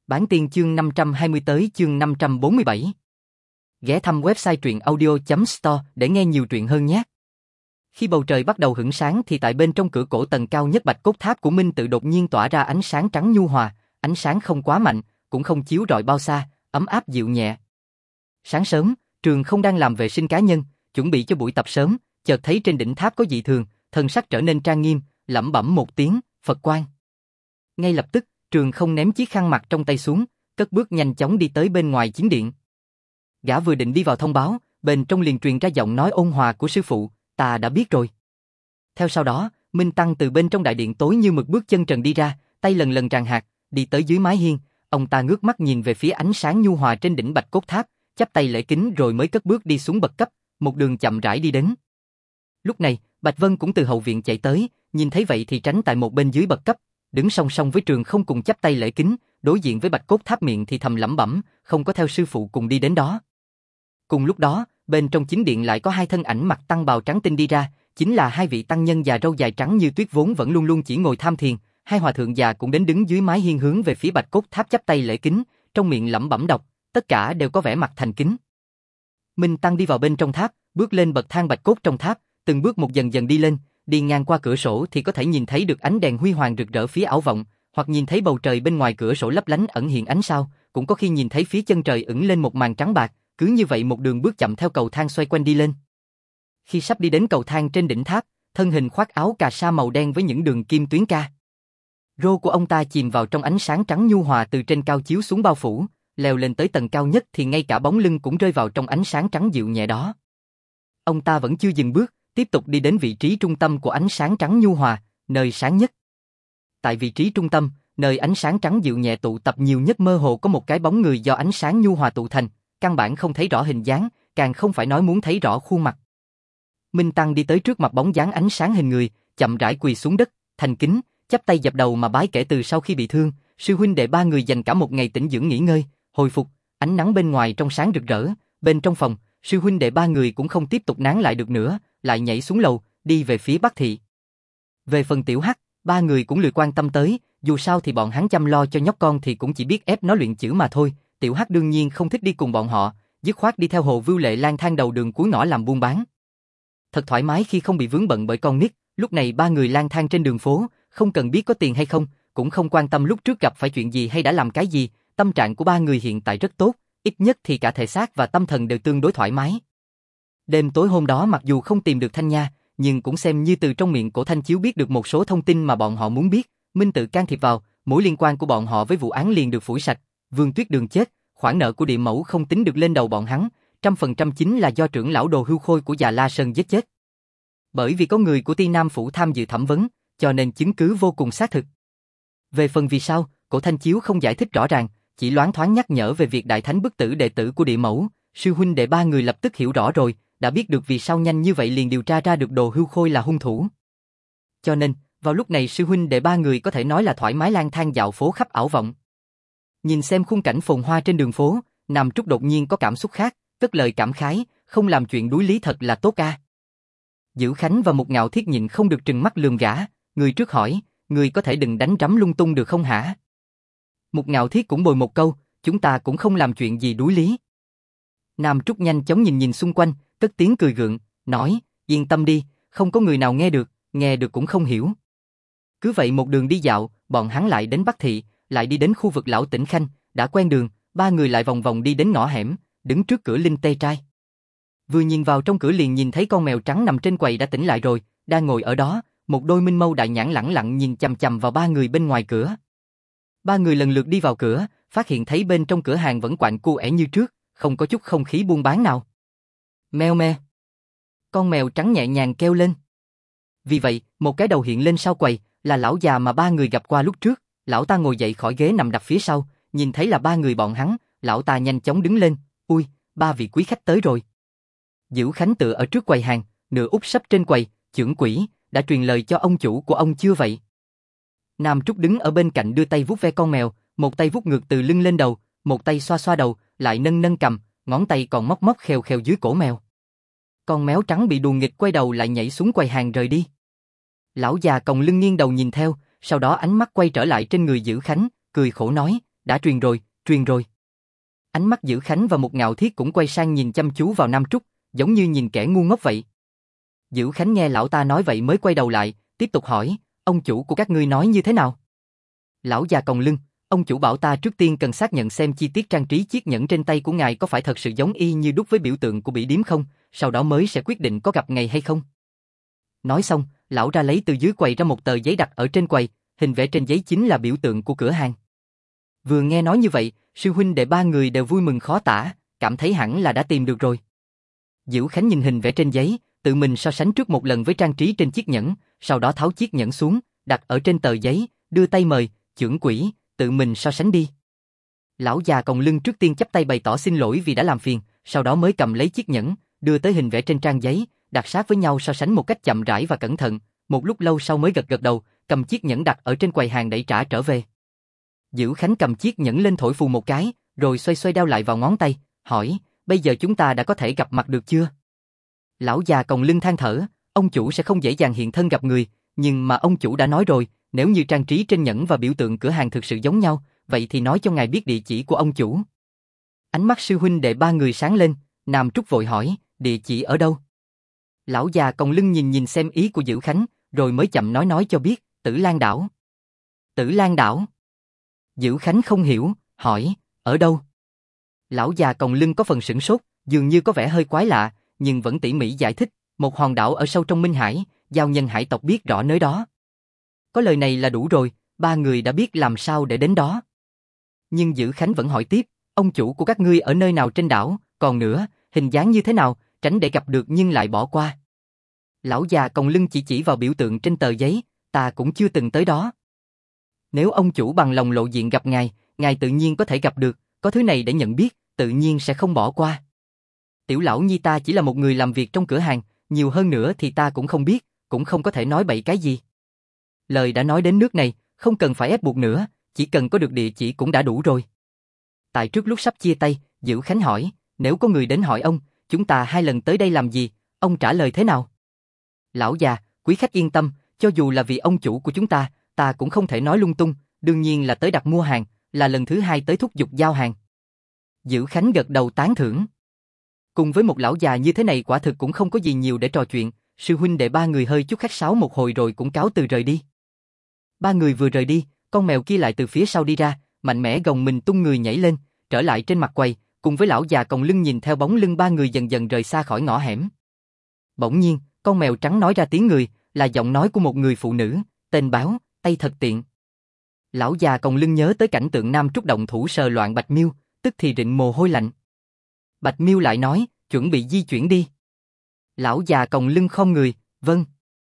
Bản tiên chương 520 tới chương 547. Ghé thăm website truyện audio.store để nghe nhiều truyện hơn nhé. Khi bầu trời bắt đầu hửng sáng thì tại bên trong cửa cổ tầng cao nhất bạch cốt tháp của Minh Tự đột nhiên tỏa ra ánh sáng trắng nhu hòa, ánh sáng không quá mạnh, cũng không chiếu rọi bao xa, ấm áp dịu nhẹ. Sáng sớm, Trường Không đang làm vệ sinh cá nhân, chuẩn bị cho buổi tập sớm, chợt thấy trên đỉnh tháp có dị thường, thần sắc trở nên trang nghiêm, lẩm bẩm một tiếng, Phật quan. Ngay lập tức, Trường Không ném chiếc khăn mặt trong tay xuống, cất bước nhanh chóng đi tới bên ngoài chính điện. Gã vừa định đi vào thông báo, bên trong liền truyền ra giọng nói ôn hòa của sư phụ, ta đã biết rồi. Theo sau đó, Minh Tăng từ bên trong đại điện tối như mực bước chân trần đi ra, tay lần lần tràn hạt, đi tới dưới mái hiên, ông ta ngước mắt nhìn về phía ánh sáng nhu hòa trên đỉnh bạch cốt tháp, chắp tay lễ kính rồi mới cất bước đi xuống bậc cấp, một đường chậm rãi đi đến. Lúc này, Bạch Vân cũng từ hậu viện chạy tới, nhìn thấy vậy thì tránh tại một bên dưới bậc cấp, đứng song song với Trường Không cùng chắp tay lễ kính, đối diện với bạch cốt tháp miệng thì thầm lẩm bẩm, không có theo sư phụ cùng đi đến đó. Cùng lúc đó, bên trong chính điện lại có hai thân ảnh mặc tăng bào trắng tinh đi ra, chính là hai vị tăng nhân già râu dài trắng như tuyết vốn vẫn luôn luôn chỉ ngồi tham thiền, hai hòa thượng già cũng đến đứng dưới mái hiên hướng về phía bạch cốt tháp chắp tay lễ kính, trong miệng lẩm bẩm đọc, tất cả đều có vẻ mặt thành kính. Minh Tăng đi vào bên trong tháp, bước lên bậc thang bạch cốt trong tháp, từng bước một dần dần đi lên, đi ngang qua cửa sổ thì có thể nhìn thấy được ánh đèn huy hoàng rực rỡ phía ảo vọng, hoặc nhìn thấy bầu trời bên ngoài cửa sổ lấp lánh ẩn hiện ánh sao, cũng có khi nhìn thấy phía chân trời ửng lên một màn trắng bạc, cứ như vậy một đường bước chậm theo cầu thang xoay quanh đi lên. Khi sắp đi đến cầu thang trên đỉnh tháp, thân hình khoác áo cà sa màu đen với những đường kim tuyến ca rô của ông ta chìm vào trong ánh sáng trắng nhu hòa từ trên cao chiếu xuống bao phủ, leo lên tới tầng cao nhất thì ngay cả bóng lưng cũng rơi vào trong ánh sáng trắng dịu nhẹ đó. Ông ta vẫn chưa dừng bước, tiếp tục đi đến vị trí trung tâm của ánh sáng trắng nhu hòa, nơi sáng nhất. Tại vị trí trung tâm, nơi ánh sáng trắng dịu nhẹ tụ tập nhiều nhất mơ hồ có một cái bóng người do ánh sáng nhu hòa tụ thành, căn bản không thấy rõ hình dáng, càng không phải nói muốn thấy rõ khuôn mặt. Minh Tăng đi tới trước mặt bóng dáng ánh sáng hình người, chậm rãi quỳ xuống đất, thành kính, chắp tay dập đầu mà bái kể từ sau khi bị thương, sư huynh đệ ba người dành cả một ngày tĩnh dưỡng nghỉ ngơi, hồi phục, ánh nắng bên ngoài trong sáng rực rỡ, bên trong phòng, sư huynh đệ ba người cũng không tiếp tục nán lại được nữa, lại nhảy xuống lầu, đi về phía Bắc thị. Về phần Tiểu Hắc, ba người cũng lười quan tâm tới, dù sao thì bọn hắn chăm lo cho nhóc con thì cũng chỉ biết ép nó luyện chữ mà thôi. Tiểu Hắc đương nhiên không thích đi cùng bọn họ, dứt khoát đi theo Hồ Vưu Lệ lang thang đầu đường cuối ngõ làm buôn bán. Thật thoải mái khi không bị vướng bận bởi con nít, lúc này ba người lang thang trên đường phố, không cần biết có tiền hay không, cũng không quan tâm lúc trước gặp phải chuyện gì hay đã làm cái gì, tâm trạng của ba người hiện tại rất tốt, ít nhất thì cả thể xác và tâm thần đều tương đối thoải mái. Đêm tối hôm đó mặc dù không tìm được Thanh Nha, nhưng cũng xem như từ trong miệng Cổ Thanh Chiếu biết được một số thông tin mà bọn họ muốn biết, Minh Tự can thiệp vào, mối liên quan của bọn họ với vụ án liền được phủi sạch, Vương Tuyết Đường chết, khoản nợ của Địa Mẫu không tính được lên đầu bọn hắn, 100% chính là do trưởng lão Đồ Hưu Khôi của Già La Sơn giết chết. Bởi vì có người của Ti Nam phủ tham dự thẩm vấn, cho nên chứng cứ vô cùng xác thực. Về phần vì sao, Cổ Thanh Chiếu không giải thích rõ ràng, chỉ loáng thoáng nhắc nhở về việc Đại Thánh bức tử đệ tử của Địa Mẫu, sư huynh đệ ba người lập tức hiểu rõ rồi, đã biết được vì sao nhanh như vậy liền điều tra ra được Đồ Hưu Khôi là hung thủ. Cho nên, vào lúc này sư huynh đệ ba người có thể nói là thoải mái lang thang dạo phố khắp ảo vọng. Nhìn xem khung cảnh phồn hoa trên đường phố, Nam Trúc đột nhiên có cảm xúc khác, cất lời cảm khái, không làm chuyện đuối lý thật là tốt a. Dữ Khánh và Mục Ngạo Thiết nhịn không được trừng mắt lườm gã, người trước hỏi, người có thể đừng đánh rắm lung tung được không hả? Mục Ngạo Thiết cũng bồi một câu, chúng ta cũng không làm chuyện gì đuối lý. Nam Trúc nhanh chóng nhìn xung quanh, cất tiếng cười gượng, nói, yên tâm đi, không có người nào nghe được cũng không hiểu. Cứ vậy một đường đi dạo, bọn hắn lại đến Bắc thị, lại đi đến khu vực Lão Tĩnh Khanh, đã quen đường, ba người lại vòng vòng đi đến ngõ hẻm, đứng trước cửa Linh Tê Trai. Vừa nhìn vào trong cửa liền nhìn thấy con mèo trắng nằm trên quầy đã tỉnh lại rồi, đang ngồi ở đó, một đôi minh mâu đại nhãn lẳng lặng nhìn chằm chằm vào ba người bên ngoài cửa. Ba người lần lượt đi vào cửa, phát hiện thấy bên trong cửa hàng vẫn quạnh cu ẻ như trước, không có chút không khí buôn bán nào. Meo me. Con mèo trắng nhẹ nhàng kêu lên. Vì vậy, một cái đầu hiện lên sau quầy, là lão già mà ba người gặp qua lúc trước, lão ta ngồi dậy khỏi ghế nằm đập phía sau, nhìn thấy là ba người bọn hắn, lão ta nhanh chóng đứng lên, ui, ba vị quý khách tới rồi. Dữ Khánh tựa ở trước quầy hàng, nửa úp sấp trên quầy, trưởng quỹ, đã truyền lời cho ông chủ của ông chưa vậy? Nam Trúc đứng ở bên cạnh đưa tay vuốt ve con mèo, một tay vuốt ngược từ lưng lên đầu, một tay xoa xoa đầu, lại nâng nâng cầm, ngón tay còn móc móc khều khều dưới cổ mèo. Con mèo trắng bị đùa nghịch quay đầu lại nhảy xuống quầy hàng rời đi. Lão già còng lưng nghiêng đầu nhìn theo, sau đó ánh mắt quay trở lại trên người Dữ Khánh, cười khổ nói, đã truyền rồi, truyền rồi. Ánh mắt Dữ Khánh và Mục Ngạo Thiết cũng quay sang nhìn chăm chú vào Nam Trúc, giống như nhìn kẻ ngu ngốc vậy. Dữ Khánh nghe lão ta nói vậy mới quay đầu lại, tiếp tục hỏi, ông chủ của các ngươi nói như thế nào? Lão già còng lưng, ông chủ bảo ta trước tiên cần xác nhận xem chi tiết trang trí chiếc nhẫn trên tay của ngài có phải thật sự giống y như đúc với biểu tượng của Bỉ Điếm không, sau đó mới sẽ quyết định có gặp ngày hay không. Nói xong, lão ra lấy từ dưới quầy ra một tờ giấy đặt ở trên quầy, hình vẽ trên giấy chính là biểu tượng của cửa hàng. Vừa nghe nói như vậy, sư huynh đệ ba người đều vui mừng khó tả, cảm thấy hẳn là đã tìm được rồi. Dữ Khánh nhìn hình vẽ trên giấy, tự mình so sánh trước một lần với trang trí trên chiếc nhẫn, sau đó tháo chiếc nhẫn xuống, đặt ở trên tờ giấy, đưa tay mời, chưởng quỷ, tự mình so sánh đi. Lão già còng lưng trước tiên chắp tay bày tỏ xin lỗi vì đã làm phiền, sau đó mới cầm lấy chiếc nhẫn, đưa tới hình vẽ trên trang giấy, đặt sát với nhau so sánh một cách chậm rãi và cẩn thận, một lúc lâu sau mới gật gật đầu, cầm chiếc nhẫn đặt ở trên quầy hàng đẩy trả trở về. Dữ Khánh cầm chiếc nhẫn lên thổi phù một cái, rồi xoay xoay đeo lại vào ngón tay, hỏi, bây giờ chúng ta đã có thể gặp mặt được chưa? Lão già còng lưng than thở, ông chủ sẽ không dễ dàng hiện thân gặp người, nhưng mà ông chủ đã nói rồi, nếu như trang trí trên nhẫn và biểu tượng cửa hàng thực sự giống nhau, vậy thì nói cho ngài biết địa chỉ của ông chủ. Ánh mắt sư huynh đệ ba người sáng lên, Nam Trúc vội hỏi, địa chỉ ở đâu? Lão già còng lưng nhìn nhìn xem ý của Dữ Khánh, rồi mới chậm nói cho biết, Tử Lan đảo. Tử Lan đảo? Dữ Khánh không hiểu, hỏi, ở đâu? Lão già còng lưng có phần sửng sốt, dường như có vẻ hơi quái lạ, nhưng vẫn tỉ mỉ giải thích, một hòn đảo ở sâu trong Minh Hải, giao nhân hải tộc biết rõ nơi đó. Có lời này là đủ rồi, ba người đã biết làm sao để đến đó. Nhưng Dữ Khánh vẫn hỏi tiếp, ông chủ của các ngươi ở nơi nào trên đảo, còn nữa, hình dáng như thế nào, tránh để gặp được nhưng lại bỏ qua. Lão già còng lưng chỉ vào biểu tượng trên tờ giấy, ta cũng chưa từng tới đó. Nếu ông chủ bằng lòng lộ diện gặp ngài, ngài tự nhiên có thể gặp được, có thứ này để nhận biết, tự nhiên sẽ không bỏ qua. Tiểu lão nhi ta chỉ là một người làm việc trong cửa hàng, nhiều hơn nữa thì ta cũng không biết, cũng không có thể nói bậy cái gì. Lời đã nói đến nước này, không cần phải ép buộc nữa, chỉ cần có được địa chỉ cũng đã đủ rồi. Tại trước lúc sắp chia tay, Dữ Khánh hỏi, nếu có người đến hỏi ông, chúng ta hai lần tới đây làm gì, ông trả lời thế nào? Lão già, quý khách yên tâm, cho dù là vì ông chủ của chúng ta cũng không thể nói lung tung, đương nhiên là tới đặt mua hàng, là lần thứ hai tới thúc giục giao hàng. Dữ Khánh gật đầu tán thưởng. Cùng với một lão già như thế này quả thực cũng không có gì nhiều để trò chuyện, sư huynh đệ ba người hơi chút khách sáo một hồi rồi cũng cáo từ rời đi. Ba người vừa rời đi, con mèo kia lại từ phía sau đi ra, mạnh mẽ gồng mình tung người nhảy lên, trở lại trên mặt quầy, cùng với lão già còng lưng nhìn theo bóng lưng ba người dần dần rời xa khỏi ngõ hẻm. Bỗng nhiên, con mèo trắng nói ra tiếng người, là giọng nói của một người phụ nữ, tên Báo, tay thật tiện. Lão già còng lưng nhớ tới cảnh tượng Nam Trúc động thủ sờ loạn Bạch Miêu, tức thì rịn mồ hôi lạnh. Bạch Miêu lại nói, chuẩn bị di chuyển đi. Lão già còng lưng khom người, vâng.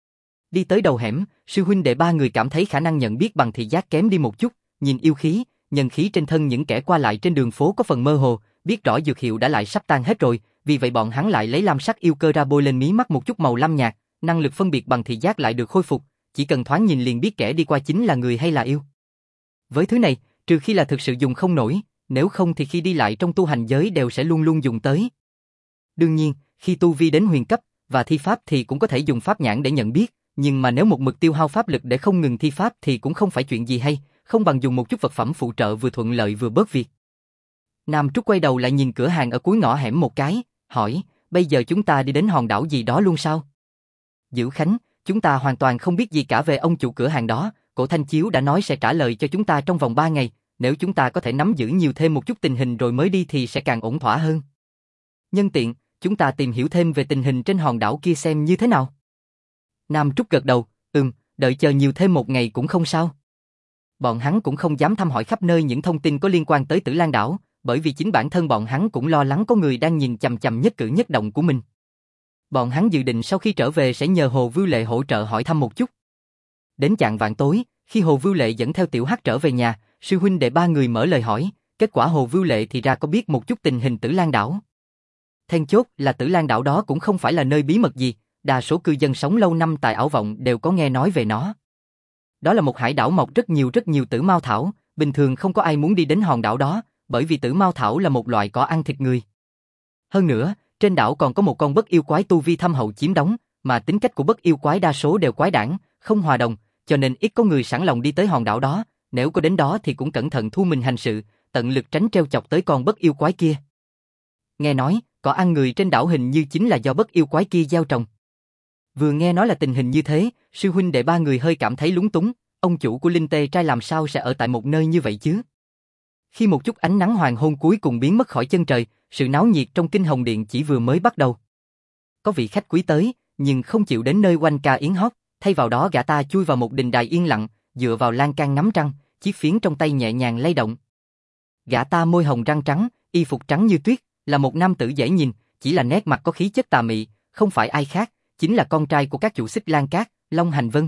Đi tới đầu hẻm, sư huynh đệ ba người cảm thấy khả năng nhận biết bằng thị giác kém đi một chút, nhìn yêu khí, nhân khí trên thân những kẻ qua lại trên đường phố có phần mơ hồ, biết rõ dược hiệu đã lại sắp tan hết rồi, vì vậy bọn hắn lại lấy lam sắc yêu cơ ra bôi lên mí mắt một chút màu lam nhạt, năng lực phân biệt bằng thị giác lại được khôi phục, chỉ cần thoáng nhìn liền biết kẻ đi qua chính là người hay là yêu. Với thứ này, trừ khi là thực sự dùng không nổi, nếu không thì khi đi lại trong tu hành giới đều sẽ luôn luôn dùng tới. Đương nhiên, khi tu vi đến huyền cấp và thi pháp thì cũng có thể dùng pháp nhãn để nhận biết, nhưng mà nếu một mực tiêu hao pháp lực để không ngừng thi pháp thì cũng không phải chuyện gì hay, không bằng dùng một chút vật phẩm phụ trợ vừa thuận lợi vừa bớt việc. Nam Trúc quay đầu lại nhìn cửa hàng ở cuối ngõ hẻm một cái, hỏi, bây giờ chúng ta đi đến hòn đảo gì đó luôn sao? Dữ Khánh, chúng ta hoàn toàn không biết gì cả về ông chủ cửa hàng đó, Cổ Thanh Chiếu đã nói sẽ trả lời cho chúng ta trong vòng 3 ngày, nếu chúng ta có thể nắm giữ nhiều thêm một chút tình hình rồi mới đi thì sẽ càng ổn thỏa hơn. Nhân tiện, chúng ta tìm hiểu thêm về tình hình trên hòn đảo kia xem như thế nào. Nam Trúc gật đầu, đợi chờ nhiều thêm một ngày cũng không sao. Bọn hắn cũng không dám thăm hỏi khắp nơi những thông tin có liên quan tới Tử Lan đảo, bởi vì chính bản thân bọn hắn cũng lo lắng có người đang nhìn chằm chằm nhất cử nhất động của mình. Bọn hắn dự định sau khi trở về sẽ nhờ Hồ Vưu Lệ hỗ trợ hỏi thăm một chút. Đến chạng vạng tối, khi Hồ Vưu Lệ dẫn theo Tiểu Hắc trở về nhà, sư huynh đệ ba người mở lời hỏi, kết quả Hồ Vưu Lệ thì ra có biết một chút tình hình Tử Lan đảo. Then chốt là Tử Lan đảo đó cũng không phải là nơi bí mật gì, đa số cư dân sống lâu năm tại Ảo Vọng đều có nghe nói về nó. Đó là một hải đảo mọc rất nhiều tử mao thảo, bình thường không có ai muốn đi đến hòn đảo đó, bởi vì tử mao thảo là một loại cỏ ăn thịt người. Hơn nữa, trên đảo còn có một con bất yêu quái tu vi thâm hậu chiếm đóng, mà tính cách của bất yêu quái đa số đều quái đản, không hòa đồng, cho nên ít có người sẵn lòng đi tới hòn đảo đó, nếu có đến đó thì cũng cẩn thận thu mình hành sự, tận lực tránh treo chọc tới con bất yêu quái kia. Nghe nói, cỏ ăn người trên đảo hình như chính là do bất yêu quái kia gieo trồng. Vừa nghe nói là tình hình như thế, sư huynh đệ ba người hơi cảm thấy lúng túng, ông chủ của Linh Tê trai làm sao sẽ ở tại một nơi như vậy chứ? Khi một chút ánh nắng hoàng hôn cuối cùng biến mất khỏi chân trời, sự náo nhiệt trong Kinh Hồng Điện chỉ vừa mới bắt đầu. Có vị khách quý tới, nhưng không chịu đến nơi oanh ca yến hót, thay vào đó gã ta chui vào một đình đài yên lặng, dựa vào lan can ngắm trăng, chiếc phiến trong tay nhẹ nhàng lay động. Gã ta môi hồng răng trắng, y phục trắng như tuyết, là một nam tử dễ nhìn, chỉ là nét mặt có khí chất tà mị, không phải ai khác, chính là con trai của các chủ Xích Lan Cát, Long Hành Vân.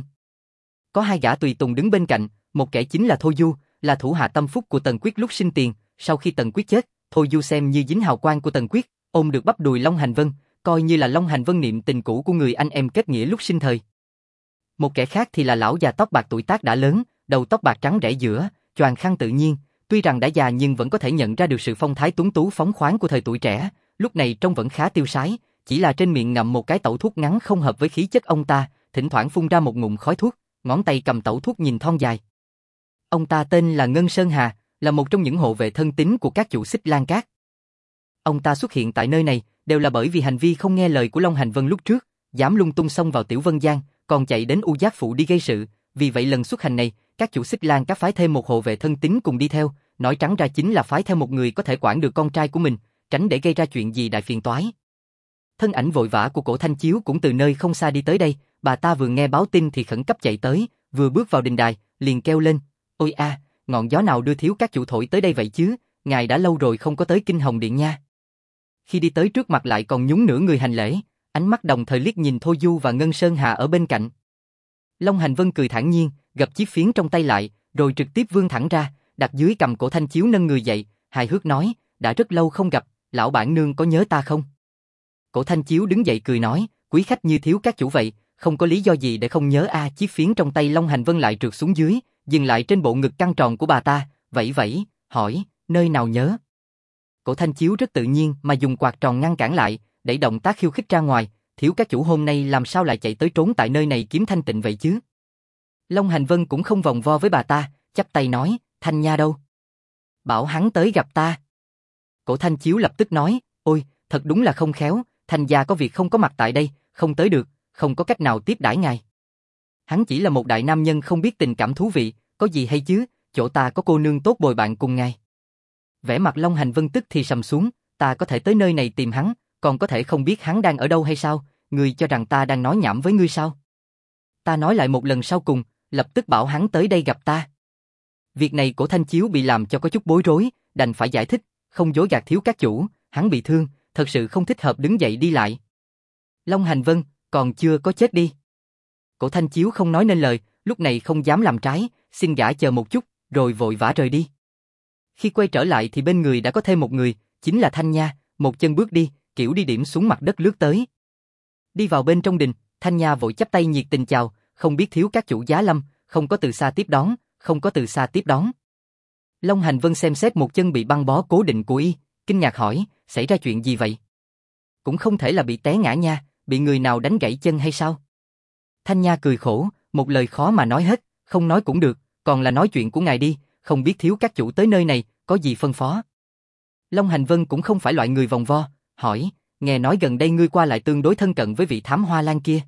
Có hai gã tùy tùng đứng bên cạnh, một kẻ chính là Thôi Du, là thủ hạ tâm phúc của Tần Quyết lúc sinh tiền, sau khi Tần Quyết chết, Thôi Du xem như dính hào quang của Tần Quyết, ôm được bắp đùi Long Hành Vân, coi như là Long Hành Vân niệm tình cũ của người anh em kết nghĩa lúc sinh thời. Một kẻ khác thì là lão già tóc bạc tuổi tác đã lớn, đầu tóc bạc trắng rẽ giữa, choàng khăn tự nhiên, tuy rằng đã già nhưng vẫn có thể nhận ra được sự phong thái tuấn tú phóng khoáng của thời tuổi trẻ, lúc này trông vẫn khá tiêu sái, chỉ là trên miệng ngậm một cái tẩu thuốc ngắn không hợp với khí chất ông ta, thỉnh thoảng phun ra một ngụm khói thuốc, ngón tay cầm tẩu thuốc nhìn thon dài. Ông ta tên là Ngân Sơn Hà, là một trong những hộ vệ thân tín của các chủ Xích Lan Cát. Ông ta xuất hiện tại nơi này đều là bởi vì hành vi không nghe lời của Long Hành Vân lúc trước, dám lung tung xông vào Tiểu Vân Giang, còn chạy đến U Giác Phủ đi gây sự, vì vậy lần xuất hành này, các chủ Xích Lan Cát phái thêm một hộ vệ thân tín cùng đi theo, nói trắng ra chính là phái theo một người có thể quản được con trai của mình, tránh để gây ra chuyện gì đại phiền toái. Thân ảnh vội vã của Cổ Thanh Chiếu cũng từ nơi không xa đi tới đây, bà ta vừa nghe báo tin thì khẩn cấp chạy tới, vừa bước vào đình đài, liền kêu lên, ôi a, ngọn gió nào đưa thiếu các chủ thổi tới đây vậy chứ, ngài đã lâu rồi không có tới Kinh Hồng Điện nha. Khi đi tới trước mặt lại còn nhún nửa người hành lễ, ánh mắt đồng thời liếc nhìn Thôi Du và Ngân Sơn Hà ở bên cạnh. Long Hành Vân cười thản nhiên, gập chiếc phiến trong tay lại, rồi trực tiếp vươn thẳng ra, đặt dưới cầm Cổ Thanh Chiếu nâng người dậy, hài hước nói, đã rất lâu không gặp, lão bản nương có nhớ ta không? Cổ Thanh Chiếu đứng dậy cười nói, quý khách như thiếu các chủ vậy, không có lý do gì để không nhớ a. Chiếc phiến trong tay Long Hành Vân lại trượt xuống dưới, dừng lại trên bộ ngực căng tròn của bà ta, vẫy vẫy, hỏi, nơi nào nhớ? Cổ Thanh Chiếu rất tự nhiên mà dùng quạt tròn ngăn cản lại, đẩy động tác khiêu khích ra ngoài, thiếu các chủ hôm nay làm sao lại chạy tới trốn tại nơi này kiếm thanh tịnh vậy chứ? Long Hành Vân cũng không vòng vo với bà ta, chắp tay nói, Thanh Nha đâu? Bảo hắn tới gặp ta. Cổ Thanh Chiếu lập tức nói, ôi, thật đúng là không khéo, Thanh gia có việc không có mặt tại đây, không tới được, không có cách nào tiếp đãi ngài. Hắn chỉ là một đại nam nhân không biết tình cảm thú vị, có gì hay chứ, chỗ ta có cô nương tốt bồi bạn cùng ngài. Vẻ mặt Long Hành Vân tức thì sầm xuống, ta có thể tới nơi này tìm hắn, còn có thể không biết hắn đang ở đâu hay sao, ngươi cho rằng ta đang nói nhảm với ngươi sao? Ta nói lại một lần sau cùng, lập tức bảo hắn tới đây gặp ta. Việc này Cổ Thanh Chiếu bị làm cho có chút bối rối, đành phải giải thích, không dối gạt thiếu các chủ, hắn bị thương, thật sự không thích hợp đứng dậy đi lại. Long Hành Vân, còn chưa có chết đi. Cổ Thanh Chiếu không nói nên lời, lúc này không dám làm trái, xin gã chờ một chút, rồi vội vã rời đi. Khi quay trở lại thì bên người đã có thêm một người, chính là Thanh Nha, một chân bước đi, kiểu đi điểm xuống mặt đất lướt tới. Đi vào bên trong đình, Thanh Nha vội chắp tay nhiệt tình chào, không biết thiếu các chủ giá lâm, không có từ xa tiếp đón, không có từ xa tiếp đón. Long Hành Vân xem xét một chân bị băng bó cố định của y, kinh ngạc hỏi, xảy ra chuyện gì vậy? Cũng không thể là bị té ngã nha, bị người nào đánh gãy chân hay sao? Thanh Nha cười khổ, một lời khó mà nói hết, không nói cũng được, còn là nói chuyện của ngài đi, không biết thiếu các chủ tới nơi này, có gì phân phó? Long Hành Vân cũng không phải loại người vòng vo, hỏi, nghe nói gần đây ngươi qua lại tương đối thân cận với vị thám hoa lan kia.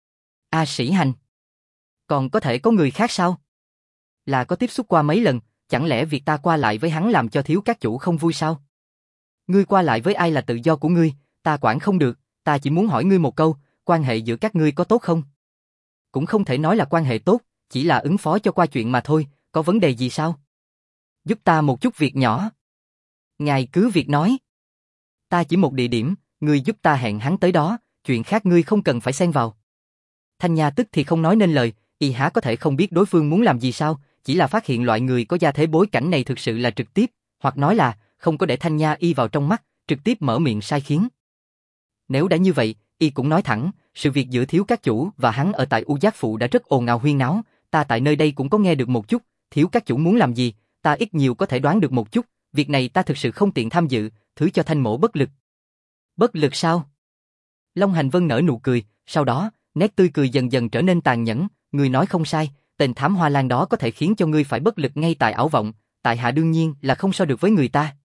A Sĩ Hành. Còn có thể có người khác sao? Là có tiếp xúc qua mấy lần, chẳng lẽ việc ta qua lại với hắn làm cho thiếu các chủ không vui sao? Ngươi qua lại với ai là tự do của ngươi, ta quản không được, ta chỉ muốn hỏi ngươi một câu, quan hệ giữa các ngươi có tốt không? Cũng không thể nói là quan hệ tốt, chỉ là ứng phó cho qua chuyện mà thôi, có vấn đề gì sao? Giúp ta một chút việc nhỏ. Ngài cứ việc nói. Ta chỉ một địa điểm, ngươi giúp ta hẹn hắn tới đó, chuyện khác ngươi không cần phải xen vào. Thanh Nha tức thì không nói nên lời, y há có thể không biết đối phương muốn làm gì sao, chỉ là phát hiện loại người có gia thế bối cảnh này thực sự là trực tiếp, hoặc nói là không có để Thanh Nha y vào trong mắt, trực tiếp mở miệng sai khiến. Nếu đã như vậy, y cũng nói thẳng, sự việc giữa thiếu các chủ và hắn ở tại U Giác Phụ đã rất ồn ào huyên náo, ta tại nơi đây cũng có nghe được một chút, thiếu các chủ muốn làm gì, ta ít nhiều có thể đoán được một chút, việc này ta thực sự không tiện tham dự, thứ cho Thanh mỗ bất lực. Bất lực sao? Long Hành Vân nở nụ cười, sau đó, nét tươi cười dần dần trở nên tàn nhẫn, ngươi nói không sai, tên thám hoa lan đó có thể khiến cho ngươi phải bất lực ngay tại ảo vọng, tại hạ đương nhiên là không so được với người ta.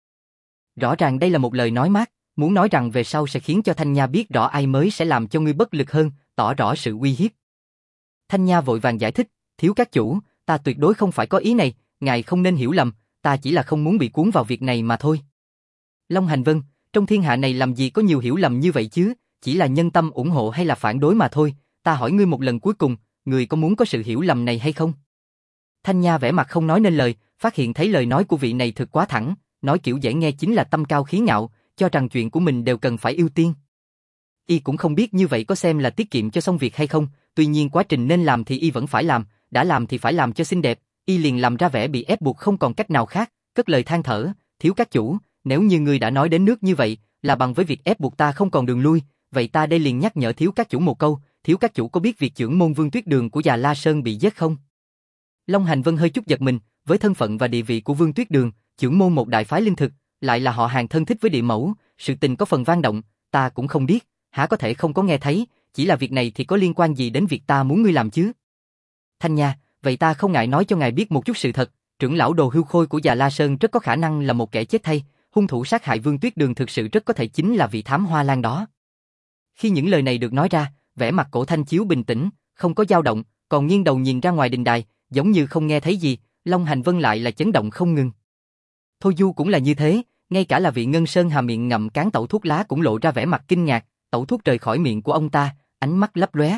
Rõ ràng đây là một lời nói mát, muốn nói rằng về sau sẽ khiến cho Thanh Nha biết rõ ai mới sẽ làm cho ngươi bất lực hơn, tỏ rõ sự uy hiếp. Thanh Nha vội vàng giải thích, thiếu các chủ, ta tuyệt đối không phải có ý này, ngài không nên hiểu lầm, ta chỉ là không muốn bị cuốn vào việc này mà thôi. Long Hành Vân, trong thiên hạ này làm gì có nhiều hiểu lầm như vậy chứ, chỉ là nhân tâm ủng hộ hay là phản đối mà thôi, ta hỏi ngươi một lần cuối cùng, ngươi có muốn có sự hiểu lầm này hay không? Thanh Nha vẻ mặt không nói nên lời, phát hiện thấy lời nói của vị này thực quá thẳng, nói kiểu dễ nghe chính là tâm cao khí ngạo, cho rằng chuyện của mình đều cần phải ưu tiên. Y cũng không biết như vậy có xem là tiết kiệm cho xong việc hay không, tuy nhiên quá trình nên làm thì Y vẫn phải làm, đã làm thì phải làm cho xinh đẹp, Y liền làm ra vẻ bị ép buộc không còn cách nào khác, cất lời than thở, thiếu các chủ, nếu như ngươi đã nói đến nước như vậy, là bằng với việc ép buộc ta không còn đường lui, vậy ta đây liền nhắc nhở thiếu các chủ một câu, thiếu các chủ có biết việc trưởng môn Vương Tuyết Đường của Già La Sơn bị giết không? Long Hành Vân hơi chút giật mình, với thân phận và địa vị của Vương Tuyết Đường, trưởng môn một đại phái linh thực, lại là họ hàng thân thích với địa mẫu, sự tình có phần vang động, ta cũng không biết, há có thể không có nghe thấy, chỉ là việc này thì có liên quan gì đến việc ta muốn ngươi làm chứ? Thanh Nha, vậy ta không ngại nói cho ngài biết một chút sự thật, trưởng lão Đồ Hưu Khôi của Già La Sơn rất có khả năng là một kẻ chết thay, hung thủ sát hại Vương Tuyết Đường thực sự rất có thể chính là vị thám hoa lan đó. Khi những lời này được nói ra, vẻ mặt Cổ Thanh Chiếu bình tĩnh, không có dao động, còn nghiêng đầu nhìn ra ngoài đình đài, giống như không nghe thấy gì, Long Hành Vân lại là chấn động không ngừng. Thôi Du cũng là như thế, ngay cả là vị Ngân Sơn Hà miệng ngậm cán tẩu thuốc lá cũng lộ ra vẻ mặt kinh ngạc, tẩu thuốc rời khỏi miệng của ông ta, ánh mắt lấp lóe.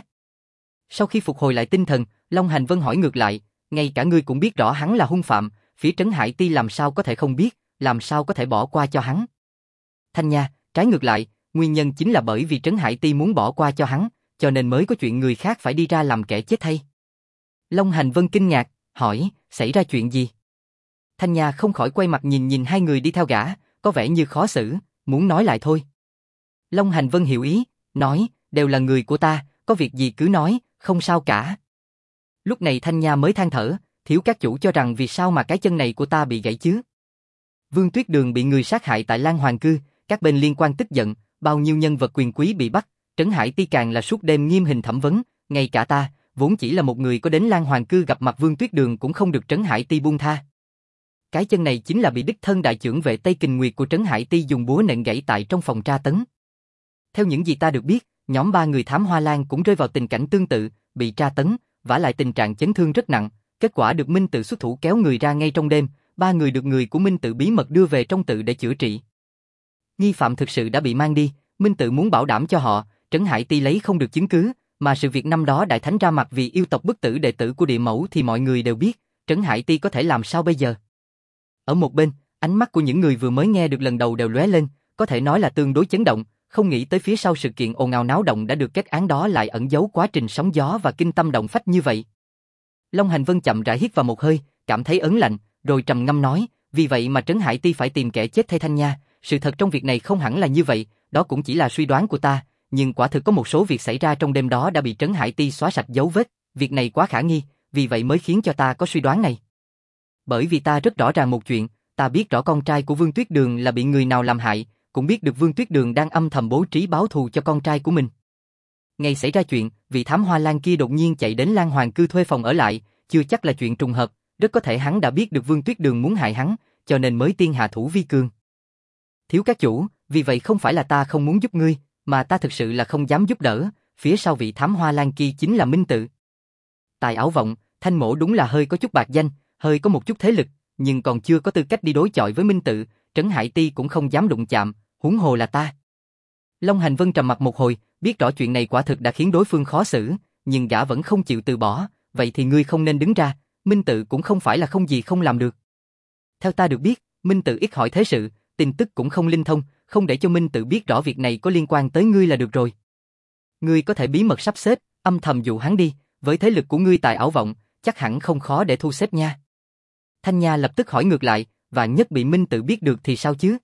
Sau khi phục hồi lại tinh thần, Long Hành Vân hỏi ngược lại, ngay cả ngươi cũng biết rõ hắn là hung phạm, phía Trấn Hải Ti làm sao có thể không biết, làm sao có thể bỏ qua cho hắn? Thanh Nha, trái ngược lại, nguyên nhân chính là bởi vì Trấn Hải Ti muốn bỏ qua cho hắn, cho nên mới có chuyện người khác phải đi ra làm kẻ chết thay. Long Hành Vân kinh ngạc, hỏi, xảy ra chuyện gì? Thanh Nha không khỏi quay mặt nhìn hai người đi theo gã, có vẻ như khó xử, muốn nói lại thôi. Long Hành Vân hiểu ý, nói, đều là người của ta, có việc gì cứ nói, không sao cả. Lúc này Thanh Nha mới than thở, thiếu các chủ cho rằng vì sao mà cái chân này của ta bị gãy chứ? Vương Tuyết Đường bị người sát hại tại Lan Hoàng Cư, các bên liên quan tức giận, bao nhiêu nhân vật quyền quý bị bắt, Trấn Hải Ti càng là suốt đêm nghiêm hình thẩm vấn, ngay cả ta, vốn chỉ là một người có đến Lan Hoàng Cư gặp mặt Vương Tuyết Đường cũng không được Trấn Hải Ti buông tha. Cái chân này chính là bị đích thân đại trưởng vệ Tây Kình Nguyệt của Trấn Hải Ti dùng búa nện gãy tại trong phòng tra tấn. Theo những gì ta được biết, nhóm 3 người thám Hoa Lan cũng rơi vào tình cảnh tương tự, bị tra tấn, vả lại tình trạng chấn thương rất nặng, kết quả được Minh Tự xuất thủ kéo người ra ngay trong đêm, 3 người được người của Minh Tự bí mật đưa về trong tự để chữa trị. Nghi phạm thực sự đã bị mang đi, Minh Tự muốn bảo đảm cho họ, Trấn Hải Ti lấy không được chứng cứ, mà sự việc năm đó Đại Thánh ra mặt vì yêu tộc bức tử đệ tử của địa mẫu thì mọi người đều biết, Trấn Hải Ti có thể làm sao bây giờ? Ở một bên, ánh mắt của những người vừa mới nghe được lần đầu đều lóe lên, có thể nói là tương đối chấn động, không nghĩ tới phía sau sự kiện ồn ào náo động đã được kết án đó lại ẩn giấu quá trình sóng gió và kinh tâm động phách như vậy. Long Hành Vân chậm rãi hít vào một hơi, cảm thấy ớn lạnh, rồi trầm ngâm nói, vì vậy mà Trấn Hải Ti phải tìm kẻ chết thay Thanh Nha, sự thật trong việc này không hẳn là như vậy, đó cũng chỉ là suy đoán của ta, nhưng quả thực có một số việc xảy ra trong đêm đó đã bị Trấn Hải Ti xóa sạch dấu vết, việc này quá khả nghi, vì vậy mới khiến cho ta có suy đoán này. Bởi vì ta rất rõ ràng một chuyện, ta biết rõ con trai của Vương Tuyết Đường là bị người nào làm hại, cũng biết được Vương Tuyết Đường đang âm thầm bố trí báo thù cho con trai của mình. Ngày xảy ra chuyện, vị thám Hoa Lan kia đột nhiên chạy đến Lan Hoàng Cư thuê phòng ở lại, chưa chắc là chuyện trùng hợp, rất có thể hắn đã biết được Vương Tuyết Đường muốn hại hắn, cho nên mới tiên hạ thủ vi cương. Thiếu các chủ, vì vậy không phải là ta không muốn giúp ngươi, mà ta thực sự là không dám giúp đỡ, phía sau vị thám Hoa Lan kia chính là Minh Tự. Tài Ảo Vọng, Thanh Mỗ đúng là hơi có chút bạc danh, hơi có một chút thế lực, nhưng còn chưa có tư cách đi đối chọi với Minh Tự, Trấn Hải Ti cũng không dám đụng chạm, huống hồ là ta. Long Hành Vân trầm mặt một hồi, biết rõ chuyện này quả thực đã khiến đối phương khó xử, nhưng gã vẫn không chịu từ bỏ, vậy thì ngươi không nên đứng ra, Minh Tự cũng không phải là không gì không làm được. Theo ta được biết, Minh Tự ít hỏi thế sự, tin tức cũng không linh thông, không để cho Minh Tự biết rõ việc này có liên quan tới ngươi là được rồi. Ngươi có thể bí mật sắp xếp, âm thầm dụ hắn đi, với thế lực của ngươi Tài Ảo Vọng, chắc hẳn không khó để thu xếp nha. Thanh Nha lập tức hỏi ngược lại, vạn nhất bị Minh Tự biết được thì sao chứ?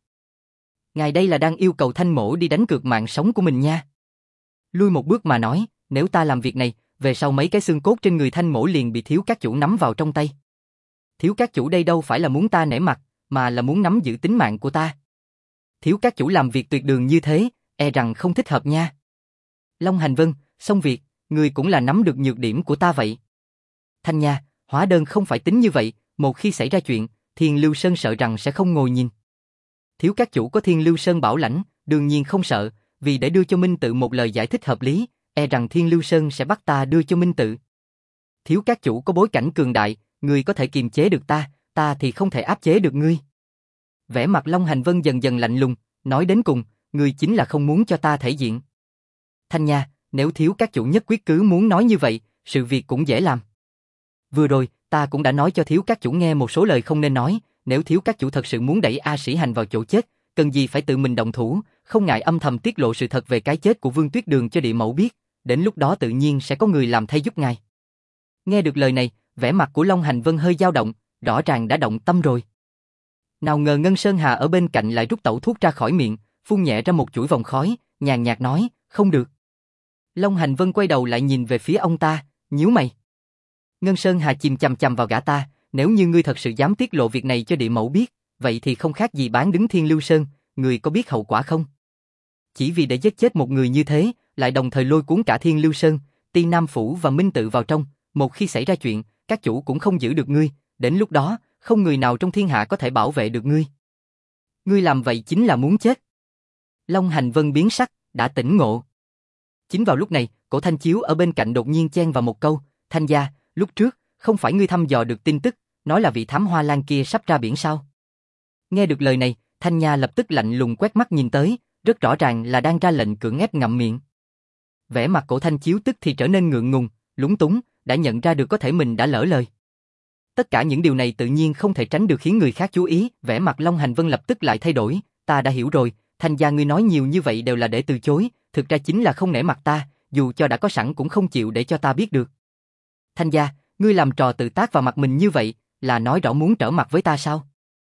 Ngài đây là đang yêu cầu Thanh Mỗ đi đánh cược mạng sống của mình nha. Lui một bước mà nói, nếu ta làm việc này, về sau mấy cái xương cốt trên người Thanh Mỗ liền bị thiếu các chủ nắm vào trong tay. Thiếu các chủ đây đâu phải là muốn ta nể mặt, mà là muốn nắm giữ tính mạng của ta. Thiếu các chủ làm việc tuyệt đường như thế, e rằng không thích hợp nha. Long Hành Vân, xong việc, người cũng là nắm được nhược điểm của ta vậy. Thanh Nha, hóa đơn không phải tính như vậy, một khi xảy ra chuyện, Thiên Lưu Sơn sợ rằng sẽ không ngồi nhìn. Thiếu các chủ có Thiên Lưu Sơn bảo lãnh, đương nhiên không sợ, vì để đưa cho Minh Tự một lời giải thích hợp lý, e rằng Thiên Lưu Sơn sẽ bắt ta đưa cho Minh Tự. Thiếu các chủ có bối cảnh cường đại, ngươi có thể kiềm chế được ta thì không thể áp chế được ngươi. Vẻ mặt Long Hành Vân dần dần lạnh lùng, nói đến cùng, ngươi chính là không muốn cho ta thể diện. Thanh Nha, nếu thiếu các chủ nhất quyết cứ muốn nói như vậy, sự việc cũng dễ làm. Vừa rồi, ta cũng đã nói cho thiếu các chủ nghe một số lời không nên nói, nếu thiếu các chủ thật sự muốn đẩy A Sĩ Hành vào chỗ chết, cần gì phải tự mình động thủ, không ngại âm thầm tiết lộ sự thật về cái chết của Vương Tuyết Đường cho địa mẫu biết, đến lúc đó tự nhiên sẽ có người làm thay giúp ngài. Nghe được lời này, vẻ mặt của Long Hành Vân hơi dao động, rõ ràng đã động tâm rồi. Nào ngờ Ngân Sơn Hà ở bên cạnh lại rút tẩu thuốc ra khỏi miệng, phun nhẹ ra một chuỗi vòng khói, nhàn nhạt nói, không được. Long Hành Vân quay đầu lại nhìn về phía ông ta, nhíu mày. Ngân Sơn Hà chìm chằm chằm vào gã ta, nếu như ngươi thật sự dám tiết lộ việc này cho địa mẫu biết, vậy thì không khác gì bán đứng Thiên Lưu Sơn, ngươi có biết hậu quả không? Chỉ vì để giết chết một người như thế, lại đồng thời lôi cuốn cả Thiên Lưu Sơn, Ti Nam Phủ và Minh Tự vào trong, một khi xảy ra chuyện, các chủ cũng không giữ được ngươi, đến lúc đó, không người nào trong thiên hạ có thể bảo vệ được ngươi. Ngươi làm vậy chính là muốn chết. Long Hành Vân biến sắc, đã tỉnh ngộ. Chính vào lúc này, Cổ Thanh Chiếu ở bên cạnh đột nhiên chen vào một câu, Thanh gia, lúc trước, không phải ngươi thăm dò được tin tức, nói là vị thám hoa lan kia sắp ra biển sao? Nghe được lời này, Thanh Nha lập tức lạnh lùng quét mắt nhìn tới, rất rõ ràng là đang ra lệnh cưỡng ép ngậm miệng. Vẻ mặt Cổ Thanh Chiếu tức thì trở nên ngượng ngùng, lúng túng, đã nhận ra được có thể mình đã lỡ lời. Tất cả những điều này tự nhiên không thể tránh được khiến người khác chú ý, vẻ mặt Long Hành Vân lập tức lại thay đổi, ta đã hiểu rồi, Thanh gia ngươi nói nhiều như vậy đều là để từ chối, thực ra chính là không nể mặt ta, dù cho đã có sẵn cũng không chịu để cho ta biết được. Thanh gia, ngươi làm trò tự tác vào mặt mình như vậy, là nói rõ muốn trở mặt với ta sao?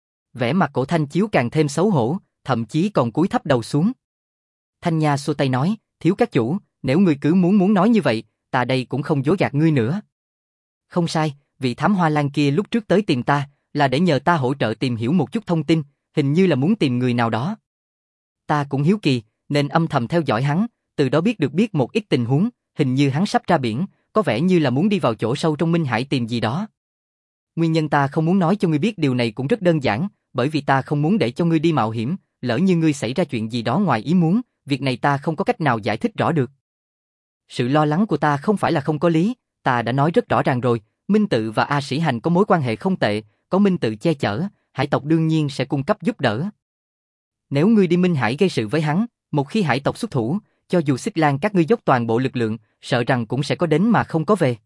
Vẻ mặt Cổ Thanh Chiếu càng thêm xấu hổ, thậm chí còn cúi thấp đầu xuống. Thanh Nha xua tay nói, thiếu các chủ, nếu ngươi cứ muốn nói như vậy, ta đây cũng không dối gạt ngươi nữa. Không sai, vị thám hoa lan kia lúc trước tới tìm ta, là để nhờ ta hỗ trợ tìm hiểu một chút thông tin, hình như là muốn tìm người nào đó. Ta cũng hiếu kỳ, nên âm thầm theo dõi hắn, từ đó biết một ít tình huống, hình như hắn sắp ra biển, có vẻ như là muốn đi vào chỗ sâu trong Minh Hải tìm gì đó. Nguyên nhân ta không muốn nói cho ngươi biết điều này cũng rất đơn giản, bởi vì ta không muốn để cho ngươi đi mạo hiểm, lỡ như ngươi xảy ra chuyện gì đó ngoài ý muốn, việc này ta không có cách nào giải thích rõ được. Sự lo lắng của ta không phải là không có lý, ta đã nói rất rõ ràng rồi, Minh Tự và A Sĩ Hành có mối quan hệ không tệ, có Minh Tự che chở, hải tộc đương nhiên sẽ cung cấp giúp đỡ. Nếu ngươi đi Minh Hải gây sự với hắn, một khi hải tộc xuất thủ, cho dù Xích Lan các ngươi dốc toàn bộ lực lượng, sợ rằng cũng sẽ có đến mà không có về.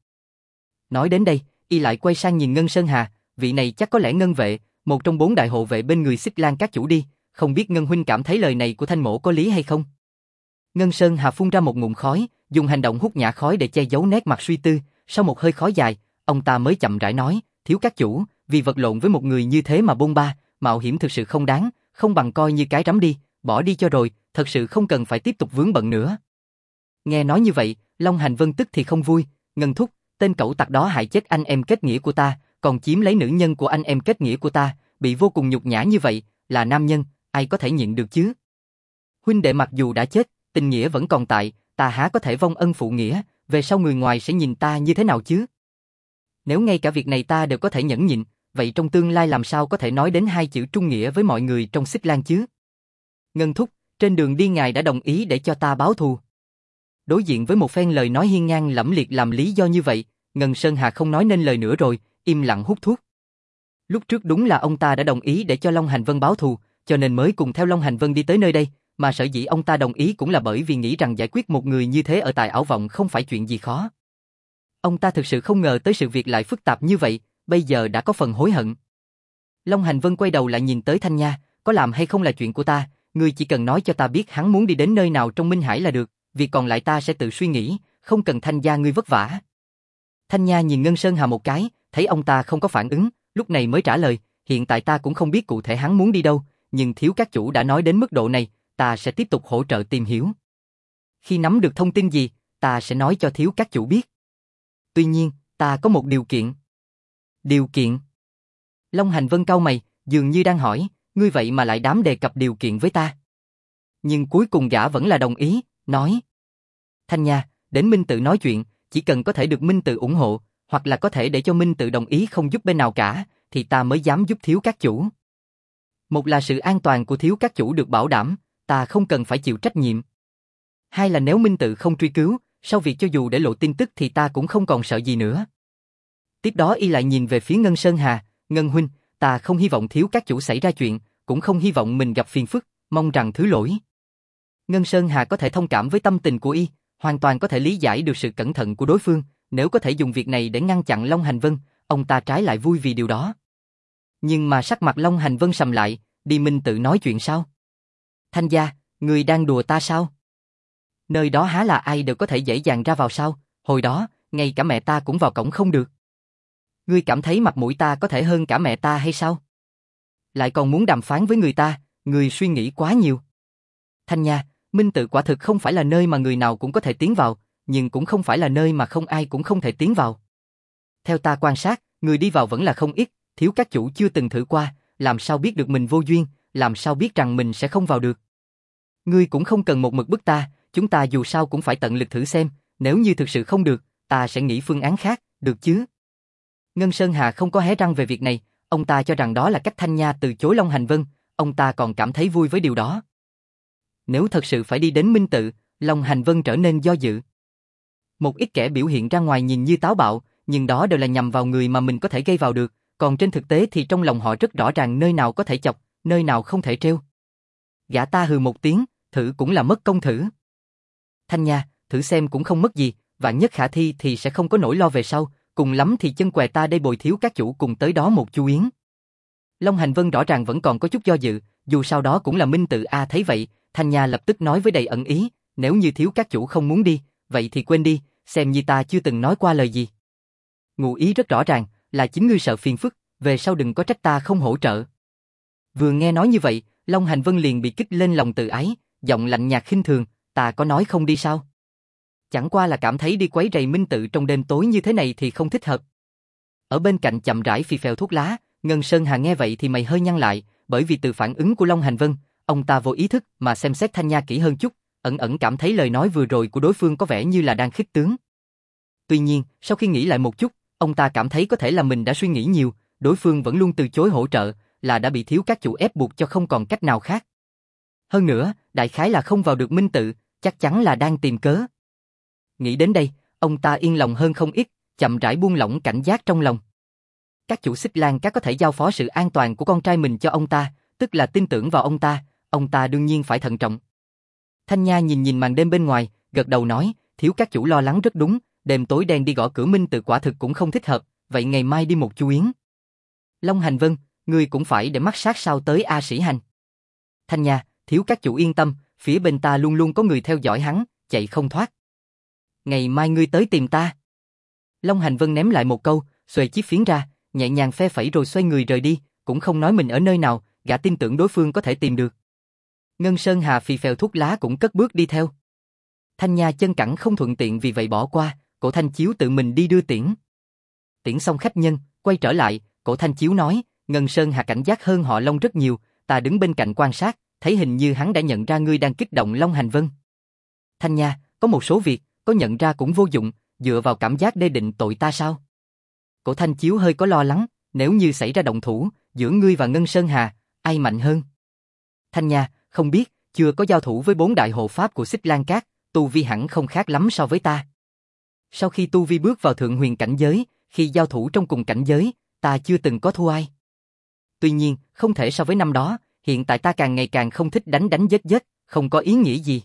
Nói đến đây, y lại quay sang nhìn Ngân Sơn Hà, vị này chắc có lẽ Ngân vệ, một trong 4 đại hộ vệ bên người Xích Lan các chủ đi, không biết Ngân huynh cảm thấy lời này của Thanh mỗ có lý hay không? Ngân Sơn Hà phun ra một ngụm khói, dùng hành động hút nhả khói để che giấu nét mặt suy tư, sau một hơi khói dài, ông ta mới chậm rãi nói, thiếu các chủ, vì vật lộn với một người như thế mà bôn ba, mạo hiểm thực sự không đáng, không bằng coi như cái rắm đi, bỏ đi cho rồi, thật sự không cần phải tiếp tục vướng bận nữa. Nghe nói như vậy, Long Hành Vân tức thì không vui, Ngân thúc, tên cẩu tặc đó hại chết anh em kết nghĩa của ta, còn chiếm lấy nữ nhân của anh em kết nghĩa của ta, bị vô cùng nhục nhã như vậy, là nam nhân, ai có thể nhịn được chứ? Huynh đệ mặc dù đã chết, tình nghĩa vẫn còn tại, ta há có thể vong ân phụ nghĩa, về sau người ngoài sẽ nhìn ta như thế nào chứ? Nếu ngay cả việc này ta đều có thể nhẫn nhịn, vậy trong tương lai làm sao có thể nói đến 2 chữ trung nghĩa với mọi người trong Xích Lan chứ? Ngân thúc, trên đường đi ngài đã đồng ý để cho ta báo thù. Đối diện với một phen lời nói hiên ngang lẫm liệt làm lý do như vậy, Ngân Sơn Hà không nói nên lời nữa rồi, im lặng hút thuốc. Lúc trước đúng là ông ta đã đồng ý để cho Long Hành Vân báo thù, cho nên mới cùng theo Long Hành Vân đi tới nơi đây, mà sở dĩ ông ta đồng ý cũng là bởi vì nghĩ rằng giải quyết một người như thế ở tại Ảo Vọng không phải chuyện gì khó. Ông ta thực sự không ngờ tới sự việc lại phức tạp như vậy, bây giờ đã có phần hối hận. Long Hành Vân quay đầu lại nhìn tới Thanh Nha, có làm hay không là chuyện của ta, ngươi chỉ cần nói cho ta biết hắn muốn đi đến nơi nào trong Minh Hải là được, việc còn lại ta sẽ tự suy nghĩ, không cần Thanh gia ngươi vất vả. Thanh Nha nhìn Ngân Sơn Hà một cái, thấy ông ta không có phản ứng, lúc này mới trả lời, hiện tại ta cũng không biết cụ thể hắn muốn đi đâu, nhưng thiếu các chủ đã nói đến mức độ này, ta sẽ tiếp tục hỗ trợ tìm hiểu. Khi nắm được thông tin gì, ta sẽ nói cho thiếu các chủ biết. Tuy nhiên, ta có một điều kiện. Điều kiện? Long Hành Vân cau mày, dường như đang hỏi, ngươi vậy mà lại dám đề cập điều kiện với ta. Nhưng cuối cùng gã vẫn là đồng ý, nói. Thanh Nha, đến Minh Tự nói chuyện, chỉ cần có thể được Minh Tự ủng hộ, hoặc là có thể để cho Minh Tự đồng ý không giúp bên nào cả, thì ta mới dám giúp thiếu các chủ. Một là sự an toàn của thiếu các chủ được bảo đảm, ta không cần phải chịu trách nhiệm. Hai là nếu Minh Tự không truy cứu, sau việc cho dù để lộ tin tức thì ta cũng không còn sợ gì nữa. Tiếp đó y lại nhìn về phía Ngân Sơn Hà, Ngân huynh, ta không hy vọng thiếu các chủ xảy ra chuyện, cũng không hy vọng mình gặp phiền phức, mong rằng thứ lỗi. Ngân Sơn Hà có thể thông cảm với tâm tình của y, hoàn toàn có thể lý giải được sự cẩn thận của đối phương, nếu có thể dùng việc này để ngăn chặn Long Hành Vân, ông ta trái lại vui vì điều đó. Nhưng mà sắc mặt Long Hành Vân sầm lại, đi Minh Tự nói chuyện sao? Thanh gia, người đang đùa ta sao? Nơi đó há là ai đều có thể dễ dàng ra vào sao? Hồi đó, ngay cả mẹ ta cũng vào cổng không được. Ngươi cảm thấy mặt mũi ta có thể hơn cả mẹ ta hay sao? Lại còn muốn đàm phán với người ta, người suy nghĩ quá nhiều. Thanh nha, Minh Tự quả thực không phải là nơi mà người nào cũng có thể tiến vào, nhưng cũng không phải là nơi mà không ai cũng không thể tiến vào. Theo ta quan sát, người đi vào vẫn là không ít, thiếu các chủ chưa từng thử qua, làm sao biết được mình vô duyên, làm sao biết rằng mình sẽ không vào được. Ngươi cũng không cần một mực bức ta, chúng ta dù sao cũng phải tận lực thử xem, nếu như thực sự không được, ta sẽ nghĩ phương án khác, được chứ? Ngân Sơn Hà không có hé răng về việc này, ông ta cho rằng đó là cách Thanh Nha từ chối Long Hành Vân, ông ta còn cảm thấy vui với điều đó. Nếu thật sự phải đi đến Minh Tự, Long Hành Vân trở nên do dự. Một ít kẻ biểu hiện ra ngoài nhìn như táo bạo, nhưng đó đều là nhằm vào người mà mình có thể gây vào được, còn trên thực tế thì trong lòng họ rất rõ ràng nơi nào có thể chọc, nơi nào không thể trêu. Gã ta hừ một tiếng, thử cũng là mất công thử. Thanh Nha, thử xem cũng không mất gì, vạn nhất khả thi thì sẽ không có nỗi lo về sau, cùng lắm thì chân què ta đây bồi thiếu các chủ cùng tới đó một chu yến. Long Hành Vân rõ ràng vẫn còn có chút do dự, dù sao đó cũng là Minh Tự a. Thấy vậy, Thanh Nha lập tức nói với đầy ẩn ý, nếu như thiếu các chủ không muốn đi, vậy thì quên đi, xem như ta chưa từng nói qua lời gì. Ngụ ý rất rõ ràng, là chính ngươi sợ phiền phức, về sau đừng có trách ta không hỗ trợ. Vừa nghe nói như vậy, Long Hành Vân liền bị kích lên lòng tự ái, giọng lạnh nhạt khinh thường, ta có nói không đi sao? Chẳng qua là cảm thấy đi quấy rầy Minh Tự trong đêm tối như thế này thì không thích hợp. Ở bên cạnh chậm rãi phì phèo thuốc lá, Ngân Sơn Hà nghe vậy thì mày hơi nhăn lại, bởi vì từ phản ứng của Long Hành Vân, ông ta vô ý thức mà xem xét Thanh Nha kỹ hơn chút, ẩn ẩn cảm thấy lời nói vừa rồi của đối phương có vẻ như là đang khích tướng. Tuy nhiên, sau khi nghĩ lại một chút, ông ta cảm thấy có thể là mình đã suy nghĩ nhiều, đối phương vẫn luôn từ chối hỗ trợ, là đã bị thiếu các chủ ép buộc cho không còn cách nào khác. Hơn nữa, đại khái là không vào được Minh Tự, chắc chắn là đang tìm cớ. Nghĩ đến đây, ông ta yên lòng hơn không ít, chậm rãi buông lỏng cảnh giác trong lòng. Các chủ Xích Lan Các có thể giao phó sự an toàn của con trai mình cho ông ta, tức là tin tưởng vào ông ta đương nhiên phải thận trọng. Thanh Nha nhìn nhìn màn đêm bên ngoài, gật đầu nói, thiếu các chủ lo lắng rất đúng, đêm tối đen đi gõ cửa Minh Tự quả thực cũng không thích hợp, vậy ngày mai đi một chu yến. Long Hành Vân, ngươi cũng phải để mắt sát sao tới A Sĩ Hành. Thanh Nha, thiếu các chủ yên tâm, phía bên ta luôn luôn có người theo dõi hắn, chạy không thoát. Ngày mai ngươi tới tìm ta. Long Hành Vân ném lại một câu, xuề chiếc phiến ra, nhẹ nhàng phe phẩy rồi xoay người rời đi, cũng không nói mình ở nơi nào, gã tin tưởng đối phương có thể tìm được. Ngân Sơn Hà phì phèo thuốc lá cũng cất bước đi theo. Thanh Nha chân cẳng không thuận tiện vì vậy bỏ qua, Cổ Thanh Chiếu tự mình đi đưa tiễn. Tiễn xong khách nhân, quay trở lại, Cổ Thanh Chiếu nói, Ngân Sơn Hà cảnh giác hơn họ Long rất nhiều, ta đứng bên cạnh quan sát, thấy hình như hắn đã nhận ra ngươi đang kích động Long Hành Vân. Thanh Nha, có một số việc, có nhận ra cũng vô dụng, dựa vào cảm giác để định tội ta sao? Cổ Thanh Chiếu hơi có lo lắng, nếu như xảy ra động thủ, giữa ngươi và Ngân Sơn Hà, ai mạnh hơn? Thanh Nha, không biết, chưa có giao thủ với 4 đại hộ pháp của Xích Lan Các, tu vi hẳn không khác lắm so với ta. Sau khi tu vi bước vào thượng huyền cảnh giới, khi giao thủ trong cùng cảnh giới, ta chưa từng có thua ai. Tuy nhiên, không thể so với năm đó, hiện tại ta càng ngày càng không thích đánh đánh giết giết, không có ý nghĩa gì.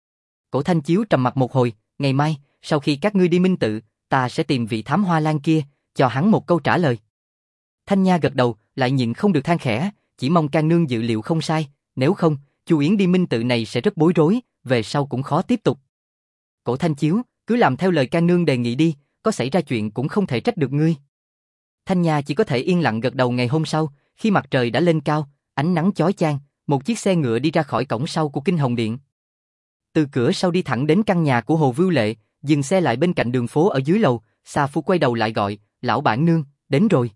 Cổ Thanh Chiếu trầm mặt một hồi, ngày mai, sau khi các ngươi đi Minh Tự, ta sẽ tìm vị thám hoa lan kia, cho hắn một câu trả lời. Thanh Nha gật đầu, lại nhịn không được than khẽ, chỉ mong Can Nương dự liệu không sai, nếu không, Chu Yến đi Minh Tự này sẽ rất bối rối, về sau cũng khó tiếp tục. Cổ Thanh Chiếu, cứ làm theo lời Can Nương đề nghị đi, có xảy ra chuyện cũng không thể trách được ngươi. Thanh Nha chỉ có thể yên lặng gật đầu. Ngày hôm sau, khi mặt trời đã lên cao, ánh nắng chói chang, một chiếc xe ngựa đi ra khỏi cổng sau của Kinh Hồng Điện. Từ cửa sau đi thẳng đến căn nhà của Hồ Vưu Lệ, dừng xe lại bên cạnh đường phố ở dưới lầu, Sa Phu quay đầu lại gọi, lão bản nương, đến rồi.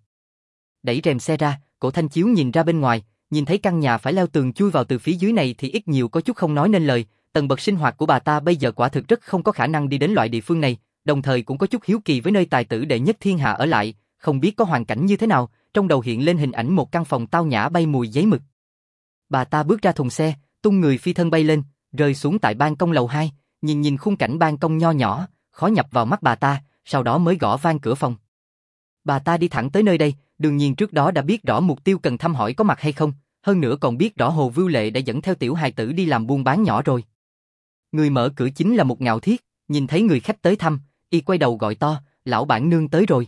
Đẩy rèm xe ra, Cổ Thanh Chiếu nhìn ra bên ngoài, nhìn thấy căn nhà phải leo tường chui vào từ phía dưới này thì ít nhiều có chút không nói nên lời, tầng bậc sinh hoạt của bà ta bây giờ quả thực rất không có khả năng đi đến loại địa phương này, đồng thời cũng có chút hiếu kỳ với nơi tài tử đệ nhất thiên hạ ở lại, không biết có hoàn cảnh như thế nào, trong đầu hiện lên hình ảnh một căn phòng tao nhã bay mùi giấy mực. Bà ta bước ra thùng xe, tung người phi thân bay lên, rơi xuống tại ban công lầu 2, nhìn khung cảnh ban công nho nhỏ, khó nhập vào mắt bà ta, sau đó mới gõ vang cửa phòng. Bà ta đi thẳng tới nơi đây, đương nhiên trước đó đã biết rõ mục tiêu cần thăm hỏi có mặt hay không, hơn nữa còn biết rõ Hồ Vưu Lệ đã dẫn theo tiểu hài tử đi làm buôn bán nhỏ rồi. Người mở cửa chính là một Ngạo Thiết, nhìn thấy người khách tới thăm, y quay đầu gọi to, lão bản nương tới rồi.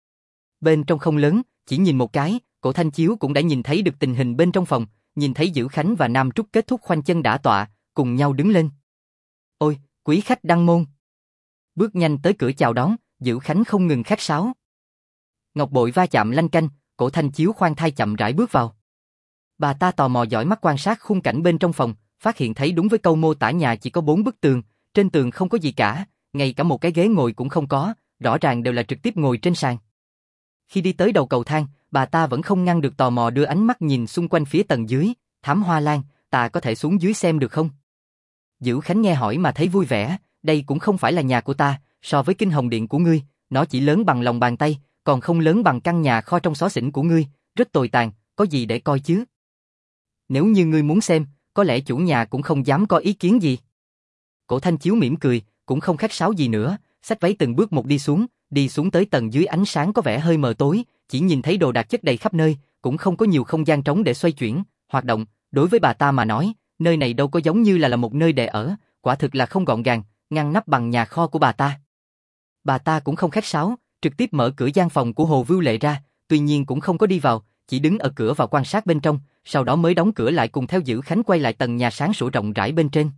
Bên trong không lớn, chỉ nhìn một cái, Cổ Thanh Chiếu cũng đã nhìn thấy được tình hình bên trong phòng, nhìn thấy Dữ Khánh và Nam Trúc kết thúc khoanh chân đả tọa, cùng nhau đứng lên. Ôi, quý khách đăng môn. Bước nhanh tới cửa chào đón, Dữ Khánh không ngừng khách sáo. Ngọc bội va chạm lanh canh, Cổ Thanh Chiếu khoan thai chậm rãi bước vào. Bà ta tò mò dõi mắt quan sát khung cảnh bên trong phòng, phát hiện thấy đúng với câu mô tả nhà chỉ có 4 bức tường, trên tường không có gì cả, ngay cả một cái ghế ngồi cũng không có, rõ ràng đều là trực tiếp ngồi trên sàn. Khi đi tới đầu cầu thang, bà ta vẫn không ngăn được tò mò đưa ánh mắt nhìn xung quanh phía tầng dưới, Thám Hoa Lan, ta có thể xuống dưới xem được không? Dữ Khánh nghe hỏi mà thấy vui vẻ, đây cũng không phải là nhà của ta, so với Kinh Hồng Điện của ngươi, nó chỉ lớn bằng lòng bàn tay, còn không lớn bằng căn nhà kho trong xó xỉnh của ngươi, rất tồi tàn, có gì để coi chứ? Nếu như ngươi muốn xem, có lẽ chủ nhà cũng không dám có ý kiến gì. Cổ Thanh Chiếu mỉm cười, cũng không khách sáo gì nữa, xách váy từng bước một đi xuống tới tầng dưới ánh sáng có vẻ hơi mờ tối, chỉ nhìn thấy đồ đạc chất đầy khắp nơi, cũng không có nhiều không gian trống để xoay chuyển, hoạt động, đối với bà ta mà nói, nơi này đâu có giống như là một nơi để ở, quả thực là không gọn gàng, ngăn nắp bằng nhà kho của bà ta. Bà ta cũng không khách sáo, trực tiếp mở cửa gian phòng của Hồ Vưu Lệ ra, tuy nhiên cũng không có đi vào, chỉ đứng ở cửa và quan sát bên trong, sau đó mới đóng cửa lại cùng theo Dữ Khánh quay lại tầng nhà sáng sủa rộng rãi bên trên.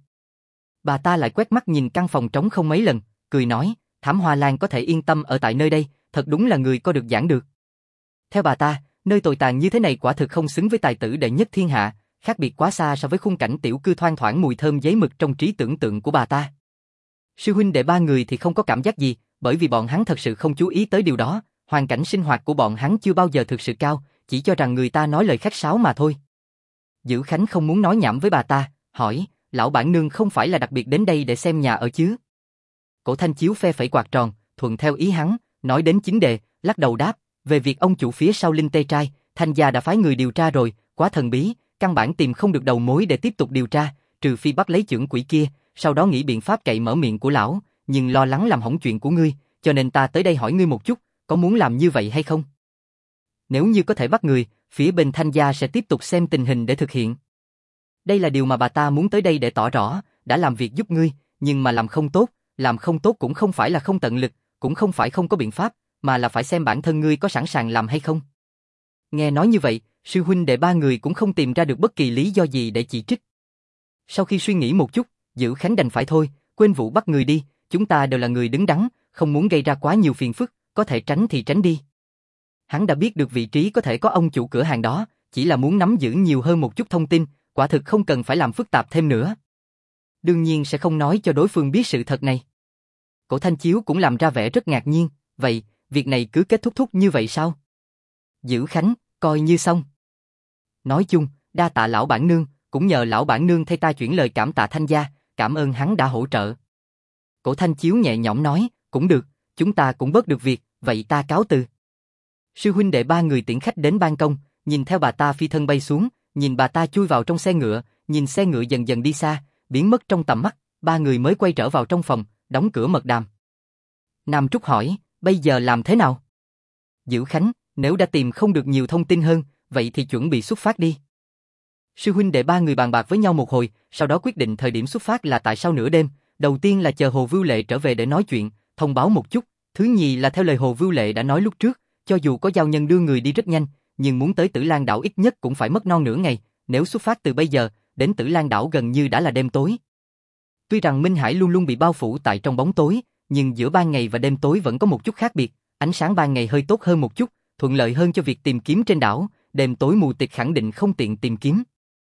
Bà ta lại quét mắt nhìn căn phòng trống không mấy lần, cười nói, Thám Hoa Lan có thể yên tâm ở tại nơi đây, thật đúng là người có được giảng được. Theo bà ta, nơi tồi tàn như thế này quả thực không xứng với tài tử đệ nhất thiên hạ, khác biệt quá xa so với khung cảnh tiểu cư thoang thoảng mùi thơm giấy mực trong trí tưởng tượng của bà ta. Sư huynh đệ ba người thì không có cảm giác gì, bởi vì bọn hắn thật sự không chú ý tới điều đó, hoàn cảnh sinh hoạt của bọn hắn chưa bao giờ thực sự cao, chỉ cho rằng người ta nói lời khách sáo mà thôi. Dữ Khánh không muốn nói nhảm với bà ta, hỏi, lão bản nương không phải là đặc biệt đến đây để xem nhà ở chứ? Cổ Thanh Chiếu phe phẩy quạt tròn, thuận theo ý hắn, nói đến chính đề, lắc đầu đáp, về việc ông chủ phía sau Linh Tê Trai, Thanh gia đã phái người điều tra rồi, quá thần bí, căn bản tìm không được đầu mối để tiếp tục điều tra, trừ phi bắt lấy chưởng quỷ kia, sau đó nghĩ biện pháp cậy mở miệng của lão, nhưng lo lắng làm hỏng chuyện của ngươi, cho nên ta tới đây hỏi ngươi một chút, có muốn làm như vậy hay không? Nếu như có thể bắt người, phía bên Thanh gia sẽ tiếp tục xem tình hình để thực hiện. Đây là điều mà bà ta muốn tới đây để tỏ rõ, đã làm việc giúp ngươi, nhưng mà làm không tốt cũng không phải là không tận lực, cũng không phải không có biện pháp, mà là phải xem bản thân ngươi có sẵn sàng làm hay không. Nghe nói như vậy, sư huynh đệ ba người cũng không tìm ra được bất kỳ lý do gì để chỉ trích. Sau khi suy nghĩ một chút, Dữ Khánh đành phải thôi, quên vụ bắt người đi, chúng ta đều là người đứng đắn, không muốn gây ra quá nhiều phiền phức, có thể tránh thì tránh đi. Hắn đã biết được vị trí có thể có ông chủ cửa hàng đó, chỉ là muốn nắm giữ nhiều hơn một chút thông tin, quả thực không cần phải làm phức tạp thêm nữa. Đương nhiên sẽ không nói cho đối phương biết sự thật này. Cổ Thanh Chiếu cũng làm ra vẻ rất ngạc nhiên, vậy, việc này cứ kết thúc như vậy sao? Dữ Khánh, coi như xong. Nói chung, đa tạ lão bản nương, cũng nhờ lão bản nương thay ta chuyển lời cảm tạ Thanh gia, cảm ơn hắn đã hỗ trợ. Cổ Thanh Chiếu nhẹ nhõm nói, cũng được, chúng ta cũng bớt được việc, vậy ta cáo từ. Sư huynh đệ ba người tiễn khách đến ban công, nhìn theo bà ta phi thân bay xuống, nhìn bà ta chui vào trong xe ngựa, nhìn xe ngựa dần dần đi xa, biến mất trong tầm mắt, ba người mới quay trở vào trong phòng, đóng cửa mật đàm. Nam Trúc hỏi, bây giờ làm thế nào? Dữ Khánh, nếu đã tìm không được nhiều thông tin hơn, vậy thì chuẩn bị xuất phát đi. Sư huynh đệ ba người bàn bạc với nhau một hồi, sau đó quyết định thời điểm xuất phát là tại sau nửa đêm, đầu tiên là chờ Hồ Vưu Lệ trở về để nói chuyện, thông báo một chút, thứ nhì là theo lời Hồ Vưu Lệ đã nói lúc trước, cho dù có giao nhân đưa người đi rất nhanh, nhưng muốn tới Tử Lan đảo ít nhất cũng phải mất non nửa ngày, nếu xuất phát từ bây giờ, đến Tử Lan đảo gần như đã là đêm tối. Tuy rằng Minh Hải luôn luôn bị bao phủ tại trong bóng tối, nhưng giữa ban ngày và đêm tối vẫn có một chút khác biệt, ánh sáng ban ngày hơi tốt hơn một chút, thuận lợi hơn cho việc tìm kiếm trên đảo, đêm tối mù tịt khẳng định không tiện tìm kiếm.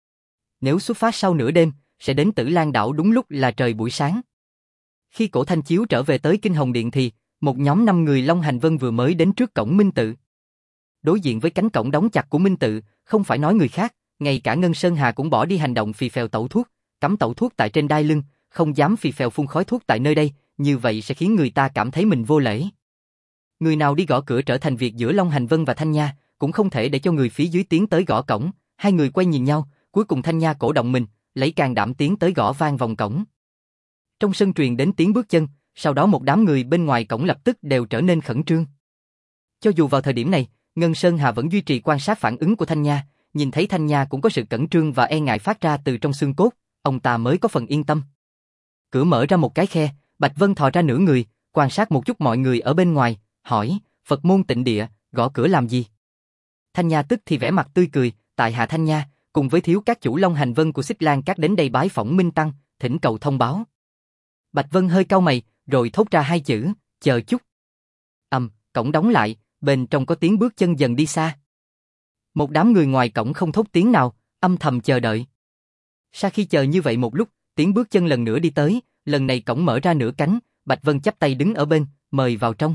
Nếu xuất phát sau nửa đêm, sẽ đến Tử Lan đảo đúng lúc là trời buổi sáng. Khi Cổ Thanh Chiếu trở về tới Kinh Hồng Điện thì, một nhóm 5 người Long Hành Vân vừa mới đến trước cổng Minh Tự. Đối diện với cánh cổng đóng chặt của Minh Tự, không phải nói người khác, ngay cả Ngân Sơn Hà cũng bỏ đi hành động phì phèo tẩu thuốc, cắm tẩu thuốc tại trên đai lưng, không dám phì phèo phun khói thuốc tại nơi đây, như vậy sẽ khiến người ta cảm thấy mình vô lễ. Người nào đi gõ cửa trở thành việc giữa Long Hành Vân và Thanh Nha, cũng không thể để cho người phía dưới tiến tới gõ cổng. Hai người quay nhìn nhau, cuối cùng Thanh Nha cổ động mình, lấy can đảm tiến tới gõ vang vòng cổng. Trong sân truyền đến tiếng bước chân, sau đó một đám người bên ngoài cổng lập tức đều trở nên khẩn trương. Cho dù vào thời điểm này, Ngân Sơn Hà vẫn duy trì quan sát phản ứng của Thanh Nha, nhìn thấy Thanh Nha cũng có sự cẩn trương và e ngại phát ra từ trong xương cốt, ông ta mới có phần yên tâm. Cửa mở ra một cái khe, Bạch Vân thò ra nửa người, quan sát một chút mọi người ở bên ngoài, hỏi, Phật môn tịnh địa, gõ cửa làm gì? Thanh Nha tức thì vẻ mặt tươi cười, tại hạ Thanh Nha, cùng với thiếu các chủ Long Hành Vân của Xích Lan Các đến đây bái phỏng Minh Tăng, thỉnh cầu thông báo. Bạch Vân hơi cau mày, rồi thốt ra hai chữ, chờ chút. Cổng đóng lại, bên trong có tiếng bước chân dần đi xa. Một đám người ngoài cổng không thốt tiếng nào, âm thầm chờ đợi. Sau khi chờ như vậy một lúc, tiếng bước chân lần nữa đi tới, lần này cổng mở ra nửa cánh, Bạch Vân chắp tay đứng ở bên, mời vào trong.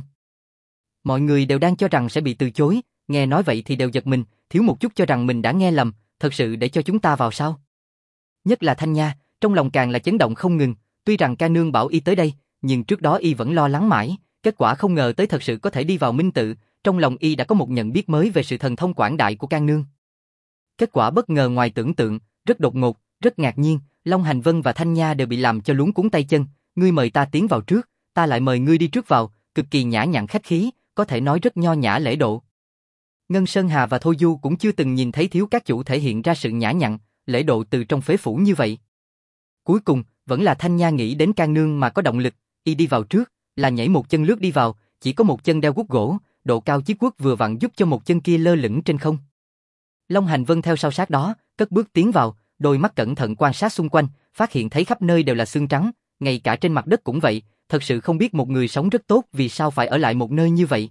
Mọi người đều đang cho rằng sẽ bị từ chối, nghe nói vậy thì đều giật mình, thiếu một chút cho rằng mình đã nghe lầm, thật sự để cho chúng ta vào sao? Nhất là Thanh Nha, trong lòng càng là chấn động không ngừng, tuy rằng ca nương bảo y tới đây, nhưng trước đó y vẫn lo lắng mãi, kết quả không ngờ tới thật sự có thể đi vào minh tự, trong lòng y đã có một nhận biết mới về sự thần thông quảng đại của ca nương. Kết quả bất ngờ ngoài tưởng tượng, rất đột ngột, rất ngạc nhiên, Long Hành Vân và Thanh Nha đều bị làm cho luống cuống tay chân, ngươi mời ta tiến vào trước, ta lại mời ngươi đi trước vào, cực kỳ nhã nhặn khách khí, có thể nói rất nho nhã lễ độ. Ngân Sơn Hà và Thôi Du cũng chưa từng nhìn thấy thiếu các chủ thể hiện ra sự nhã nhặn, lễ độ từ trong phế phủ như vậy. Cuối cùng, vẫn là Thanh Nha nghĩ đến can nương mà có động lực, y đi vào trước, là nhảy một chân lướt đi vào, chỉ có một chân đeo guốc gỗ, độ cao chiếc guốc vừa vặn giúp cho một chân kia lơ lửng trên không. Long Hành Vân theo sau sát đó, cất bước tiến vào, đôi mắt cẩn thận quan sát xung quanh, phát hiện thấy khắp nơi đều là xương trắng, ngay cả trên mặt đất cũng vậy, thật sự không biết một người sống rất tốt vì sao phải ở lại một nơi như vậy.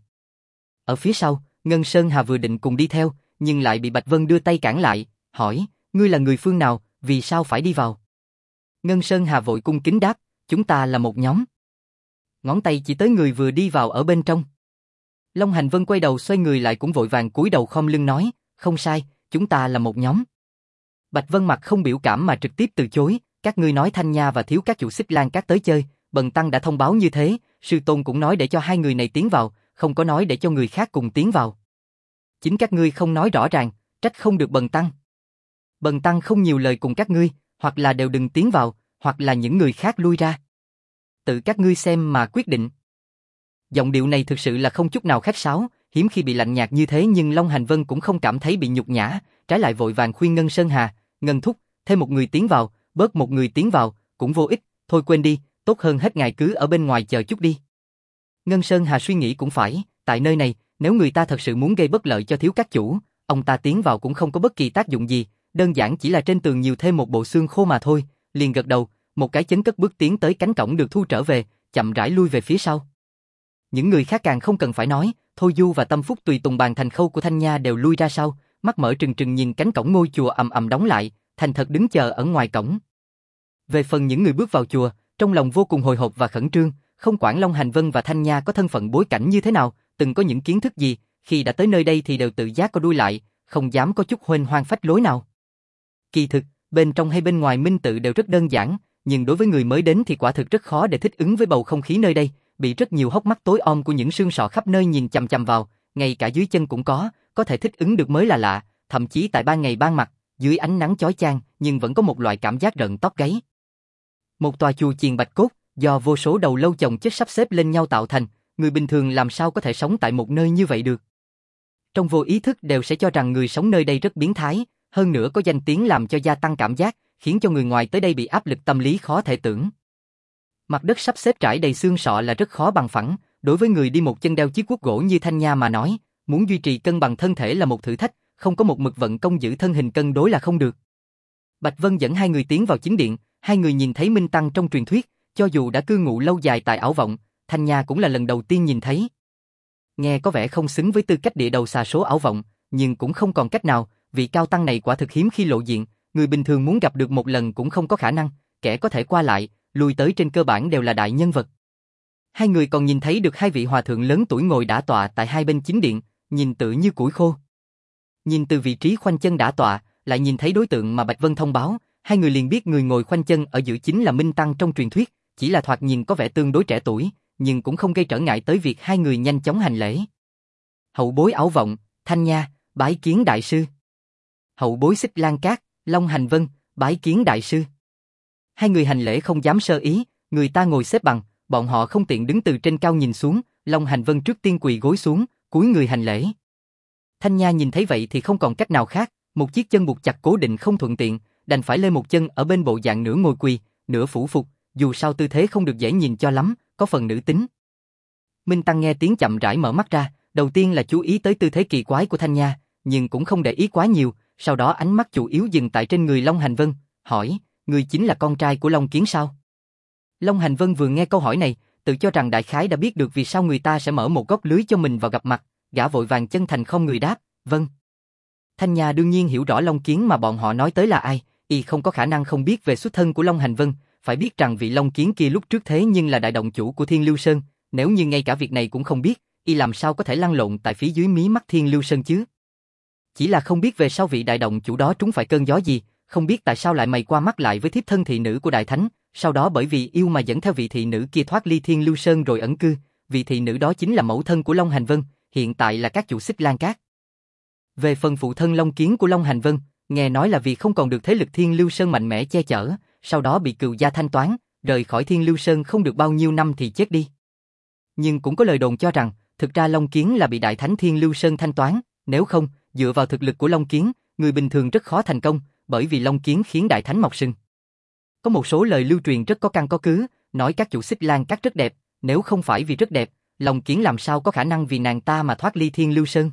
Ở phía sau, Ngân Sơn Hà vừa định cùng đi theo, nhưng lại bị Bạch Vân đưa tay cản lại, hỏi, ngươi là người phương nào, vì sao phải đi vào? Ngân Sơn Hà vội cung kính đáp, chúng ta là một nhóm. Ngón tay chỉ tới người vừa đi vào ở bên trong. Long Hành Vân quay đầu xoay người lại cũng vội vàng cúi đầu khom lưng nói, không sai, chúng ta là một nhóm. Bạch Vân mặt không biểu cảm mà trực tiếp từ chối, các ngươi nói Thanh Nha và thiếu các chủ Xích Lan Các tới chơi, Bần Tăng đã thông báo như thế, sư tôn cũng nói để cho hai người này tiến vào, không có nói để cho người khác cùng tiến vào. Chính các ngươi không nói rõ ràng, trách không được Bần Tăng. Bần Tăng không nhiều lời cùng các ngươi, hoặc là đều đừng tiến vào, hoặc là những người khác lui ra. Tự các ngươi xem mà quyết định. Giọng điệu này thực sự là không chút nào khách sáo, hiếm khi bị lạnh nhạt như thế, nhưng Long Hành Vân cũng không cảm thấy bị nhục nhã, trái lại vội vàng khuyên Ngân Sơn Hà, Ngân thúc, thêm một người tiến vào, bớt một người tiến vào, cũng vô ích, thôi quên đi, tốt hơn hết ngài cứ ở bên ngoài chờ chút đi. Ngân Sơn Hà suy nghĩ cũng phải, tại nơi này, nếu người ta thật sự muốn gây bất lợi cho thiếu các chủ, ông ta tiến vào cũng không có bất kỳ tác dụng gì, đơn giản chỉ là trên tường nhiều thêm một bộ xương khô mà thôi, liền gật đầu, một cái chấn cất bước tiến tới cánh cổng được thu trở về, chậm rãi lui về phía sau. Những người khác càng không cần phải nói, Thôi Du và Tâm Phúc tùy tùng bàn thành khâu của Thanh Nha đều lui ra sau, mắt mở trừng trừng nhìn cánh cổng ngôi chùa ầm ầm đóng lại, thành thật đứng chờ ở ngoài cổng. Về phần những người bước vào chùa, trong lòng vô cùng hồi hộp và khẩn trương, không quản Long Hành Vân và Thanh Nha có thân phận bối cảnh như thế nào, từng có những kiến thức gì, khi đã tới nơi đây thì đều tự giác co đuôi lại, không dám có chút huênh hoang phách lối nào. Kỳ thực, bên trong hay bên ngoài minh tự đều rất đơn giản, nhưng đối với người mới đến thì quả thực rất khó để thích ứng với bầu không khí nơi đây, bị rất nhiều hốc mắt tối om của những xương sọ khắp nơi nhìn chằm chằm vào, ngay cả dưới chân cũng có thể thích ứng được mới là lạ, thậm chí tại ban ngày ban mặt, dưới ánh nắng chói chang, nhưng vẫn có một loại cảm giác rợn tóc gáy. Một tòa chùa chiền bạch cốt, do vô số đầu lâu chồng chất sắp xếp lên nhau tạo thành, người bình thường làm sao có thể sống tại một nơi như vậy được. Trong vô ý thức đều sẽ cho rằng người sống nơi đây rất biến thái, hơn nữa có danh tiếng làm cho gia tăng cảm giác, khiến cho người ngoài tới đây bị áp lực tâm lý khó thể tưởng. Mặt đất sắp xếp trải đầy xương sọ là rất khó bằng phẳng, đối với người đi một chân đeo chiếc guốc gỗ như Thanh Nha mà nói, muốn duy trì cân bằng thân thể là một thử thách, không có một mực vận công giữ thân hình cân đối là không được. Bạch Vân dẫn hai người tiến vào chính điện, hai người nhìn thấy Minh Tăng trong truyền thuyết, cho dù đã cư ngụ lâu dài tại Ảo Vọng, Thanh Nha cũng là lần đầu tiên nhìn thấy. Nghe có vẻ không xứng với tư cách địa đầu xà số Ảo Vọng, nhưng cũng không còn cách nào, vị cao tăng này quả thực hiếm khi lộ diện, người bình thường muốn gặp được một lần cũng không có khả năng, kẻ có thể qua lại, lui tới trên cơ bản đều là đại nhân vật. Hai người còn nhìn thấy được hai vị hòa thượng lớn tuổi ngồi đả tọa tại hai bên chính điện, nhìn tự như củi khô. Nhìn từ vị trí khoanh chân đả tọa, lại nhìn thấy đối tượng mà Bạch Vân thông báo, hai người liền biết người ngồi khoanh chân ở giữa chính là Minh Tăng trong truyền thuyết, chỉ là thoạt nhìn có vẻ tương đối trẻ tuổi, nhưng cũng không gây trở ngại tới việc hai người nhanh chóng hành lễ. Hậu bối Ảo Vọng, Thanh Nha, bái kiến đại sư. Hậu bối Xích Lan Cát, Long Hành Vân, bái kiến đại sư. Hai người hành lễ không dám sơ ý, người ta ngồi xếp bằng, bọn họ không tiện đứng từ trên cao nhìn xuống, Long Hành Vân trước tiên quỳ gối xuống, cúi người hành lễ. Thanh Nha nhìn thấy vậy thì không còn cách nào khác, một chiếc chân buộc chặt cố định không thuận tiện, đành phải lê một chân ở bên bộ dạng nửa ngồi quỳ, nửa phủ phục, dù sao tư thế không được dễ nhìn cho lắm, có phần nữ tính. Minh Tăng nghe tiếng chậm rãi mở mắt ra, đầu tiên là chú ý tới tư thế kỳ quái của Thanh Nha, nhưng cũng không để ý quá nhiều, sau đó ánh mắt chủ yếu dừng tại trên người Long Hành Vân, hỏi, người chính là con trai của Long Kiến sao? Long Hành Vân vừa nghe câu hỏi này, tự cho rằng đại khái đã biết được vì sao người ta sẽ mở một góc lưới cho mình vào gặp mặt, gã vội vàng chân thành không người đáp, vâng. Thanh Nha đương nhiên hiểu rõ Long Kiến mà bọn họ nói tới là ai, y không có khả năng không biết về xuất thân của Long Hành Vân, phải biết rằng vị Long Kiến kia lúc trước thế nhưng là đại động chủ của Thiên Lưu Sơn, nếu như ngay cả việc này cũng không biết, y làm sao có thể lăn lộn tại phía dưới mí mắt Thiên Lưu Sơn chứ? Chỉ là không biết về sau vị đại động chủ đó trúng phải cơn gió gì, không biết tại sao lại mày qua mắt lại với thiếp thân thị nữ của đại thánh, sau đó bởi vì yêu mà dẫn theo vị thị nữ kia thoát ly Thiên Lưu Sơn rồi ẩn cư, vị thị nữ đó chính là mẫu thân của Long Hành Vân, hiện tại là các chủ Xích Lan Cát. Về phần phụ thân Long Kiến của Long Hành Vân, nghe nói là vì không còn được thế lực Thiên Lưu Sơn mạnh mẽ che chở, sau đó bị cừu gia thanh toán, rời khỏi Thiên Lưu Sơn không được bao nhiêu năm thì chết đi. Nhưng cũng có lời đồn cho rằng, thực ra Long Kiến là bị đại thánh Thiên Lưu Sơn thanh toán, nếu không, dựa vào thực lực của Long Kiến, người bình thường rất khó thành công, bởi vì Long Kiến khiến đại thánh mọc sừng. Có một số lời lưu truyền rất có căn có cứ, nói các chủ Xích Lan Cát rất đẹp, nếu không phải vì rất đẹp, Long Kiến làm sao có khả năng vì nàng ta mà thoát ly Thiên Lưu Sơn.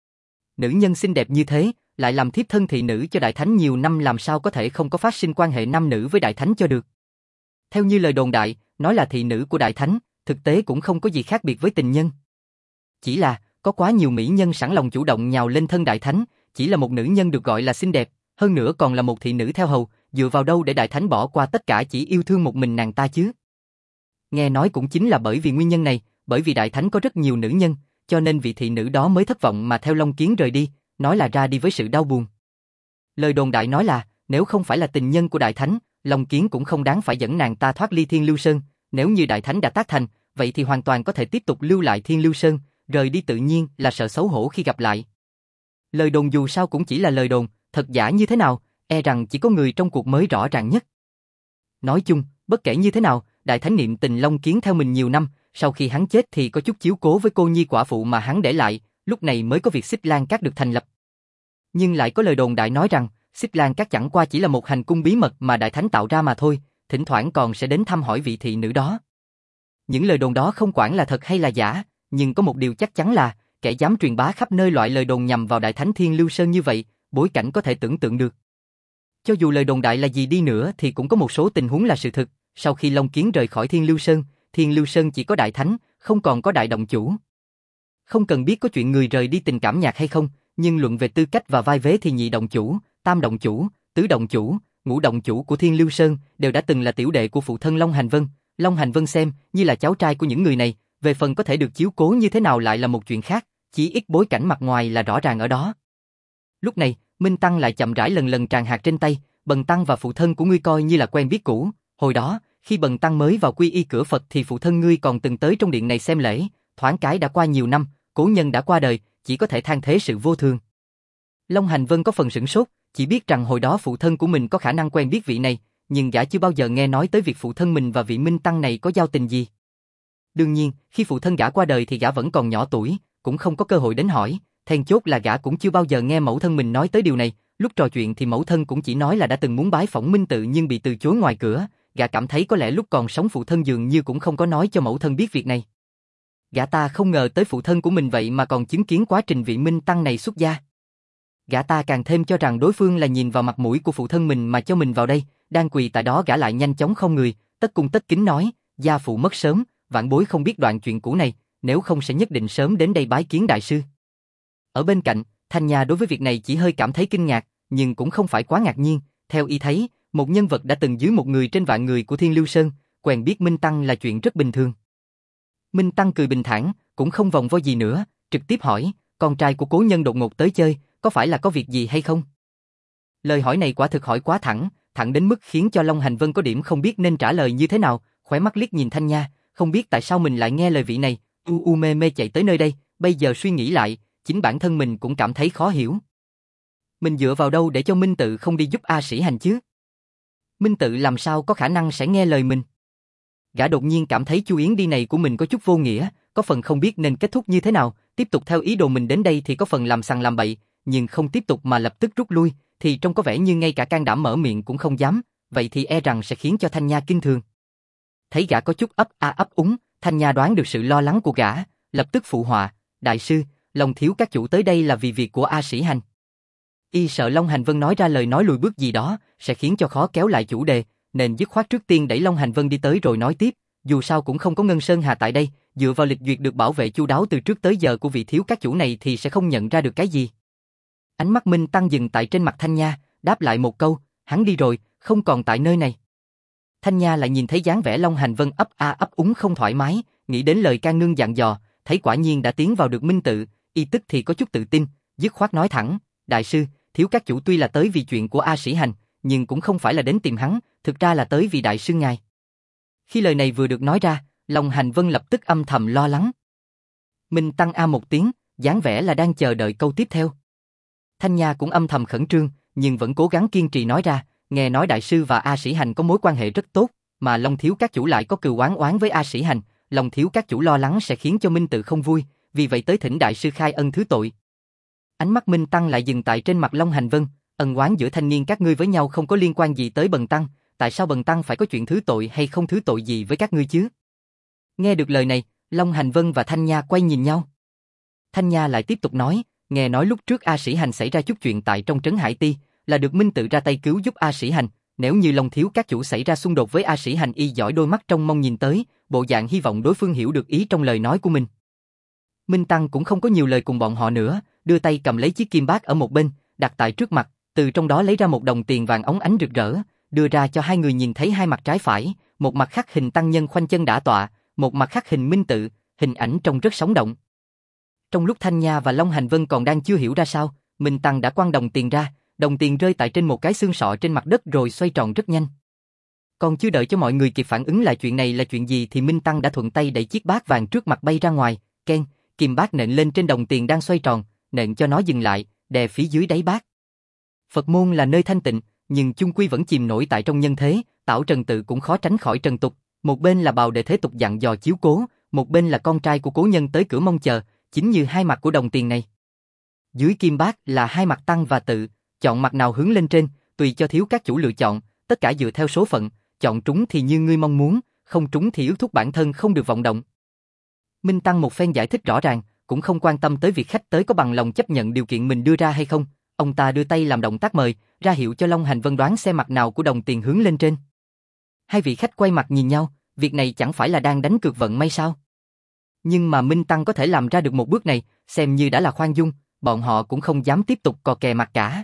Nữ nhân xinh đẹp như thế, lại làm thiếp thân thị nữ cho đại thánh nhiều năm làm sao có thể không có phát sinh quan hệ nam nữ với đại thánh cho được. Theo như lời đồn đại, nói là thị nữ của đại thánh, thực tế cũng không có gì khác biệt với tình nhân. Chỉ là, có quá nhiều mỹ nhân sẵn lòng chủ động nhào lên thân đại thánh, chỉ là một nữ nhân được gọi là xinh đẹp, hơn nữa còn là một thị nữ theo hầu, dựa vào đâu để đại thánh bỏ qua tất cả chỉ yêu thương một mình nàng ta chứ? Nghe nói cũng chính là bởi vì nguyên nhân này, bởi vì đại thánh có rất nhiều nữ nhân, cho nên vị thị nữ đó mới thất vọng mà theo Long Kiến rời đi, nói là ra đi với sự đau buồn. Lời đồn đại nói là, nếu không phải là tình nhân của đại thánh, Long Kiến cũng không đáng phải dẫn nàng ta thoát ly Thiên Lưu Sơn, nếu như đại thánh đã tác thành, vậy thì hoàn toàn có thể tiếp tục lưu lại Thiên Lưu Sơn, rời đi tự nhiên là sợ xấu hổ khi gặp lại. Lời đồn dù sao cũng chỉ là lời đồn, thật giả như thế nào, e rằng chỉ có người trong cuộc mới rõ ràng nhất. Nói chung, bất kể như thế nào, đại thánh niệm tình Long Kiến theo mình nhiều năm, sau khi hắn chết thì có chút chiếu cố với cô nhi quả phụ mà hắn để lại, lúc này mới có việc Xích Lan Cát được thành lập. Nhưng lại có lời đồn đại nói rằng, Xích Lan Cát chẳng qua chỉ là một hành cung bí mật mà đại thánh tạo ra mà thôi, thỉnh thoảng còn sẽ đến thăm hỏi vị thị nữ đó. Những lời đồn đó không quản là thật hay là giả, nhưng có một điều chắc chắn là, kẻ dám truyền bá khắp nơi loại lời đồn nhằm vào đại thánh Thiên Lưu Sơn như vậy, bối cảnh có thể tưởng tượng được. Cho dù lời đồn đại là gì đi nữa thì cũng có một số tình huống là sự thực, sau khi Long Kiến rời khỏi Thiên Lưu Sơn chỉ có đại thánh, không còn có đại động chủ. Không cần biết có chuyện người rời đi tình cảm nhạc hay không, nhưng luận về tư cách và vai vế thì nhị động chủ, tam động chủ, tứ động chủ, ngũ động chủ của Thiên Lưu Sơn đều đã từng là tiểu đệ của phụ thân Long Hành Vân. Long Hành Vân xem như là cháu trai của những người này, về phần có thể được chiếu cố như thế nào lại là một chuyện khác, chỉ ít bối cảnh mặt ngoài là rõ ràng ở đó. Lúc này, Minh Tăng lại chậm rãi lần lần tràn hạt trên tay, Bần Tăng và phụ thân của ngươi coi như là quen biết cũ, hồi đó, khi Bần Tăng mới vào quy y cửa Phật thì phụ thân ngươi còn từng tới trong điện này xem lễ, thoáng cái đã qua nhiều năm, cố nhân đã qua đời, chỉ có thể than thế sự vô thường. Long Hành Vân có phần sửng sốt, chỉ biết rằng hồi đó phụ thân của mình có khả năng quen biết vị này, nhưng gã chưa bao giờ nghe nói tới việc phụ thân mình và vị Minh Tăng này có giao tình gì. Đương nhiên, khi phụ thân gã qua đời thì gã vẫn còn nhỏ tuổi, cũng không có cơ hội đến hỏi, then chốt là gã cũng chưa bao giờ nghe mẫu thân mình nói tới điều này, lúc trò chuyện thì mẫu thân cũng chỉ nói là đã từng muốn bái phỏng Minh Tự nhưng bị từ chối ngoài cửa, gã cảm thấy có lẽ lúc còn sống phụ thân dường như cũng không có nói cho mẫu thân biết việc này. Gã ta không ngờ tới phụ thân của mình vậy mà còn chứng kiến quá trình vị Minh Tăng này xuất gia. Gã ta càng thêm cho rằng đối phương là nhìn vào mặt mũi của phụ thân mình mà cho mình vào đây, đang quỳ tại đó gã lại nhanh chóng không người, tất cung tất kính nói, gia phụ mất sớm, vãn bối không biết đoạn chuyện cũ này, nếu không sẽ nhất định sớm đến đây bái kiến đại sư. Ở bên cạnh, Thanh Nha đối với việc này chỉ hơi cảm thấy kinh ngạc, nhưng cũng không phải quá ngạc nhiên, theo y thấy, một nhân vật đã từng dưới một người trên vạn người của Thiên Lưu Sơn, quen biết Minh Tăng là chuyện rất bình thường. Minh Tăng cười bình thản, cũng không vòng vo gì nữa, trực tiếp hỏi, con trai của cố nhân đột ngột tới chơi, có phải là có việc gì hay không? Lời hỏi này quả thực hỏi quá thẳng, thẳng đến mức khiến cho Long Hành Vân có điểm không biết nên trả lời như thế nào, khóe mắt liếc nhìn Thanh Nha, không biết tại sao mình lại nghe lời vị này, mê mê chạy tới nơi đây, bây giờ suy nghĩ lại, chính bản thân mình cũng cảm thấy khó hiểu. Mình dựa vào đâu để cho Minh Tự không đi giúp A Sĩ Hành chứ? Minh Tự làm sao có khả năng sẽ nghe lời mình? Gã đột nhiên cảm thấy Chu Yến đi này của mình có chút vô nghĩa, có phần không biết nên kết thúc như thế nào, tiếp tục theo ý đồ mình đến đây thì có phần làm sằng làm bậy, nhưng không tiếp tục mà lập tức rút lui, thì trông có vẻ như ngay cả can đảm mở miệng cũng không dám, vậy thì e rằng sẽ khiến cho Thanh Nha kinh thường. Thấy gã có chút ấp a ấp úng, Thanh Nha đoán được sự lo lắng của gã, lập tức phụ họa, đại sư, Long thiếu các chủ tới đây là vì việc của A Sĩ Hành. Y sợ Long Hành Vân nói ra lời nói lùi bước gì đó, sẽ khiến cho khó kéo lại chủ đề, nên dứt khoát trước tiên đẩy Long Hành Vân đi tới rồi nói tiếp, dù sao cũng không có Ngân Sơn Hà tại đây, dựa vào lịch duyệt được bảo vệ chu đáo từ trước tới giờ của vị thiếu các chủ này thì sẽ không nhận ra được cái gì. Ánh mắt Minh Tăng dừng tại trên mặt Thanh Nha, đáp lại một câu, hắn đi rồi, không còn tại nơi này. Thanh Nha lại nhìn thấy dáng vẻ Long Hành Vân ấp a ấp úng không thoải mái, nghĩ đến lời can nương dặn dò, thấy quả nhiên đã tiến vào được Minh Tự, y tức thì có chút tự tin, dứt khoát nói thẳng, đại sư, thiếu các chủ tuy là tới vì chuyện của A Sĩ Hành, nhưng cũng không phải là đến tìm hắn, thực ra là tới vì đại sư ngài. Khi lời này vừa được nói ra, Long Hành Vân lập tức âm thầm lo lắng. Minh Tăng a một tiếng, dáng vẻ là đang chờ đợi câu tiếp theo. Thanh Nha cũng âm thầm khẩn trương, nhưng vẫn cố gắng kiên trì nói ra, nghe nói đại sư và A Sĩ Hành có mối quan hệ rất tốt, mà Long thiếu các chủ lại có cừu oán với A Sĩ Hành, Long thiếu các chủ lo lắng sẽ khiến cho Minh Tự không vui, vì vậy tới thỉnh đại sư khai ân thứ tội. Ánh mắt Minh Tăng lại dừng tại trên mặt Long Hành Vân, ân oán giữa thanh niên các ngươi với nhau không có liên quan gì tới Bần Tăng, tại sao Bần Tăng phải có chuyện thứ tội hay không thứ tội gì với các ngươi chứ? Nghe được lời này, Long Hành Vân và Thanh Nha quay nhìn nhau. Thanh Nha lại tiếp tục nói, nghe nói lúc trước A Sĩ Hành xảy ra chút chuyện tại trong trấn Hải Ti, là được Minh Tự ra tay cứu giúp A Sĩ Hành, nếu như Long thiếu các chủ xảy ra xung đột với A Sĩ Hành y giỏi đôi mắt trong mong nhìn tới, bộ dạng hy vọng đối phương hiểu được ý trong lời nói của mình. Minh Tăng cũng không có nhiều lời cùng bọn họ nữa, đưa tay cầm lấy chiếc kim bát ở một bên, đặt tại trước mặt, từ trong đó lấy ra một đồng tiền vàng óng ánh rực rỡ, đưa ra cho hai người nhìn thấy hai mặt trái phải, một mặt khắc hình tăng nhân khoanh chân đả tọa, một mặt khắc hình Minh Tự, hình ảnh trông rất sống động. Trong lúc Thanh Nha và Long Hành Vân còn đang chưa hiểu ra sao, Minh Tăng đã quăng đồng tiền ra, đồng tiền rơi tại trên một cái xương sọ trên mặt đất rồi xoay tròn rất nhanh. Còn chưa đợi cho mọi người kịp phản ứng lại chuyện này là chuyện gì thì Minh Tăng đã thuận tay đẩy chiếc bát vàng trước mặt bay ra ngoài, keng, kim bát nện lên trên đồng tiền đang xoay tròn, nện cho nó dừng lại, đè phía dưới đáy bát. Phật môn là nơi thanh tịnh, nhưng chung quy vẫn chìm nổi tại trong nhân thế, Tảo Trần Tự cũng khó tránh khỏi trần tục, một bên là Bào Đệ thế tục dặn dò chiếu cố, một bên là con trai của cố nhân tới cửa mong chờ, chính như hai mặt của đồng tiền này. Dưới kim bát là hai mặt Tăng và Tự, chọn mặt nào hướng lên trên, tùy cho thiếu các chủ lựa chọn, tất cả dựa theo số phận, chọn trúng thì như ngươi mong muốn, không trúng thì ước thúc bản thân không được vọng động. Minh Tăng một phen giải thích rõ ràng, cũng không quan tâm tới việc khách tới có bằng lòng chấp nhận điều kiện mình đưa ra hay không, ông ta đưa tay làm động tác mời, ra hiệu cho Long Hành Vân đoán xem mặt nào của đồng tiền hướng lên trên. Hai vị khách quay mặt nhìn nhau, việc này chẳng phải là đang đánh cược vận may sao? Nhưng mà Minh Tăng có thể làm ra được một bước này, xem như đã là khoan dung, bọn họ cũng không dám tiếp tục cò kè mặt cả.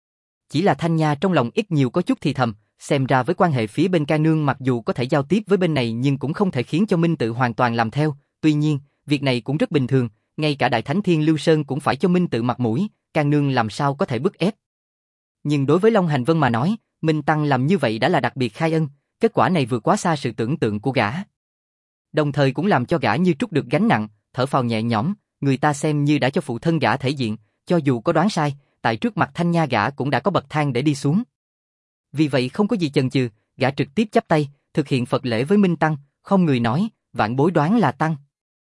Chỉ là Thanh Nha trong lòng ít nhiều có chút thì thầm, xem ra với quan hệ phía bên ca nương mặc dù có thể giao tiếp với bên này nhưng cũng không thể khiến cho Minh Tự hoàn toàn làm theo, tuy nhiên, việc này cũng rất bình thường, ngay cả Đại Thánh Thiên Lưu Sơn cũng phải cho Minh Tự mặt mũi, ca nương làm sao có thể bức ép. Nhưng đối với Long Hành Vân mà nói, Minh Tăng làm như vậy đã là đặc biệt khai ân, kết quả này vượt quá xa sự tưởng tượng của gã. Đồng thời cũng làm cho gã như trút được gánh nặng, thở phào nhẹ nhõm, người ta xem như đã cho phụ thân gã thể diện, cho dù có đoán sai, tại trước mặt Thanh Nha gã cũng đã có bậc thang để đi xuống. Vì vậy không có gì chần chừ, gã trực tiếp chắp tay, thực hiện Phật lễ với Minh Tăng, không người nói, vạn bối đoán là Tăng.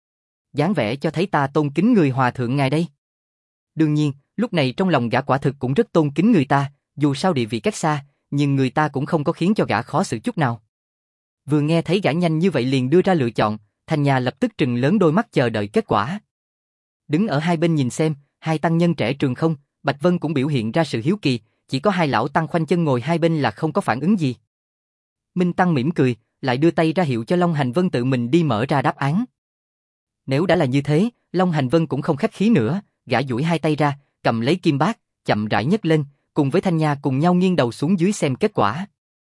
Dáng vẻ cho thấy ta tôn kính người hòa thượng ngài đây. Đương nhiên, lúc này trong lòng gã quả thực cũng rất tôn kính người ta, dù sao địa vị cách xa, nhưng người ta cũng không có khiến cho gã khó xử chút nào. Vừa nghe thấy gã nhanh như vậy liền đưa ra lựa chọn, Thanh Nha lập tức trừng lớn đôi mắt chờ đợi kết quả. Đứng ở hai bên nhìn xem, hai tăng nhân trẻ Trường Không, Bạch Vân cũng biểu hiện ra sự hiếu kỳ, chỉ có hai lão tăng khoanh chân ngồi hai bên là không có phản ứng gì. Minh Tăng mỉm cười, lại đưa tay ra hiệu cho Long Hành Vân tự mình đi mở ra đáp án. Nếu đã là như thế, Long Hành Vân cũng không khách khí nữa, gã duỗi hai tay ra, cầm lấy kim bát, chậm rãi nhấc lên, cùng với Thanh Nha cùng nhau nghiêng đầu xuống dưới xem kết quả.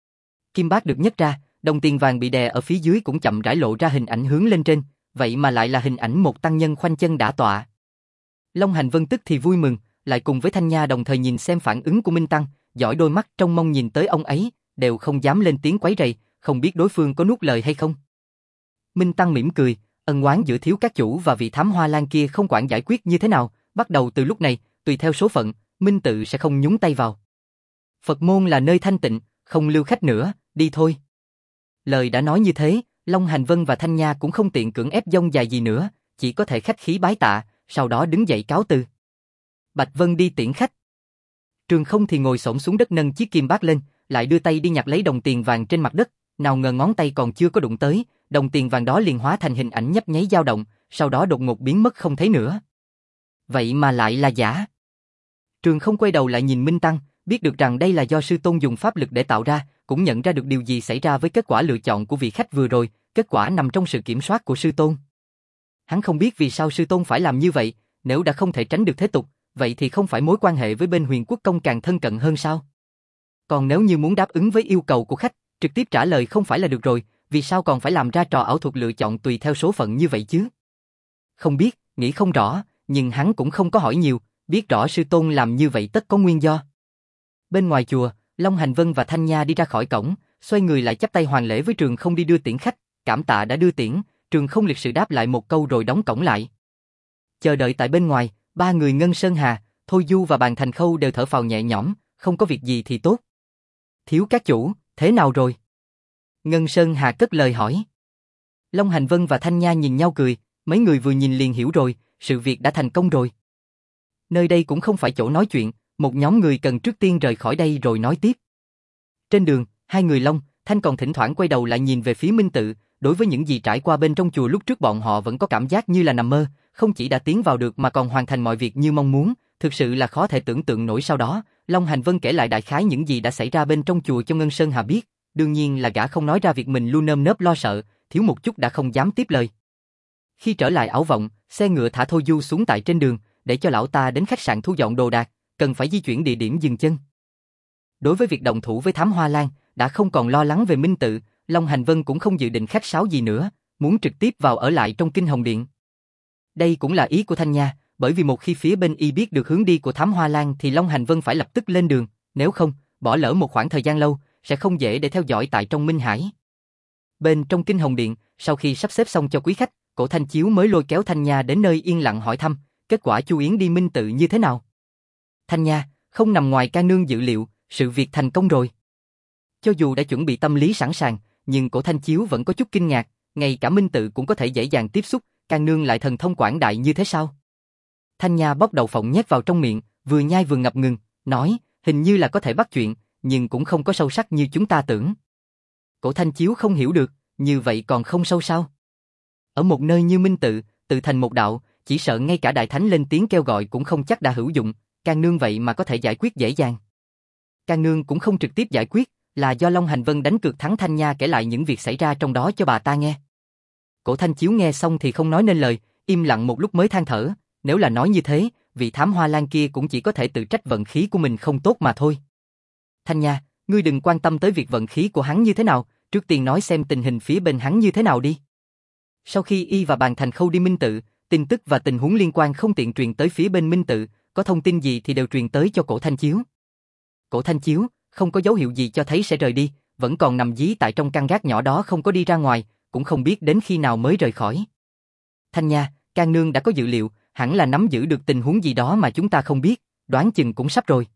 Kim bát được nhấc ra, đồng tiền vàng bị đè ở phía dưới cũng chậm rãi lộ ra hình ảnh hướng lên trên, vậy mà lại là hình ảnh một tăng nhân khoanh chân đả tọa. Long Hành Vân tức thì vui mừng, lại cùng với Thanh Nha đồng thời nhìn xem phản ứng của Minh Tăng, dõi đôi mắt trong mong nhìn tới ông ấy, đều không dám lên tiếng quấy rầy, không biết đối phương có nuốt lời hay không. Minh Tăng mỉm cười, ân oán giữa thiếu các chủ và vị thám hoa lan kia không quản giải quyết như thế nào, Bắt đầu từ lúc này, tùy theo số phận, Minh Tự sẽ không nhúng tay vào. Phật môn là nơi thanh tịnh, không lưu khách nữa, đi thôi. Lời đã nói như thế, Long Hành Vân và Thanh Nha cũng không tiện cưỡng ép dông dài gì nữa, chỉ có thể khách khí bái tạ, sau đó đứng dậy cáo từ. Bạch Vân đi tiễn khách. Trường Không thì ngồi xổm xuống đất nâng chiếc kim bát lên, lại đưa tay đi nhặt lấy đồng tiền vàng trên mặt đất, nào ngờ ngón tay còn chưa có đụng tới, đồng tiền vàng đó liền hóa thành hình ảnh nhấp nháy dao động, sau đó đột ngột biến mất không thấy nữa. Vậy mà lại là giả. Trường Không quay đầu lại nhìn Minh Tăng, biết được rằng đây là do sư tôn dùng pháp lực để tạo ra, cũng nhận ra được điều gì xảy ra với kết quả lựa chọn của vị khách vừa rồi, kết quả nằm trong sự kiểm soát của sư tôn. Hắn không biết vì sao sư tôn phải làm như vậy, nếu đã không thể tránh được thế tục, vậy thì không phải mối quan hệ với bên Huyền Quốc Công càng thân cận hơn sao? Còn nếu như muốn đáp ứng với yêu cầu của khách, trực tiếp trả lời không phải là được rồi, vì sao còn phải làm ra trò ảo thuật lựa chọn tùy theo số phận như vậy chứ? Không biết, nghĩ không rõ, nhưng hắn cũng không có hỏi nhiều, biết rõ sư tôn làm như vậy tất có nguyên do. Bên ngoài chùa, Long Hành Vân và Thanh Nha đi ra khỏi cổng, xoay người lại chắp tay hoàn lễ với Trường Không đi đưa tiễn khách, cảm tạ đã đưa tiễn, Trường Không lịch sự đáp lại một câu rồi đóng cổng lại. Chờ đợi tại bên ngoài, ba người Ngân Sơn Hà, Thôi Du và Bàn Thành Khâu đều thở phào nhẹ nhõm, không có việc gì thì tốt. Thiếu các chủ, thế nào rồi? Ngân Sơn Hà cất lời hỏi. Long Hành Vân và Thanh Nha nhìn nhau cười, mấy người vừa nhìn liền hiểu rồi, sự việc đã thành công rồi. Nơi đây cũng không phải chỗ nói chuyện, một nhóm người cần trước tiên rời khỏi đây rồi nói tiếp. Trên đường, hai người Long, Thanh còn thỉnh thoảng quay đầu lại nhìn về phía Minh Tự, đối với những gì trải qua bên trong chùa lúc trước bọn họ vẫn có cảm giác như là nằm mơ, không chỉ đã tiến vào được mà còn hoàn thành mọi việc như mong muốn, thực sự là khó thể tưởng tượng nổi. Sau đó, Long Hành Vân kể lại đại khái những gì đã xảy ra bên trong chùa cho Ngân Sơn Hà biết, đương nhiên là gã không nói ra việc mình luôn nơm nớp lo sợ, thiếu một chút đã không dám tiếp lời. Khi trở lại ảo vọng, xe ngựa thả Thôi Du xuống tại trên đường, để cho lão ta đến khách sạn thu dọn đồ đạc, cần phải di chuyển địa điểm dừng chân. Đối với việc động thủ với Thám Hoa Lan, đã không còn lo lắng về Minh Tự, Long Hành Vân cũng không dự định khách sáo gì nữa, muốn trực tiếp vào ở lại trong Kinh Hồng Điện. Đây cũng là ý của Thanh Nha, bởi vì một khi phía bên y biết được hướng đi của Thám Hoa Lan thì Long Hành Vân phải lập tức lên đường, nếu không, bỏ lỡ một khoảng thời gian lâu, sẽ không dễ để theo dõi tại trong Minh Hải. Bên trong Kinh Hồng Điện, sau khi sắp xếp xong cho quý khách, Cổ Thanh Chiếu mới lôi kéo Thanh Nha đến nơi yên lặng hỏi thăm, kết quả Chu Yến đi Minh Tự như thế nào? Thanh Nha, không nằm ngoài ca nương dự liệu, sự việc thành công rồi. Cho dù đã chuẩn bị tâm lý sẵn sàng, nhưng Cổ Thanh Chiếu vẫn có chút kinh ngạc, ngay cả Minh Tự cũng có thể dễ dàng tiếp xúc, ca nương lại thần thông quảng đại như thế sao? Thanh Nha bóc đầu phộng nhét vào trong miệng, vừa nhai vừa ngập ngừng, nói, hình như là có thể bắt chuyện, nhưng cũng không có sâu sắc như chúng ta tưởng. Cổ Thanh Chiếu không hiểu được, như vậy còn không sâu sao? Ở một nơi như Minh Tự, tự thành một đạo, chỉ sợ ngay cả đại thánh lên tiếng kêu gọi cũng không chắc đã hữu dụng, can nương vậy mà có thể giải quyết dễ dàng. Can nương cũng không trực tiếp giải quyết, là do Long Hành Vân đánh cược thắng. Thanh Nha kể lại những việc xảy ra trong đó cho bà ta nghe. Cổ Thanh Chiếu nghe xong thì không nói nên lời, im lặng một lúc mới than thở, nếu là nói như thế, vị Thám Hoa Lan kia cũng chỉ có thể tự trách vận khí của mình không tốt mà thôi. Thanh Nha, ngươi đừng quan tâm tới việc vận khí của hắn như thế nào, trước tiên nói xem tình hình phía bên hắn như thế nào đi. Sau khi y và Bàn Thành Khâu đi Minh Tự, tin tức và tình huống liên quan không tiện truyền tới phía bên Minh Tự, có thông tin gì thì đều truyền tới cho Cổ Thanh Chiếu. Cổ Thanh Chiếu không có dấu hiệu gì cho thấy sẽ rời đi, vẫn còn nằm dí tại trong căn gác nhỏ đó không có đi ra ngoài, cũng không biết đến khi nào mới rời khỏi. Thanh Nha, can nương đã có dự liệu, hẳn là nắm giữ được tình huống gì đó mà chúng ta không biết, đoán chừng cũng sắp rồi.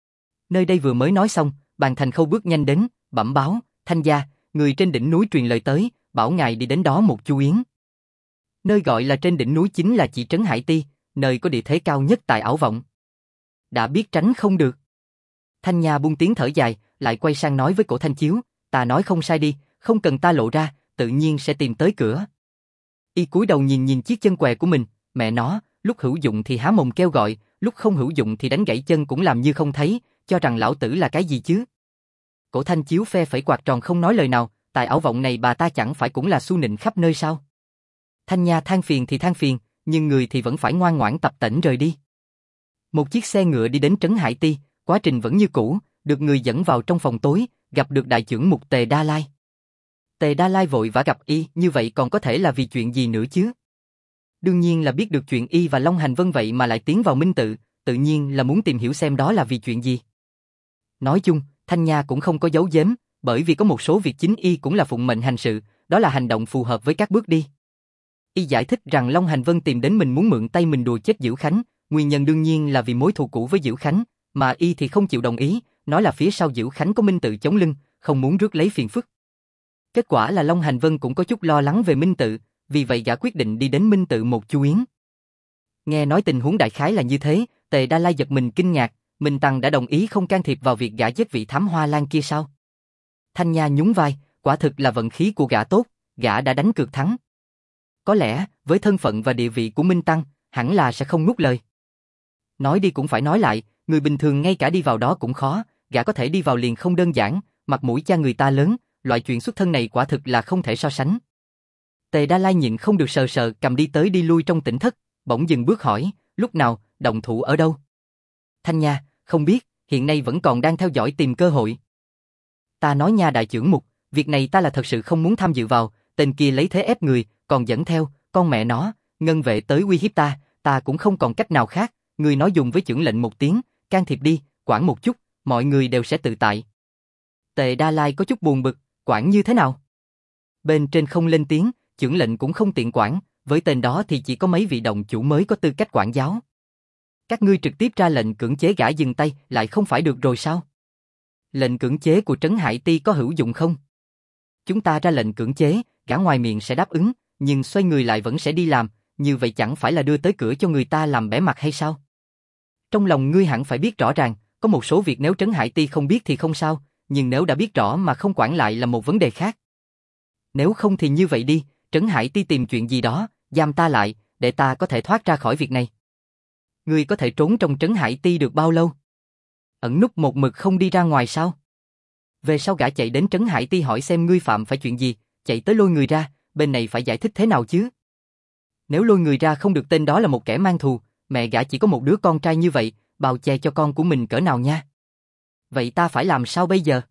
Nơi đây vừa mới nói xong, Bàn Thành Khâu bước nhanh đến, bẩm báo, Thanh gia, người trên đỉnh núi truyền lời tới, bảo ngài đi đến đó một Chu Yến. Nơi gọi là trên đỉnh núi chính là chỉ trấn Hải Ti, nơi có địa thế cao nhất tại ảo vọng. Đã biết tránh không được. Thanh Nha buông tiếng thở dài, lại quay sang nói với Cổ Thanh Chiếu, ta nói không sai đi, không cần ta lộ ra, tự nhiên sẽ tìm tới cửa. Y cúi đầu nhìn nhìn chiếc chân què của mình, mẹ nó, lúc hữu dụng thì há mồm kêu gọi, lúc không hữu dụng thì đánh gãy chân cũng làm như không thấy, cho rằng lão tử là cái gì chứ? Cổ Thanh Chiếu phe phẩy quạt tròn không nói lời nào, tại ảo vọng này bà ta chẳng phải cũng là xu nịnh khắp nơi sao? Thanh Nha than phiền thì than phiền, nhưng người thì vẫn phải ngoan ngoãn tập tễnh rời đi. Một chiếc xe ngựa đi đến trấn Hải Ti, quá trình vẫn như cũ, được người dẫn vào trong phòng tối, gặp được đại trưởng mục Tề Đa Lai. Tề Đa Lai vội vã gặp y, như vậy còn có thể là vì chuyện gì nữa chứ? Đương nhiên là biết được chuyện y và Long Hành Vân vậy mà lại tiến vào Minh Tự, tự nhiên là muốn tìm hiểu xem đó là vì chuyện gì. Nói chung, Thanh Nha cũng không có giấu giếm, bởi vì có một số việc chính y cũng là phụng mệnh hành sự, đó là hành động phù hợp với các bước đi. Y giải thích rằng Long Hành Vân tìm đến mình muốn mượn tay mình đùa chết Diễu Khánh, nguyên nhân đương nhiên là vì mối thù cũ với Diễu Khánh, mà y thì không chịu đồng ý, nói là phía sau Diễu Khánh có Minh Tự chống lưng, không muốn rước lấy phiền phức. Kết quả là Long Hành Vân cũng có chút lo lắng về Minh Tự, vì vậy gã quyết định đi đến Minh Tự một chu yến. Nghe nói tình huống đại khái là như thế, Tề Đa Lai giật mình kinh ngạc, Minh Tăng đã đồng ý không can thiệp vào việc gã giết vị thám hoa lan kia sao? Thanh Nha nhún vai, quả thực là vận khí của gã tốt, gã đã đánh cược thắng. Có lẽ, với thân phận và địa vị của Minh Tăng, hẳn là sẽ không nuốt lời. Nói đi cũng phải nói lại, người bình thường ngay cả đi vào đó cũng khó, gã có thể đi vào liền không đơn giản, mặt mũi cha người ta lớn, loại chuyện xuất thân này quả thực là không thể so sánh. Tề Đa Lai nhịn không được sờ sờ cầm đi tới đi lui trong tỉnh thất, bỗng dừng bước hỏi, lúc nào, động thủ ở đâu? Thanh Nha, không biết, hiện nay vẫn còn đang theo dõi tìm cơ hội. Ta nói nha đại trưởng mục, việc này ta là thật sự không muốn tham dự vào, tên kia lấy thế ép người, còn dẫn theo, con mẹ nó, ngân vệ tới uy hiếp ta cũng không còn cách nào khác, người nói dùng với chưởng lệnh một tiếng, can thiệp đi, quản một chút, mọi người đều sẽ tự tại. Tề Đa Lai có chút buồn bực, quản như thế nào? Bên trên không lên tiếng, chưởng lệnh cũng không tiện quản, với tên đó thì chỉ có mấy vị động chủ mới có tư cách quản giáo. Các ngươi trực tiếp ra lệnh cưỡng chế gã dừng tay, lại không phải được rồi sao? Lệnh cưỡng chế của Trấn Hải Ti có hữu dụng không? Chúng ta ra lệnh cưỡng chế, gã ngoài miệng sẽ đáp ứng, nhưng xoay người lại vẫn sẽ đi làm, như vậy chẳng phải là đưa tới cửa cho người ta làm bẽ mặt hay sao? Trong lòng ngươi hẳn phải biết rõ ràng, có một số việc nếu Trấn Hải Ti không biết thì không sao, nhưng nếu đã biết rõ mà không quản lại là một vấn đề khác. Nếu không thì như vậy đi, Trấn Hải Ti tìm chuyện gì đó, giam ta lại, để ta có thể thoát ra khỏi việc này. Ngươi có thể trốn trong Trấn Hải Ti được bao lâu? Ẩn núp một mực không đi ra ngoài sao? Về sau gã chạy đến Trấn Hải Ti hỏi xem ngươi phạm phải chuyện gì, chạy tới lôi người ra, bên này phải giải thích thế nào chứ? Nếu lôi người ra không được tên đó là một kẻ mang thù, mẹ gã chỉ có một đứa con trai như vậy, bào che cho con của mình cỡ nào nha? Vậy ta phải làm sao bây giờ?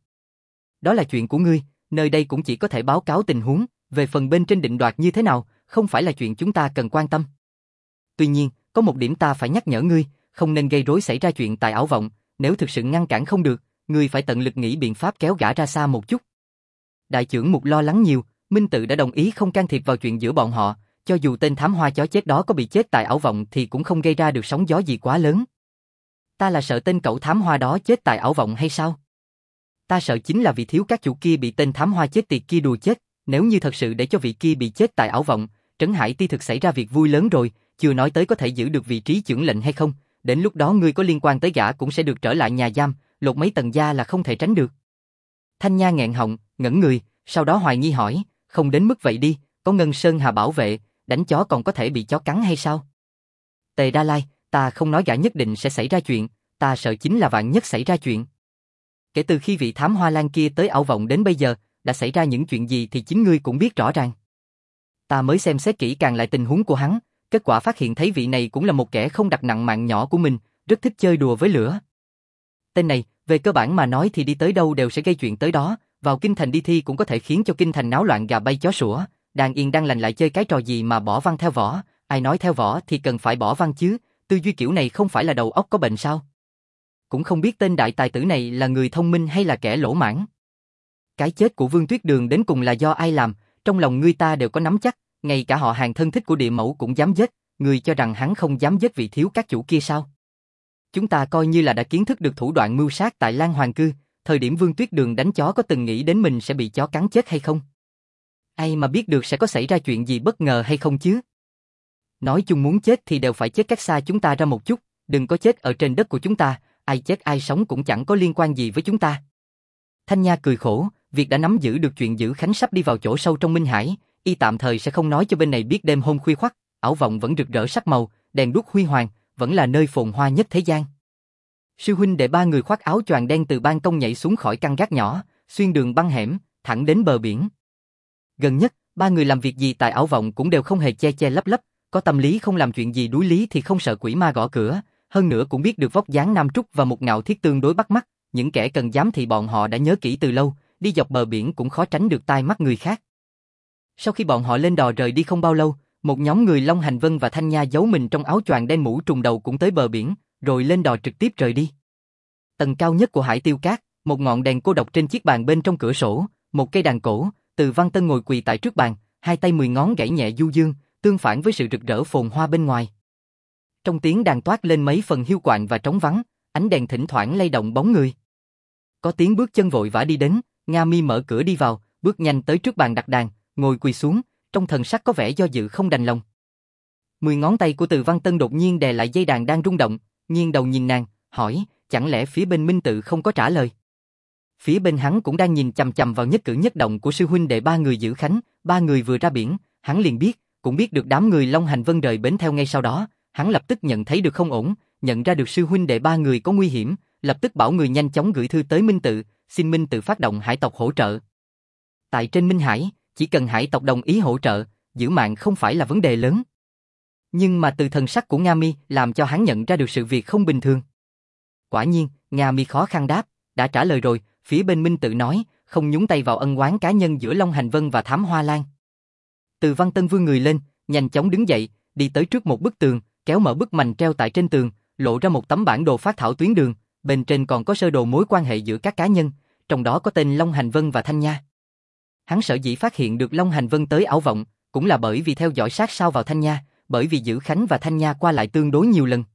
Đó là chuyện của ngươi, nơi đây cũng chỉ có thể báo cáo tình huống, về phần bên trên định đoạt như thế nào, không phải là chuyện chúng ta cần quan tâm. Tuy nhiên, có một điểm ta phải nhắc nhở ngươi, không nên gây rối xảy ra chuyện tại Ảo Vọng, nếu thực sự ngăn cản không được, ngươi phải tận lực nghĩ biện pháp kéo gã ra xa một chút. Đại trưởng mục lo lắng nhiều, Minh Tự đã đồng ý không can thiệp vào chuyện giữa bọn họ, cho dù tên thám hoa chó chết đó có bị chết tại Ảo Vọng thì cũng không gây ra được sóng gió gì quá lớn. Ta là sợ tên cậu thám hoa đó chết tại Ảo Vọng hay sao? Ta sợ chính là vì thiếu các chủ kia bị tên thám hoa chết tiệt kia đùa chết, nếu như thật sự để cho vị kia bị chết tại Ảo Vọng, Trấn Hải Ti thực xảy ra việc vui lớn rồi, chưa nói tới có thể giữ được vị trí chưởng lệnh hay không, đến lúc đó ngươi có liên quan tới gã cũng sẽ được trở lại nhà giam, lột mấy tầng da là không thể tránh được. Thanh Nha nghẹn họng, ngẩn người, sau đó hoài nghi hỏi, không đến mức vậy đi, có Ngân Sơn Hà bảo vệ, đánh chó còn có thể bị chó cắn hay sao? Tề Đa Lai, ta không nói gã nhất định sẽ xảy ra chuyện, ta sợ chính là vạn nhất xảy ra chuyện. Kể từ khi vị thám hoa lan kia tới Ảo Vọng đến bây giờ, đã xảy ra những chuyện gì thì chính ngươi cũng biết rõ ràng. Ta mới xem xét kỹ càng lại tình huống của hắn, kết quả phát hiện thấy vị này cũng là một kẻ không đặt nặng mạng nhỏ của mình, rất thích chơi đùa với lửa. Tên này, về cơ bản mà nói thì đi tới đâu đều sẽ gây chuyện tới đó, vào kinh thành đi thi cũng có thể khiến cho kinh thành náo loạn gà bay chó sủa, đang yên đang lành lại chơi cái trò gì mà bỏ văn theo võ, ai nói theo võ thì cần phải bỏ văn chứ, tư duy kiểu này không phải là đầu óc có bệnh sao? Cũng không biết tên đại tài tử này là người thông minh hay là kẻ lỗ mãng. Cái chết của Vương Tuyết Đường đến cùng là do ai làm, trong lòng ngươi ta đều có nắm chắc, ngay cả họ hàng thân thích của địa mẫu cũng dám giết, ngươi cho rằng hắn không dám giết vị thiếu các chủ kia sao? Chúng ta coi như là đã kiến thức được thủ đoạn mưu sát tại Lan Hoàng Cư, thời điểm Vương Tuyết Đường đánh chó có từng nghĩ đến mình sẽ bị chó cắn chết hay không? Ai mà biết được sẽ có xảy ra chuyện gì bất ngờ hay không chứ? Nói chung muốn chết thì đều phải chết cách xa chúng ta ra một chút, đừng có chết ở trên đất của chúng ta, ai chết ai sống cũng chẳng có liên quan gì với chúng ta. Thanh Nha cười khổ, việc đã nắm giữ được chuyện Giữ Khánh sắp đi vào chỗ sâu trong Minh Hải, y tạm thời sẽ không nói cho bên này biết đêm hôm khuya khoắt, Ảo Vọng vẫn rực rỡ sắc màu, đèn đuốc huy hoàng, vẫn là nơi phồn hoa nhất thế gian. Sư huynh đệ ba người khoác áo choàng đen từ ban công nhảy xuống khỏi căn gác nhỏ, xuyên đường băng hẻm, thẳng đến bờ biển. Gần nhất, ba người làm việc gì tại Ảo Vọng cũng đều không hề che che lấp lấp, có tâm lý không làm chuyện gì đuối lý thì không sợ quỷ ma gõ cửa, hơn nữa cũng biết được vóc dáng nam trúc và một ngạo thiết tương đối bắt mắt, những kẻ cần giám thị bọn họ đã nhớ kỹ từ lâu, đi dọc bờ biển cũng khó tránh được tai mắt người khác. Sau khi bọn họ lên đò rời đi không bao lâu, một nhóm người Long Hành Vân và Thanh Nha giấu mình trong áo choàng đen mũ trùng đầu cũng tới bờ biển, rồi lên đò trực tiếp rời đi. Tầng cao nhất của Hải Tiêu Cát, một ngọn đèn cô độc trên chiếc bàn bên trong cửa sổ, một cây đàn cổ, Từ Văn Tân ngồi quỳ tại trước bàn, hai tay 10 ngón gảy nhẹ du dương, tương phản với sự rực rỡ phồn hoa bên ngoài. Trong tiếng đàn toát lên mấy phần hiu quạnh và trống vắng, ánh đèn thỉnh thoảng lay động bóng người. Có tiếng bước chân vội vã đi đến, Nga Mi mở cửa đi vào, bước nhanh tới trước bàn đặt đàn, ngồi quỳ xuống, trong thần sắc có vẻ do dự không đành lòng. 10 ngón tay của Từ Văn Tân đột nhiên đè lại dây đàn đang rung động, nghiêng đầu nhìn nàng, hỏi, chẳng lẽ phía bên Minh Tự không có trả lời? Phía bên hắn cũng đang nhìn chằm chằm vào nhất cử nhất động của sư huynh đệ ba người giữ khánh, ba người vừa ra biển, hắn liền biết, cũng biết được đám người Long Hành Vân rời bến theo ngay sau đó, hắn lập tức nhận thấy được không ổn, nhận ra được sư huynh đệ ba người có nguy hiểm, lập tức bảo người nhanh chóng gửi thư tới Minh Tự, xin Minh Tự phát động hải tộc hỗ trợ. Tại trên Minh Hải, chỉ cần hải tộc đồng ý hỗ trợ, giữ mạng không phải là vấn đề lớn. Nhưng mà từ thần sắc của Nga Mi làm cho hắn nhận ra được sự việc không bình thường. Quả nhiên, Nga Mi khó khăn đáp, đã trả lời rồi, phía bên Minh Tự nói, không nhúng tay vào ân oán cá nhân giữa Long Hành Vân và Thám Hoa Lan. Từ Văn Tân vươn người lên, nhanh chóng đứng dậy, đi tới trước một bức tường, kéo mở bức mành treo tại trên tường, lộ ra một tấm bản đồ phát thảo tuyến đường, bên trên còn có sơ đồ mối quan hệ giữa các cá nhân, trong đó có tên Long Hành Vân và Thanh Nha. Hắn sở dĩ phát hiện được Long Hành Vân tới Ảo Vọng, cũng là bởi vì theo dõi sát sao vào Thanh Nha, bởi vì Giữ Khánh và Thanh Nha qua lại tương đối nhiều lần.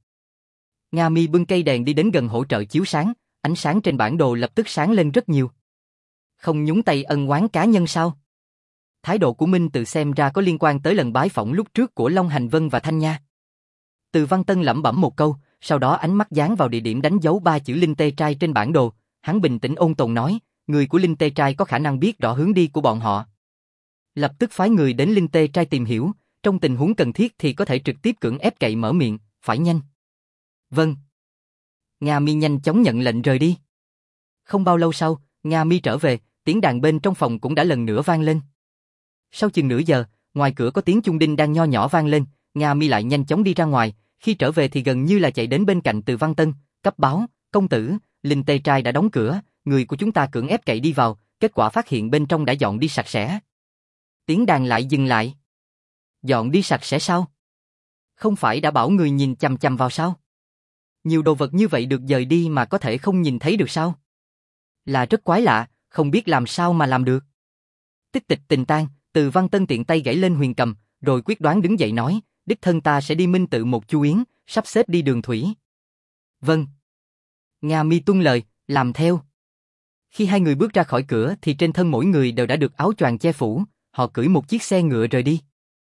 Nga Mi bưng cây đèn đi đến gần hỗ trợ chiếu sáng, ánh sáng trên bản đồ lập tức sáng lên rất nhiều. Không nhúng tay ân oán cá nhân sao? Thái độ của Minh Tự xem ra có liên quan tới lần bái phỏng lúc trước của Long Hành Vân và Thanh Nha. Từ Văn Tân lẩm bẩm một câu, sau đó ánh mắt dán vào địa điểm đánh dấu 3 chữ Linh Tê Trai trên bản đồ, hắn bình tĩnh ôn tồn nói, người của Linh Tê Trai có khả năng biết rõ hướng đi của bọn họ. Lập tức phái người đến Linh Tê Trai tìm hiểu, trong tình huống cần thiết thì có thể trực tiếp cưỡng ép cậy mở miệng, phải nhanh. Vâng. Nga Mi nhanh chóng nhận lệnh rời đi. Không bao lâu sau, Nga Mi trở về, tiếng đàn bên trong phòng cũng đã lần nữa vang lên. Sau chừng nửa giờ, ngoài cửa có tiếng chuông đinh đang nho nhỏ vang lên, Nga Mi lại nhanh chóng đi ra ngoài, khi trở về thì gần như là chạy đến bên cạnh Từ Văn Tân, cấp báo, công tử, Linh Tê Trai đã đóng cửa, người của chúng ta cưỡng ép cậy đi vào, kết quả phát hiện bên trong đã dọn đi sạch sẽ. Tiếng đàn lại dừng lại. Dọn đi sạch sẽ sao? Không phải đã bảo người nhìn chằm chằm vào sao? Nhiều đồ vật như vậy được dời đi mà có thể không nhìn thấy được sao? Là rất quái lạ, không biết làm sao mà làm được. Tích tịch tình tang, Từ Văn Tân tiện tay gảy lên huyền cầm, rồi quyết đoán đứng dậy nói, đích thân ta sẽ đi Minh Tự một chu yến, sắp xếp đi đường thủy. Vâng. Nga Mi tuân lời, làm theo. Khi hai người bước ra khỏi cửa thì trên thân mỗi người đều đã được áo choàng che phủ, họ cưỡi một chiếc xe ngựa rời đi.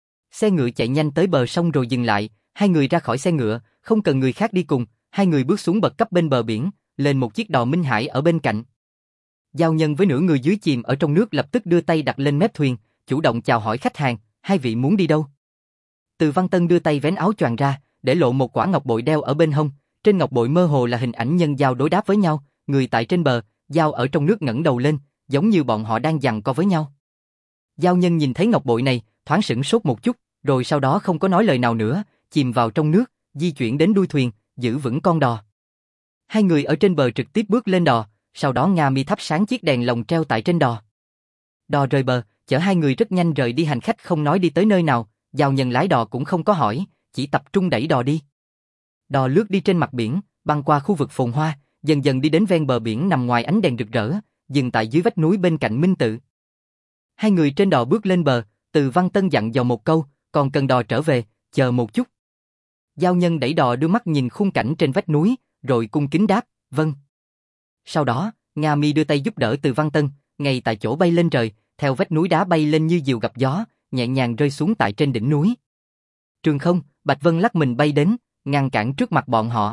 Xe ngựa chạy nhanh tới bờ sông rồi dừng lại, hai người ra khỏi xe ngựa, không cần người khác đi cùng, hai người bước xuống bậc cấp bên bờ biển, lên một chiếc đò Minh Hải ở bên cạnh. Giao Nhân với nửa người dưới chìm ở trong nước lập tức đưa tay đặt lên mép thuyền, chủ động chào hỏi khách hàng, hai vị muốn đi đâu? Từ Văn Tân đưa tay vén áo choàng ra, để lộ một quả ngọc bội đeo ở bên hông, trên ngọc bội mơ hồ là hình ảnh nhân giao đối đáp với nhau, người tại trên bờ, giao ở trong nước ngẩng đầu lên, giống như bọn họ đang giằng co với nhau. Giao Nhân nhìn thấy ngọc bội này, thoáng sửng sốt một chút, rồi sau đó không có nói lời nào nữa, chìm vào trong nước, di chuyển đến đuôi thuyền, giữ vững con đò. Hai người ở trên bờ trực tiếp bước lên đò, sau đó Nga Mi thắp sáng chiếc đèn lồng treo tại trên đò. Đò rời bờ, chở hai người rất nhanh rời đi, hành khách không nói đi tới nơi nào, Giao Nhân lái đò cũng không có hỏi, chỉ tập trung đẩy đò đi. Đò lướt đi trên mặt biển, băng qua khu vực phồn hoa, dần dần đi đến ven bờ biển nằm ngoài ánh đèn rực rỡ, dừng tại dưới vách núi bên cạnh Minh Tự. Hai người trên đò bước lên bờ, Từ Văn Tân dặn dò một câu, còn cần đò trở về, chờ một chút. Giao Nhân đẩy đò đưa mắt nhìn khung cảnh trên vách núi, rồi cung kính đáp, vâng. Sau đó, Nga Mi đưa tay giúp đỡ Từ Văn Tân, ngay tại chỗ bay lên trời, theo vách núi đá bay lên như diều gặp gió, nhẹ nhàng rơi xuống tại trên đỉnh núi. Trường không, Bạch Vân lắc mình bay đến, ngăn cản trước mặt bọn họ.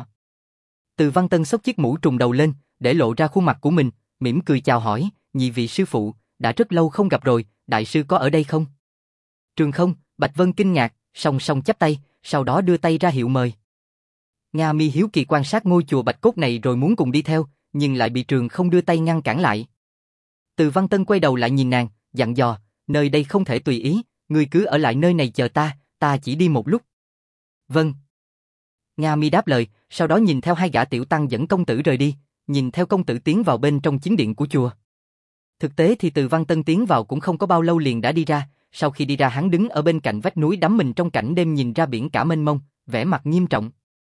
Từ Văn Tân xốc chiếc mũ trùm đầu lên, để lộ ra khuôn mặt của mình, mỉm cười chào hỏi, nhị vị sư phụ, đã rất lâu không gặp rồi, đại sư có ở đây không? Trường không, Bạch Vân kinh ngạc, song song chắp tay, sau đó đưa tay ra hiệu mời. Nga Mi hiếu kỳ quan sát ngôi chùa Bạch Cốt này rồi muốn cùng đi theo, nhưng lại bị Trường không đưa tay ngăn cản lại. Từ Văn Tân quay đầu lại nhìn nàng, dặn dò, nơi đây không thể tùy ý, ngươi cứ ở lại nơi này chờ ta chỉ đi một lúc. Vâng. Nga Mi đáp lời, sau đó nhìn theo hai gã tiểu tăng dẫn công tử rời đi, nhìn theo công tử tiến vào bên trong chính điện của chùa. Thực tế thì Từ Văn Tân tiến vào cũng không có bao lâu liền đã đi ra, sau khi đi ra hắn đứng ở bên cạnh vách núi đắm mình trong cảnh đêm nhìn ra biển cả mênh mông, vẻ mặt nghiêm trọng.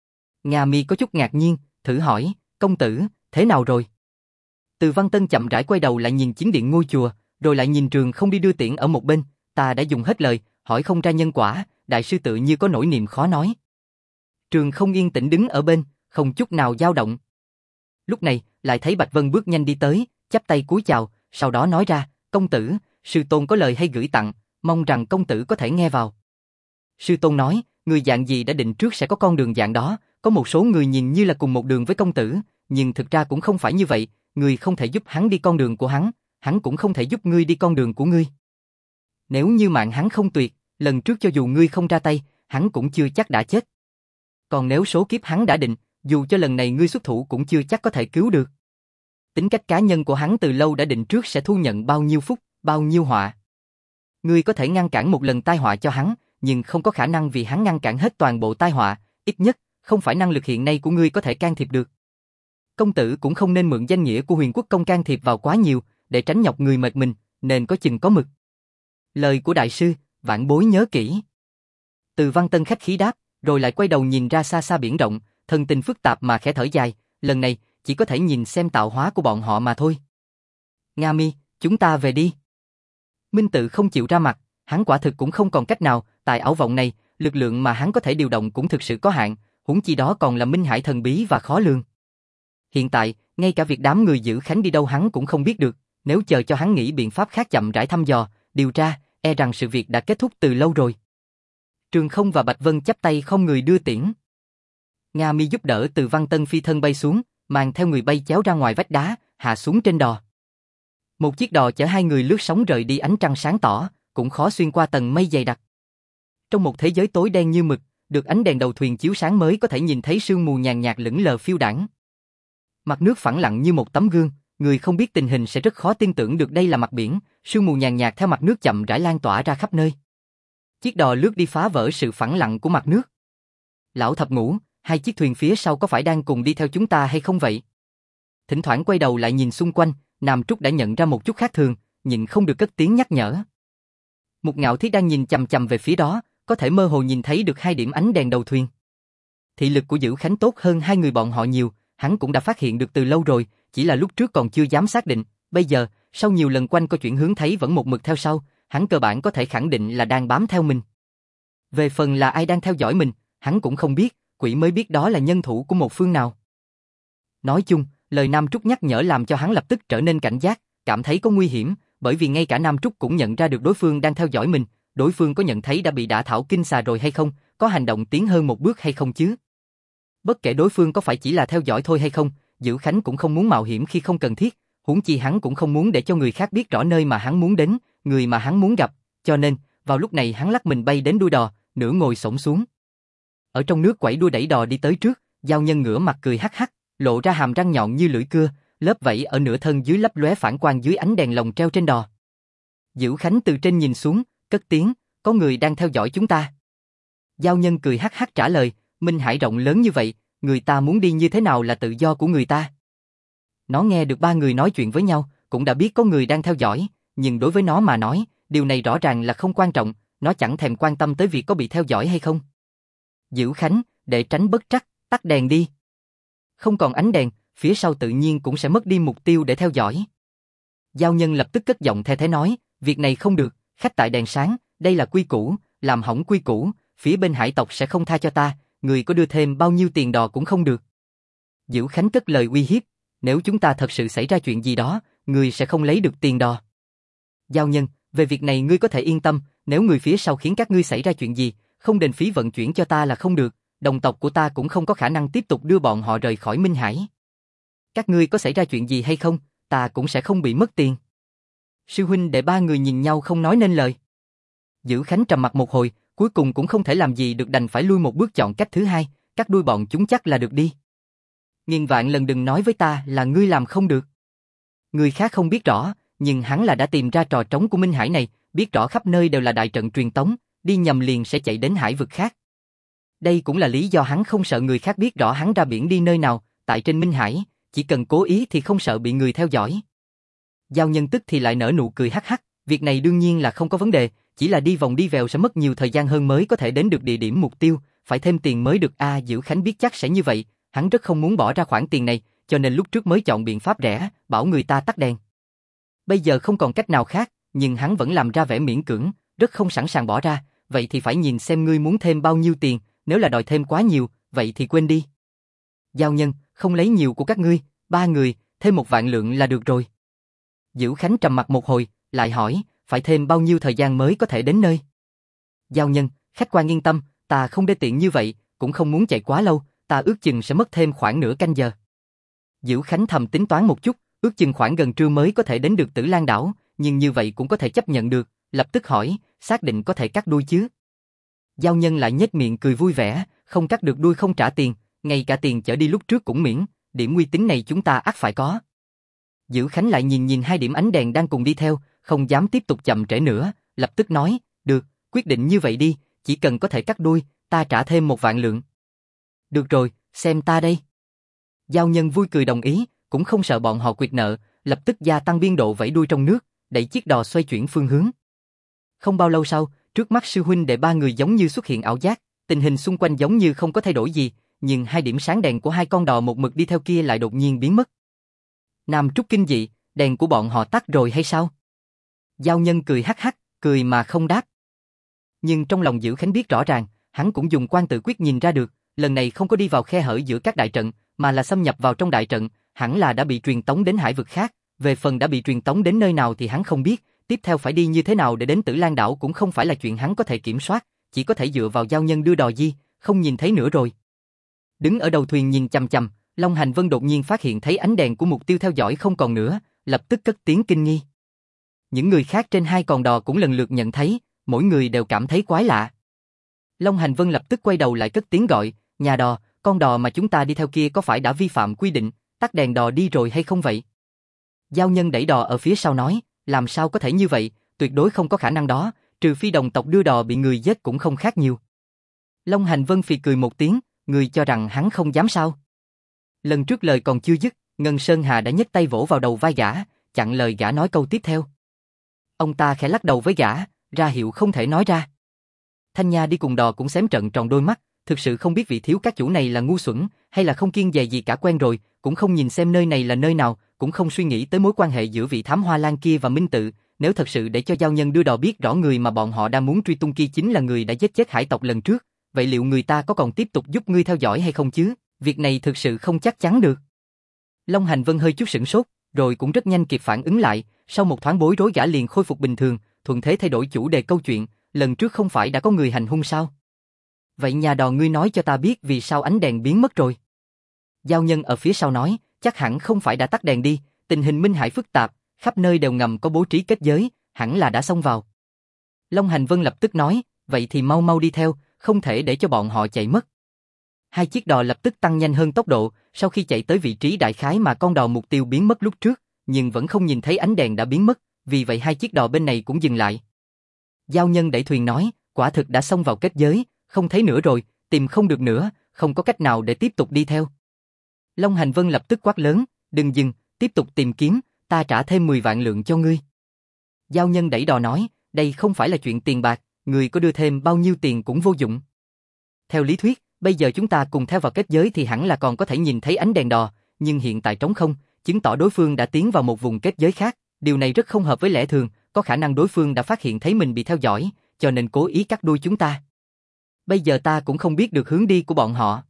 Nga Mi có chút ngạc nhiên, thử hỏi, công tử, thế nào rồi? Từ Văn Tân chậm rãi quay đầu lại nhìn chính điện ngôi chùa, rồi lại nhìn Trường không đi đưa tiễn ở một bên, ta đã dùng hết lời, hỏi không ra nhân quả, đại sư tự như có nỗi niềm khó nói. Trường không yên tĩnh đứng ở bên, không chút nào dao động. Lúc này, lại thấy Bạch Vân bước nhanh đi tới, chắp tay cúi chào, sau đó nói ra, công tử, sư tôn có lời hay gửi tặng, mong rằng công tử có thể nghe vào. Sư tôn nói, người dạng gì đã định trước sẽ có con đường dạng đó, có một số người nhìn như là cùng một đường với công tử, nhưng thực ra cũng không phải như vậy, người không thể giúp hắn đi con đường của hắn cũng không thể giúp ngươi đi con đường của ngươi. Nếu như mạng hắn không tuyệt, lần trước cho dù ngươi không ra tay, hắn cũng chưa chắc đã chết. Còn nếu số kiếp hắn đã định, dù cho lần này ngươi xuất thủ cũng chưa chắc có thể cứu được. Tính cách cá nhân của hắn từ lâu đã định trước sẽ thu nhận bao nhiêu phúc, bao nhiêu họa. Ngươi có thể ngăn cản một lần tai họa cho hắn, nhưng không có khả năng vì hắn ngăn cản hết toàn bộ tai họa, ít nhất, không phải năng lực hiện nay của ngươi có thể can thiệp được. Công tử cũng không nên mượn danh nghĩa của Huyền Quốc công can thiệp vào quá nhiều, để tránh nhọc người mệt mình, nên có chừng có mực. Lời của đại sư, vãn bối nhớ kỹ. Từ Văn Tân khách khí đáp, rồi lại quay đầu nhìn ra xa xa biển rộng, thần tình phức tạp mà khẽ thở dài, lần này, chỉ có thể nhìn xem tạo hóa của bọn họ mà thôi. Nga Mi, chúng ta về đi. Minh Tự không chịu ra mặt, hắn quả thực cũng không còn cách nào, tại ảo vọng này, lực lượng mà hắn có thể điều động cũng thực sự có hạn, huống chi đó còn là Minh Hải thần bí và khó lường. Hiện tại, ngay cả việc đám người giữ Khánh đi đâu hắn cũng không biết được, nếu chờ cho hắn nghĩ biện pháp khác chậm rãi thăm dò, điều tra, e rằng sự việc đã kết thúc từ lâu rồi. Trường Không và Bạch Vân chắp tay không người đưa tiễn. Nga Mi giúp đỡ Từ Văn Tân phi thân bay xuống, mang theo người bay chéo ra ngoài vách đá, hạ xuống trên đò. Một chiếc đò chở hai người lướt sóng rời đi ánh trăng sáng tỏ, cũng khó xuyên qua tầng mây dày đặc. Trong một thế giới tối đen như mực, được ánh đèn đầu thuyền chiếu sáng mới có thể nhìn thấy sương mù nhàn nhạt lững lờ phiêu đãng. Mặt nước phẳng lặng như một tấm gương, người không biết tình hình sẽ rất khó tin tưởng được đây là mặt biển, sương mù nhàn nhạt theo mặt nước chậm rãi lan tỏa ra khắp nơi. Chiếc đò lướt đi phá vỡ sự phẳng lặng của mặt nước. Lão Thập Ngũ, hai chiếc thuyền phía sau có phải đang cùng đi theo chúng ta hay không vậy? Thỉnh thoảng quay đầu lại nhìn xung quanh, Nam Trúc đã nhận ra một chút khác thường, nhịn không được cất tiếng nhắc nhở. Một Ngạo Thiết đang nhìn chằm chằm về phía đó, có thể mơ hồ nhìn thấy được hai điểm ánh đèn đầu thuyền. Thị lực của Dữ Khánh tốt hơn hai người bọn họ nhiều, hắn cũng đã phát hiện được từ lâu rồi, chỉ là lúc trước còn chưa dám xác định, bây giờ, sau nhiều lần quanh co chuyển hướng thấy vẫn một mực theo sau, hắn cơ bản có thể khẳng định là đang bám theo mình. Về phần là ai đang theo dõi mình, hắn cũng không biết, quỷ mới biết đó là nhân thủ của một phương nào. Nói chung, lời Nam Trúc nhắc nhở làm cho hắn lập tức trở nên cảnh giác, cảm thấy có nguy hiểm, bởi vì ngay cả Nam Trúc cũng nhận ra được đối phương đang theo dõi mình, đối phương có nhận thấy đã bị đả thảo kinh xà rồi hay không, có hành động tiến hơn một bước hay không chứ. Bất kể đối phương có phải chỉ là theo dõi thôi hay không, Dữ Khánh cũng không muốn mạo hiểm khi không cần thiết, huống chi hắn cũng không muốn để cho người khác biết rõ nơi mà hắn muốn đến, người mà hắn muốn gặp, cho nên, vào lúc này hắn lắc mình bay đến đuôi đò, nửa ngồi xổm xuống. Ở trong nước quẩy đuôi đẩy đò đi tới trước, Giao Nhân ngửa mặt cười hắc hắc, lộ ra hàm răng nhọn như lưỡi cưa, lớp vảy ở nửa thân dưới lấp lóe phản quang dưới ánh đèn lồng treo trên đò. Dữ Khánh từ trên nhìn xuống, cất tiếng, có người đang theo dõi chúng ta. Giao Nhân cười hắc hắc trả lời, Minh Hải rộng lớn như vậy, người ta muốn đi như thế nào là tự do của người ta. Nó nghe được ba người nói chuyện với nhau, cũng đã biết có người đang theo dõi, nhưng đối với nó mà nói, điều này rõ ràng là không quan trọng, nó chẳng thèm quan tâm tới việc có bị theo dõi hay không. Dữ Khánh, để tránh bất trắc, tắt đèn đi. Không còn ánh đèn, phía sau tự nhiên cũng sẽ mất đi mục tiêu để theo dõi. Giao Nhân lập tức cất giọng the thế nói, việc này không được, khách tại đèn sáng, đây là quy củ, làm hỏng quy củ, phía bên hải tộc sẽ không tha cho ta, người có đưa thêm bao nhiêu tiền đò cũng không được. Dữ Khánh cất lời uy hiếp, nếu chúng ta thật sự xảy ra chuyện gì đó, người sẽ không lấy được tiền đò. Giao Nhân, về việc này ngươi có thể yên tâm, nếu người phía sau khiến các ngươi xảy ra chuyện gì, không đền phí vận chuyển cho ta là không được, đồng tộc của ta cũng không có khả năng tiếp tục đưa bọn họ rời khỏi Minh Hải. Các ngươi có xảy ra chuyện gì hay không, ta cũng sẽ không bị mất tiền. Sư huynh đệ ba người nhìn nhau không nói nên lời. Dữ Khánh trầm mặt một hồi, cuối cùng cũng không thể làm gì được đành phải lui một bước chọn cách thứ hai, cắt đuôi bọn chúng chắc là được đi. Nghìn vạn lần đừng nói với ta là ngươi làm không được. Người khác không biết rõ, nhưng hắn là đã tìm ra trò trống của Minh Hải này, biết rõ khắp nơi đều là đại trận truyền tống, đi nhầm liền sẽ chạy đến hải vực khác. Đây cũng là lý do hắn không sợ người khác biết rõ hắn ra biển đi nơi nào, tại trên Minh Hải, chỉ cần cố ý thì không sợ bị người theo dõi. Giao Nhân tức thì lại nở nụ cười hắc hắc, việc này đương nhiên là không có vấn đề, chỉ là đi vòng đi vèo sẽ mất nhiều thời gian hơn mới có thể đến được địa điểm mục tiêu, phải thêm tiền mới được. Dữ Khánh biết chắc sẽ như vậy, hắn rất không muốn bỏ ra khoản tiền này, cho nên lúc trước mới chọn biện pháp rẻ, bảo người ta tắt đèn. Bây giờ không còn cách nào khác, nhưng hắn vẫn làm ra vẻ miễn cưỡng, rất không sẵn sàng bỏ ra, vậy thì phải nhìn xem ngươi muốn thêm bao nhiêu tiền, nếu là đòi thêm quá nhiều, vậy thì quên đi. Giao Nhân, không lấy nhiều của các ngươi, 3 người, thêm 1 vạn lượng là được rồi. Dữ Khánh trầm mặt một hồi, lại hỏi, phải thêm bao nhiêu thời gian mới có thể đến nơi? Giao Nhân, khách quan yên tâm, ta không đê tiện như vậy, cũng không muốn chạy quá lâu, ta ước chừng sẽ mất thêm khoảng nửa canh giờ. Dữ Khánh thầm tính toán một chút, ước chừng khoảng gần trưa mới có thể đến được Tử Lan đảo, nhưng như vậy cũng có thể chấp nhận được, lập tức hỏi, xác định có thể cắt đuôi chứ? Giao Nhân lại nhếch miệng cười vui vẻ, không cắt được đuôi không trả tiền, ngay cả tiền chở đi lúc trước cũng miễn, điểm uy tín này chúng ta ắt phải có. Dữ Khánh lại nhìn nhìn 2 điểm ánh đèn đang cùng đi theo, không dám tiếp tục chậm trễ nữa, lập tức nói, được, quyết định như vậy đi, chỉ cần có thể cắt đuôi, ta trả thêm 1 vạn lượng. Được rồi, xem ta đây. Giao Nhân vui cười đồng ý, cũng không sợ bọn họ quyệt nợ, lập tức gia tăng biên độ vẫy đuôi trong nước, đẩy chiếc đò xoay chuyển phương hướng. Không bao lâu sau, trước mắt sư huynh đệ 3 người giống như xuất hiện ảo giác, tình hình xung quanh giống như không có thay đổi gì, nhưng 2 điểm sáng đèn của 2 con đò một mực đi theo kia lại đột nhiên biến mất. Nam Trúc kinh dị, đèn của bọn họ tắt rồi hay sao? Giao Nhân cười hắc hắc, cười mà không đáp. Nhưng trong lòng Dữ Khánh biết rõ ràng, hắn cũng dùng quan tự quyết nhìn ra được, lần này không có đi vào khe hở giữa các đại trận, mà là xâm nhập vào trong đại trận, hẳn là đã bị truyền tống đến hải vực khác, về phần đã bị truyền tống đến nơi nào thì hắn không biết, tiếp theo phải đi như thế nào để đến Tử Lan đảo cũng không phải là chuyện hắn có thể kiểm soát, chỉ có thể dựa vào Giao Nhân đưa đò di, không nhìn thấy nữa rồi. Đứng ở đầu thuyền nhìn chằm chằm, Long Hành Vân đột nhiên phát hiện thấy ánh đèn của mục tiêu theo dõi không còn nữa, lập tức cất tiếng kinh nghi. Những người khác trên 2 con đò cũng lần lượt nhận thấy, mỗi người đều cảm thấy quái lạ. Long Hành Vân lập tức quay đầu lại cất tiếng gọi, nhà đò, con đò mà chúng ta đi theo kia có phải đã vi phạm quy định, tắt đèn đò đi rồi hay không vậy? Giao Nhân đẩy đò ở phía sau nói, làm sao có thể như vậy, tuyệt đối không có khả năng đó, trừ phi đồng tộc đưa đò bị người giết cũng không khác nhiều. Long Hành Vân phì cười một tiếng, người cho rằng hắn không dám sao? Lần trước lời còn chưa dứt, Ngân Sơn Hà đã nhấc tay vỗ vào đầu vai gã, chặn lời gã nói câu tiếp theo. Ông ta khẽ lắc đầu với gã, ra hiệu không thể nói ra. Thanh Nha đi cùng đò cũng xém trận tròn đôi mắt, thực sự không biết vị thiếu các chủ này là ngu xuẩn, hay là không kiêng dè gì cả quen rồi, cũng không nhìn xem nơi này là nơi nào, cũng không suy nghĩ tới mối quan hệ giữa vị thám hoa lan kia và Minh Tự, nếu thật sự để cho Giao Nhân đưa đò biết rõ người mà bọn họ đang muốn truy tung kia chính là người đã giết chết hải tộc lần trước, vậy liệu người ta có còn tiếp tục giúp ngươi theo dõi hay không chứ? Việc này thực sự không chắc chắn được. Long Hành Vân hơi chút sửng sốt, rồi cũng rất nhanh kịp phản ứng lại, sau một thoáng bối rối gã liền khôi phục bình thường, thuận thế thay đổi chủ đề câu chuyện, lần trước không phải đã có người hành hung sao? Vậy nhà đò ngươi nói cho ta biết vì sao ánh đèn biến mất rồi. Giao Nhân ở phía sau nói, chắc hẳn không phải đã tắt đèn đi, tình hình Minh Hải phức tạp, khắp nơi đều ngầm có bố trí kết giới, hẳn là đã xông vào. Long Hành Vân lập tức nói, vậy thì mau mau đi theo, không thể để cho bọn họ chạy mất. 2 chiếc đò lập tức tăng nhanh hơn tốc độ, sau khi chạy tới vị trí đại khái mà con đò mục tiêu biến mất lúc trước, nhưng vẫn không nhìn thấy ánh đèn đã biến mất, vì vậy 2 chiếc đò bên này cũng dừng lại. Giao Nhân đẩy thuyền nói, quả thực đã xông vào kết giới, không thấy nữa rồi, tìm không được nữa, không có cách nào để tiếp tục đi theo. Long Hành Vân lập tức quát lớn, đừng dừng, tiếp tục tìm kiếm, ta trả thêm 10 vạn lượng cho ngươi. Giao Nhân đẩy đò nói, đây không phải là chuyện tiền bạc, người có đưa thêm bao nhiêu tiền cũng vô dụng. Theo lý thuyết, bây giờ chúng ta cùng theo vào kết giới thì hẳn là còn có thể nhìn thấy ánh đèn đò, nhưng hiện tại trống không, chứng tỏ đối phương đã tiến vào một vùng kết giới khác, điều này rất không hợp với lẽ thường, có khả năng đối phương đã phát hiện thấy mình bị theo dõi, cho nên cố ý cắt đuôi chúng ta. Bây giờ ta cũng không biết được hướng đi của bọn họ.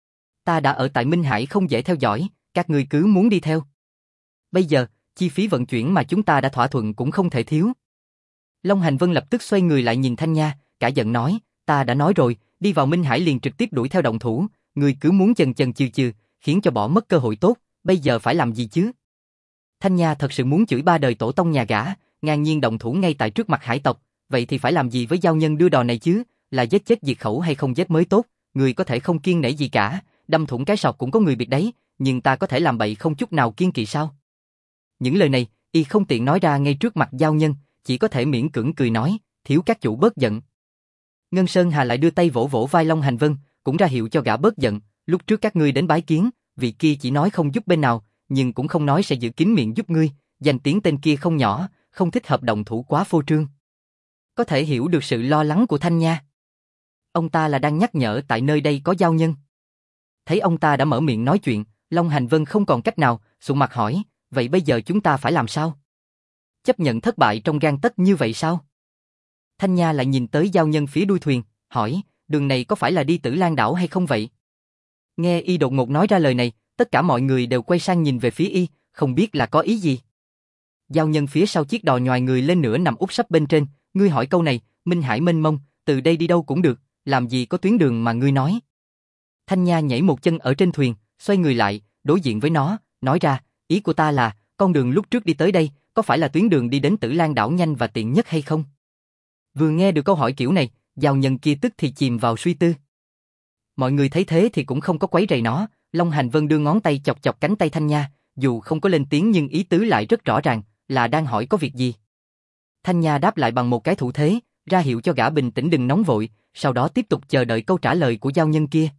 Ta đã ở tại Minh Hải không dễ theo dõi, các ngươi cứ muốn đi theo. Bây giờ, chi phí vận chuyển mà chúng ta đã thỏa thuận cũng không thể thiếu. Long Hành Vân lập tức xoay người lại nhìn Thanh Nha, cả giận nói, ta đã nói rồi, đi vào Minh Hải liền trực tiếp đuổi theo động thủ, ngươi cứ muốn chần chừ chừ, khiến cho bỏ mất cơ hội tốt, bây giờ phải làm gì chứ? Thanh Nha thật sự muốn chửi 3 đời tổ tông nhà gã, ngang nhiên động thủ ngay tại trước mặt hải tộc, vậy thì phải làm gì với Giao Nhân đưa đò này chứ, là giết chết diệt khẩu hay không giết mới tốt, người có thể không kiêng nể gì cả, đâm thủng cái sọt cũng có người biệt đấy, nhưng ta có thể làm bậy không chút nào kiêng kỵ sao? Những lời này, y không tiện nói ra ngay trước mặt Giao Nhân, chỉ có thể miễn cưỡng cười nói, thiếu các chủ bớt giận. Ngân Sơn Hà lại đưa tay vỗ vỗ vai Long Hành Vân, cũng ra hiệu cho gã bớt giận, lúc trước các ngươi đến bái kiến, vị kia chỉ nói không giúp bên nào, nhưng cũng không nói sẽ giữ kín miệng giúp ngươi, danh tiếng tên kia không nhỏ, không thích hợp động thủ quá phô trương. Có thể hiểu được sự lo lắng của Thanh Nha. Ông ta là đang nhắc nhở tại nơi đây có Giao Nhân. Thấy ông ta đã mở miệng nói chuyện, Long Hành Vân không còn cách nào, sụ mặt hỏi, vậy bây giờ chúng ta phải làm sao? Chấp nhận thất bại trong gang tấc như vậy sao? Thanh Nha lại nhìn tới Giao Nhân phía đuôi thuyền, hỏi, đường này có phải là đi Tử Lan đảo hay không vậy? Nghe y đột ngột nói ra lời này, tất cả mọi người đều quay sang nhìn về phía y, không biết là có ý gì. Giao Nhân phía sau chiếc đò nhoài người lên nửa nằm úp sấp bên trên, ngươi hỏi câu này, Minh Hải mênh mông, từ đây đi đâu cũng được, làm gì có tuyến đường mà ngươi nói. Thanh Nha nhảy một chân ở trên thuyền, xoay người lại, đối diện với nó, nói ra, ý của ta là, con đường lúc trước đi tới đây, có phải là tuyến đường đi đến Tử Lan đảo nhanh và tiện nhất hay không? Vừa nghe được câu hỏi kiểu này, Giao Nhân kia tức thì chìm vào suy tư. Mọi người thấy thế thì cũng không có quấy rầy nó, Long Hành Vân đưa ngón tay chọc chọc cánh tay Thanh Nha, dù không có lên tiếng nhưng ý tứ lại rất rõ ràng, là đang hỏi có việc gì. Thanh Nha đáp lại bằng một cái thủ thế, ra hiệu cho gã bình tĩnh đừng nóng vội, sau đó tiếp tục chờ đợi câu trả lời của Giao Nhân kia.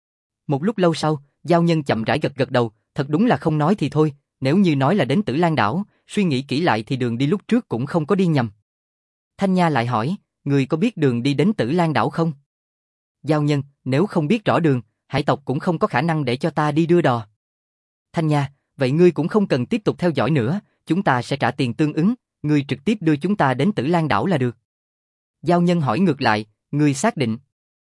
Một lúc lâu sau, Giao Nhân chậm rãi gật gật đầu, thật đúng là không nói thì thôi, nếu như nói là đến Tử Lan đảo, suy nghĩ kỹ lại thì đường đi lúc trước cũng không có đi nhầm. Thanh Nha lại hỏi, người có biết đường đi đến Tử Lan đảo không? Giao Nhân, nếu không biết rõ đường, hải tộc cũng không có khả năng để cho ta đi đưa đò. Thanh Nha, vậy ngươi cũng không cần tiếp tục theo dõi nữa, chúng ta sẽ trả tiền tương ứng, ngươi trực tiếp đưa chúng ta đến Tử Lan đảo là được. Giao Nhân hỏi ngược lại, ngươi xác định?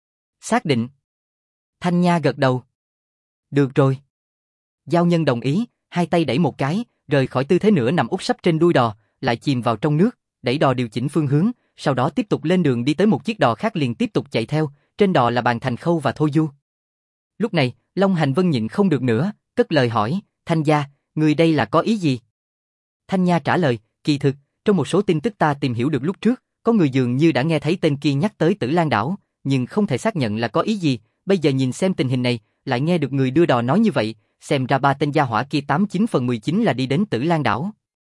Xác định. Thanh Nha gật đầu. Được rồi. Giao Nhân đồng ý, hai tay đẩy một cái, rời khỏi tư thế nửa nằm úp sấp trên đuôi đò, lại chìm vào trong nước, đẩy đò điều chỉnh phương hướng, sau đó tiếp tục lên đường đi tới một chiếc đò khác liền tiếp tục chạy theo, trên đò là Bàn Thành Khâu và Thôi Du. Lúc này, Long Hành Vân nhịn không được nữa, cất lời hỏi, Thanh gia, người đây là có ý gì? Thanh Nha trả lời, kỳ thực, trong một số tin tức ta tìm hiểu được lúc trước, có người dường như đã nghe thấy tên kia nhắc tới Tử Lan đảo, nhưng không thể xác nhận là có ý gì, bây giờ nhìn xem tình hình này, lại nghe được người đưa đò nói như vậy, xem ra ba tên gia hỏa kia 89/19 là đi đến Tử Lan đảo.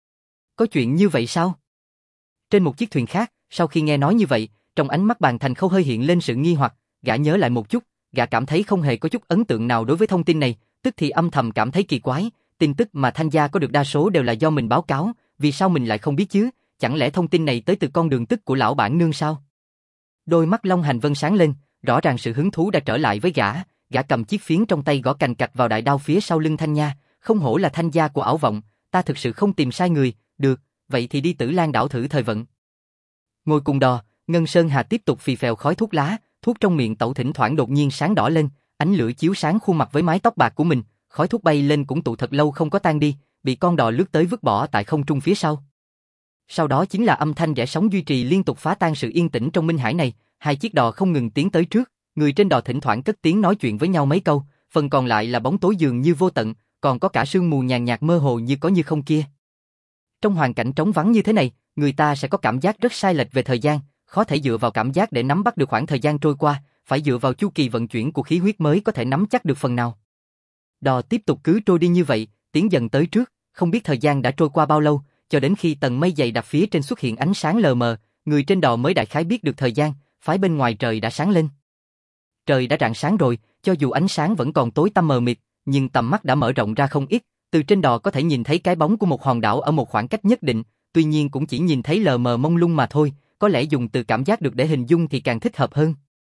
Có chuyện như vậy sao? Trên một chiếc thuyền khác, sau khi nghe nói như vậy, trong ánh mắt Bàn Thành Khâu hơi hiện lên sự nghi hoặc, gã nhớ lại một chút, gã cảm thấy không hề có chút ấn tượng nào đối với thông tin này, tức thì âm thầm cảm thấy kỳ quái, tin tức mà Thanh gia có được đa số đều là do mình báo cáo, vì sao mình lại không biết chứ, chẳng lẽ thông tin này tới từ con đường tức của lão bản nương sao? Đôi mắt Long Hành Vân sáng lên, rõ ràng sự hứng thú đã trở lại với gã, gã cầm chiếc phiến trong tay gõ cành cạch vào đại đao phía sau lưng Thanh Nha, không hổ là Thanh gia của Ảo Vọng, ta thực sự không tìm sai người, được, vậy thì đi Tử Lan đảo thử thời vận. Ngồi cùng đò, Ngân Sơn Hà tiếp tục phì phèo khói thuốc lá, thuốc trong miệng tẩu thỉnh thoảng đột nhiên sáng đỏ lên, ánh lửa chiếu sáng khuôn mặt với mái tóc bạc của mình, khói thuốc bay lên cũng tụ thật lâu không có tan đi, bị con đò lướt tới vứt bỏ tại không trung phía sau. Sau đó chính là âm thanh rẽ sóng duy trì liên tục phá tan sự yên tĩnh trong Minh Hải này, hai chiếc đò không ngừng tiến tới trước, người trên đò thỉnh thoảng cất tiếng nói chuyện với nhau mấy câu, phần còn lại là bóng tối dường như vô tận, còn có cả sương mù nhàn nhạt mơ hồ như có như không kia. Trong hoàn cảnh trống vắng như thế này, người ta sẽ có cảm giác rất sai lệch về thời gian, khó thể dựa vào cảm giác để nắm bắt được khoảng thời gian trôi qua, phải dựa vào chu kỳ vận chuyển của khí huyết mới có thể nắm chắc được phần nào. Đò tiếp tục cứ trôi đi như vậy, tiến dần tới trước, không biết thời gian đã trôi qua bao lâu, cho đến khi tầng mây dày đặc phía trên xuất hiện ánh sáng lờ mờ, người trên đò mới đại khái biết được thời gian, phái bên ngoài trời đã sáng lên. Trời đã rạng sáng rồi, cho dù ánh sáng vẫn còn tối tăm mờ mịt, nhưng tầm mắt đã mở rộng ra không ít, từ trên đò có thể nhìn thấy cái bóng của một hòn đảo ở một khoảng cách nhất định, tuy nhiên cũng chỉ nhìn thấy lờ mờ mông lung mà thôi, có lẽ dùng từ cảm giác được để hình dung thì càng thích hợp hơn.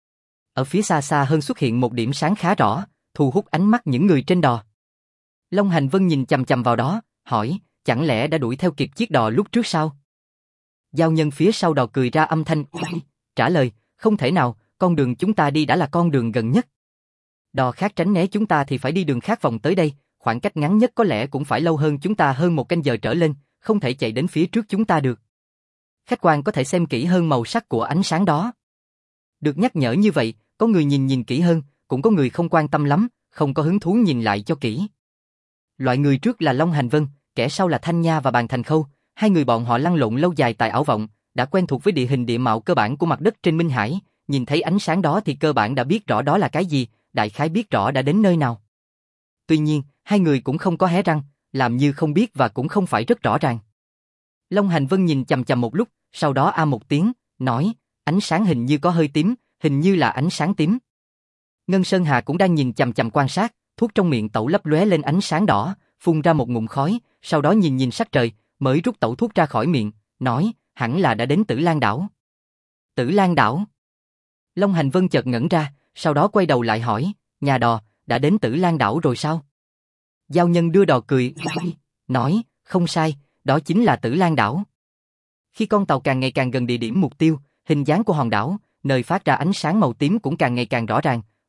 Ở phía xa xa hơn xuất hiện một điểm sáng khá rõ, thu hút ánh mắt những người trên đò. Long Hành Vân nhìn chằm chằm vào đó, hỏi, chẳng lẽ đã đuổi theo kịp chiếc đò lúc trước sao? Giao Nhân phía sau đò cười ra âm thanh, trả lời, không thể nào, con đường chúng ta đi đã là con đường gần nhất. Đò khác tránh né chúng ta thì phải đi đường khác vòng tới đây, khoảng cách ngắn nhất có lẽ cũng phải lâu hơn chúng ta hơn một canh giờ trở lên, không thể chạy đến phía trước chúng ta được. Khách quan có thể xem kỹ hơn màu sắc của ánh sáng đó. Được nhắc nhở như vậy, có người nhìn kỹ hơn, cũng có người không quan tâm lắm, không có hứng thú nhìn lại cho kỹ. Loại người trước là Long Hành Vân, kẻ sau là Thanh Nha và Bàn Thành Khâu, hai người bọn họ lăn lộn lâu dài tại Ảo Vọng, đã quen thuộc với địa hình địa mạo cơ bản của mặt đất trên Minh Hải, nhìn thấy ánh sáng đó thì cơ bản đã biết rõ đó là cái gì, đại khái biết rõ đã đến nơi nào. Tuy nhiên, hai người cũng không có hé răng, làm như không biết và cũng không phải rất rõ ràng. Long Hành Vân nhìn chằm chằm một lúc, sau đó a một tiếng, nói, ánh sáng hình như có hơi tím, hình như là ánh sáng tím. Ngân Sơn Hà cũng đang nhìn chằm chằm quan sát, thuốc trong miệng tẩu lấp lóe lên ánh sáng đỏ, phun ra một ngụm khói, sau đó nhìn sắc trời, mới rút tẩu thuốc ra khỏi miệng, nói, hẳn là đã đến Tử Lan đảo. Tử Lan đảo? Long Hành Vân chợt ngẩn ra, sau đó quay đầu lại hỏi, nhà đò, đã đến Tử Lan đảo rồi sao? Giao Nhân đưa đò cười, nói, không sai, đó chính là Tử Lan đảo. Khi con tàu càng ngày càng gần địa điểm mục tiêu, hình dáng của hòn đảo, nơi phát ra ánh sáng màu tím cũng càng ngày càng rõ ràng,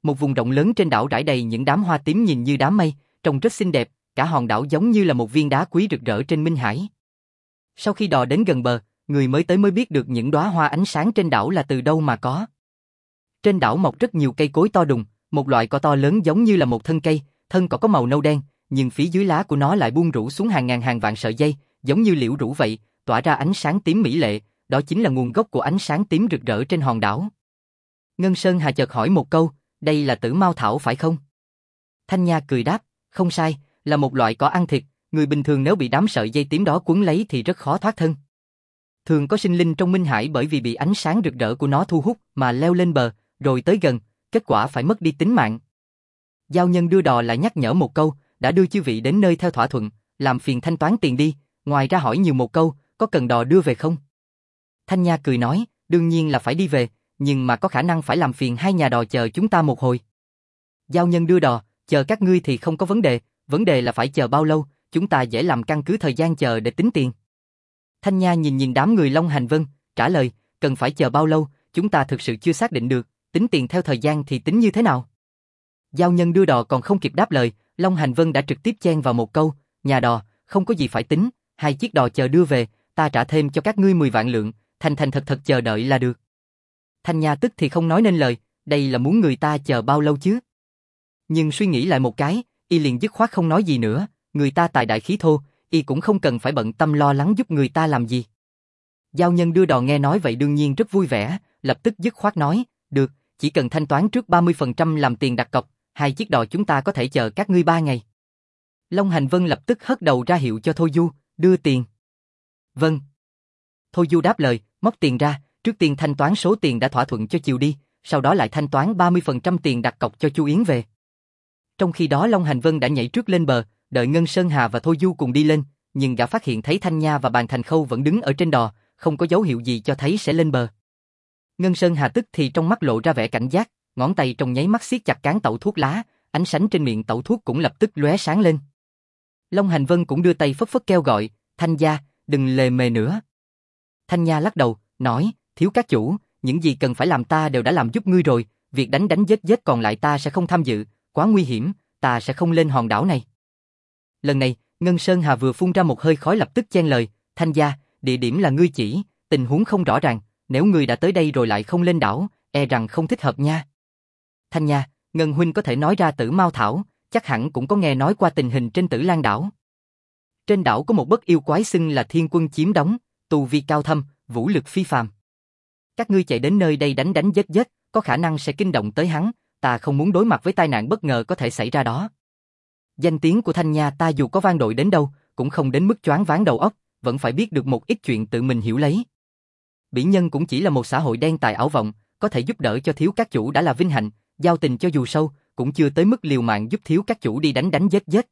Một vùng rộng lớn trên đảo rải đầy những đám hoa tím nhìn như đám mây, trông rất xinh đẹp, cả hòn đảo giống như là một viên đá quý rực rỡ trên minh hải. Sau khi đò đến gần bờ, người mới tới mới biết được những đóa hoa ánh sáng trên đảo là từ đâu mà có. Trên đảo mọc rất nhiều cây cối to đùng, một loại cỏ to lớn giống như là một thân cây, thân cỏ có màu nâu đen, nhưng phía dưới lá của nó lại buông rủ xuống hàng ngàn hàng vạn sợi dây, giống như liễu rủ vậy, tỏa ra ánh sáng tím mỹ lệ, đó chính là nguồn gốc của ánh sáng tím rực rỡ trên hòn đảo. Ngân Sơn Hà chợt hỏi một câu, đây là Tử Mao thảo phải không? Thanh Nha cười đáp, không sai, là một loại cỏ ăn thịt, người bình thường nếu bị đám sợi dây tím đó quấn lấy thì rất khó thoát thân. Thường có sinh linh trong minh hải bởi vì bị ánh sáng rực rỡ của nó thu hút mà leo lên bờ, rồi tới gần, kết quả phải mất đi tính mạng. Giao nhân đưa đò lại nhắc nhở một câu, đã đưa chư vị đến nơi theo thỏa thuận, làm phiền thanh toán tiền đi, ngoài ra hỏi nhiều một câu, có cần đò đưa về không? Thanh Nha cười nói, đương nhiên là phải đi về, nhưng mà có khả năng phải làm phiền hai nhà đò chờ chúng ta một hồi. Giao nhân đưa đò, chờ các ngươi thì không có vấn đề là phải chờ bao lâu, chúng ta dễ làm căn cứ thời gian chờ để tính tiền. Thanh Nha nhìn đám người Long Hành Vân, trả lời, cần phải chờ bao lâu, chúng ta thực sự chưa xác định được, tính tiền theo thời gian thì tính như thế nào? Giao nhân đưa đò còn không kịp đáp lời, Long Hành Vân đã trực tiếp chen vào một câu, nhà đò, không có gì phải tính, 2 chiếc đò chờ đưa về, ta trả thêm cho các ngươi 10 vạn lượng, thành thật chờ đợi là được. Thanh Nha tức thì không nói nên lời, đây là muốn người ta chờ bao lâu chứ? Nhưng suy nghĩ lại một cái, y liền dứt khoát không nói gì nữa, người ta tài đại khí thô, y cũng không cần phải bận tâm lo lắng giúp người ta làm gì. Giao nhân đưa đò nghe nói vậy đương nhiên rất vui vẻ, lập tức dứt khoát nói, được, chỉ cần thanh toán trước 30% làm tiền đặt cọc, 2 chiếc đò chúng ta có thể chờ các ngươi 3 ngày. Long Hành Vân lập tức hất đầu ra hiệu cho Thôi Du, đưa tiền. Vâng. Thôi Du đáp lời, móc tiền ra, trước tiên thanh toán số tiền đã thỏa thuận cho chiều đi, sau đó lại thanh toán 30% tiền đặt cọc cho Chu Yến về. Trong khi đó Long Hành Vân đã nhảy trước lên bờ, đợi Ngân Sơn Hà và Thôi Du cùng đi lên, nhưng gã phát hiện thấy Thanh Nha và Bàn Thành Khâu vẫn đứng ở trên đò, không có dấu hiệu gì cho thấy sẽ lên bờ. Ngân Sơn Hà tức thì trong mắt lộ ra vẻ cảnh giác, ngón tay trong nháy mắt siết chặt cán tẩu thuốc lá, ánh sánh trên miệng tẩu thuốc cũng lập tức lóe sáng lên. Long Hành Vân cũng đưa tay phất phất kêu gọi, Thanh gia, đừng lề mề nữa. Thanh Nha lắc đầu, nói, thiếu các chủ, những gì cần phải làm ta đều đã làm giúp ngươi rồi, việc đánh giết còn lại ta sẽ không tham dự, quá nguy hiểm, ta sẽ không lên hòn đảo này. Lần này, Ngân Sơn Hà vừa phun ra một hơi khói lập tức chen lời, Thanh gia, địa điểm là ngươi chỉ, tình huống không rõ ràng, nếu ngươi đã tới đây rồi lại không lên đảo, e rằng không thích hợp nha. Thanh Nha, Ngân huynh có thể nói ra Tử Mao thảo, chắc hẳn cũng có nghe nói qua tình hình trên Tử Lan đảo. Trên đảo có một bất yêu quái xưng là Thiên Quân chiếm đóng, tu vi cao thâm, vũ lực phi phàm. Các ngươi chạy đến nơi đây đánh giết, có khả năng sẽ kinh động tới hắn, ta không muốn đối mặt với tai nạn bất ngờ có thể xảy ra đó. Danh tiếng của Thanh Nha ta dù có vang dội đến đâu, cũng không đến mức choáng váng đầu óc, vẫn phải biết được một ít chuyện tự mình hiểu lấy. Bỉ Nhân cũng chỉ là một xã hội đen tài ảo vọng, có thể giúp đỡ cho thiếu các chủ đã là vinh hạnh, giao tình cho dù sâu, cũng chưa tới mức liều mạng giúp thiếu các chủ đi đánh giết.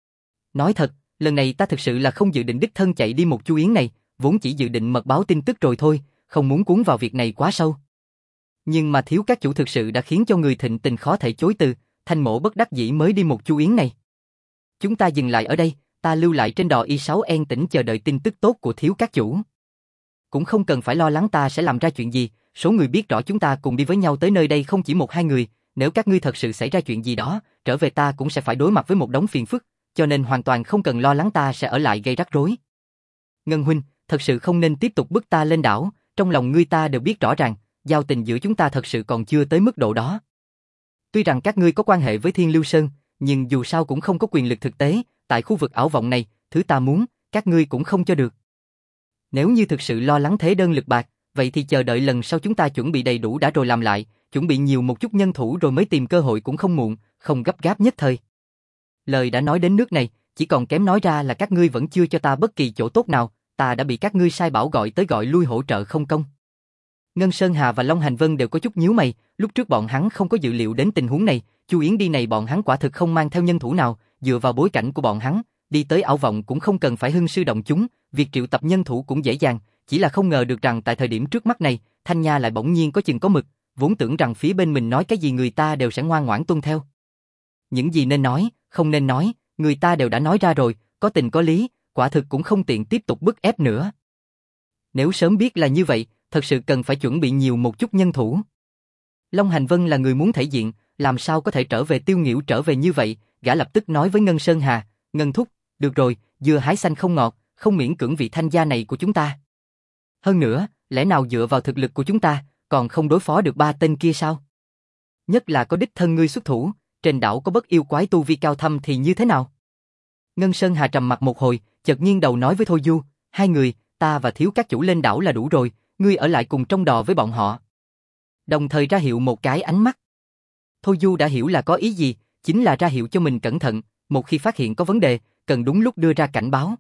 Nói thật, lần này ta thực sự là không dự định đích thân chạy đi một Chu Yến này, vốn chỉ dự định mật báo tin tức rồi thôi, không muốn cuốn vào việc này quá sâu. Nhưng mà thiếu các chủ thực sự đã khiến cho người thịnh tình khó thể chối từ, Thanh Mỗ bất đắc dĩ mới đi một Chu Yến này. Chúng ta dừng lại ở đây, ta lưu lại trên đò Y6 an tĩnh chờ đợi tin tức tốt của thiếu các chủ. Cũng không cần phải lo lắng ta sẽ làm ra chuyện gì, số người biết rõ chúng ta cùng đi với nhau tới nơi đây không chỉ 1-2 người, nếu các ngươi thật sự xảy ra chuyện gì đó, trở về ta cũng sẽ phải đối mặt với một đống phiền phức, cho nên hoàn toàn không cần lo lắng ta sẽ ở lại gây rắc rối. Ngân huynh, thật sự không nên tiếp tục bức ta lên đảo, trong lòng ngươi ta đều biết rõ ràng, giao tình giữa chúng ta thật sự còn chưa tới mức độ đó. Tuy rằng các ngươi có quan hệ với Thiên Lưu Sơn, nhưng dù sao cũng không có quyền lực thực tế, tại khu vực ảo vọng này, thứ ta muốn, các ngươi cũng không cho được. Nếu như thực sự lo lắng thế đơn lực bạc, vậy thì chờ đợi lần sau chúng ta chuẩn bị đầy đủ đã rồi làm lại, chuẩn bị nhiều một chút nhân thủ rồi mới tìm cơ hội cũng không muộn, không gấp gáp nhất thời. Lời đã nói đến nước này, chỉ còn kém nói ra là các ngươi vẫn chưa cho ta bất kỳ chỗ tốt nào, ta đã bị các ngươi sai bảo gọi tới gọi lui hỗ trợ không công. Ngân Sơn Hà và Long Hành Vân đều có chút nhíu mày, lúc trước bọn hắn không có dự liệu đến tình huống này, Chu Yến đi này bọn hắn quả thực không mang theo nhân thủ nào, dựa vào bối cảnh của bọn hắn, đi tới ảo vọng cũng không cần phải hưng sư động chúng, việc triệu tập nhân thủ cũng dễ dàng, chỉ là không ngờ được rằng tại thời điểm trước mắt này, Thanh Nha lại bỗng nhiên có chừng có mực, vốn tưởng rằng phía bên mình nói cái gì người ta đều sẽ ngoan ngoãn tuân theo. Những gì nên nói, không nên nói, người ta đều đã nói ra rồi, có tình có lý, quả thực cũng không tiện tiếp tục bức ép nữa. Nếu sớm biết là như vậy, thật sự cần phải chuẩn bị nhiều một chút nhân thủ. Long Hành Vân là người muốn thể diện, Làm sao có thể trở về Tiêu Nghiễu trở về như vậy, gã lập tức nói với Ngân Sơn Hà, Ngân thúc, được rồi, dưa hái xanh không ngọt, không miễn cưỡng vị Thanh gia này của chúng ta. Hơn nữa, lẽ nào dựa vào thực lực của chúng ta, còn không đối phó được ba tên kia sao? Nhất là có đích thân ngươi xuất thủ, trên đảo có bất yêu quái tu vi cao thâm thì như thế nào? Ngân Sơn Hà trầm mặt một hồi, chợt nghiêng đầu nói với Thôi Du, hai người, ta và thiếu các chủ lên đảo là đủ rồi, ngươi ở lại cùng trong đò với bọn họ. Đồng thời ra hiệu một cái ánh mắt. Thôi Du đã hiểu là có ý gì, chính là ra hiệu cho mình cẩn thận, một khi phát hiện có vấn đề, cần đúng lúc đưa ra cảnh báo.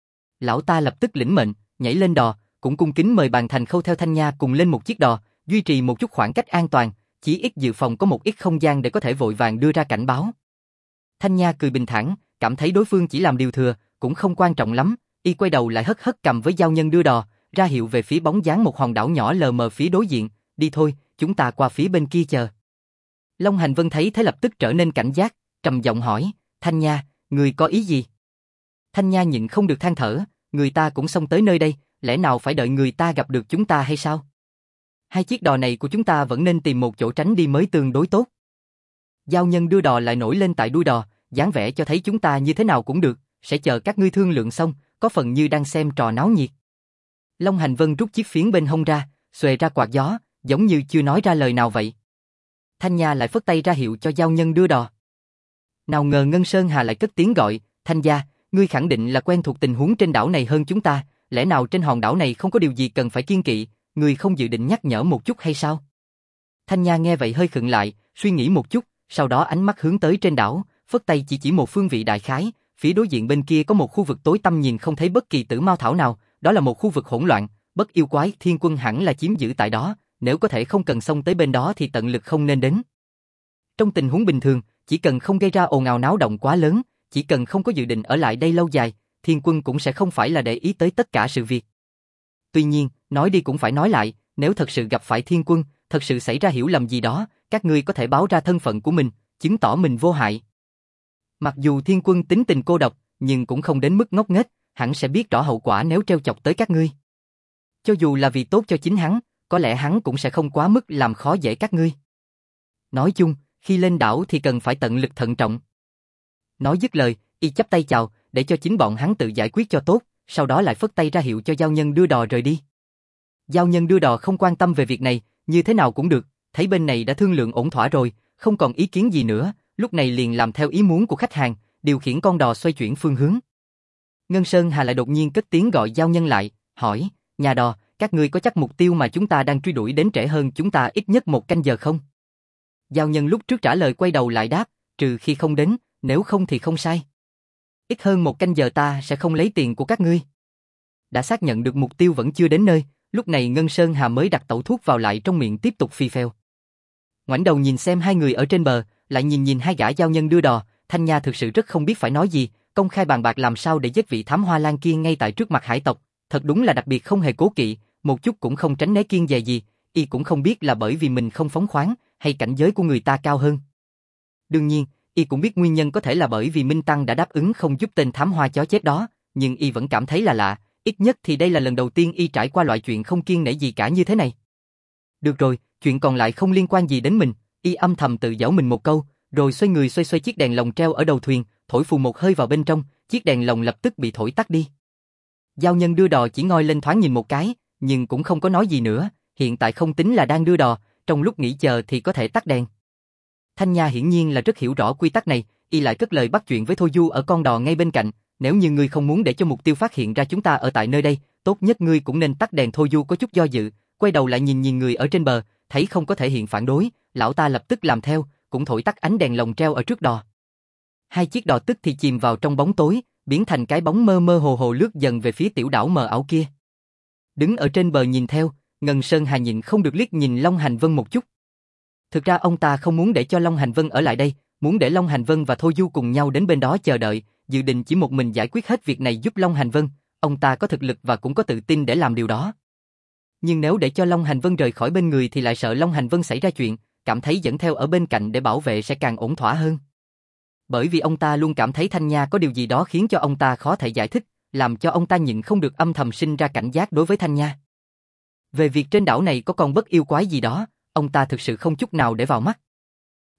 Lão ta lập tức lĩnh mệnh, nhảy lên đò, cũng cung kính mời Bàn Thành Khâu theo Thanh Nha cùng lên một chiếc đò, duy trì một chút khoảng cách an toàn, chỉ ít dự phòng có một ít không gian để có thể vội vàng đưa ra cảnh báo. Thanh Nha cười bình thản, cảm thấy đối phương chỉ làm điều thừa, cũng không quan trọng lắm, y quay đầu lại hất hất cầm với giao nhân đưa đò, ra hiệu về phía bóng dáng một hòn đảo nhỏ lờ mờ phía đối diện, đi thôi, chúng ta qua phía bên kia chờ. Long Hành Vân thấy thế lập tức trở nên cảnh giác, trầm giọng hỏi, Thanh Nha, người có ý gì? Thanh Nha nhịn không được than thở, người ta cũng xông tới nơi đây, lẽ nào phải đợi người ta gặp được chúng ta hay sao? Hai chiếc đò này của chúng ta vẫn nên tìm một chỗ tránh đi mới tương đối tốt. Giao nhân đưa đò lại nổi lên tại đuôi đò, dáng vẻ cho thấy chúng ta như thế nào cũng được, sẽ chờ các ngươi thương lượng xong, có phần như đang xem trò náo nhiệt. Long Hành Vân rút chiếc phiến bên hông ra, xuề ra quạt gió, giống như chưa nói ra lời nào vậy. Thanh Nha lại phất tay ra hiệu cho giao nhân đưa đò. Nào ngờ Ngân Sơn Hà lại cất tiếng gọi, Thanh gia, ngươi khẳng định là quen thuộc tình huống trên đảo này hơn chúng ta, lẽ nào trên hòn đảo này không có điều gì cần phải kiêng kỵ, ngươi không dự định nhắc nhở một chút hay sao? Thanh Nha nghe vậy hơi khựng lại, suy nghĩ một chút, sau đó ánh mắt hướng tới trên đảo, phất tay chỉ một phương vị đại khái, phía đối diện bên kia có một khu vực tối tăm nhìn không thấy bất kỳ tử mao thảo nào, đó là một khu vực hỗn loạn, bất yêu quái thiên quân hẳn là chiếm giữ tại đó, nếu có thể không cần xông tới bên đó thì tận lực không nên đến. Trong tình huống bình thường, chỉ cần không gây ra ồn ào náo động quá lớn, chỉ cần không có dự định ở lại đây lâu dài, thiên quân cũng sẽ không phải là để ý tới tất cả sự việc. Tuy nhiên, nói đi cũng phải nói lại, nếu thật sự gặp phải thiên quân, thật sự xảy ra hiểu lầm gì đó, các ngươi có thể báo ra thân phận của mình, chứng tỏ mình vô hại. Mặc dù thiên quân tính tình cô độc, nhưng cũng không đến mức ngốc nghếch, hẳn sẽ biết rõ hậu quả nếu trêu chọc tới các ngươi. Cho dù là vì tốt cho chính hắn, có lẽ hắn cũng sẽ không quá mức làm khó dễ các ngươi. Nói chung, khi lên đảo thì cần phải tận lực thận trọng. Nói dứt lời, y chắp tay chào, để cho chính bọn hắn tự giải quyết cho tốt, sau đó lại phất tay ra hiệu cho giao nhân đưa đò rời đi. Giao nhân đưa đò không quan tâm về việc này, như thế nào cũng được, thấy bên này đã thương lượng ổn thỏa rồi, không còn ý kiến gì nữa, lúc này liền làm theo ý muốn của khách hàng, điều khiển con đò xoay chuyển phương hướng. Ngân Sơn Hà lại đột nhiên cất tiếng gọi giao nhân lại, hỏi, nhà đò, các ngươi có chắc mục tiêu mà chúng ta đang truy đuổi đến trễ hơn chúng ta ít nhất 1 canh giờ không? Giao nhân lúc trước trả lời quay đầu lại đáp, trừ khi không đến, nếu không thì không sai. Ít hơn 1 canh giờ ta sẽ không lấy tiền của các ngươi. Đã xác nhận được mục tiêu vẫn chưa đến nơi, lúc này Ngân Sơn Hà mới đặt tẩu thuốc vào lại trong miệng tiếp tục phi phèo. Ngoảnh đầu nhìn xem hai người ở trên bờ, lại nhìn hai gã giao nhân đưa đò, Thanh Nha thực sự rất không biết phải nói gì, công khai bàn bạc làm sao để giết vị thám hoa lan kia ngay tại trước mặt hải tộc, thật đúng là đặc biệt không hề cố kỵ, một chút cũng không tránh né kiêng dè gì, y cũng không biết là bởi vì mình không phóng khoáng, hay cảnh giới của người ta cao hơn. Đương nhiên, y cũng biết nguyên nhân có thể là bởi vì Minh Tăng đã đáp ứng không giúp tên thám hoa chó chết đó, nhưng y vẫn cảm thấy là lạ, ít nhất thì đây là lần đầu tiên y trải qua loại chuyện không kiêng nể gì cả như thế này. Được rồi, chuyện còn lại không liên quan gì đến mình, y âm thầm tự giễu mình một câu, rồi xoay người xoay chiếc đèn lồng treo ở đầu thuyền, thổi phù một hơi vào bên trong, chiếc đèn lồng lập tức bị thổi tắt đi. Giao nhân đưa đò chỉ ngoi lên thoáng nhìn một cái, nhưng cũng không có nói gì nữa, hiện tại không tính là đang đưa đò, trong lúc nghỉ chờ thì có thể tắt đèn. Thanh Nha hiển nhiên là rất hiểu rõ quy tắc này, y lại cất lời bắt chuyện với Thôi Du ở con đò ngay bên cạnh, nếu như ngươi không muốn để cho mục tiêu phát hiện ra chúng ta ở tại nơi đây, tốt nhất ngươi cũng nên tắt đèn. Thôi Du có chút do dự, quay đầu lại nhìn người ở trên bờ, thấy không có thể hiện phản đối, lão ta lập tức làm theo, cũng thổi tắt ánh đèn lồng treo ở trước đò. Hai chiếc đò tức thì chìm vào trong bóng tối, biến thành cái bóng mơ hồ lướt dần về phía tiểu đảo mờ ảo kia. Đứng ở trên bờ nhìn theo, Ngân Sơn Hà nhịn không được liếc nhìn Long Hành Vân một chút. Thực ra ông ta không muốn để cho Long Hành Vân ở lại đây, muốn để Long Hành Vân và Thôi Du cùng nhau đến bên đó chờ đợi, dự định chỉ một mình giải quyết hết việc này giúp Long Hành Vân, ông ta có thực lực và cũng có tự tin để làm điều đó. Nhưng nếu để cho Long Hành Vân rời khỏi bên người thì lại sợ Long Hành Vân xảy ra chuyện, cảm thấy dẫn theo ở bên cạnh để bảo vệ sẽ càng ổn thỏa hơn. Bởi vì ông ta luôn cảm thấy Thanh Nha có điều gì đó khiến cho ông ta khó thể giải thích, làm cho ông ta nhịn không được âm thầm sinh ra cảnh giác đối với Thanh Nha. Về việc trên đảo này có con bất yêu quái gì đó, ông ta thực sự không chút nào để vào mắt.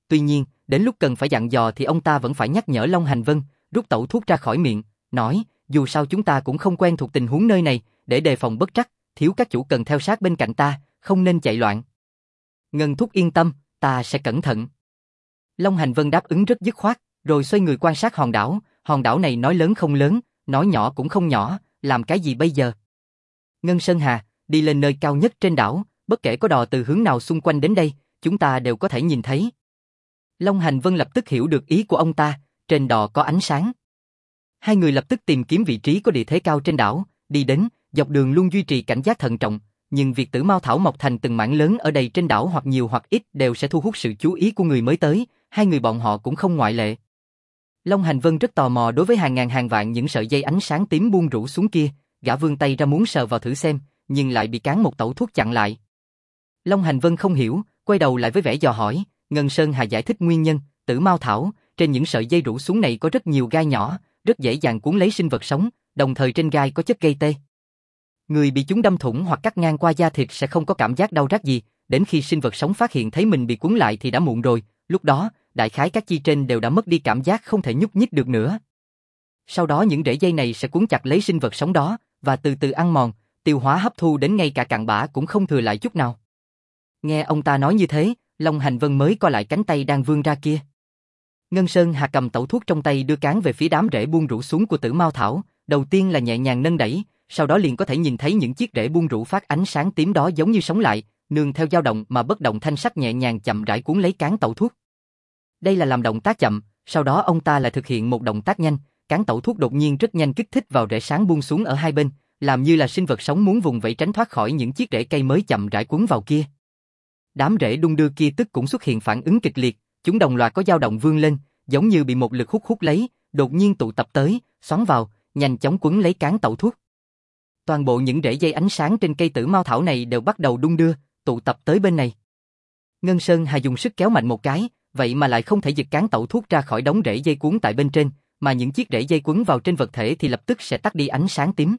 Tuy nhiên, đến lúc cần phải dặn dò thì ông ta vẫn phải nhắc nhở Long Hành Vân, rút tẩu thuốc ra khỏi miệng, nói, dù sao chúng ta cũng không quen thuộc tình huống nơi này, để đề phòng bất trắc, thiếu các chủ cần theo sát bên cạnh ta, không nên chạy loạn. Ngân thúc yên tâm, ta sẽ cẩn thận. Long Hành Vân đáp ứng rất dứt khoát, rồi xoay người quan sát hòn đảo này nói lớn không lớn, nói nhỏ cũng không nhỏ, làm cái gì bây giờ? Ngân Sơn Hà, đi lên nơi cao nhất trên đảo, bất kể có đò từ hướng nào xung quanh đến đây, chúng ta đều có thể nhìn thấy. Long Hành Vân lập tức hiểu được ý của ông ta, trên đò có ánh sáng. Hai người lập tức tìm kiếm vị trí có địa thế cao trên đảo, đi đến, dọc đường luôn duy trì cảnh giác thận trọng, nhưng việc tử mao thảo mọc thành từng mảng lớn ở đây trên đảo hoặc nhiều hoặc ít đều sẽ thu hút sự chú ý của người mới tới, hai người bọn họ cũng không ngoại lệ. Long Hành Vân rất tò mò đối với hàng ngàn hàng vạn những sợi dây ánh sáng tím buông rủ xuống kia, gã vươn tay ra muốn sờ vào thử xem, nhưng lại bị cán một tẩu thuốc chặn lại. Long Hành Vân không hiểu, quay đầu lại với vẻ dò hỏi, Ngân Sơn Hà giải thích nguyên nhân, tử mao thảo, trên những sợi dây rủ xuống này có rất nhiều gai nhỏ, rất dễ dàng cuốn lấy sinh vật sống, đồng thời trên gai có chất gây tê. Người bị chúng đâm thủng hoặc cắt ngang qua da thịt sẽ không có cảm giác đau rát gì, đến khi sinh vật sống phát hiện thấy mình bị cuốn lại thì đã muộn rồi, lúc đó, đại khái các chi trên đều đã mất đi cảm giác không thể nhúc nhích được nữa. Sau đó những rễ dây này sẽ cuốn chặt lấy sinh vật sống đó, và từ từ ăn mòn, tiêu hóa hấp thu đến ngay cả cặn bã cũng không thừa lại chút nào. Nghe ông ta nói như thế, Long Hành Vân mới co lại cánh tay đang vươn ra kia. Ngân Sơn Hà cầm tẩu thuốc trong tay đưa cán về phía đám rễ buông rủ xuống của tử mao thảo, đầu tiên là nhẹ nhàng nâng đẩy, sau đó liền có thể nhìn thấy những chiếc rễ buông rủ phát ánh sáng tím đó giống như sống lại, nương theo dao động mà bất động thanh sắc nhẹ nhàng chậm rãi cuốn lấy cán tẩu thuốc. Đây là làm động tác chậm, sau đó ông ta lại thực hiện một động tác nhanh, cán tẩu thuốc đột nhiên rất nhanh kích thích vào rễ sáng buông xuống ở hai bên, làm như là sinh vật sống muốn vùng vẫy tránh thoát khỏi những chiếc rễ cây mới chậm rãi cuốn vào kia. Đám rễ đung đưa kia tức cũng xuất hiện phản ứng kịch liệt, chúng đồng loạt có dao động vươn lên, giống như bị một lực hút lấy, đột nhiên tụ tập tới, xoắn vào, nhanh chóng quấn lấy cán tẩu thuốc. Toàn bộ những rễ dây ánh sáng trên cây tử mao thảo này đều bắt đầu đung đưa, tụ tập tới bên này. Ngân Sơn Hà dùng sức kéo mạnh một cái, vậy mà lại không thể giật cán tẩu thuốc ra khỏi đống rễ dây cuốn tại bên trên, mà những chiếc rễ dây quấn vào trên vật thể thì lập tức sẽ tắt đi ánh sáng tím.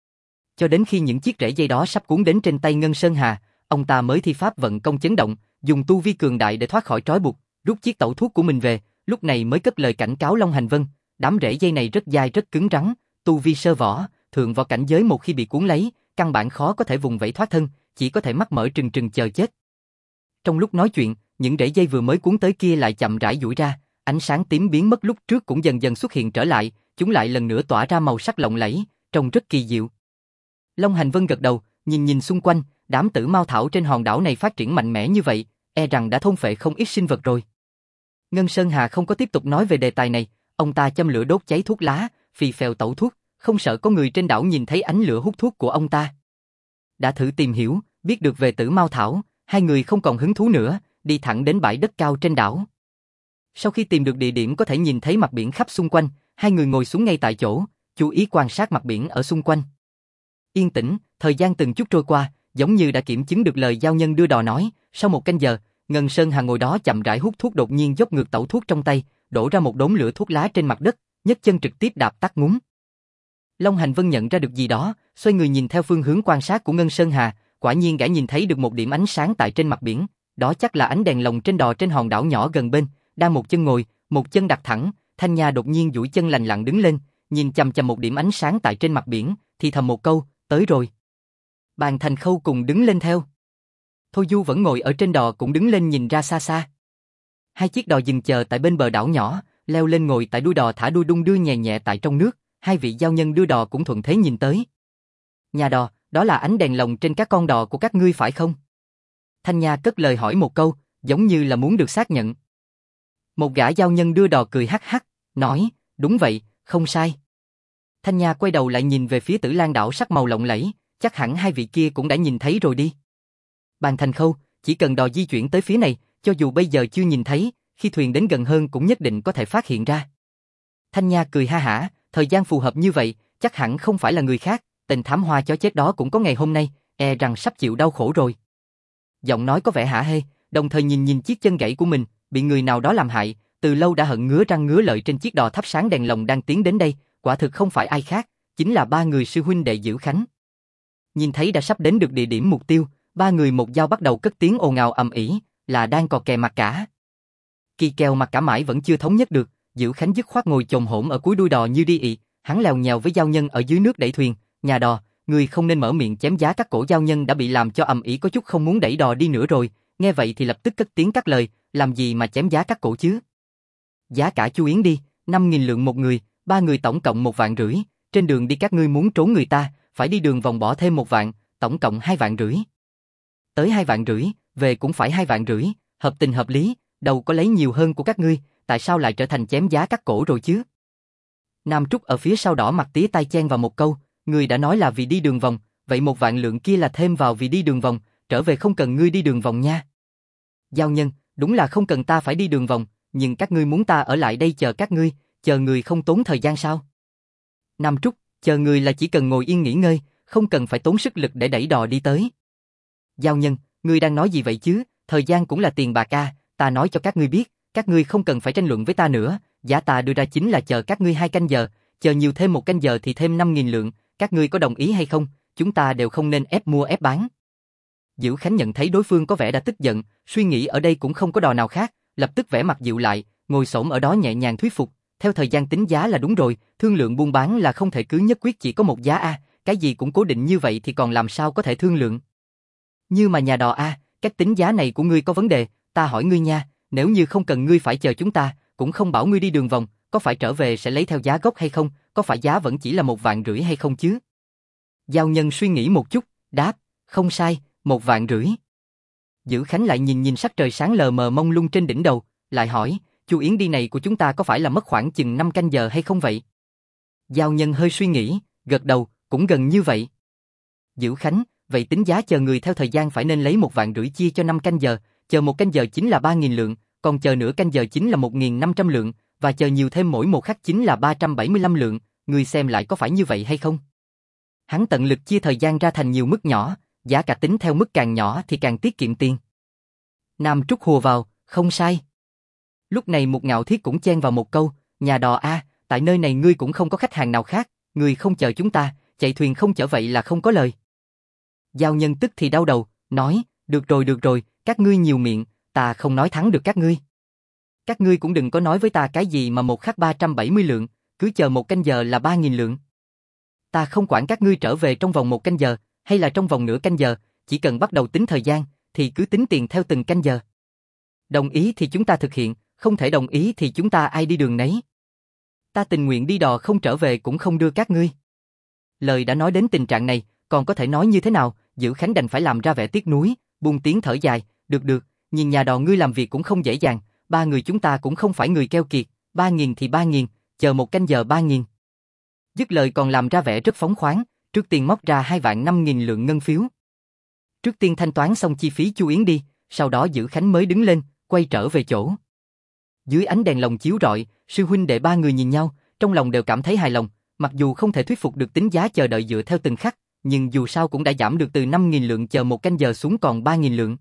Cho đến khi những chiếc rễ dây đó sắp cuốn đến trên tay Ngân Sơn Hà, ông ta mới thi pháp vận công chấn động, dùng tu vi cường đại để thoát khỏi trói buộc, rút chiếc tẩu thuốc của mình về, lúc này mới cất lời cảnh cáo Long Hành Vân, đám rễ dây này rất dai rất cứng rắn, tu vi sơ võ, thượng võ cảnh giới một khi bị cuốn lấy, căn bản khó có thể vùng vẫy thoát thân, chỉ có thể mắt mở trừng trừng chờ chết. Trong lúc nói chuyện, những rễ dây vừa mới cuốn tới kia lại chậm rãi duỗi ra, ánh sáng tím biến mất lúc trước cũng dần dần xuất hiện trở lại, chúng lại lần nữa tỏa ra màu sắc lộng lẫy, trông rất kỳ diệu. Long Hành Vân gật đầu, nhìn xung quanh, đám tử mao thảo trên hòn đảo này phát triển mạnh mẽ như vậy, e rằng đã thôn phệ không ít sinh vật rồi. Ngân Sơn Hà không có tiếp tục nói về đề tài này, ông ta châm lửa đốt cháy thuốc lá, phì phèo tẩu thuốc, không sợ có người trên đảo nhìn thấy ánh lửa hút thuốc của ông ta. Đã thử tìm hiểu, biết được về tử mao thảo, hai người không còn hứng thú nữa, đi thẳng đến bãi đất cao trên đảo. Sau khi tìm được địa điểm có thể nhìn thấy mặt biển khắp xung quanh, hai người ngồi xuống ngay tại chỗ, chú ý quan sát mặt biển ở xung quanh. Yên tĩnh, thời gian từng chút trôi qua, giống như đã kiểm chứng được lời giao nhân đưa đò nói, sau một canh giờ, Ngân Sơn Hà ngồi đó chậm rãi hút thuốc đột nhiên dốc ngược tẩu thuốc trong tay, đổ ra một đống lửa thuốc lá trên mặt đất, nhấc chân trực tiếp đạp tắt ngúm. Long Hành Vân nhận ra được gì đó, xoay người nhìn theo phương hướng quan sát của Ngân Sơn Hà, quả nhiên gã nhìn thấy được một điểm ánh sáng tại trên mặt biển, đó chắc là ánh đèn lồng trên đò trên hòn đảo nhỏ gần bên, đang một chân ngồi, một chân đặt thẳng, Thanh Nha đột nhiên duỗi chân lành lặn đứng lên, nhìn chằm chằm một điểm ánh sáng tại trên mặt biển, thì thầm một câu, tới rồi. Bàn Thành Khâu cùng đứng lên theo. Thôi Du vẫn ngồi ở trên đò cũng đứng lên nhìn ra xa xa. Hai chiếc đò dừng chờ tại bên bờ đảo nhỏ, leo lên ngồi tại đuôi đò thả đuôi đung đưa nhẹ nhẹ tại trong nước, hai vị giao nhân đưa đò cũng thuận thế nhìn tới. Nhà đò, đó là ánh đèn lồng trên các con đò của các ngươi phải không? Thanh Nha cất lời hỏi một câu, giống như là muốn được xác nhận. Một gã giao nhân đưa đò cười hắc hắc, nói, đúng vậy, không sai. Thanh Nha quay đầu lại nhìn về phía Tử Lan đảo sắc màu lộng lẫy, chắc hẳn hai vị kia cũng đã nhìn thấy rồi đi. Bàn Thành Khâu, chỉ cần đò di chuyển tới phía này, cho dù bây giờ chưa nhìn thấy, khi thuyền đến gần hơn cũng nhất định có thể phát hiện ra. Thanh Nha cười ha hả, thời gian phù hợp như vậy, chắc hẳn không phải là người khác, tên thám hoa chó chết đó cũng có ngày hôm nay, e rằng sắp chịu đau khổ rồi. Giọng nói có vẻ hả hê, đồng thời nhìn chiếc chân gãy của mình, bị người nào đó làm hại, từ lâu đã hận ngứa răng ngứa lợi trên chiếc đò thắp sáng đèn lồng đang tiến đến đây, quả thực không phải ai khác, chính là ba người sư huynh đệ Dữ Khánh. Nhìn thấy đã sắp đến được địa điểm mục tiêu, ba người một dao bắt đầu cất tiếng ồn ào ầm ĩ, là đang cò kè mặt cả. Kỳ kèo mặt cả mãi vẫn chưa thống nhất được, Dữ Khánh dứt khoát ngồi chồm hổm ở cuối đuôi đò như đi ị, hắn lèo nhèo với giao nhân ở dưới nước đẩy thuyền, nhà đò, người không nên mở miệng chém giá các cổ. Giao nhân đã bị làm cho ầm ĩ có chút không muốn đẩy đò đi nữa rồi, nghe vậy thì lập tức cất tiếng cắt lời, làm gì mà chém giá các cổ chứ? Giá cả Chu Yến đi, 5.000 lượng một người, 3 người tổng cộng 1,5 vạn, trên đường đi các ngươi muốn trốn người ta, phải đi đường vòng bỏ thêm 1 vạn, tổng cộng 2,5 vạn. Tới 2,5 vạn, về cũng phải 2,5 vạn, hợp tình hợp lý, đâu có lấy nhiều hơn của các ngươi, tại sao lại trở thành chém giá cắt cổ rồi chứ? Nam Trúc ở phía sau đỏ mặt tía tai chen vào một câu, ngươi đã nói là vì đi đường vòng, vậy 1 vạn lượng kia là thêm vào vì đi đường vòng, trở về không cần ngươi đi đường vòng nha. Giao nhân, đúng là không cần ta phải đi đường vòng, nhưng các ngươi muốn ta ở lại đây chờ các ngươi, chờ người không tốn thời gian sao? Nam Trúc, chờ người là chỉ cần ngồi yên nghỉ ngơi, không cần phải tốn sức lực để đẩy đò đi tới. Giao nhân, ngươi đang nói gì vậy chứ, thời gian cũng là tiền bạc a, ta nói cho các ngươi biết, các ngươi không cần phải tranh luận với ta nữa, giá ta đưa ra chính là chờ các ngươi 2 canh giờ, chờ nhiều thêm 1 canh giờ thì thêm 5.000 lượng, các ngươi có đồng ý hay không? Chúng ta đều không nên ép mua ép bán. Dữ Khánh nhận thấy đối phương có vẻ đã tức giận, suy nghĩ ở đây cũng không có đò nào khác, lập tức vẻ mặt dịu lại, ngồi xổm ở đó nhẹ nhàng thuyết phục, theo thời gian tính giá là đúng rồi, thương lượng buôn bán là không thể cứ nhất quyết chỉ có một giá a, cái gì cũng cố định như vậy thì còn làm sao có thể thương lượng. Như mà nhà đò a, cách tính giá này của ngươi có vấn đề, ta hỏi ngươi nha, nếu như không cần ngươi phải chờ chúng ta, cũng không bảo ngươi đi đường vòng, có phải trở về sẽ lấy theo giá gốc hay không, có phải giá vẫn chỉ là 1,5 vạn hay không chứ? Giao nhân suy nghĩ một chút, đáp, không sai, 1,5 vạn. Dữ Khánh lại nhìn nhìn sắc trời sáng lờ mờ mông lung trên đỉnh đầu, lại hỏi, Chu Yến đi này của chúng ta có phải là mất khoảng chừng 5 canh giờ hay không vậy? Giao nhân hơi suy nghĩ, gật đầu, cũng gần như vậy. Dữ Khánh, vậy tính giá chờ người theo thời gian phải nên lấy 1,5 vạn chia cho 5 canh giờ, chờ 1 canh giờ chính là 3.000 lượng, còn chờ nửa canh giờ chính là 1.500 lượng, và chờ nhiều thêm mỗi một khắc chính là 375 lượng, người xem lại có phải như vậy hay không? Hắn tận lực chia thời gian ra thành nhiều mức nhỏ, giá cả tính theo mức càng nhỏ thì càng tiết kiệm tiền. Nam Trúc hùa vào, không sai. Lúc này Mục Ngạo Thiết cũng chen vào một câu, nhà đò a, tại nơi này ngươi cũng không có khách hàng nào khác, ngươi không chờ chúng ta, chạy thuyền không chở vậy là không có lời. Giao nhân tức thì đau đầu, nói, được rồi, các ngươi nhiều miệng, ta không nói thắng được các ngươi. Các ngươi cũng đừng có nói với ta cái gì mà một khắc 370 lượng, cứ chờ 1 canh giờ là 3.000 lượng. Ta không quản các ngươi trở về trong vòng 1 canh giờ, hay là trong vòng nửa canh giờ, chỉ cần bắt đầu tính thời gian, thì cứ tính tiền theo từng canh giờ. Đồng ý thì chúng ta thực hiện, không thể đồng ý thì chúng ta ai đi đường nấy. Ta tình nguyện đi đò không trở về cũng không đưa các ngươi. Lời đã nói đến tình trạng này, còn có thể nói như thế nào? Dữ Khánh đành phải làm ra vẻ tiếc nuối, buông tiếng thở dài, được, nhìn nhà đò ngươi làm việc cũng không dễ dàng, 3 người chúng ta cũng không phải người keo kiệt, 3.000 thì 3.000, chờ 1 canh giờ 3.000. Dứt lời còn làm ra vẻ rất phóng khoáng, trước tiên móc ra 2,5 vạn lượng ngân phiếu. Trước tiên thanh toán xong chi phí Chu Yến đi, sau đó Dữ Khánh mới đứng lên, quay trở về chỗ. Dưới ánh đèn lồng chiếu rọi, sư huynh đệ 3 người nhìn nhau, trong lòng đều cảm thấy hài lòng, mặc dù không thể thuyết phục được tính giá chờ đợi dựa theo từng khắc, nhưng dù sao cũng đã giảm được từ 5.000 lượng chờ 1 canh giờ xuống còn 3.000 lượng.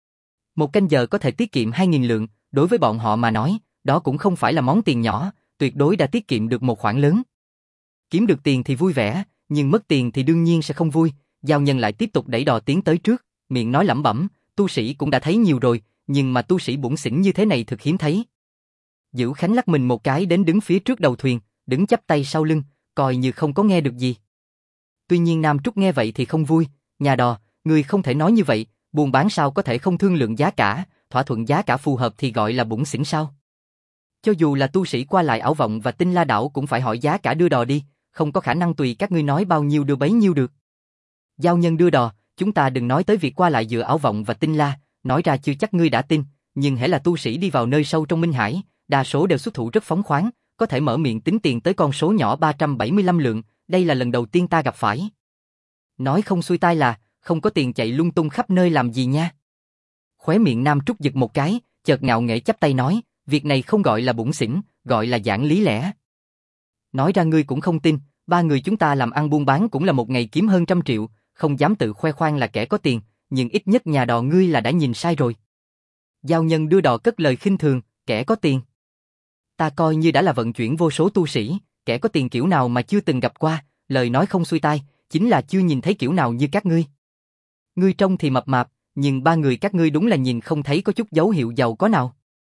1 canh giờ có thể tiết kiệm 2.000 lượng, đối với bọn họ mà nói, đó cũng không phải là món tiền nhỏ, tuyệt đối đã tiết kiệm được một khoản lớn. Kiếm được tiền thì vui vẻ, nhưng mất tiền thì đương nhiên sẽ không vui. Giao nhân lại tiếp tục đẩy đò tiến tới trước, miệng nói lẩm bẩm, tu sĩ cũng đã thấy nhiều rồi, nhưng mà tu sĩ bủn xỉn như thế này thực hiếm thấy. Dữ Khánh lắc mình một cái đến đứng phía trước đầu thuyền, đứng chắp tay sau lưng, coi như không có nghe được gì. Tuy nhiên Nam Trúc nghe vậy thì không vui, nhà đò, người không thể nói như vậy, buôn bán sao có thể không thương lượng giá cả, thỏa thuận giá cả phù hợp thì gọi là bủn xỉn sao? Cho dù là tu sĩ qua lại Ảo Vọng và Tinh La đảo cũng phải hỏi giá cả đưa đò đi, không có khả năng tùy các ngươi nói bao nhiêu đưa bấy nhiêu được. Giao nhân đưa đò, chúng ta đừng nói tới việc qua lại giữa Ảo Vọng và Tinh La, nói ra chưa chắc ngươi đã tin, nhưng hễ là tu sĩ đi vào nơi sâu trong Minh Hải, đa số đều xuất thủ rất phóng khoáng, có thể mở miệng tính tiền tới con số nhỏ 375 lượng, đây là lần đầu tiên ta gặp phải. Nói không xuôi tai là, không có tiền chạy lung tung khắp nơi làm gì nha. Khóe miệng Nam Trúc giật một cái, chợt ngạo nghễ chắp tay nói, việc này không gọi là bủn xỉn, gọi là giảng lý lẽ. Nói ra ngươi cũng không tin, 3 người chúng ta làm ăn buôn bán cũng là một ngày kiếm hơn 100 triệu, không dám tự khoe khoang là kẻ có tiền, nhưng ít nhất nhà đò ngươi là đã nhìn sai rồi. Giao nhân đưa đò cất lời khinh thường, kẻ có tiền. Ta coi như đã là vận chuyển vô số tu sĩ, kẻ có tiền kiểu nào mà chưa từng gặp qua, lời nói không xuôi tai, chính là chưa nhìn thấy kiểu nào như các ngươi. Ngươi trông thì mập mạp, nhưng 3 người các ngươi đúng là nhìn không thấy có chút dấu hiệu giàu có nào.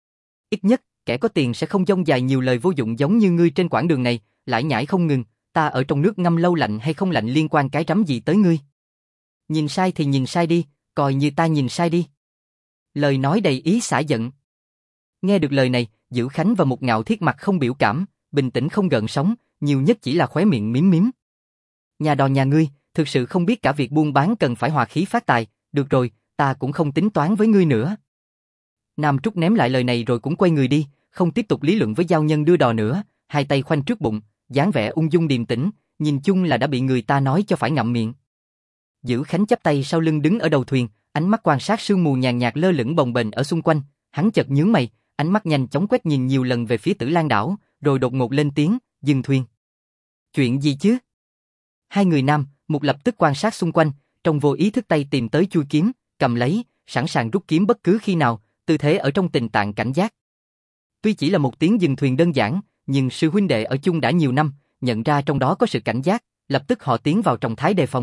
Ít nhất, kẻ có tiền sẽ không dông dài nhiều lời vô dụng giống như ngươi trên quãng đường này, lải nhải không ngừng, ta ở trong nước ngâm lâu lạnh hay không lạnh liên quan cái rắm gì tới ngươi. Nhìn sai thì nhìn sai đi, coi như ta nhìn sai đi. Lời nói đầy ý xả giận. Nghe được lời này, Dữ Khánh và Mục Ngạo Thiết mặt không biểu cảm, bình tĩnh không gợn sóng, nhiều nhất chỉ là khóe miệng mím mím. Nhà đò nhà ngươi, thực sự không biết cả việc buôn bán cần phải hòa khí phát tài, được rồi, ta cũng không tính toán với ngươi nữa. Nam Trúc ném lại lời này rồi cũng quay người đi, không tiếp tục lý luận với giao nhân đưa đò nữa, hai tay khoanh trước bụng, dáng vẻ ung dung điềm tĩnh, nhìn chung là đã bị người ta nói cho phải ngậm miệng. Dữ Khánh chắp tay sau lưng đứng ở đầu thuyền, ánh mắt quan sát sương mù nhàn nhạt lơ lửng bồng bềnh ở xung quanh, hắn chợt nhướng mày, ánh mắt nhanh chóng quét nhìn nhiều lần về phía Tử Lan đảo, rồi đột ngột lên tiếng, dừng thuyền. Chuyện gì chứ? Hai người nam, Mục lập tức quan sát xung quanh, trong vô ý thức tay tìm tới chui kiếm, cầm lấy, sẵn sàng rút kiếm bất cứ khi nào, tư thế ở trong tình trạng cảnh giác. Tuy chỉ là một tiếng dừng thuyền đơn giản, nhưng sư huynh đệ ở chung đã nhiều năm, nhận ra trong đó có sự cảnh giác, lập tức họ tiến vào trong thái đề phòng.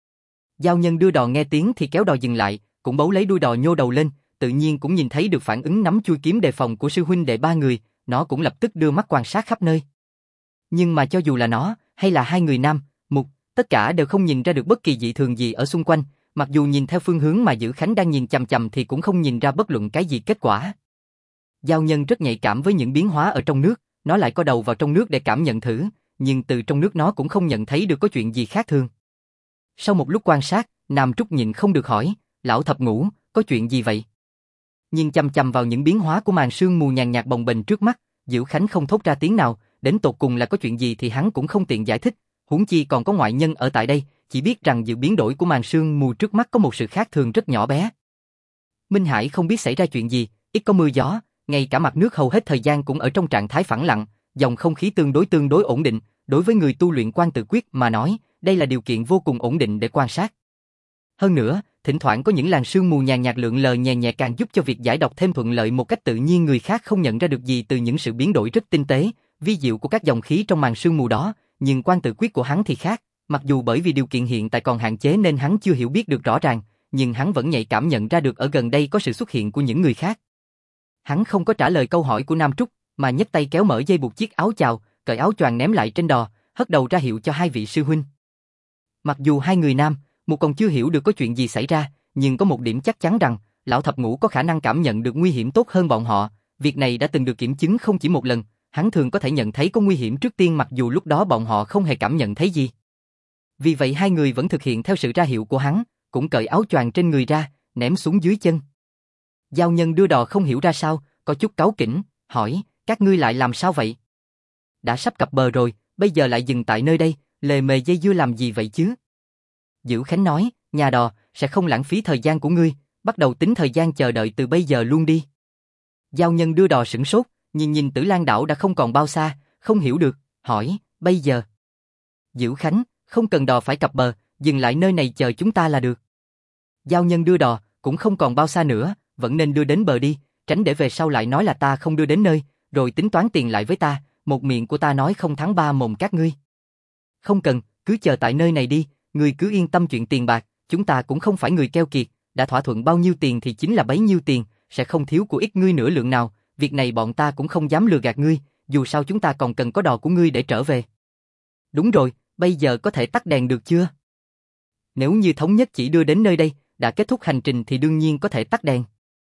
Giao nhân đưa đò nghe tiếng thì kéo đò dừng lại, cũng bấu lấy đuôi đò nhô đầu lên, tự nhiên cũng nhìn thấy được phản ứng nắm chui kiếm đề phòng của sư huynh đệ ba người, nó cũng lập tức đưa mắt quan sát khắp nơi. Nhưng mà cho dù là nó, hay là hai người nam, Mục, tất cả đều không nhìn ra được bất kỳ dị thường gì ở xung quanh, mặc dù nhìn theo phương hướng mà Dữ Khánh đang nhìn chằm chằm thì cũng không nhìn ra bất luận cái gì kết quả. Giao nhân rất nhạy cảm với những biến hóa ở trong nước, nó lại co đầu vào trong nước để cảm nhận thử, nhưng từ trong nước nó cũng không nhận thấy được có chuyện gì khác thường. Sau một lúc quan sát, Nam Trúc nhịn không được hỏi, lão thập ngũ, có chuyện gì vậy? Nhìn chằm chằm vào những biến hóa của màn sương mù nhàn nhạt bồng bềnh trước mắt, Dữ Khánh không thốt ra tiếng nào, đến tột cùng là có chuyện gì thì hắn cũng không tiện giải thích, huống chi còn có ngoại nhân ở tại đây, chỉ biết rằng sự biến đổi của màn sương mù trước mắt có một sự khác thường rất nhỏ bé. Minh Hải không biết xảy ra chuyện gì, ít có mưa gió, ngay cả mặt nước hầu hết thời gian cũng ở trong trạng thái phẳng lặng, dòng không khí tương đối ổn định, đối với người tu luyện quan tự quyết mà nói, đây là điều kiện vô cùng ổn định để quan sát. Hơn nữa, thỉnh thoảng có những làn sương mù nhàn nhạt lượn lờ nhẹ nhẹ càng giúp cho việc giải đọc thêm thuận lợi một cách tự nhiên, người khác không nhận ra được gì từ những sự biến đổi rất tinh tế, vi diệu của các dòng khí trong màn sương mù đó, nhưng quan tự quyết của hắn thì khác, mặc dù bởi vì điều kiện hiện tại còn hạn chế nên hắn chưa hiểu biết được rõ ràng, nhưng hắn vẫn nhạy cảm nhận ra được ở gần đây có sự xuất hiện của những người khác. Hắn không có trả lời câu hỏi của Nam Trúc, mà nhấc tay kéo mở dây buộc chiếc áo chào, cởi áo choàng ném lại trên đò, hất đầu ra hiệu cho hai vị sư huynh. Mặc dù hai người nam, Một còn chưa hiểu được có chuyện gì xảy ra, nhưng có một điểm chắc chắn rằng, lão thập ngũ có khả năng cảm nhận được nguy hiểm tốt hơn bọn họ, việc này đã từng được kiểm chứng không chỉ một lần, hắn thường có thể nhận thấy có nguy hiểm trước tiên mặc dù lúc đó bọn họ không hề cảm nhận thấy gì. Vì vậy hai người vẫn thực hiện theo sự ra hiệu của hắn, cũng cởi áo choàng trên người ra, ném xuống dưới chân. Giao nhân đưa đò không hiểu ra sao, có chút cáu kỉnh, hỏi, các ngươi lại làm sao vậy? Đã sắp cập bờ rồi, bây giờ lại dừng tại nơi đây, lề mề dây dưa làm gì vậy chứ? Dữ Khánh nói, nhà đò, sẽ không lãng phí thời gian của ngươi, bắt đầu tính thời gian chờ đợi từ bây giờ luôn đi. Giao nhân đưa đò sửng sốt, nhìn Tử Lan đảo đã không còn bao xa, không hiểu được, hỏi, bây giờ? Dữ Khánh, không cần đò phải cập bờ, dừng lại nơi này chờ chúng ta là được. Giao nhân đưa đò, cũng không còn bao xa nữa, vẫn nên đưa đến bờ đi, tránh để về sau lại nói là ta không đưa đến nơi, rồi tính toán tiền lại với ta, một miệng của ta nói không thắng ba mồm các ngươi. Không cần, cứ chờ tại nơi này đi, ngươi cứ yên tâm chuyện tiền bạc, chúng ta cũng không phải người keo kiệt, đã thỏa thuận bao nhiêu tiền thì chính là bấy nhiêu tiền, sẽ không thiếu của ít ngươi nửa lượng nào, việc này bọn ta cũng không dám lừa gạt ngươi, dù sao chúng ta còn cần có đò của ngươi để trở về. Đúng rồi, bây giờ có thể tắt đèn được chưa? Nếu như thống nhất chỉ đưa đến nơi đây, đã kết thúc hành trình thì đương nhiên có thể tắt đèn.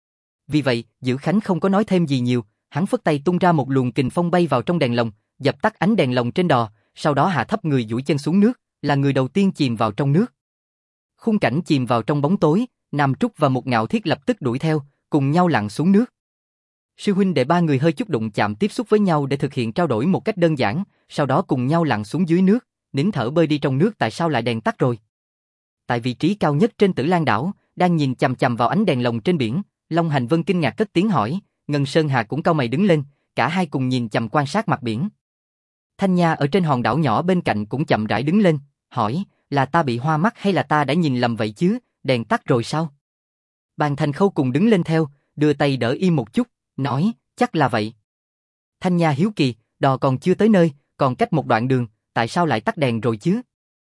Vì vậy, Dữ Khánh không có nói thêm gì nhiều, hắn phất tay tung ra một luồng kình phong bay vào trong đèn lồng, dập tắt ánh đèn lồng trên đò, sau đó hạ thấp người duỗi chân xuống nước, là người đầu tiên chìm vào trong nước. Khung cảnh chìm vào trong bóng tối, Nam Trúc và Mục Ngạo Thiết lập tức đuổi theo, cùng nhau lặn xuống nước. Sư huynh đệ ba người hơi chút đụng chạm tiếp xúc với nhau để thực hiện trao đổi một cách đơn giản, sau đó cùng nhau lặn xuống dưới nước, nín thở bơi đi trong nước. Tại sao lại đèn tắt rồi? Tại vị trí cao nhất trên Tử Lan đảo, đang nhìn chằm chằm vào ánh đèn lồng trên biển, Long Hành Vân kinh ngạc cất tiếng hỏi, Ngân Sơn Hà cũng cau mày đứng lên, cả hai cùng nhìn chằm quan sát mặt biển. Thanh Nha ở trên hòn đảo nhỏ bên cạnh cũng chậm rãi đứng lên, hỏi, là ta bị hoa mắt hay là ta đã nhìn lầm vậy chứ, đèn tắt rồi sao? Bàn Thành Khâu cùng đứng lên theo, đưa tay đỡ im một chút, nói, chắc là vậy. Thanh Nha hiếu kỳ, đò còn chưa tới nơi, còn cách một đoạn đường, tại sao lại tắt đèn rồi chứ?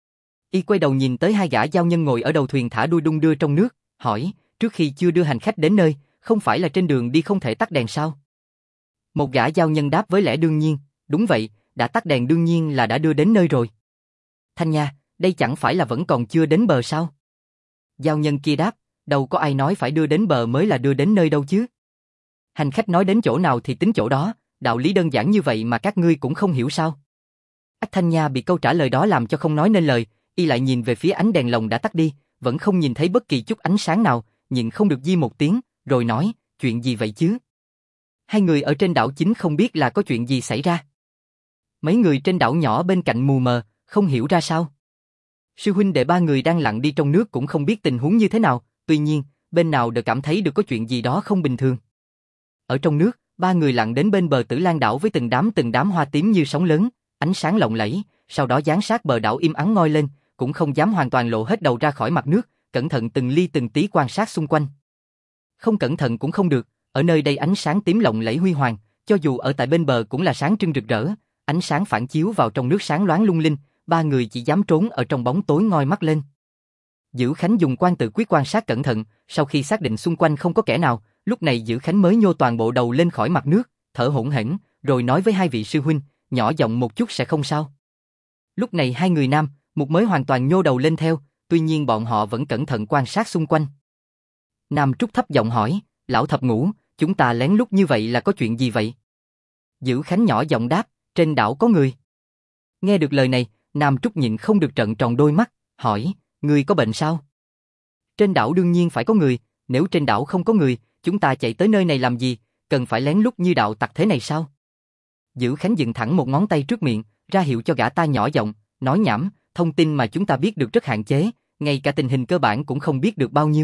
Y quay đầu nhìn tới hai gã giao nhân ngồi ở đầu thuyền thả đuôi đung đưa trong nước, hỏi, trước khi chưa đưa hành khách đến nơi, không phải là trên đường đi không thể tắt đèn sao? Một gã giao nhân đáp với lẽ đương nhiên, đúng vậy, đã tắt đèn đương nhiên là đã đưa đến nơi rồi. Thanh Nha, đây chẳng phải là vẫn còn chưa đến bờ sao? Giao nhân kia đáp, đâu có ai nói phải đưa đến bờ mới là đưa đến nơi đâu chứ. Hành khách nói đến chỗ nào thì tính chỗ đó, đạo lý đơn giản như vậy mà các ngươi cũng không hiểu sao? Ách Thanh Nha bị câu trả lời đó làm cho không nói nên lời, y lại nhìn về phía ánh đèn lồng đã tắt đi, vẫn không nhìn thấy bất kỳ chút ánh sáng nào, nhịn không được di một tiếng, rồi nói, chuyện gì vậy chứ? Hai người ở trên đảo chính không biết là có chuyện gì xảy ra. Mấy người trên đảo nhỏ bên cạnh mù mờ, không hiểu ra sao. Sư huynh đệ ba người đang lặn đi trong nước cũng không biết tình huống như thế nào, tuy nhiên, bên nào đều cảm thấy được có chuyện gì đó không bình thường. Ở trong nước, ba người lặn đến bên bờ Tử Lan đảo với từng đám hoa tím như sóng lớn, ánh sáng lộng lẫy, sau đó dán sát bờ đảo im ắng ngoi lên, cũng không dám hoàn toàn lộ hết đầu ra khỏi mặt nước, cẩn thận từng ly từng tí quan sát xung quanh. Không cẩn thận cũng không được, ở nơi đây ánh sáng tím lộng lẫy huy hoàng, cho dù ở tại bên bờ cũng là sáng trưng rực rỡ, ánh sáng phản chiếu vào trong nước sáng loáng lung linh, ba người chỉ dám trốn ở trong bóng tối ngoi mắt lên. Dữ Khánh dùng quan tự quyết quan sát cẩn thận, sau khi xác định xung quanh không có kẻ nào, lúc này Dữ Khánh mới nhô toàn bộ đầu lên khỏi mặt nước, thở hổn hển, rồi nói với hai vị sư huynh, nhỏ giọng một chút sẽ không sao. Lúc này hai người nam, Mục mới hoàn toàn nhô đầu lên theo, tuy nhiên bọn họ vẫn cẩn thận quan sát xung quanh. Nam Trúc thấp giọng hỏi, lão thập ngũ, chúng ta lén lút như vậy là có chuyện gì vậy? Dữ Khánh nhỏ giọng đáp, trên đảo có người. Nghe được lời này, Nam Trúc nhịn không được trợn tròn đôi mắt, hỏi, người có bệnh sao? Trên đảo đương nhiên phải có người, nếu trên đảo không có người, chúng ta chạy tới nơi này làm gì, cần phải lén lút như đạo tặc thế này sao? Dữ Khánh dựng thẳng một ngón tay trước miệng, ra hiệu cho gã ta nhỏ giọng, nói nhảm, thông tin mà chúng ta biết được rất hạn chế, ngay cả tình hình cơ bản cũng không biết được bao nhiêu.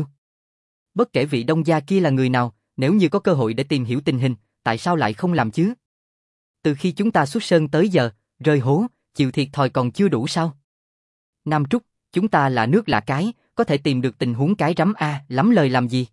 Bất kể vị đông gia kia là người nào, nếu như có cơ hội để tìm hiểu tình hình, tại sao lại không làm chứ? Từ khi chúng ta xuất sơn tới giờ, rơi hố, chịu thiệt thòi còn chưa đủ sao? Nam Trúc, chúng ta là nước lạ cái, có thể tìm được tình huống cái rắm lắm lời làm gì?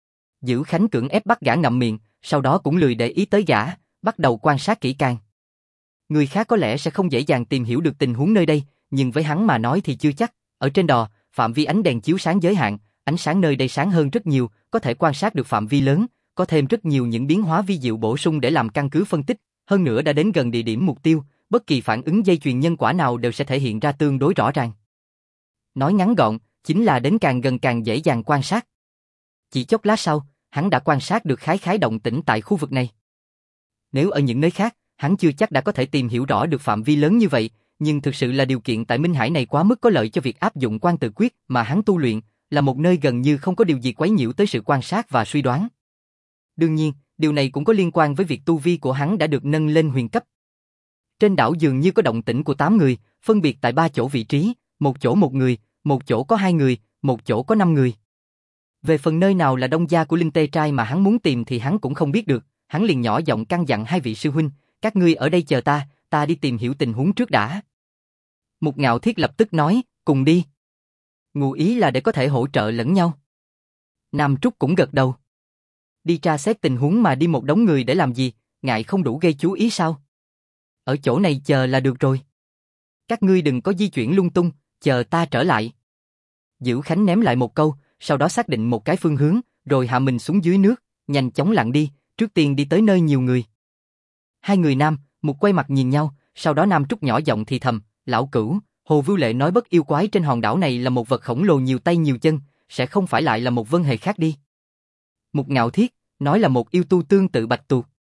Dữ Khánh cưỡng ép bắt gã ngậm miệng, sau đó cũng lười để ý tới gã, bắt đầu quan sát kỹ càng. Người khác có lẽ sẽ không dễ dàng tìm hiểu được tình huống nơi đây, nhưng với hắn mà nói thì chưa chắc. Ở trên đò, phạm vi ánh đèn chiếu sáng giới hạn, ánh sáng nơi đây sáng hơn rất nhiều, có thể quan sát được phạm vi lớn, có thêm rất nhiều những biến hóa vi diệu bổ sung để làm căn cứ phân tích. Hơn nữa đã đến gần địa điểm mục tiêu, bất kỳ phản ứng dây chuyền nhân quả nào đều sẽ thể hiện ra tương đối rõ ràng. Nói ngắn gọn, chính là đến càng gần càng dễ dàng quan sát. Chỉ chốc lát sau, hắn đã quan sát được khái động tĩnh tại khu vực này. Nếu ở những nơi khác, hắn chưa chắc đã có thể tìm hiểu rõ được phạm vi lớn như vậy, nhưng thực sự là điều kiện tại Minh Hải này quá mức có lợi cho việc áp dụng quan tự quyết mà hắn tu luyện, là một nơi gần như không có điều gì quấy nhiễu tới sự quan sát và suy đoán. Đương nhiên, điều này cũng có liên quan với việc tu vi của hắn đã được nâng lên huyền cấp. Trên đảo dường như có động tĩnh của 8 người, phân biệt tại 3 chỗ vị trí, một chỗ một người, một chỗ có 2 người, một chỗ có 5 người. Về phần nơi nào là đông gia của Linh Tê Trai mà hắn muốn tìm thì hắn cũng không biết được, hắn liền nhỏ giọng căn dặn hai vị sư huynh, các ngươi ở đây chờ ta đi tìm hiểu tình huống trước đã. Mục Ngạo Thiết lập tức nói, cùng đi. Ngụ ý là để có thể hỗ trợ lẫn nhau. Nam Trúc cũng gật đầu. Đi tra xét tình huống mà đi một đống người để làm gì, ngại không đủ gây chú ý sao? Ở chỗ này chờ là được rồi. Các ngươi đừng có di chuyển lung tung, chờ ta trở lại. Dữ Khánh ném lại một câu, sau đó xác định một cái phương hướng, rồi hạ mình xuống dưới nước, nhanh chóng lặn đi, trước tiên đi tới nơi nhiều người. Hai người nam, Mục quay mặt nhìn nhau, sau đó Nam Trúc nhỏ giọng thì thầm, lão Cửu, Hồ Vưu Lệ nói bất yêu quái trên hòn đảo này là một vật khổng lồ nhiều tay nhiều chân, sẽ không phải lại là một vân hề khác đi. Mục Ngạo Thiết, nói là một yêu tu tương tự bạch tuộc.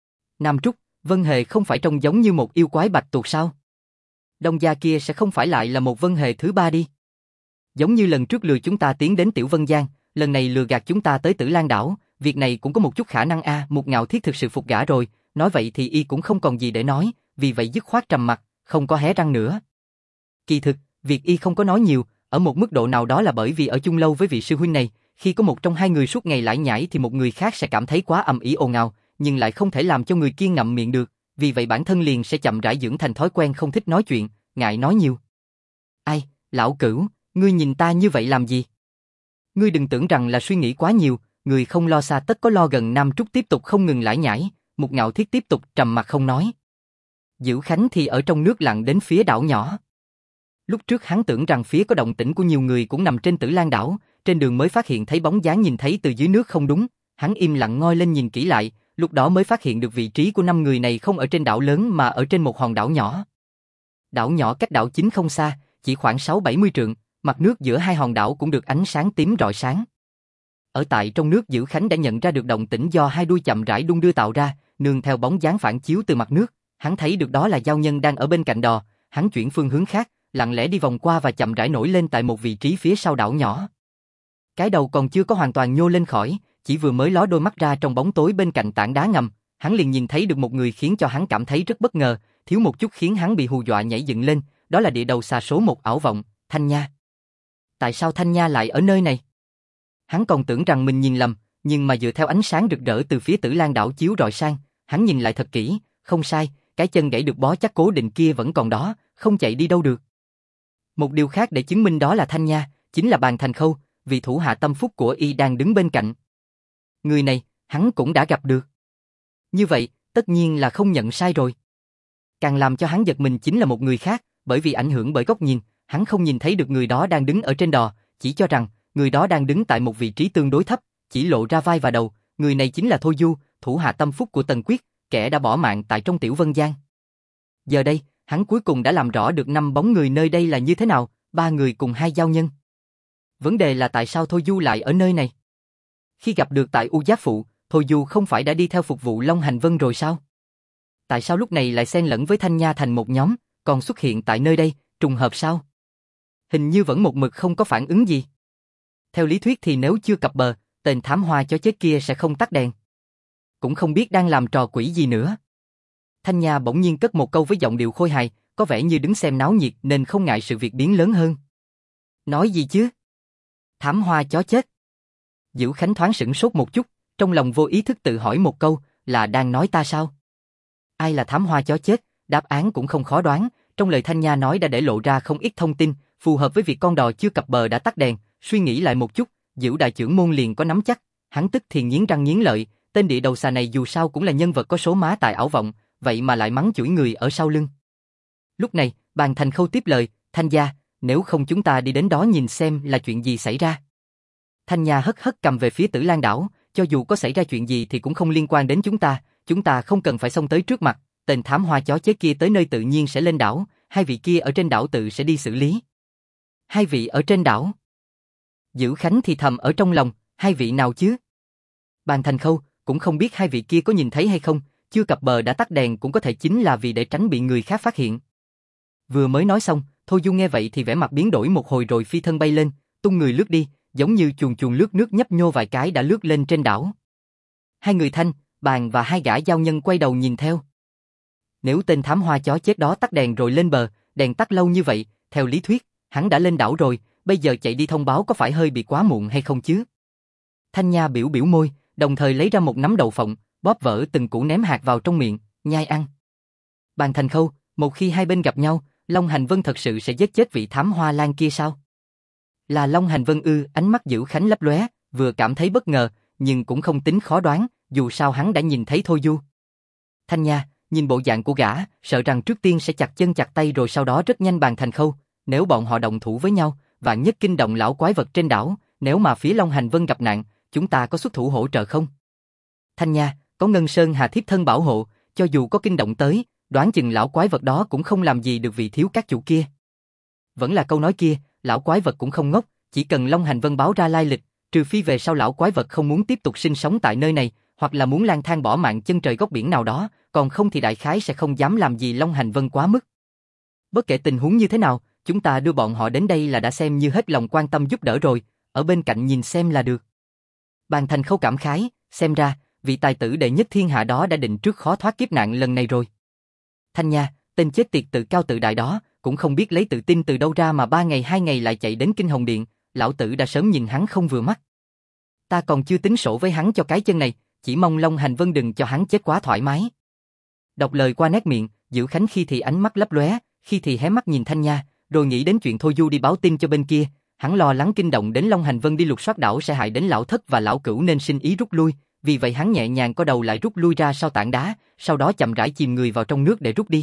Nam Trúc, vân hề không phải trông giống như một yêu quái bạch tuộc sao? Đông gia kia sẽ không phải lại là một vân hề thứ ba đi. Giống như lần trước lừa chúng ta tiến đến Tiểu Vân Giang, lần này lừa gạt chúng ta tới Tử Lan đảo, việc này cũng có một chút khả năng Mục Ngạo Thiết thực sự phục gã rồi, nói vậy thì y cũng không còn gì để nói, vì vậy dứt khoát trầm mặt, không có hé răng nữa. Kỳ thực, việc y không có nói nhiều, ở một mức độ nào đó là bởi vì ở chung lâu với vị sư huynh này, khi có một trong hai người suốt ngày lải nhải thì một người khác sẽ cảm thấy quá ầm ĩ ồn ào, nhưng lại không thể làm cho người kia ngậm miệng được, vì vậy bản thân liền sẽ chậm rãi dưỡng thành thói quen không thích nói chuyện, ngại nói nhiều. Ai, lão Cửu, ngươi nhìn ta như vậy làm gì? Ngươi đừng tưởng rằng là suy nghĩ quá nhiều, người không lo xa tất có lo gần. Nam Trúc tiếp tục không ngừng lải nhải, Mục Ngạo Thiết tiếp tục trầm mặc không nói. Dữ Khánh thì ở trong nước lặn đến phía đảo nhỏ. Lúc trước hắn tưởng rằng phía có động tĩnh của nhiều người cũng nằm trên Tử Lan đảo, trên đường mới phát hiện thấy bóng dáng nhìn thấy từ dưới nước không đúng, hắn im lặng ngoi lên nhìn kỹ lại, lúc đó mới phát hiện được vị trí của 5 người này không ở trên đảo lớn mà ở trên một hòn đảo nhỏ. Đảo nhỏ cách đảo chính không xa, chỉ khoảng 6-70 trượng, mặt nước giữa hai hòn đảo cũng được ánh sáng tím rọi sáng. Ở tại trong nước Dữ Khánh đã nhận ra được động tĩnh do hai đuôi chậm rãi đung đưa tạo ra, nương theo bóng dáng phản chiếu từ mặt nước, hắn thấy được đó là giao nhân đang ở bên cạnh đò, hắn chuyển phương hướng khác, lặng lẽ đi vòng qua và chậm rãi nổi lên tại một vị trí phía sau đảo nhỏ. Cái đầu còn chưa có hoàn toàn nhô lên khỏi, chỉ vừa mới ló đôi mắt ra trong bóng tối bên cạnh tảng đá ngầm, hắn liền nhìn thấy được một người khiến cho hắn cảm thấy rất bất ngờ, thiếu một chút khiến hắn bị hù dọa nhảy dựng lên, đó là địa đầu xà số 1 ảo vọng, Thanh Nha. Tại sao Thanh Nha lại ở nơi này? Hắn còn tưởng rằng mình nhìn lầm, nhưng mà dựa theo ánh sáng rực rỡ từ phía Tử Lan đảo chiếu rọi sang, hắn nhìn lại thật kỹ, không sai, cái chân gãy được bó chắc cố định kia vẫn còn đó, không chạy đi đâu được. Một điều khác để chứng minh đó là Thanh Nha, chính là Bàn Thành Khâu, vị thủ hạ tâm phúc của y đang đứng bên cạnh. Người này, hắn cũng đã gặp được. Như vậy, tất nhiên là không nhận sai rồi. Càng làm cho hắn giật mình chính là một người khác, bởi vì ảnh hưởng bởi góc nhìn, hắn không nhìn thấy được người đó đang đứng ở trên đò, chỉ cho rằng người đó đang đứng tại một vị trí tương đối thấp, chỉ lộ ra vai và đầu, người này chính là Thôi Du, thủ hạ tâm phúc của Tần Quyết, kẻ đã bỏ mạng tại trong Tiểu Vân Giang. Giờ đây, hắn cuối cùng đã làm rõ được 5 bóng người nơi đây là như thế nào, 3 người cùng 2 giao nhân. Vấn đề là tại sao Thôi Du lại ở nơi này? Khi gặp được tại U Giáp Phụ, Thôi Du không phải đã đi theo phục vụ Long Hành Vân rồi sao? Tại sao lúc này lại xen lẫn với Thanh Nha thành một nhóm, còn xuất hiện tại nơi đây, trùng hợp sao? Hình như vẫn một mực không có phản ứng gì. Theo lý thuyết thì nếu chưa cập bờ, tên thám hoa chó chết kia sẽ không tắt đèn. Cũng không biết đang làm trò quỷ gì nữa. Thanh Nha bỗng nhiên cất một câu với giọng điệu khôi hài, có vẻ như đứng xem náo nhiệt nên không ngại sự việc biến lớn hơn. Nói gì chứ? Thám hoa chó chết. Dữ Khánh thoáng sửng sốt một chút, trong lòng vô ý thức tự hỏi một câu, là đang nói ta sao? Ai là thám hoa chó chết? Đáp án cũng không khó đoán, trong lời Thanh Nha nói đã để lộ ra không ít thông tin, phù hợp với việc con đò chưa cập bờ đã tắt đèn. Suy nghĩ lại một chút, Dữ đại trưởng môn liền có nắm chắc, hắn tức thì nghiến răng nghiến lợi, tên địa đầu xà này dù sao cũng là nhân vật có số má tại ảo vọng, vậy mà lại mắng chửi người ở sau lưng. Lúc này, Bàn Thành Khâu tiếp lời, Thanh gia, nếu không chúng ta đi đến đó nhìn xem là chuyện gì xảy ra. Thanh Nha hất hất cầm về phía Tử Lan đảo, cho dù có xảy ra chuyện gì thì cũng không liên quan đến chúng ta không cần phải xông tới trước mặt, tên thám hoa chó chết kia tới nơi tự nhiên sẽ lên đảo, hai vị kia ở trên đảo tự sẽ đi xử lý. Hai vị ở trên đảo? Dữ Khánh thì thầm ở trong lòng, hai vị nào chứ? Bàn Thành Khâu, cũng không biết hai vị kia có nhìn thấy hay không, chưa cập bờ đã tắt đèn cũng có thể chính là vì để tránh bị người khác phát hiện. Vừa mới nói xong, Thôi Du nghe vậy thì vẻ mặt biến đổi một hồi rồi phi thân bay lên, tung người lướt đi, giống như chuồn chuồn lướt nước nhấp nhô vài cái đã lướt lên trên đảo. Hai người Thanh, Bàn và hai gã giao nhân quay đầu nhìn theo. Nếu tên thám hoa chó chết đó tắt đèn rồi lên bờ, đèn tắt lâu như vậy, theo lý thuyết, hắn đã lên đảo rồi, bây giờ chạy đi thông báo có phải hơi bị quá muộn hay không chứ? Thanh Nha biểu biểu môi, đồng thời lấy ra một nắm đậu phộng, bóp vỡ từng củ ném hạt vào trong miệng, nhai ăn. Bàn Thành Khâu, một khi hai bên gặp nhau, Long Hành Vân thật sự sẽ giết chết vị thám hoa lan kia sao? Là Long Hành Vân ư? Ánh mắt Dữ Khánh lấp lóe, vừa cảm thấy bất ngờ, nhưng cũng không tính khó đoán, dù sao hắn đã nhìn thấy Thôi Du. Thanh Nha, nhìn bộ dạng của gã, sợ rằng trước tiên sẽ chặt chân chặt tay rồi sau đó rất nhanh Bàn Thành Khâu, nếu bọn họ động thủ với nhau, vạn nhất kinh động lão quái vật trên đảo, nếu mà phía Long Hành Vân gặp nạn, chúng ta có xuất thủ hỗ trợ không? Thanh Nha, có Ngân Sơn Hà thiếp thân bảo hộ, cho dù có kinh động tới, đoán chừng lão quái vật đó cũng không làm gì được vị thiếu các chủ kia. Vẫn là câu nói kia, lão quái vật cũng không ngốc, chỉ cần Long Hành Vân báo ra lai lịch, trừ phi về sau lão quái vật không muốn tiếp tục sinh sống tại nơi này, hoặc là muốn lang thang bỏ mạng chân trời góc biển nào đó, còn không thì đại khái sẽ không dám làm gì Long Hành Vân quá mức. Bất kể tình huống như thế nào, chúng ta đưa bọn họ đến đây là đã xem như hết lòng quan tâm giúp đỡ rồi, ở bên cạnh nhìn xem là được. Bàn Thành Khâu cảm khái, xem ra, vị tài tử đệ nhất thiên hạ đó đã định trước khó thoát kiếp nạn lần này rồi. Thanh Nha, tên chết tiệt tự cao tự đại đó, cũng không biết lấy tự tin từ đâu ra mà 3 ngày 2 ngày lại chạy đến Kinh Hồng Điện, lão tử đã sớm nhìn hắn không vừa mắt. Ta còn chưa tính sổ với hắn cho cái chân này, chỉ mong Long Hành Vân đừng cho hắn chết quá thoải mái. Đọc lời qua nét miệng, Dữ Khánh khi thì ánh mắt lấp lóe, khi thì hé mắt nhìn Thanh Nha, rồi nghĩ đến chuyện Thôi Du đi báo tin cho bên kia, hắn lo lắng kinh động đến Long Hành Vân đi lục soát đảo sẽ hại đến lão thất và lão cửu nên sinh ý rút lui, vì vậy hắn nhẹ nhàng co đầu lại rút lui ra sau tảng đá, sau đó chậm rãi chìm người vào trong nước để rút đi.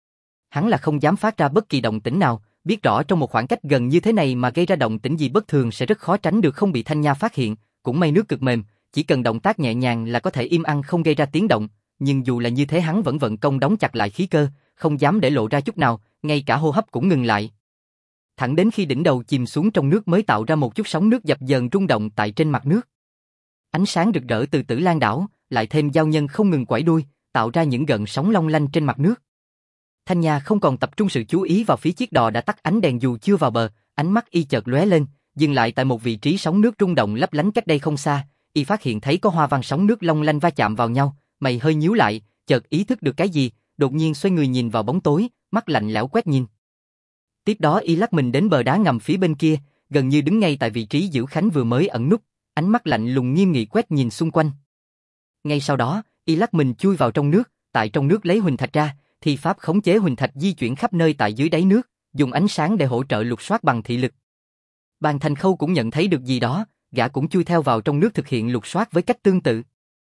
Hắn là không dám phát ra bất kỳ động tĩnh nào, biết rõ trong một khoảng cách gần như thế này mà gây ra động tĩnh gì bất thường sẽ rất khó tránh được không bị Thanh Nha phát hiện, cũng may nước cực mềm, chỉ cần động tác nhẹ nhàng là có thể im ăng không gây ra tiếng động, nhưng dù là như thế hắn vẫn vận công đóng chặt lại khí cơ, không dám để lộ ra chút nào, ngay cả hô hấp cũng ngừng lại. Thẳng đến khi đỉnh đầu chìm xuống trong nước mới tạo ra một chút sóng nước dập dờn rung động tại trên mặt nước. Ánh sáng rực rỡ từ Tử Lan đảo, lại thêm giao nhân không ngừng quẩy đuôi, tạo ra những gợn sóng long lanh trên mặt nước. Thanh Nha không còn tập trung sự chú ý vào phía chiếc đò đã tắt ánh đèn dù chưa vào bờ, ánh mắt y chợt lóe lên, dừng lại tại một vị trí sóng nước rung động lấp lánh cách đây không xa, y phát hiện thấy có hoa văn sóng nước long lanh va chạm vào nhau, mày hơi nhíu lại, chợt ý thức được cái gì, đột nhiên xoay người nhìn vào bóng tối, mắt lạnh lẽo quét nhìn. Tiếp đó y lắc mình đến bờ đá ngầm phía bên kia, gần như đứng ngay tại vị trí Diễu Khánh vừa mới ẩn núp, ánh mắt lạnh lùng nghiêm nghị quét nhìn xung quanh. Ngay sau đó, y lắc mình chui vào trong nước, tại trong nước lấy huỳnh thạch ra, thi pháp khống chế huỳnh thạch di chuyển khắp nơi tại dưới đáy nước, dùng ánh sáng để hỗ trợ lục soát bằng thị lực. Bàn Thành Khâu cũng nhận thấy được gì đó, gã cũng chui theo vào trong nước thực hiện lục soát với cách tương tự.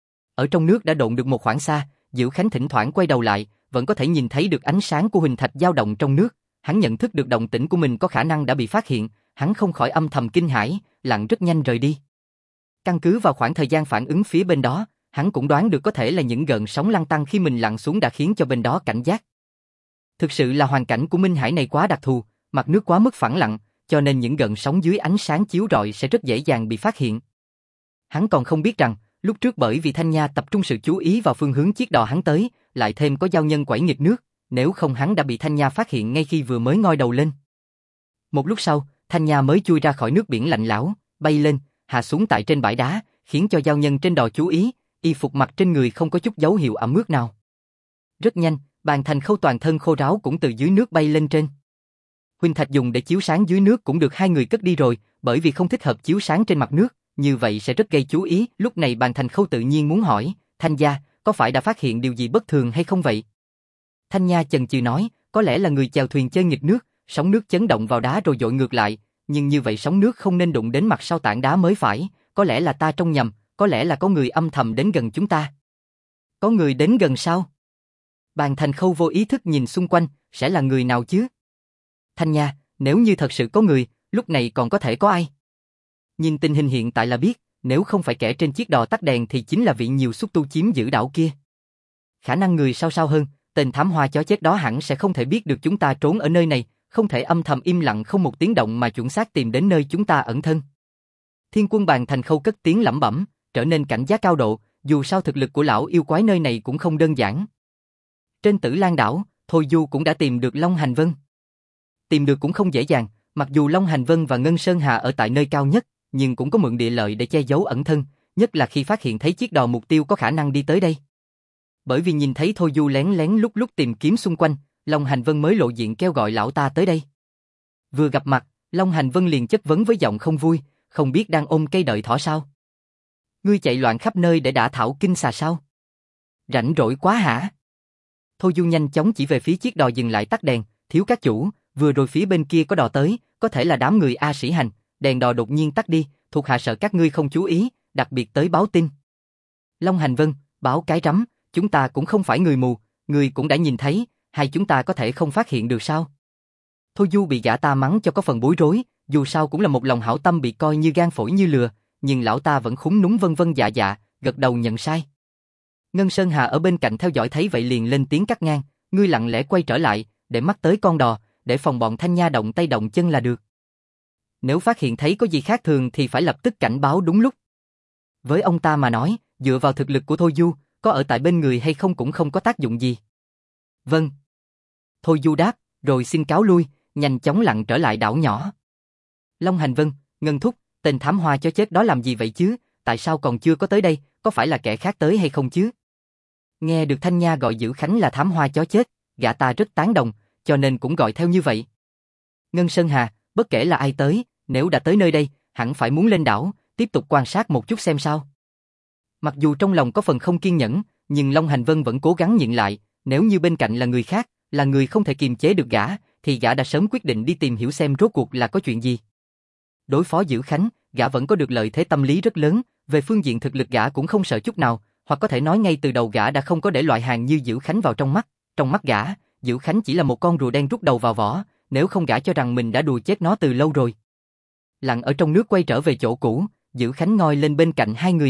Ở trong nước đã độn được một khoảng xa, Diễu Khánh thỉnh thoảng quay đầu lại, vẫn có thể nhìn thấy được ánh sáng của huỳnh thạch dao động trong nước. Hắn nhận thức được động tĩnh của mình có khả năng đã bị phát hiện, hắn không khỏi âm thầm kinh hãi, lặn rất nhanh rời đi. Căn cứ vào khoảng thời gian phản ứng phía bên đó, hắn cũng đoán được có thể là những gợn sóng lăn tăn khi mình lặn xuống đã khiến cho bên đó cảnh giác. Thực sự là hoàn cảnh của Minh Hải này quá đặc thù, mặt nước quá mức phẳng lặng, cho nên những gợn sóng dưới ánh sáng chiếu rọi sẽ rất dễ dàng bị phát hiện. Hắn còn không biết rằng, lúc trước bởi vì Thanh Nha tập trung sự chú ý vào phương hướng chiếc đò hắn tới, lại thêm có giao nhân quẩy nghịch nước, nếu không hắn đã bị Thanh Nha phát hiện ngay khi vừa mới ngoi đầu lên. Một lúc sau, Thanh Nha mới chui ra khỏi nước biển lạnh lẽo, bay lên, hạ xuống tại trên bãi đá, khiến cho giao nhân trên đò chú ý, y phục mặc trên người không có chút dấu hiệu ẩm ướt nào. Rất nhanh, Bàn Thành Khâu toàn thân khô ráo cũng từ dưới nước bay lên trên. Huỳnh thạch dùng để chiếu sáng dưới nước cũng được hai người cất đi rồi, bởi vì không thích hợp chiếu sáng trên mặt nước, như vậy sẽ rất gây chú ý. Lúc này Bàn Thành Khâu tự nhiên muốn hỏi, Thanh gia, có phải đã phát hiện điều gì bất thường hay không vậy? Thanh Nha chần chừ nói, có lẽ là người chèo thuyền chơi nghịch nước, sóng nước chấn động vào đá rồi dội ngược lại, nhưng như vậy sóng nước không nên đụng đến mặt sau tảng đá mới phải, có lẽ là ta trông nhầm, có lẽ là có người âm thầm đến gần chúng ta. Có người đến gần sao? Bàn Thành Khâu vô ý thức nhìn xung quanh, sẽ là người nào chứ? Thanh Nha, nếu như thật sự có người, lúc này còn có thể có ai? Nhìn tình hình hiện tại là biết, nếu không phải kẻ trên chiếc đò tắt đèn thì chính là vị nhiều xúc tu chiếm giữ đảo kia. Khả năng người sao hơn, tên thám hoa chó chết đó hẳn sẽ không thể biết được chúng ta trốn ở nơi này, không thể âm thầm im lặng không một tiếng động mà chuẩn xác tìm đến nơi chúng ta ẩn thân. Thiên Quân Bàn Thành Khâu cất tiếng lẩm bẩm, trở nên cảnh giác cao độ, dù sao thực lực của lão yêu quái nơi này cũng không đơn giản. Trên Tử Lan đảo, Thôi Du cũng đã tìm được Long Hành Vân. Tìm được cũng không dễ dàng, mặc dù Long Hành Vân và Ngân Sơn Hà ở tại nơi cao nhất, nhưng cũng có mượn địa lợi để che giấu ẩn thân, nhất là khi phát hiện thấy chiếc đò mục tiêu có khả năng đi tới đây. Bởi vì nhìn thấy Thôi Du lén lén lúc tìm kiếm xung quanh, Long Hành Vân mới lộ diện kêu gọi lão ta tới đây. Vừa gặp mặt, Long Hành Vân liền chất vấn với giọng không vui, không biết đang ôm cây đợi thỏ sao? Ngươi chạy loạn khắp nơi để đả thảo kinh xà sao? Rảnh rỗi quá hả? Thôi Du nhanh chóng chỉ về phía chiếc đò dừng lại tắt đèn, thiếu các chủ, vừa rồi phía bên kia có đò tới, có thể là đám người A Sĩ Hành, đèn đò đột nhiên tắt đi, thuộc hạ sợ các ngươi không chú ý, đặc biệt tới báo tin. Long Hành Vân, báo cái rắm, chúng ta cũng không phải người mù, người cũng đã nhìn thấy, hay chúng ta có thể không phát hiện được sao? Thôi Du bị gã ta mắng cho có phần bối rối, dù sao cũng là một lòng hảo tâm bị coi như gan phổi như lừa, nhưng lão ta vẫn khúm núm vân vân dạ dạ, gật đầu nhận sai. Ngân Sơn Hà ở bên cạnh theo dõi thấy vậy liền lên tiếng cắt ngang, ngươi lặng lẽ quay trở lại, để mắt tới con đò, để phòng bọn Thanh Nha động tay động chân là được. Nếu phát hiện thấy có gì khác thường thì phải lập tức cảnh báo đúng lúc. Với ông ta mà nói, dựa vào thực lực của Thôi Du, có ở tại bên người hay không cũng không có tác dụng gì. Vâng. Thôi Du đáp, rồi xin cáo lui, nhanh chóng lặn trở lại đảo nhỏ. Long Hành Vân, Ngân Thúc, tên thám hoa chó chết đó làm gì vậy chứ, tại sao còn chưa có tới đây, có phải là kẻ khác tới hay không chứ? Nghe được Thanh Nha gọi Dữ Khánh là thám hoa chó chết, gã ta rất tán đồng, cho nên cũng gọi theo như vậy. Ngân Sơn Hà, bất kể là ai tới, nếu đã tới nơi đây, hẳn phải muốn lên đảo, tiếp tục quan sát một chút xem sao. Mặc dù trong lòng có phần không kiên nhẫn, nhưng Long Hành Vân vẫn cố gắng nhịn lại, nếu như bên cạnh là người khác, là người không thể kiềm chế được gã, thì gã đã sớm quyết định đi tìm hiểu xem rốt cuộc là có chuyện gì. Đối phó Dữ Khánh, gã vẫn có được lợi thế tâm lý rất lớn, về phương diện thực lực gã cũng không sợ chút nào, hoặc có thể nói ngay từ đầu gã đã không có để loại hàng như Dữ Khánh vào trong mắt gã, Dữ Khánh chỉ là một con rùa đen rút đầu vào vỏ, nếu không gã cho rằng mình đã đùa chết nó từ lâu rồi. Lặn ở trong nước quay trở về chỗ cũ, Dữ Khánh ngoi lên bên cạnh hai người nam,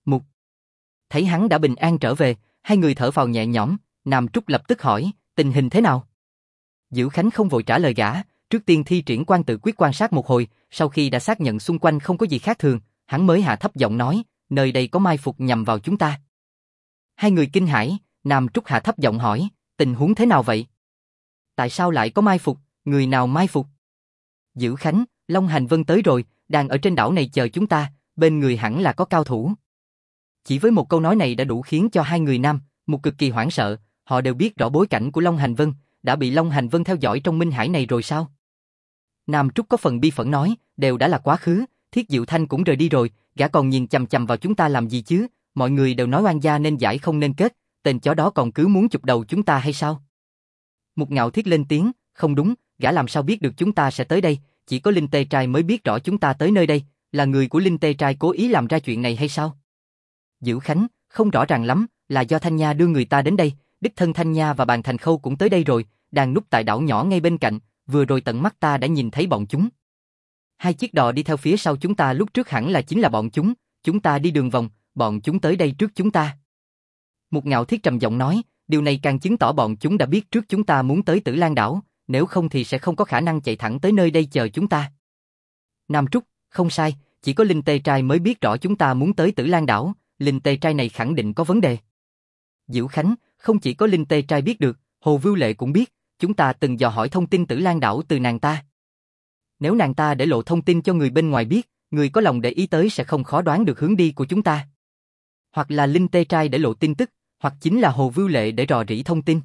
Mục. Thấy hắn đã bình an trở về, hai người thở phào nhẹ nhõm, Nam Trúc lập tức hỏi, tình hình thế nào? Diệu Khánh không vội trả lời gã, trước tiên thi triển quan tự quyết quan sát một hồi, sau khi đã xác nhận xung quanh không có gì khác thường, hắn mới hạ thấp giọng nói, nơi đây có mai phục nhằm vào chúng ta. Hai người kinh hãi, Nam Trúc hạ thấp giọng hỏi, tình huống thế nào vậy? Tại sao lại có mai phục, người nào mai phục? Diệu Khánh, Long Hành Vân tới rồi, đang ở trên đảo này chờ chúng ta, bên người hẳn là có cao thủ. Chỉ với một câu nói này đã đủ khiến cho hai người Nam Mục cực kỳ hoảng sợ, họ đều biết rõ bối cảnh của Long Hành Vân, đã bị Long Hành Vân theo dõi trong Minh Hải này rồi sao? Nam Trúc có phần bi phẫn nói, đều đã là quá khứ, Thiết Diệu Thanh cũng rời đi rồi, gã còn nhìn chằm chằm vào chúng ta làm gì chứ? Mọi người đều nói oan gia nên giải không nên kết, tên chó đó còn cứ muốn chụp đầu chúng ta hay sao? Mục Ngạo Thiết lên tiếng, không đúng, gã làm sao biết được chúng ta sẽ tới đây, chỉ có Linh Tê Trai mới biết rõ chúng ta tới nơi đây, là người của Linh Tê Trai cố ý làm ra chuyện này hay sao? Diệu Khánh, không rõ ràng lắm, là do Thanh Nha đưa người ta đến đây, đích thân Thanh Nha và Bàn Thành Khâu cũng tới đây rồi, đang núp tại đảo nhỏ ngay bên cạnh, vừa rồi tận mắt ta đã nhìn thấy bọn chúng. Hai chiếc đò đi theo phía sau chúng ta lúc trước hẳn là chính là bọn chúng ta đi đường vòng, bọn chúng tới đây trước chúng ta. Mục Ngạo Thiết trầm giọng nói, điều này càng chứng tỏ bọn chúng đã biết trước chúng ta muốn tới Tử Lan đảo, nếu không thì sẽ không có khả năng chạy thẳng tới nơi đây chờ chúng ta. Nam Trúc, không sai, chỉ có Linh Tê Trai mới biết rõ chúng ta muốn tới Tử Lan đảo, Linh Tê Trai này khẳng định có vấn đề. Diệu Khánh, không chỉ có Linh Tê Trai biết được, Hồ Vưu Lệ cũng biết, chúng ta từng dò hỏi thông tin Tử Lan đảo từ nàng ta. Nếu nàng ta để lộ thông tin cho người bên ngoài biết, người có lòng để ý tới sẽ không khó đoán được hướng đi của chúng ta. Hoặc là Linh Tê Trai để lộ tin tức, hoặc chính là Hồ Vưu Lệ để rò rỉ thông tin.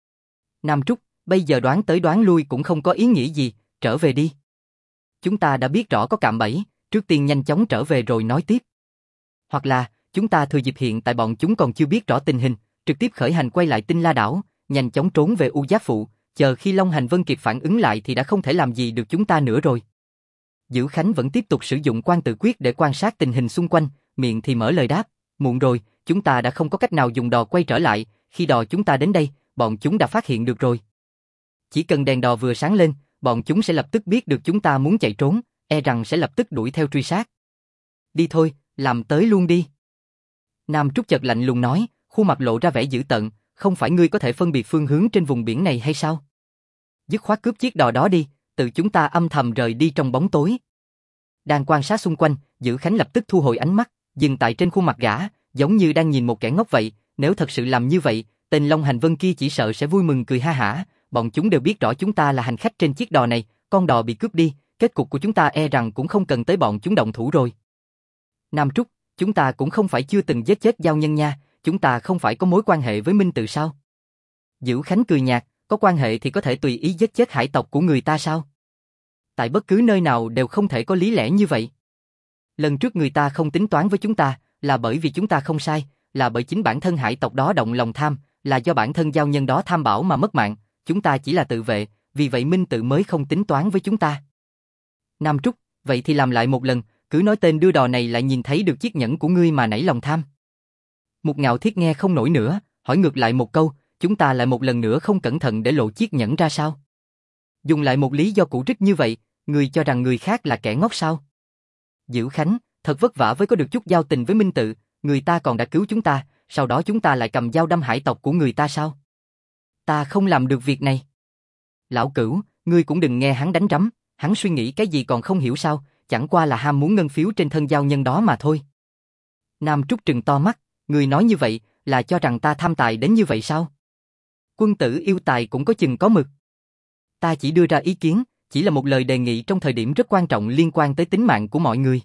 Nam Trúc, bây giờ đoán tới đoán lui cũng không có ý nghĩa gì, trở về đi. Chúng ta đã biết rõ có cạm bẫy, trước tiên nhanh chóng trở về rồi nói tiếp. Hoặc là, chúng ta thừa dịp hiện tại bọn chúng còn chưa biết rõ tình hình, trực tiếp khởi hành quay lại Tinh La đảo, nhanh chóng trốn về U Giáp Phụ, chờ khi Long Hành Vân kịp phản ứng lại thì đã không thể làm gì được chúng ta nữa rồi. Dữ Khánh vẫn tiếp tục sử dụng quan tự quyết để quan sát tình hình xung quanh, miệng thì mở lời đáp, muộn rồi, chúng ta đã không có cách nào dùng đò quay trở lại, khi đò chúng ta đến đây, bọn chúng đã phát hiện được rồi. Chỉ cần đèn đò vừa sáng lên, bọn chúng sẽ lập tức biết được chúng ta muốn chạy trốn, e rằng sẽ lập tức đuổi theo truy sát. Đi thôi, làm tới luôn đi. Nam Trúc chợt lạnh lùng nói, khuôn mặt lộ ra vẻ dữ tợn, không phải ngươi có thể phân biệt phương hướng trên vùng biển này hay sao? Dứt khoát cướp chiếc đò đó đi, tự chúng ta âm thầm rời đi trong bóng tối. Đang quan sát xung quanh, Dữ Khánh lập tức thu hồi ánh mắt, dừng tại trên khuôn mặt gã, giống như đang nhìn một kẻ ngốc vậy, nếu thật sự làm như vậy, tên Long Hành Vân kia chỉ sợ sẽ vui mừng cười ha hả, bọn chúng đều biết rõ chúng ta là hành khách trên chiếc đò này, con đò bị cướp đi, kết cục của chúng ta e rằng cũng không cần tới bọn chúng động thủ rồi. Nam Trúc, chúng ta cũng không phải chưa từng giết chết giao nhân nha, chúng ta không phải có mối quan hệ với Minh Tự sao? Dữ Khánh cười nhạt, có quan hệ thì có thể tùy ý giết chết hải tộc của người ta sao? Tại bất cứ nơi nào đều không thể có lý lẽ như vậy. Lần trước người ta không tính toán với chúng ta, là bởi vì chúng ta không sai, là bởi chính bản thân hải tộc đó động lòng tham, là do bản thân giao nhân đó tham bảo mà mất mạng, chúng ta chỉ là tự vệ, vì vậy Minh Tự mới không tính toán với chúng ta. Nam Trúc, vậy thì làm lại một lần, cứ nói tên đưa đò này lại nhìn thấy được chiếc nhẫn của ngươi mà nảy lòng tham. Mục Ngạo Thiết nghe không nổi nữa, hỏi ngược lại một câu, chúng ta lại một lần nữa không cẩn thận để lộ chiếc nhẫn ra sao? Dùng lại một lý do cũ rích như vậy, người cho rằng người khác là kẻ ngốc sao? Dữ Khánh, thật vất vả với có được chút giao tình với Minh Tự, người ta còn đã cứu chúng ta, sau đó chúng ta lại cầm dao đâm hải tộc của người ta sao? Ta không làm được việc này. Lão Cửu, ngươi cũng đừng nghe hắn đánh rắm, hắn suy nghĩ cái gì còn không hiểu sao, chẳng qua là ham muốn ngân phiếu trên thân giao nhân đó mà thôi. Nam Trúc trừng to mắt, ngươi nói như vậy, là cho rằng ta tham tài đến như vậy sao? Quân tử yêu tài cũng có chừng có mực. Ta chỉ đưa ra ý kiến, chỉ là một lời đề nghị trong thời điểm rất quan trọng liên quan tới tính mạng của mọi người.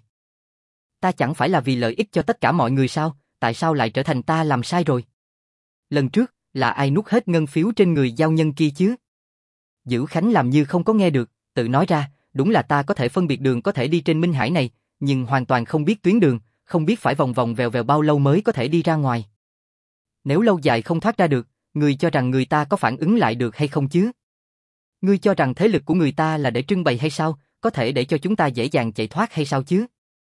Ta chẳng phải là vì lợi ích cho tất cả mọi người sao, tại sao lại trở thành ta làm sai rồi? Lần trước, là ai nuốt hết ngân phiếu trên người giao nhân kia chứ? Dữ Khánh làm như không có nghe được, tự nói ra, đúng là ta có thể phân biệt đường có thể đi trên Minh Hải này, nhưng hoàn toàn không biết tuyến đường, không biết phải vòng vòng vèo vèo bao lâu mới có thể đi ra ngoài. Nếu lâu dài không thoát ra được, ngươi cho rằng người ta có phản ứng lại được hay không chứ? Ngươi cho rằng thế lực của người ta là để trưng bày hay sao, có thể để cho chúng ta dễ dàng chạy thoát hay sao chứ?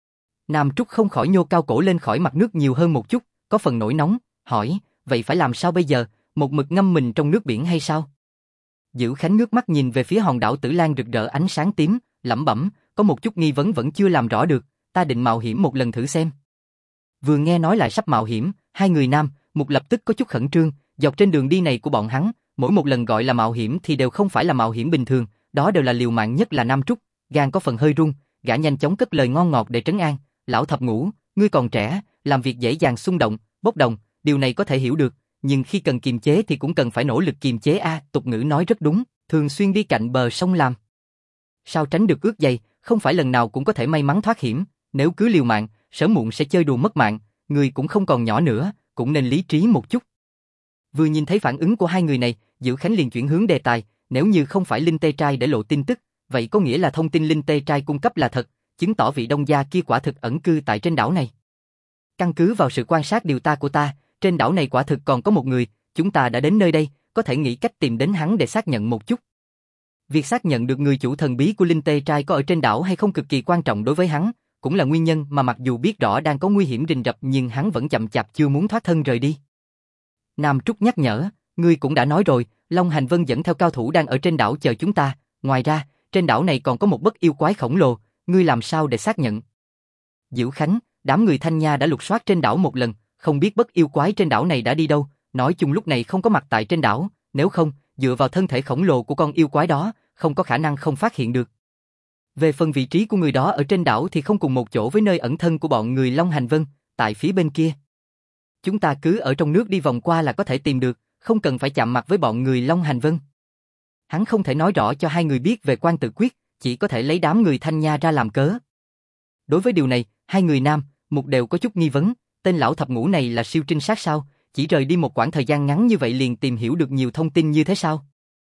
Nam Trúc không khỏi nhô cao cổ lên khỏi mặt nước nhiều hơn một chút, có phần nổi nóng, hỏi, vậy phải làm sao bây giờ, một mực ngâm mình trong nước biển hay sao? Dữ Khánh ngước mắt nhìn về phía hòn đảo Tử Lan rực rỡ ánh sáng tím, lẩm bẩm, có một chút nghi vấn vẫn chưa làm rõ được, ta định mạo hiểm một lần thử xem. Vừa nghe nói lại sắp mạo hiểm, hai người nam, Mục lập tức có chút khẩn trương, dọc trên đường đi này của bọn hắn, mỗi một lần gọi là mạo hiểm thì đều không phải là mạo hiểm bình thường, đó đều là liều mạng nhất là Nam Trúc, gan có phần hơi run, gã nhanh chóng cất lời ngon ngọt để trấn an, lão thập ngũ, ngươi còn trẻ, làm việc dễ dàng xung động, bốc đồng, điều này có thể hiểu được, nhưng khi cần kiềm chế thì cũng cần phải nỗ lực kiềm chế a, tục ngữ nói rất đúng, thường xuyên đi cạnh bờ sông làm. Sao tránh được ướt dày, không phải lần nào cũng có thể may mắn thoát hiểm, nếu cứ liều mạng, sớm muộn sẽ chơi đùa mất mạng, người cũng không còn nhỏ nữa, cũng nên lý trí một chút. Vừa nhìn thấy phản ứng của hai người này, Diệu Khánh liền chuyển hướng đề tài, nếu như không phải Linh Tê Trai để lộ tin tức, vậy có nghĩa là thông tin Linh Tê Trai cung cấp là thật, chứng tỏ vị đông gia kia quả thực ẩn cư tại trên đảo này. Căn cứ vào sự quan sát điều của ta, trên đảo này quả thực còn có một người, chúng ta đã đến nơi đây, có thể nghĩ cách tìm đến hắn để xác nhận một chút. Việc xác nhận được người chủ thần bí của Linh Tê Trai có ở trên đảo hay không cực kỳ quan trọng đối với hắn, cũng là nguyên nhân mà mặc dù biết rõ đang có nguy hiểm rình rập nhưng hắn vẫn chậm chạp chưa muốn thoát thân rời đi. Nam Trúc nhắc nhở, ngươi cũng đã nói rồi, Long Hành Vân dẫn theo cao thủ đang ở trên đảo chờ chúng ta, ngoài ra, trên đảo này còn có một bất yêu quái khổng lồ, ngươi làm sao để xác nhận? Diệu Khánh, đám người Thanh Nha đã lục soát trên đảo một lần, không biết bất yêu quái trên đảo này đã đi đâu, nói chung lúc này không có mặt tại trên đảo, nếu không, dựa vào thân thể khổng lồ của con yêu quái đó, không có khả năng không phát hiện được. Về phần vị trí của người đó ở trên đảo thì không cùng một chỗ với nơi ẩn thân của bọn người Long Hành Vân, tại phía bên kia. Chúng ta cứ ở trong nước đi vòng qua là có thể tìm được, không cần phải chạm mặt với bọn người Long Hành Vân. Hắn không thể nói rõ cho hai người biết về quan tự quyết, chỉ có thể lấy đám người Thanh Nha ra làm cớ. Đối với điều này, hai người nam, Mục đều có chút nghi vấn, tên lão thập ngũ này là siêu trinh sát sao, chỉ rời đi một quãng thời gian ngắn như vậy liền tìm hiểu được nhiều thông tin như thế sao?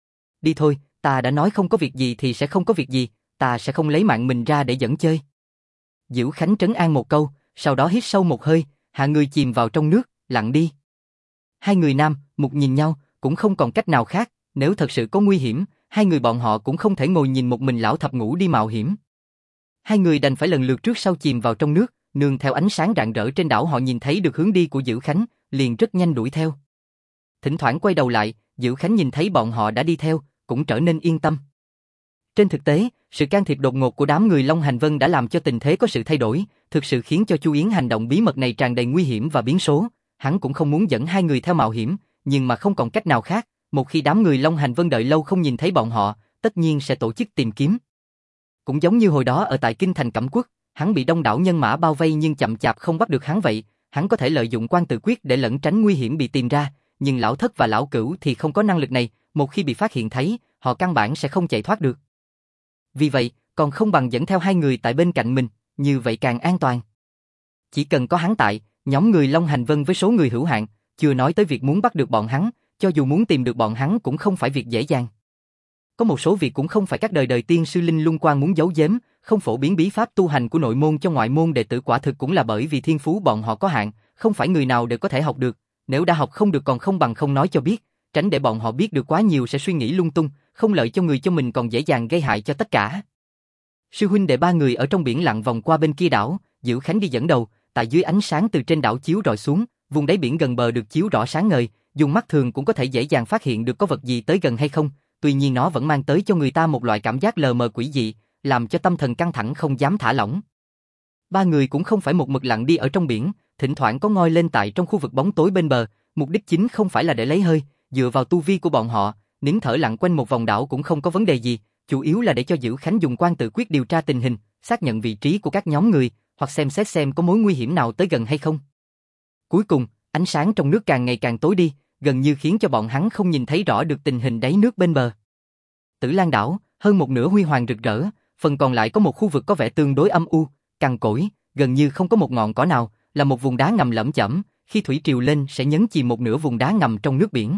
Đi thôi, ta đã nói không có việc gì thì sẽ không có việc gì, ta sẽ không lấy mạng mình ra để dẫn chơi. Diệu Khánh trấn an một câu, sau đó hít sâu một hơi, hạ người chìm vào trong nước, lặn đi. Hai người nam, Mục nhìn nhau, cũng không còn cách nào khác, nếu thật sự có nguy hiểm, hai người bọn họ cũng không thể ngồi nhìn một mình lão thập ngũ đi mạo hiểm. Hai người đành phải lần lượt trước sau chìm vào trong nước, nương theo ánh sáng rạng rỡ trên đảo họ nhìn thấy được hướng đi của Diệu Khánh, liền rất nhanh đuổi theo. Thỉnh thoảng quay đầu lại, Diệu Khánh nhìn thấy bọn họ đã đi theo, cũng trở nên yên tâm. Trên thực tế, sự can thiệp đột ngột của đám người Long Hành Vân đã làm cho tình thế có sự thay đổi, thực sự khiến cho Chu Yến hành động bí mật này tràn đầy nguy hiểm và biến số. Hắn cũng không muốn dẫn hai người theo mạo hiểm, nhưng mà không còn cách nào khác, một khi đám người Long Hành Vân đợi lâu không nhìn thấy bọn họ, tất nhiên sẽ tổ chức tìm kiếm. Cũng giống như hồi đó ở tại Kinh Thành Cẩm Quốc, hắn bị đông đảo nhân mã bao vây nhưng chậm chạp không bắt được hắn vậy, hắn có thể lợi dụng quan tự quyết để lẩn tránh nguy hiểm bị tìm ra, nhưng lão thất và lão cửu thì không có năng lực này, một khi bị phát hiện thấy, họ căn bản sẽ không chạy thoát được. Vì vậy, còn không bằng dẫn theo hai người tại bên cạnh mình, như vậy càng an toàn. Chỉ cần có hắn tại, nhóm người Long Hành Vân với số người hữu hạn, chưa nói tới việc muốn bắt được bọn hắn, cho dù muốn tìm được bọn hắn cũng không phải việc dễ dàng. Có một số việc cũng không phải các đời tiên sư Linh Lung Quan muốn giấu giếm, không phổ biến bí pháp tu hành của nội môn cho ngoại môn đệ tử quả thực cũng là bởi vì thiên phú bọn họ có hạn, không phải người nào đều có thể học được, nếu đã học không được còn không bằng không nói cho biết, tránh để bọn họ biết được quá nhiều sẽ suy nghĩ lung tung, không lợi cho người cho mình còn dễ dàng gây hại cho tất cả. Sư huynh đệ ba người ở trong biển lặn vòng qua bên kia đảo, Diệu Khánh đi dẫn đầu, tại dưới ánh sáng từ trên đảo chiếu rọi xuống, vùng đáy biển gần bờ được chiếu rõ sáng ngời, dùng mắt thường cũng có thể dễ dàng phát hiện được có vật gì tới gần hay không, tuy nhiên nó vẫn mang tới cho người ta một loại cảm giác lờ mờ quỷ dị, làm cho tâm thần căng thẳng không dám thả lỏng. Ba người cũng không phải một mực lặn đi ở trong biển, thỉnh thoảng có ngoi lên tại trong khu vực bóng tối bên bờ, mục đích chính không phải là để lấy hơi, dựa vào tu vi của bọn họ, nín thở lặn quanh một vòng đảo cũng không có vấn đề gì, chủ yếu là để cho Diệu Khánh dùng quan tự quyết điều tra tình hình, xác nhận vị trí của các nhóm người, hoặc xem xét xem có mối nguy hiểm nào tới gần hay không. Cuối cùng, ánh sáng trong nước càng ngày càng tối đi, gần như khiến cho bọn hắn không nhìn thấy rõ được tình hình đáy nước bên bờ. Tử Lan đảo, hơn một nửa huy hoàng rực rỡ, phần còn lại có một khu vực có vẻ tương đối âm u, cằn cỗi, gần như không có một ngọn cỏ nào, là một vùng đá ngầm lởm chởm, khi thủy triều lên sẽ nhấn chìm một nửa vùng đá ngầm trong nước biển.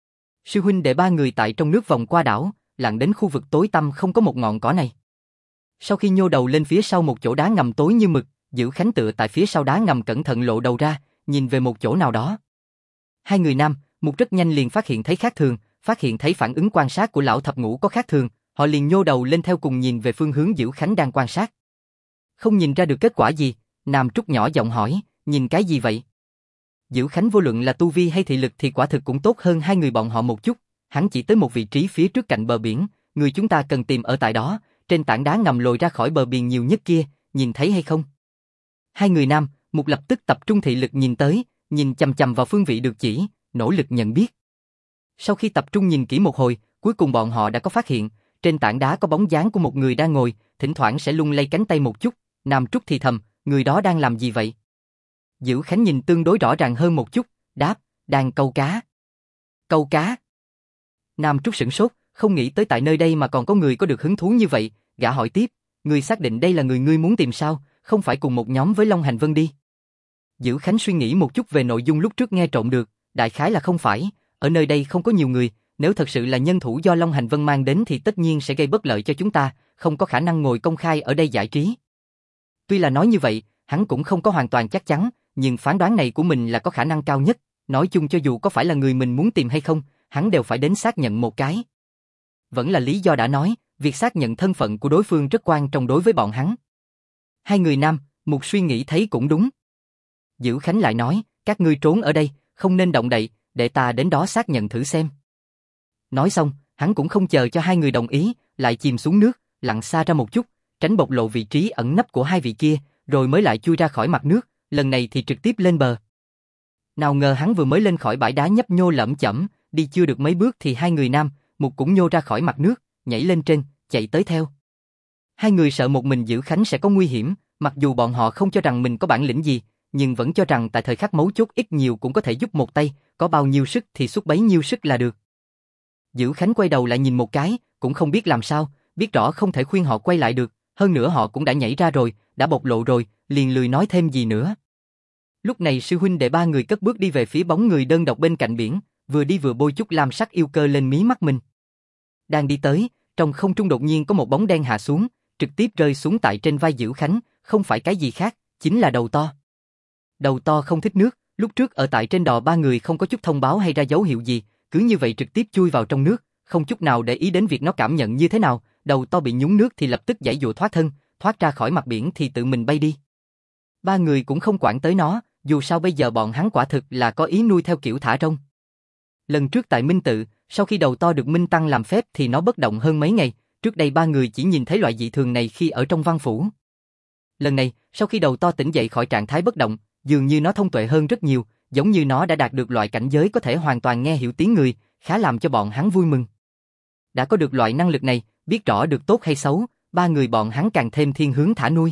Sư huynh đệ ba người tại trong nước vòng qua đảo, lặn đến khu vực tối tăm không có một ngọn cỏ này. Sau khi nhô đầu lên phía sau một chỗ đá ngầm tối như mực, Diệu Khánh tựa tại phía sau đá ngầm cẩn thận lộ đầu ra, nhìn về một chỗ nào đó. Hai người nam, Mục rất nhanh liền phát hiện thấy khác thường, phát hiện thấy phản ứng quan sát của lão thập ngũ có khác thường, họ liền nhô đầu lên theo cùng nhìn về phương hướng Diệu Khánh đang quan sát. Không nhìn ra được kết quả gì, Nam Trúc nhỏ giọng hỏi, nhìn cái gì vậy? Diệu Khánh vô luận là tu vi hay thị lực thì quả thực cũng tốt hơn hai người bọn họ một chút, hắn chỉ tới một vị trí phía trước cạnh bờ biển, người chúng ta cần tìm ở tại đó, trên tảng đá ngầm lồi ra khỏi bờ biển nhiều nhất kia, nhìn thấy hay không? Hai người nam, Mục lập tức tập trung thị lực nhìn tới, nhìn chằm chằm vào phương vị được chỉ, nỗ lực nhận biết. Sau khi tập trung nhìn kỹ một hồi, cuối cùng bọn họ đã có phát hiện, trên tảng đá có bóng dáng của một người đang ngồi, thỉnh thoảng sẽ lung lay cánh tay một chút. Nam Trúc thì thầm, người đó đang làm gì vậy? Dữ Khánh nhìn tương đối rõ ràng hơn một chút, đáp, đang câu cá. Câu cá? Nam Trúc sửng sốt, không nghĩ tới tại nơi đây mà còn có người có được hứng thú như vậy, gã hỏi tiếp, ngươi xác định đây là người ngươi muốn tìm sao, không phải cùng một nhóm với Long Hành Vân đi. Dữ Khánh suy nghĩ một chút về nội dung lúc trước nghe trộm được, đại khái là không phải, ở nơi đây không có nhiều người, nếu thật sự là nhân thủ do Long Hành Vân mang đến thì tất nhiên sẽ gây bất lợi cho chúng ta, không có khả năng ngồi công khai ở đây giải trí. Tuy là nói như vậy, hắn cũng không có hoàn toàn chắc chắn, nhưng phán đoán này của mình là có khả năng cao nhất, nói chung cho dù có phải là người mình muốn tìm hay không, hắn đều phải đến xác nhận một cái. Vẫn là lý do đã nói, việc xác nhận thân phận của đối phương rất quan trọng đối với bọn hắn. Hai người nam, Mục suy nghĩ thấy cũng đúng. Dữ Khánh lại nói, các ngươi trốn ở đây, không nên động đậy, để ta đến đó xác nhận thử xem. Nói xong, hắn cũng không chờ cho hai người đồng ý, lại chìm xuống nước, lặn xa ra một chút, tránh bộc lộ vị trí ẩn nấp của hai vị kia, rồi mới lại chui ra khỏi mặt nước, lần này thì trực tiếp lên bờ. Nào ngờ hắn vừa mới lên khỏi bãi đá nhấp nhô lẩm chẩm, đi chưa được mấy bước thì hai người nam, Mục cũng nhô ra khỏi mặt nước, nhảy lên trên, chạy tới theo. Hai người sợ một mình Dữ Khánh sẽ có nguy hiểm, mặc dù bọn họ không cho rằng mình có bản lĩnh gì, nhưng vẫn cho rằng tại thời khắc mấu chốt ít nhiều cũng có thể giúp một tay, có bao nhiêu sức thì xuất bấy nhiêu sức là được. Dữ Khánh quay đầu lại nhìn một cái, cũng không biết làm sao, biết rõ không thể khuyên họ quay lại được, hơn nữa họ cũng đã nhảy ra rồi, đã bộc lộ rồi, liền lười nói thêm gì nữa. Lúc này sư huynh đệ ba người cất bước đi về phía bóng người đơn độc bên cạnh biển, vừa đi vừa bôi chút lam sắc yêu cơ lên mí mắt mình. Đang đi tới, trong không trung đột nhiên có một bóng đen hạ xuống, trực tiếp rơi xuống tại trên vai Dữ Khánh, không phải cái gì khác, chính là đầu to. Đầu to không thích nước, lúc trước ở tại trên đò ba người không có chút thông báo hay ra dấu hiệu gì, cứ như vậy trực tiếp chui vào trong nước, không chút nào để ý đến việc nó cảm nhận như thế nào, đầu to bị nhúng nước thì lập tức giãy giụa thoát thân, thoát ra khỏi mặt biển thì tự mình bay đi. Ba người cũng không quản tới nó, dù sao bây giờ bọn hắn quả thực là có ý nuôi theo kiểu thả rông. Lần trước tại Minh Tự, sau khi đầu to được Minh Tăng làm phép thì nó bất động hơn mấy ngày, trước đây ba người chỉ nhìn thấy loại dị thường này khi ở trong văn phủ. Lần này, sau khi đầu to tỉnh dậy khỏi trạng thái bất động, dường như nó thông tuệ hơn rất nhiều, giống như nó đã đạt được loại cảnh giới có thể hoàn toàn nghe hiểu tiếng người, khá làm cho bọn hắn vui mừng. Đã có được loại năng lực này, biết rõ được tốt hay xấu, ba người bọn hắn càng thêm thiên hướng thả nuôi.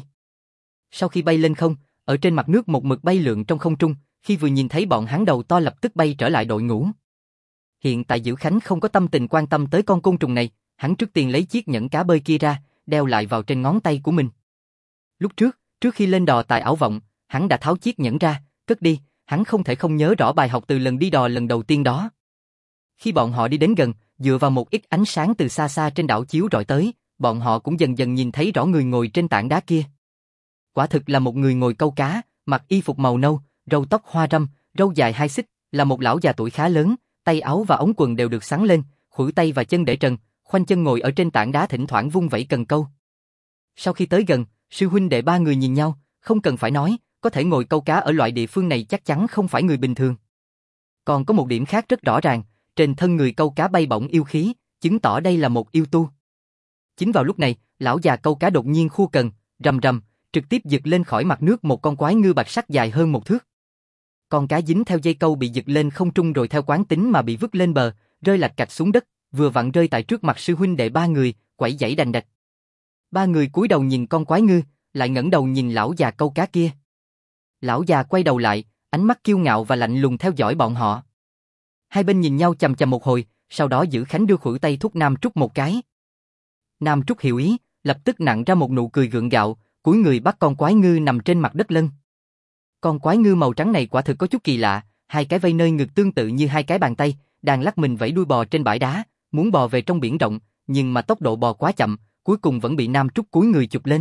Sau khi bay lên không, ở trên mặt nước một mực bay lượn trong không trung, khi vừa nhìn thấy bọn hắn đầu to lập tức bay trở lại đội ngũ. Hiện tại Dữ Khánh không có tâm tình quan tâm tới con côn trùng này, hắn trước tiên lấy chiếc nhẫn cá bơi kia ra, đeo lại vào trên ngón tay của mình. Lúc trước khi lên đò tại Ảo Vọng, hắn đã tháo chiếc nhẫn ra, cất đi, hắn không thể không nhớ rõ bài học từ lần đi đò lần đầu tiên đó. Khi bọn họ đi đến gần, dựa vào một ít ánh sáng từ xa xa trên đảo chiếu rọi tới, bọn họ cũng dần dần nhìn thấy rõ người ngồi trên tảng đá kia. Quả thực là một người ngồi câu cá, mặc y phục màu nâu, râu tóc hoa râm, râu dài 2 xích, là một lão già tuổi khá lớn, tay áo và ống quần đều được xắn lên, khuỷu tay và chân để trần, khoanh chân ngồi ở trên tảng đá thỉnh thoảng vung vẩy cần câu. Sau khi tới gần, sư huynh đệ ba người nhìn nhau, không cần phải nói, có thể ngồi câu cá ở loại địa phương này chắc chắn không phải người bình thường. Còn có một điểm khác rất rõ ràng, trên thân người câu cá bay bổng yêu khí, chứng tỏ đây là một yêu tu. Chính vào lúc này, lão già câu cá đột nhiên khua cần, rầm rầm, trực tiếp giật lên khỏi mặt nước một con quái ngư bạch sắc dài hơn 1 thước. Con cá dính theo dây câu bị giật lên không trung rồi theo quán tính mà bị vứt lên bờ, rơi lạch cạch xuống đất, vừa vặn rơi tại trước mặt sư huynh đệ ba người, quẩy giãy đành đạch. Ba người cúi đầu nhìn con quái ngư, lại ngẩng đầu nhìn lão già câu cá kia. Lão già quay đầu lại, ánh mắt kiêu ngạo và lạnh lùng theo dõi bọn họ. Hai bên nhìn nhau chằm chằm một hồi, sau đó Dữ Khánh đưa khuỷu tay thúc Nam Trúc một cái. Nam Trúc hiểu ý, lập tức nặn ra một nụ cười gượng gạo, cúi người bắt con quái ngư nằm trên mặt đất lân. Con quái ngư màu trắng này quả thực có chút kỳ lạ, hai cái vây nơi ngực tương tự như hai cái bàn tay, đang lắc mình vẫy đuôi bò trên bãi đá, muốn bò về trong biển rộng, nhưng mà tốc độ bò quá chậm, cuối cùng vẫn bị Nam Trúc cúi người chụp lên.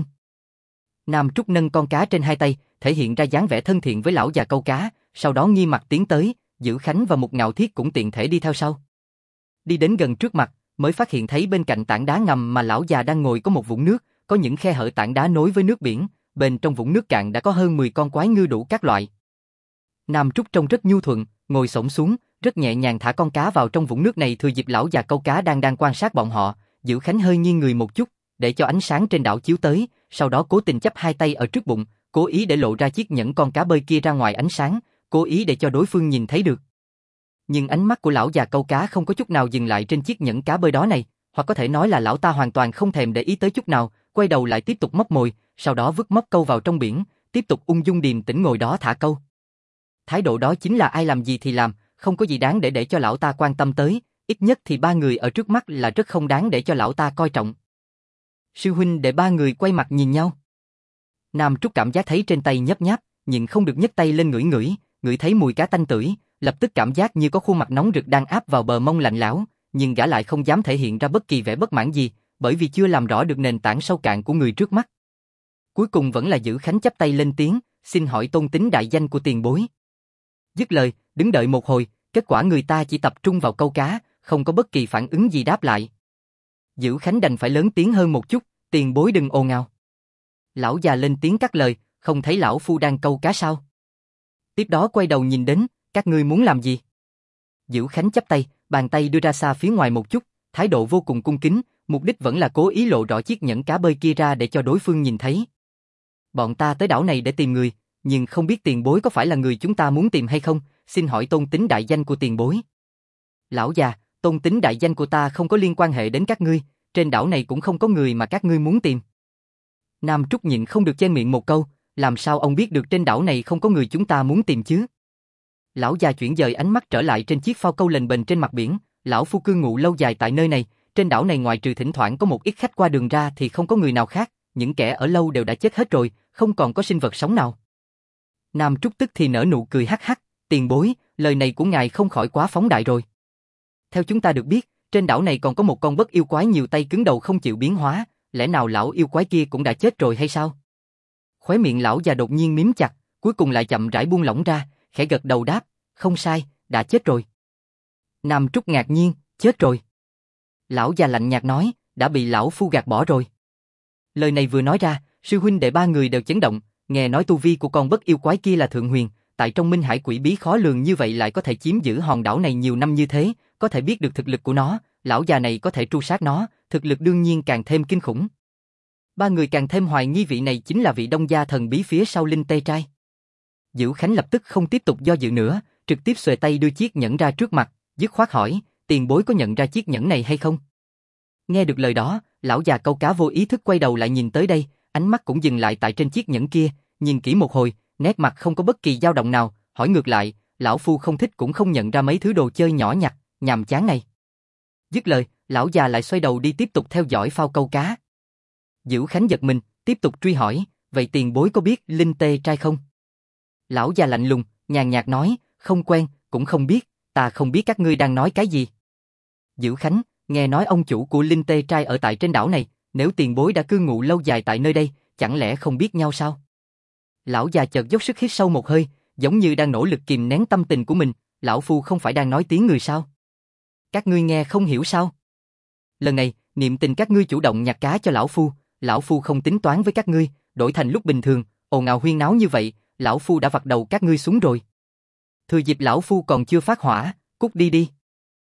Nam Trúc nâng con cá trên hai tay, thể hiện ra dáng vẻ thân thiện với lão già câu cá, sau đó nghiêm mặt tiến tới, Dữ Khánh và Mục Ngạo Thiết cũng tiện thể đi theo sau. Đi đến gần trước mặt, mới phát hiện thấy bên cạnh tảng đá ngầm mà lão già đang ngồi có một vũng nước, có những khe hở tảng đá nối với nước biển, bên trong vũng nước cạn đã có hơn 10 con quái ngư đủ các loại. Nam Trúc trông rất nhu thuận, ngồi xổm xuống, rất nhẹ nhàng thả con cá vào trong vũng nước này thừa dịp lão già câu cá đang quan sát bọn họ, Dữ Khánh hơi nghiêng người một chút, để cho ánh sáng trên đảo chiếu tới, sau đó cố tình chắp hai tay ở trước bụng, cố ý để lộ ra chiếc nhẫn con cá bơi kia ra ngoài ánh sáng, cố ý để cho đối phương nhìn thấy được. Nhưng ánh mắt của lão già câu cá không có chút nào dừng lại trên chiếc nhẫn cá bơi đó này, hoặc có thể nói là lão ta hoàn toàn không thèm để ý tới chút nào, quay đầu lại tiếp tục móc mồi, sau đó vứt móc câu vào trong biển, tiếp tục ung dung điềm tĩnh ngồi đó thả câu. Thái độ đó chính là ai làm gì thì làm, không có gì đáng để cho lão ta quan tâm tới, ít nhất thì ba người ở trước mắt là rất không đáng để cho lão ta coi trọng. Sư huynh để ba người quay mặt nhìn nhau. Nam Trúc cảm giác thấy trên tay nhấp nháp, nhưng không được nhấc tay lên ngửi thấy mùi cá tanh tưởi, lập tức cảm giác như có khuôn mặt nóng rực đang áp vào bờ mông lạnh lẽo, nhưng gã lại không dám thể hiện ra bất kỳ vẻ bất mãn gì, bởi vì chưa làm rõ được nền tảng sâu cạn của người trước mắt. Cuối cùng vẫn là Dữ Khánh chắp tay lên tiếng, xin hỏi tôn tính đại danh của tiền bối. Dứt lời, đứng đợi một hồi, kết quả người ta chỉ tập trung vào câu cá, không có bất kỳ phản ứng gì đáp lại. Dữ Khánh đành phải lớn tiếng hơn một chút, tiền bối đừng ồn ào. Lão già lên tiếng cắt lời, không thấy lão phu đang câu cá sao? Tiếp đó quay đầu nhìn đến, các ngươi muốn làm gì? Dữ Khánh chắp tay, bàn tay đưa ra xa phía ngoài một chút, thái độ vô cùng cung kính, mục đích vẫn là cố ý lộ rõ chiếc nhẫn cá bơi kia ra để cho đối phương nhìn thấy. Bọn ta tới đảo này để tìm người, nhưng không biết tiền bối có phải là người chúng ta muốn tìm hay không, xin hỏi tôn tính đại danh của tiền bối. Lão già, tôn tính đại danh của ta không có liên quan hệ đến các ngươi, trên đảo này cũng không có người mà các ngươi muốn tìm. Nam Trúc nhịn không được chen miệng một câu, làm sao ông biết được trên đảo này không có người chúng ta muốn tìm chứ? Lão già chuyển dời ánh mắt trở lại trên chiếc phao câu lềnh bềnh trên mặt biển, lão phu cư ngụ lâu dài tại nơi này, trên đảo này ngoài trừ thỉnh thoảng có một ít khách qua đường ra thì không có người nào khác, những kẻ ở lâu đều đã chết hết rồi, không còn có sinh vật sống nào. Nam Trúc tức thì nở nụ cười hắc hắc, tiền bối, lời này của ngài không khỏi quá phóng đại rồi. Theo chúng ta được biết, trên đảo này còn có một con bất yêu quái nhiều tay cứng đầu không chịu biến hóa, lẽ nào lão yêu quái kia cũng đã chết rồi hay sao? Khóe miệng lão già đột nhiên mím chặt, cuối cùng lại chậm rãi buông lỏng ra, khẽ gật đầu đáp, không sai, đã chết rồi. Nam Trúc ngạc nhiên, chết rồi. Lão già lạnh nhạt nói, đã bị lão phu gạt bỏ rồi. Lời này vừa nói ra, sư huynh đệ ba người đều chấn động, nghe nói tu vi của con bất yêu quái kia là thượng huyền, tại trong minh hải quỷ bí khó lường như vậy lại có thể chiếm giữ hòn đảo này nhiều năm như thế, có thể biết được thực lực của nó, lão già này có thể tru sát nó, thực lực đương nhiên càng thêm kinh khủng. Ba người càng thêm hoài nghi vị này chính là vị đông gia thần bí phía sau Linh Tê Trai. Dữ Khánh lập tức không tiếp tục do dự nữa, trực tiếp xuề tay đưa chiếc nhẫn ra trước mặt, dứt khoát hỏi, tiền bối có nhận ra chiếc nhẫn này hay không? Nghe được lời đó, lão già câu cá vô ý thức quay đầu lại nhìn tới đây, ánh mắt cũng dừng lại tại trên chiếc nhẫn kia, nhìn kỹ một hồi, nét mặt không có bất kỳ dao động nào, hỏi ngược lại, lão phu không thích cũng không nhận ra mấy thứ đồ chơi nhỏ nhặt, nhàm chán này. Dứt lời, lão già lại xoay đầu đi tiếp tục theo dõi phao câu cá. Dữ Khánh giật mình, tiếp tục truy hỏi, vậy tiền bối có biết Linh Tê Trai không? Lão già lạnh lùng, nhàn nhạt nói, không quen, cũng không biết, ta không biết các ngươi đang nói cái gì. Dữ Khánh, nghe nói ông chủ của Linh Tê Trai ở tại trên đảo này, nếu tiền bối đã cư ngụ lâu dài tại nơi đây, chẳng lẽ không biết nhau sao? Lão già chợt dốc sức hít sâu một hơi, giống như đang nỗ lực kìm nén tâm tình của mình, lão phu không phải đang nói tiếng người sao? Các ngươi nghe không hiểu sao? Lần này, niệm tình các ngươi chủ động nhặt cá cho lão phu không tính toán với các ngươi, đổi thành lúc bình thường, ồn ào huyên náo như vậy, lão phu đã vặt đầu các ngươi xuống rồi. Thừa dịp lão phu còn chưa phát hỏa, cút đi đi.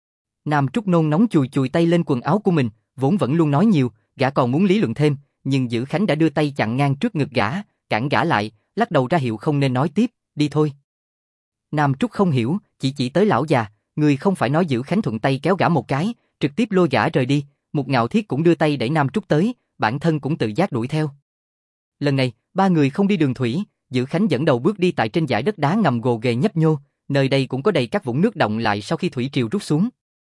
Nam Trúc nôn nóng chùi chùi tay lên quần áo của mình, vốn vẫn luôn nói nhiều, gã còn muốn lý luận thêm, nhưng Dữ Khánh đã đưa tay chặn ngang trước ngực gã, cản gã lại, lắc đầu ra hiệu không nên nói tiếp, đi thôi. Nam Trúc không hiểu, chỉ tới lão già, người không phải nói Dữ Khánh thuận tay kéo gã một cái, trực tiếp lôi gã rời đi, Một Ngạo Thiết cũng đưa tay đẩy Nam Trúc tới, bản thân cũng tự giác đuổi theo. Lần này, ba người không đi đường thủy, Dữ Khánh dẫn đầu bước đi tại trên dải đất đá ngầm gồ ghề nhấp nhô, nơi đây cũng có đầy các vũng nước động lại sau khi thủy triều rút xuống.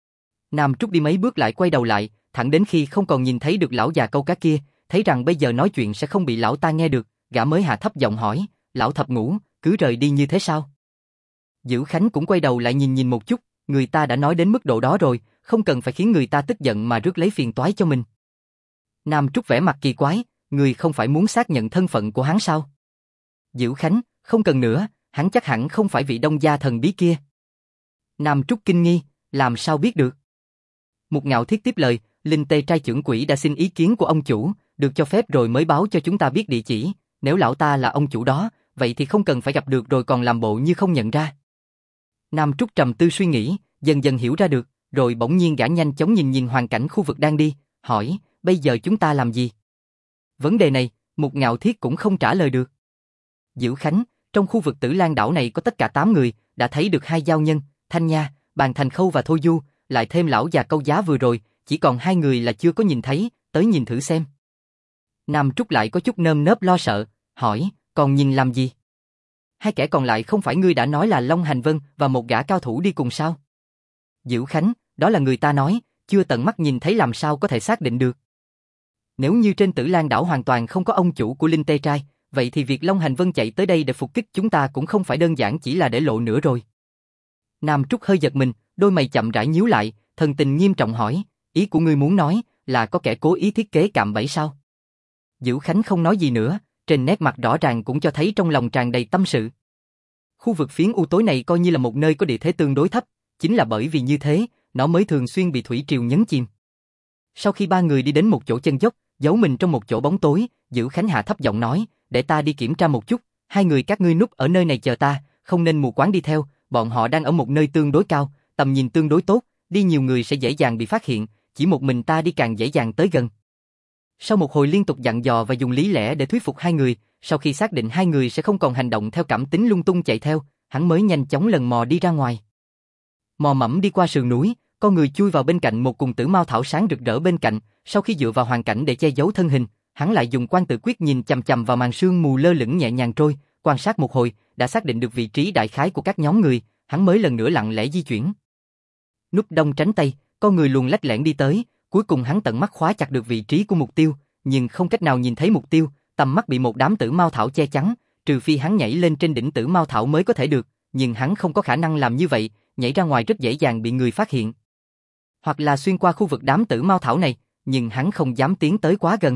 Nam Trúc đi mấy bước lại quay đầu lại, thẳng đến khi không còn nhìn thấy được lão già câu cá kia, thấy rằng bây giờ nói chuyện sẽ không bị lão ta nghe được, gã mới hạ thấp giọng hỏi, lão thập ngũ, cứ rời đi như thế sao? Dữ Khánh cũng quay đầu lại nhìn một chút, người ta đã nói đến mức độ đó rồi, không cần phải khiến người ta tức giận mà rước lấy phiền toái cho mình. Nam Trúc vẻ mặt kỳ quái, người không phải muốn xác nhận thân phận của hắn sao? Dữ Khánh, không cần nữa, hắn chắc hẳn không phải vị đông gia thần bí kia. Nam Trúc kinh nghi, làm sao biết được? Một Ngạo Thiết tiếp lời, Linh Tê Trai trưởng quỹ đã xin ý kiến của ông chủ, được cho phép rồi mới báo cho chúng ta biết địa chỉ, nếu lão ta là ông chủ đó, vậy thì không cần phải gặp được rồi còn làm bộ như không nhận ra. Nam Trúc trầm tư suy nghĩ, dần dần hiểu ra được, rồi bỗng nhiên gã nhanh chóng nhìn hoàn cảnh khu vực đang đi, hỏi, bây giờ chúng ta làm gì? Vấn đề này, Một Ngạo Thiết cũng không trả lời được. Diễu Khánh, trong khu vực Tử Lan đảo này có tất cả 8 người, đã thấy được 2 giao nhân, Thanh Nha, Bàn Thành Khâu và Thôi Du, lại thêm lão già Câu Giá vừa rồi, chỉ còn 2 người là chưa có nhìn thấy, tới nhìn thử xem. Nam Trúc lại có chút nơm nớp lo sợ, hỏi, còn nhìn làm gì? 2 kẻ còn lại không phải ngươi đã nói là Long Hành Vân và một gã cao thủ đi cùng sao? Diễu Khánh, đó là người ta nói, chưa tận mắt nhìn thấy làm sao có thể xác định được. Nếu như trên Tử Lan đảo hoàn toàn không có ông chủ của Linh Tê Trai, vậy thì việc Long Hành Vân chạy tới đây để phục kích chúng ta cũng không phải đơn giản chỉ là để lộ nữa rồi. Nam Trúc hơi giật mình, đôi mày chậm rãi nhíu lại, thần tình nghiêm trọng hỏi, ý của ngươi muốn nói là có kẻ cố ý thiết kế cạm bẫy sao? Diễu Khánh không nói gì nữa, trên nét mặt rõ ràng cũng cho thấy trong lòng tràn đầy tâm sự. Khu vực phiến u tối này coi như là một nơi có địa thế tương đối thấp, chính là bởi vì như thế, nó mới thường xuyên bị thủy triều nhấn chìm. Sau khi 3 người đi đến một chỗ chân dốc, giấu mình trong một chỗ bóng tối, Diễu Khánh hạ thấp giọng nói, để ta đi kiểm tra một chút, 2 người các ngươi núp ở nơi này chờ ta, không nên mù quáng đi theo, bọn họ đang ở một nơi tương đối cao, tầm nhìn tương đối tốt, đi nhiều người sẽ dễ dàng bị phát hiện, chỉ một mình ta đi càng dễ dàng tới gần. Sau một hồi liên tục dặn dò và dùng lý lẽ để thuyết phục 2 người, sau khi xác định 2 người sẽ không còn hành động theo cảm tính lung tung chạy theo, hắn mới nhanh chóng lần mò đi ra ngoài. Mò mẫm đi qua sườn núi, con người chui vào bên cạnh một cùng tử mao thảo sáng rực rỡ bên cạnh, sau khi dựa vào hoàn cảnh để che giấu thân hình, hắn lại dùng quan tự quyết nhìn chằm chằm vào màn sương mù lơ lửng nhẹ nhàng trôi, quan sát một hồi, đã xác định được vị trí đại khái của các nhóm người, hắn mới lần nữa lặng lẽ di chuyển. Núp đông tránh tây, con người luồn lách lẻn đi tới, cuối cùng hắn tận mắt khóa chặt được vị trí của mục tiêu, nhưng không cách nào nhìn thấy mục tiêu, tầm mắt bị một đám tử mao thảo che chắn, trừ phi hắn nhảy lên trên đỉnh tử mao thảo mới có thể được, nhưng hắn không có khả năng làm như vậy, nhảy ra ngoài rất dễ dàng bị người phát hiện. Hoặc là xuyên qua khu vực đám tử mao thảo này, nhưng hắn không dám tiến tới quá gần.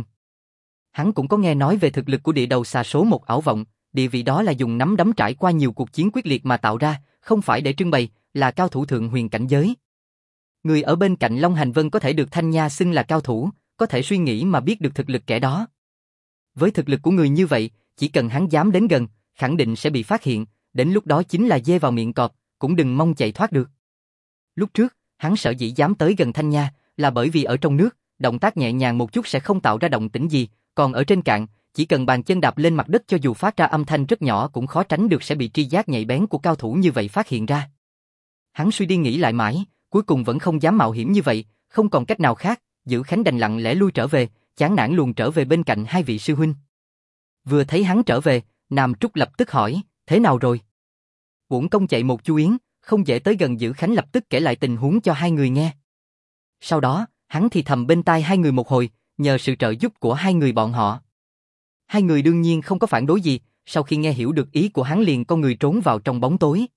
Hắn cũng có nghe nói về thực lực của địa đầu xà số 1 ảo vọng, địa vị đó là dùng nắm đấm trải qua nhiều cuộc chiến quyết liệt mà tạo ra, không phải để trưng bày, là cao thủ thượng huyền cảnh giới. Người ở bên cạnh Long Hành Vân có thể được Thanh Nha xưng là cao thủ, có thể suy nghĩ mà biết được thực lực kẻ đó. Với thực lực của người như vậy, chỉ cần hắn dám đến gần, khẳng định sẽ bị phát hiện, đến lúc đó chính là dê vào miệng cọp, cũng đừng mong chạy thoát được. Lúc trước, hắn sở dĩ dám tới gần Thanh Nha, là bởi vì ở trong nước, động tác nhẹ nhàng một chút sẽ không tạo ra động tĩnh gì, còn ở trên cạn, chỉ cần bàn chân đạp lên mặt đất cho dù phát ra âm thanh rất nhỏ cũng khó tránh được sẽ bị tri giác nhạy bén của cao thủ như vậy phát hiện ra. Hắn suy đi nghĩ lại mãi, cuối cùng vẫn không dám mạo hiểm như vậy, không còn cách nào khác, Diễu Khánh đành lặng lẽ lui trở về, chán nản luồn trở về bên cạnh 2 vị sư huynh. Vừa thấy hắn trở về, Nam Trúc lập tức hỏi, thế nào rồi? Uổng công chạy một chu yến, không dễ tới gần. Diễu Khánh lập tức kể lại tình huống cho 2 người nghe. Sau đó, hắn thì thầm bên tai 2 người một hồi, nhờ sự trợ giúp của 2 người bọn họ. 2 người đương nhiên không có phản đối gì, sau khi nghe hiểu được ý của hắn liền con người trốn vào trong bóng tối.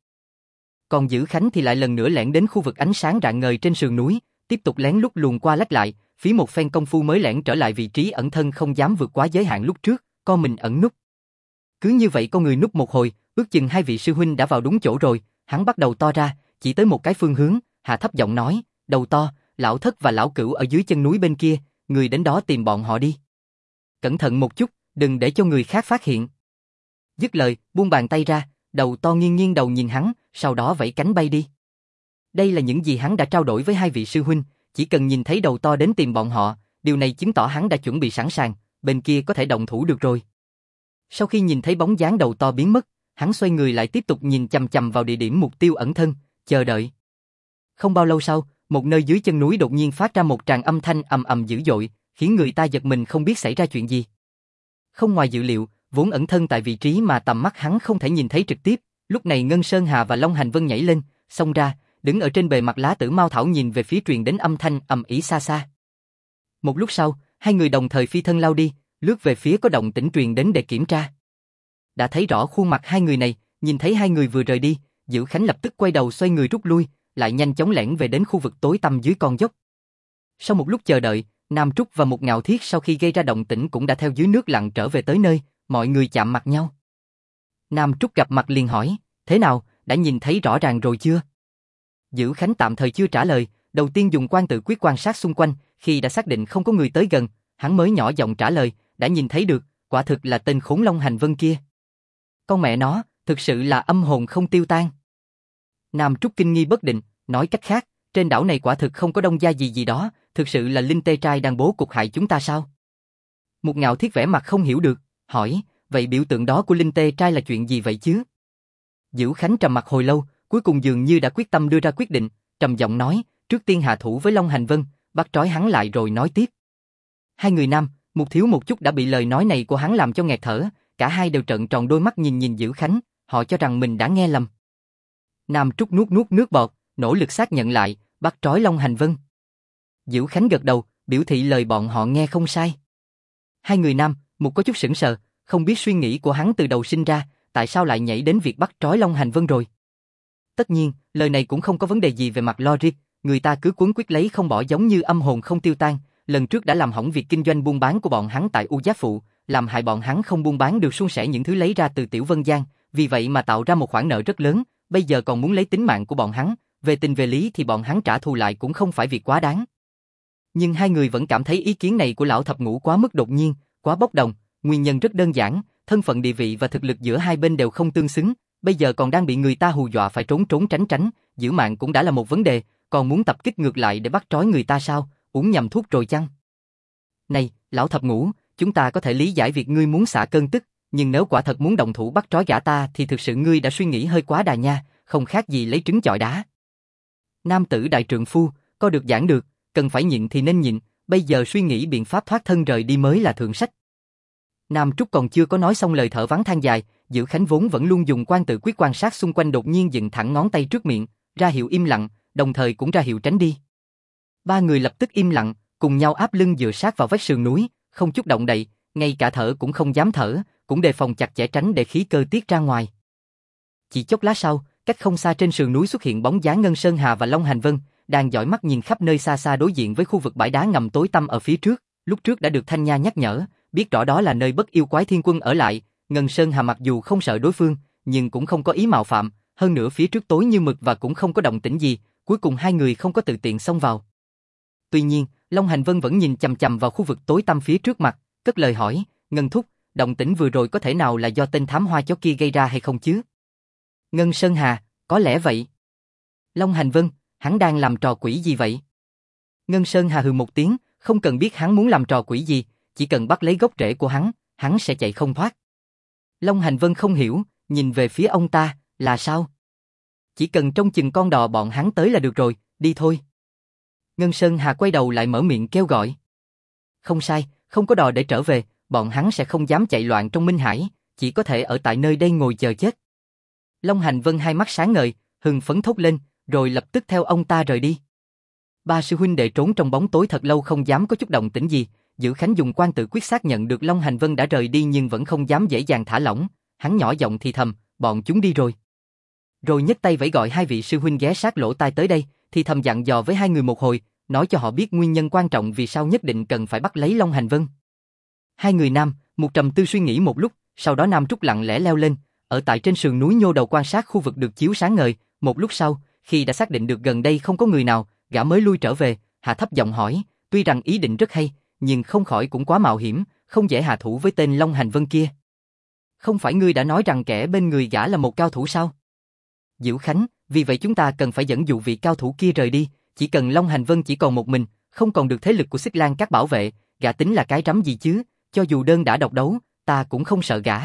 Còn Diễu Khánh thì lại lần nữa lẻn đến khu vực ánh sáng rạng ngời trên sườn núi, tiếp tục lén lút luồn qua lách lại, phí một phen công phu mới lẻn trở lại vị trí ẩn thân không dám vượt quá giới hạn lúc trước, con mình ẩn núp. Cứ như vậy con người núp một hồi, ước chừng 2 vị sư huynh đã vào đúng chỗ rồi, hắn bắt đầu to ra, chỉ tới một cái phương hướng, hạ thấp giọng nói, đầu to, lão thất và lão cửu ở dưới chân núi bên kia, người đến đó tìm bọn họ đi. Cẩn thận một chút, đừng để cho người khác phát hiện. Dứt lời, buông bàn tay ra, đầu to nghiêng nghiêng đầu nhìn hắn, sau đó vẫy cánh bay đi. Đây là những gì hắn đã trao đổi với 2 vị sư huynh, chỉ cần nhìn thấy đầu to đến tìm bọn họ, điều này chứng tỏ hắn đã chuẩn bị sẵn sàng, bên kia có thể động thủ được rồi. Sau khi nhìn thấy bóng dáng đầu to biến mất, hắn xoay người lại tiếp tục nhìn chằm chằm vào địa điểm mục tiêu ẩn thân, chờ đợi. Không bao lâu sau, một nơi dưới chân núi đột nhiên phát ra một tràng âm thanh ầm ầm dữ dội, khiến người ta giật mình không biết xảy ra chuyện gì. Không ngoài dự liệu, vốn ẩn thân tại vị trí mà tầm mắt hắn không thể nhìn thấy trực tiếp, lúc này Ngân Sơn Hà và Long Hành Vân nhảy lên, xông ra, đứng ở trên bề mặt lá tử mao thảo nhìn về phía truyền đến âm thanh ầm ĩ xa xa. Một lúc sau, 2 người đồng thời phi thân lao đi, lướt về phía có động tĩnh truyền đến để kiểm tra. Đã thấy rõ khuôn mặt 2 người này, nhìn thấy 2 người vừa rời đi, Diễu Khánh lập tức quay đầu xoay người rút lui, lại nhanh chóng lẻn về đến khu vực tối tăm dưới con dốc. Sau một lúc chờ đợi, Nam Trúc và một Ngạo Thiết sau khi gây ra động tĩnh cũng đã theo dưới nước lặn trở về tới nơi, mọi người chạm mặt nhau. Nam Trúc gặp mặt liền hỏi, thế nào, đã nhìn thấy rõ ràng rồi chưa? Diễu Khánh tạm thời chưa trả lời, đầu tiên dùng quan tự quyết quan sát xung quanh, khi đã xác định không có người tới gần, hắn mới nhỏ giọng trả lời, đã nhìn thấy được, quả thực là tên khốn Long Hành Vân kia. Con mẹ nó, thực sự là âm hồn không tiêu tan. Nam Trúc kinh nghi bất định, nói cách khác, trên đảo này quả thực không có đông gia gì đó, thực sự là Linh Tê Trai đang bố cục hại chúng ta sao? Một Ngạo Thiết vẻ mặt không hiểu được, hỏi, vậy biểu tượng đó của Linh Tê trai là chuyện gì vậy chứ? Dữ Khánh trầm mặc hồi lâu, cuối cùng dường như đã quyết tâm đưa ra quyết định, trầm giọng nói, trước tiên hạ thủ với Long Hành Vân, bắt trói hắn lại rồi nói tiếp. Hai người nam, một thiếu một chút đã bị lời nói này của hắn làm cho nghẹt thở, cả hai đều trợn tròn đôi mắt nhìn Dữ Khánh, họ cho rằng mình đã nghe lầm. Nam Trúc nuốt nuốt nước bọt, nỗ lực xác nhận lại, bắt trói Long Hành Vân. Dữ Khánh gật đầu, biểu thị lời bọn họ nghe không sai. Hai người nam, một có chút sững sờ, không biết suy nghĩ của hắn từ đầu sinh ra, tại sao lại nhảy đến việc bắt trói Long Hành Vân rồi. Tất nhiên, lời này cũng không có vấn đề gì về mặt logic, người ta cứ cuốn quyết lấy không bỏ giống như âm hồn không tiêu tan, lần trước đã làm hỏng việc kinh doanh buôn bán của bọn hắn tại U Giác Phụ, làm hại bọn hắn không buôn bán được suôn sẻ những thứ lấy ra từ Tiểu Vân Giang, vì vậy mà tạo ra một khoản nợ rất lớn, bây giờ còn muốn lấy tính mạng của bọn hắn, về tình về lý thì bọn hắn trả thù lại cũng không phải việc quá đáng. Nhưng hai người vẫn cảm thấy ý kiến này của lão thập ngũ quá mức đột nhiên, quá bốc đồng, nguyên nhân rất đơn giản, thân phận địa vị và thực lực giữa hai bên đều không tương xứng, bây giờ còn đang bị người ta hù dọa phải trốn trốn tránh tránh, giữ mạng cũng đã là một vấn đề, còn muốn tập kích ngược lại để bắt trói người ta sao, uống nhầm thuốc rồi chăng? Này, lão thập ngũ, chúng ta có thể lý giải việc ngươi muốn xả cơn tức, nhưng nếu quả thật muốn động thủ bắt trói gã ta thì thực sự ngươi đã suy nghĩ hơi quá đà nha, không khác gì lấy trứng chọi đá. Nam tử đại trượng phu, có được giảng được, cần phải nhịn thì nên nhịn, bây giờ suy nghĩ biện pháp thoát thân rời đi mới là thượng sách. Nam Trúc còn chưa có nói xong lời thở vắng than dài, Dữ Khánh vốn vẫn luôn dùng quan tự quyết quan sát xung quanh đột nhiên dựng thẳng ngón tay trước miệng, ra hiệu im lặng, đồng thời cũng ra hiệu tránh đi. Ba người lập tức im lặng, cùng nhau áp lưng dựa sát vào vách sườn núi, không chút động đậy, ngay cả thở cũng không dám thở, cũng đề phòng chặt chẽ tránh để khí cơ tiết ra ngoài. Chỉ chốc lát sau, cách không xa trên sườn núi xuất hiện bóng dáng Ngân Sơn Hà và Long Hành Vân, đang dõi mắt nhìn khắp nơi xa xa đối diện với khu vực bãi đá ngầm tối tăm ở phía trước, lúc trước đã được Thanh Nha nhắc nhở, biết rõ đó là nơi Bất Yêu Quái Thiên Quân ở lại, Ngân Sơn Hà mặc dù không sợ đối phương, nhưng cũng không có ý mạo phạm, hơn nữa phía trước tối như mực và cũng không có động tĩnh gì, cuối cùng hai người không có tự tiện xông vào. Tuy nhiên, Long Hành Vân vẫn nhìn chằm chằm vào khu vực tối tăm phía trước mặt, cất lời hỏi, Ngân thúc, động tĩnh vừa rồi có thể nào là do tên thám hoa chó kia gây ra hay không chứ? Ngân Sơn Hà, có lẽ vậy. Long Hành Vân, hắn đang làm trò quỷ gì vậy? Ngân Sơn Hà hừ một tiếng, không cần biết hắn muốn làm trò quỷ gì, chỉ cần bắt lấy gốc rễ của hắn sẽ chạy không thoát. Long Hành Vân không hiểu, nhìn về phía ông ta, là sao? Chỉ cần trông chừng con đò bọn hắn tới là được rồi, đi thôi. Ngân Sơn Hà quay đầu lại mở miệng kêu gọi. Không sai, không có đò để trở về, bọn hắn sẽ không dám chạy loạn trong Minh Hải, chỉ có thể ở tại nơi đây ngồi chờ chết. Long Hành Vân hai mắt sáng ngời, hưng phấn thốt lên, rồi lập tức theo ông ta rời đi. Ba sư huynh đệ trốn trong bóng tối thật lâu không dám có chút động tĩnh gì, Dữ Khánh dùng quan tự quyết xác nhận được Long Hành Vân đã rời đi nhưng vẫn không dám dễ dàng thả lỏng, hắn nhỏ giọng thì thầm, bọn chúng đi rồi. Rồi nhấc tay vẫy gọi hai vị sư huynh ghé sát lỗ tai tới đây, thì thầm dặn dò với hai người một hồi, nói cho họ biết nguyên nhân quan trọng vì sao nhất định cần phải bắt lấy Long Hành Vân. Hai người nam, một trầm tư suy nghĩ một lúc, sau đó Nam Trúc lặng lẽ leo lên, ở tại trên sườn núi nhô đầu quan sát khu vực được chiếu sáng ngời, một lúc sau, khi đã xác định được gần đây không có người nào, gã mới lui trở về, hạ thấp giọng hỏi, tuy rằng ý định rất hay, nhưng không khỏi cũng quá mạo hiểm, không dễ hạ thủ với tên Long Hành Vân kia. Không phải ngươi đã nói rằng kẻ bên người gã là một cao thủ sao? Dữ Khánh, vì vậy chúng ta cần phải dẫn dụ vị cao thủ kia rời đi, chỉ cần Long Hành Vân chỉ còn một mình, không còn được thế lực của Xích Lan Các bảo vệ, gã tính là cái rắm gì chứ, cho dù đơn đã độc đấu, ta cũng không sợ gã.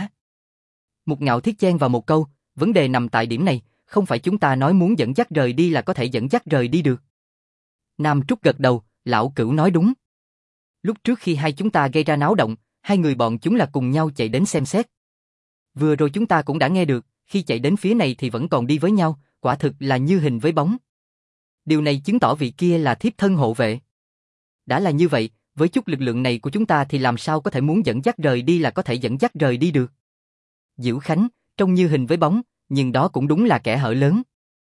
Một Ngạo Thiết chen vào một câu, vấn đề nằm tại điểm này, không phải chúng ta nói muốn dẫn dắt rời đi là có thể dẫn dắt rời đi được. Nam Trúc gật đầu, lão Cửu nói đúng. Lúc trước khi hai chúng ta gây ra náo động, hai người bọn chúng là cùng nhau chạy đến xem xét. Vừa rồi chúng ta cũng đã nghe được, khi chạy đến phía này thì vẫn còn đi với nhau, quả thực là như hình với bóng. Điều này chứng tỏ vị kia là thiếp thân hộ vệ. Đã là như vậy, với chút lực lượng này của chúng ta thì làm sao có thể muốn dẫn dắt rời đi là có thể dẫn dắt rời đi được. Dữ Khánh, trông như hình với bóng, nhưng đó cũng đúng là kẻ hở lớn.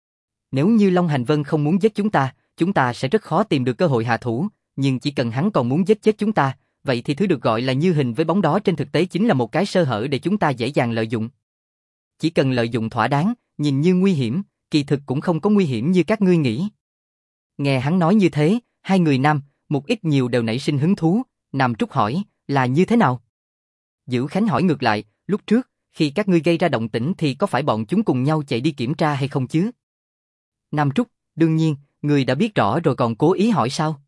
Nếu như Long Hành Vân không muốn giết chúng ta sẽ rất khó tìm được cơ hội hạ thủ, nhưng chỉ cần hắn còn muốn giết chết chúng ta, vậy thì thứ được gọi là như hình với bóng đó trên thực tế chính là một cái sơ hở để chúng ta dễ dàng lợi dụng. Chỉ cần lợi dụng thỏa đáng, nhìn như nguy hiểm, kỳ thực cũng không có nguy hiểm như các ngươi nghĩ. Nghe hắn nói như thế, hai người nam, một ít nhiều đều nảy sinh hứng thú, Nam Trúc hỏi, là như thế nào? Dữ Khánh hỏi ngược lại, lúc trước, khi các ngươi gây ra động tĩnh thì có phải bọn chúng cùng nhau chạy đi kiểm tra hay không chứ? Nam Trúc, đương nhiên, người đã biết rõ rồi còn cố ý hỏi sao?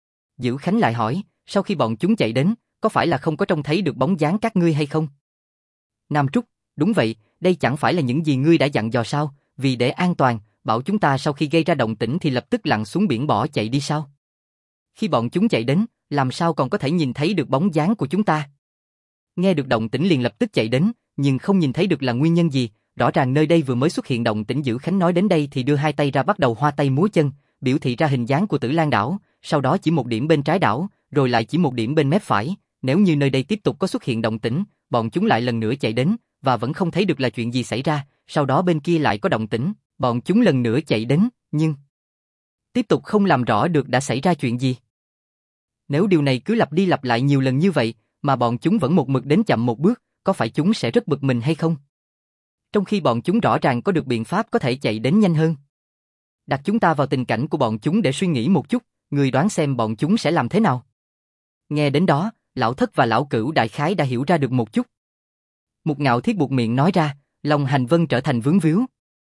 Dữ Khánh lại hỏi, sau khi bọn chúng chạy đến, có phải là không có trông thấy được bóng dáng các ngươi hay không? Nam Trúc, đúng vậy, đây chẳng phải là những gì ngươi đã dặn dò sao, vì để an toàn, bảo chúng ta sau khi gây ra động tĩnh thì lập tức lặn xuống biển bỏ chạy đi sao? Khi bọn chúng chạy đến, làm sao còn có thể nhìn thấy được bóng dáng của chúng ta? Nghe được động tĩnh liền lập tức chạy đến, nhưng không nhìn thấy được là nguyên nhân gì, rõ ràng nơi đây vừa mới xuất hiện động tĩnh. Dữ Khánh nói đến đây thì đưa hai tay ra bắt đầu hoa tay múa chân, biểu thị ra hình dáng của Tử Lan đảo, sau đó chỉ một điểm bên trái đảo, rồi lại chỉ một điểm bên mép phải, nếu như nơi đây tiếp tục có xuất hiện động tĩnh, bọn chúng lại lần nữa chạy đến, và vẫn không thấy được là chuyện gì xảy ra, sau đó bên kia lại có động tĩnh, bọn chúng lần nữa chạy đến, nhưng tiếp tục không làm rõ được đã xảy ra chuyện gì. Nếu điều này cứ lặp đi lặp lại nhiều lần như vậy, mà bọn chúng vẫn một mực đến chậm một bước, có phải chúng sẽ rất bực mình hay không? Trong khi bọn chúng rõ ràng có được biện pháp có thể chạy đến nhanh hơn. Đặt chúng ta vào tình cảnh của bọn chúng để suy nghĩ một chút, người đoán xem bọn chúng sẽ làm thế nào? Nghe đến đó, Lão Thất và Lão Cửu đại khái đã hiểu ra được một chút. Mục Ngạo Thiết buộc miệng nói ra, Long Hành Vân trở thành vướng víu.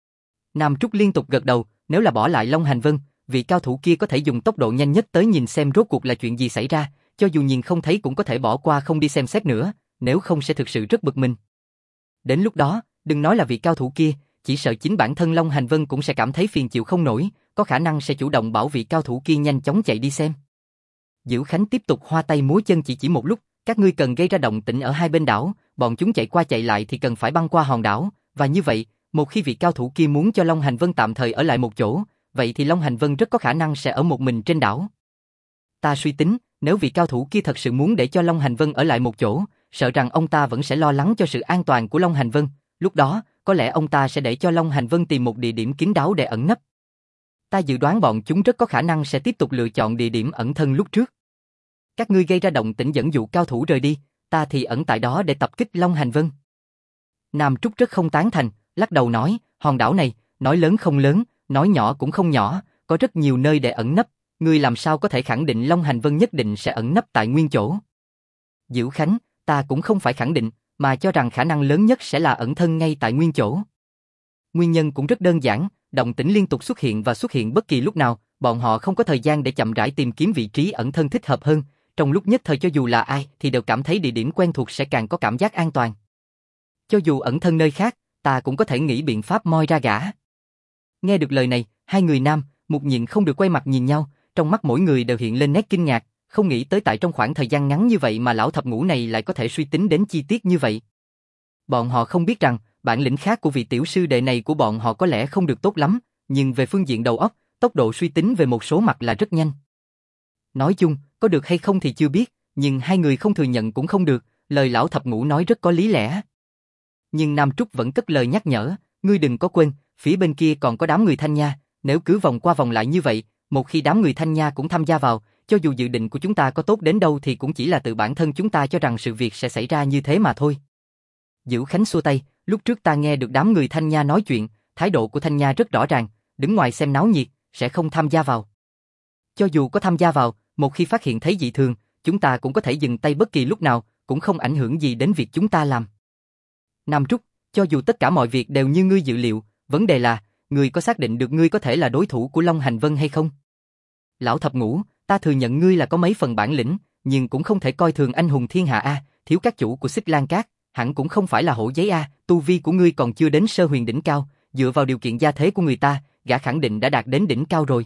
Nam Trúc liên tục gật đầu, nếu là bỏ lại Long Hành Vân, vị cao thủ kia có thể dùng tốc độ nhanh nhất tới nhìn xem rốt cuộc là chuyện gì xảy ra, cho dù nhìn không thấy cũng có thể bỏ qua không đi xem xét nữa, nếu không sẽ thực sự rất bực mình. Đến lúc đó, đừng nói là vị cao thủ kia, chỉ sợ chính bản thân Long Hành Vân cũng sẽ cảm thấy phiền chịu không nổi, có khả năng sẽ chủ động bảo vị cao thủ kia nhanh chóng chạy đi xem. Dữ Khánh tiếp tục hoa tay múa chân chỉ một lúc, các ngươi cần gây ra động tĩnh ở hai bên đảo, bọn chúng chạy qua chạy lại thì cần phải băng qua hòn đảo, và như vậy, một khi vị cao thủ kia muốn cho Long Hành Vân tạm thời ở lại một chỗ, vậy thì Long Hành Vân rất có khả năng sẽ ở một mình trên đảo. Ta suy tính, nếu vị cao thủ kia thật sự muốn để cho Long Hành Vân ở lại một chỗ, sợ rằng ông ta vẫn sẽ lo lắng cho sự an toàn của Long Hành Vân, lúc đó, có lẽ ông ta sẽ để cho Long Hành Vân tìm một địa điểm kín đáo để ẩn nấp. Ta dự đoán bọn chúng rất có khả năng sẽ tiếp tục lựa chọn địa điểm ẩn thân lúc trước. Các ngươi gây ra động tĩnh dẫn dụ cao thủ rời đi, ta thì ẩn tại đó để tập kích Long Hành Vân. Nam Trúc rất không tán thành, lắc đầu nói, hòn đảo này, nói lớn không lớn, nói nhỏ cũng không nhỏ, có rất nhiều nơi để ẩn nấp, ngươi làm sao có thể khẳng định Long Hành Vân nhất định sẽ ẩn nấp tại nguyên chỗ. Dữ Khánh, ta cũng không phải khẳng định, mà cho rằng khả năng lớn nhất sẽ là ẩn thân ngay tại nguyên chỗ. Nguyên nhân cũng rất đơn giản, động tĩnh liên tục xuất hiện và xuất hiện bất kỳ lúc nào, bọn họ không có thời gian để chậm rãi tìm kiếm vị trí ẩn thân thích hợp hơn, trong lúc nhất thời cho dù là ai thì đều cảm thấy địa điểm quen thuộc sẽ càng có cảm giác an toàn. Cho dù ẩn thân nơi khác, ta cũng có thể nghĩ biện pháp moi ra gã. Nghe được lời này, hai người nam, Mục Nhịn không được quay mặt nhìn nhau, trong mắt mỗi người đều hiện lên nét kinh ngạc, không nghĩ tới tại trong khoảng thời gian ngắn như vậy mà lão thập ngũ này lại có thể suy tính đến chi tiết như vậy. Bọn họ không biết rằng, bản lĩnh khác của vị tiểu sư đệ này của bọn họ có lẽ không được tốt lắm, nhưng về phương diện đầu óc, tốc độ suy tính về một số mặt là rất nhanh. Nói chung, có được hay không thì chưa biết, nhưng hai người không thừa nhận cũng không được, lời lão thập ngũ nói rất có lý lẽ. Nhưng Nam Trúc vẫn cất lời nhắc nhở, ngươi đừng có quên, phía bên kia còn có đám người Thanh Nha, nếu cứ vòng qua vòng lại như vậy, một khi đám người Thanh Nha cũng tham gia vào, cho dù dự định của chúng ta có tốt đến đâu thì cũng chỉ là tự bản thân chúng ta cho rằng sự việc sẽ xảy ra như thế mà thôi. Dữ Khánh xua tay, lúc trước ta nghe được đám người Thanh Nha nói chuyện, thái độ của Thanh Nha rất rõ ràng, đứng ngoài xem náo nhiệt, sẽ không tham gia vào. Cho dù có tham gia vào, một khi phát hiện thấy dị thường, chúng ta cũng có thể dừng tay bất kỳ lúc nào, cũng không ảnh hưởng gì đến việc chúng ta làm. Nam Trúc, cho dù tất cả mọi việc đều như ngươi dự liệu, vấn đề là, ngươi có xác định được ngươi có thể là đối thủ của Long Hành Vân hay không? Lão thập ngũ, ta thừa nhận ngươi là có mấy phần bản lĩnh, nhưng cũng không thể coi thường anh hùng thiên hạ a, thiếu các chủ của Xích Lan Cát, hẳn cũng không phải là hổ giấy a, tu vi của ngươi còn chưa đến sơ huyền đỉnh cao, dựa vào điều kiện gia thế của người ta, gã khẳng định đã đạt đến đỉnh cao rồi.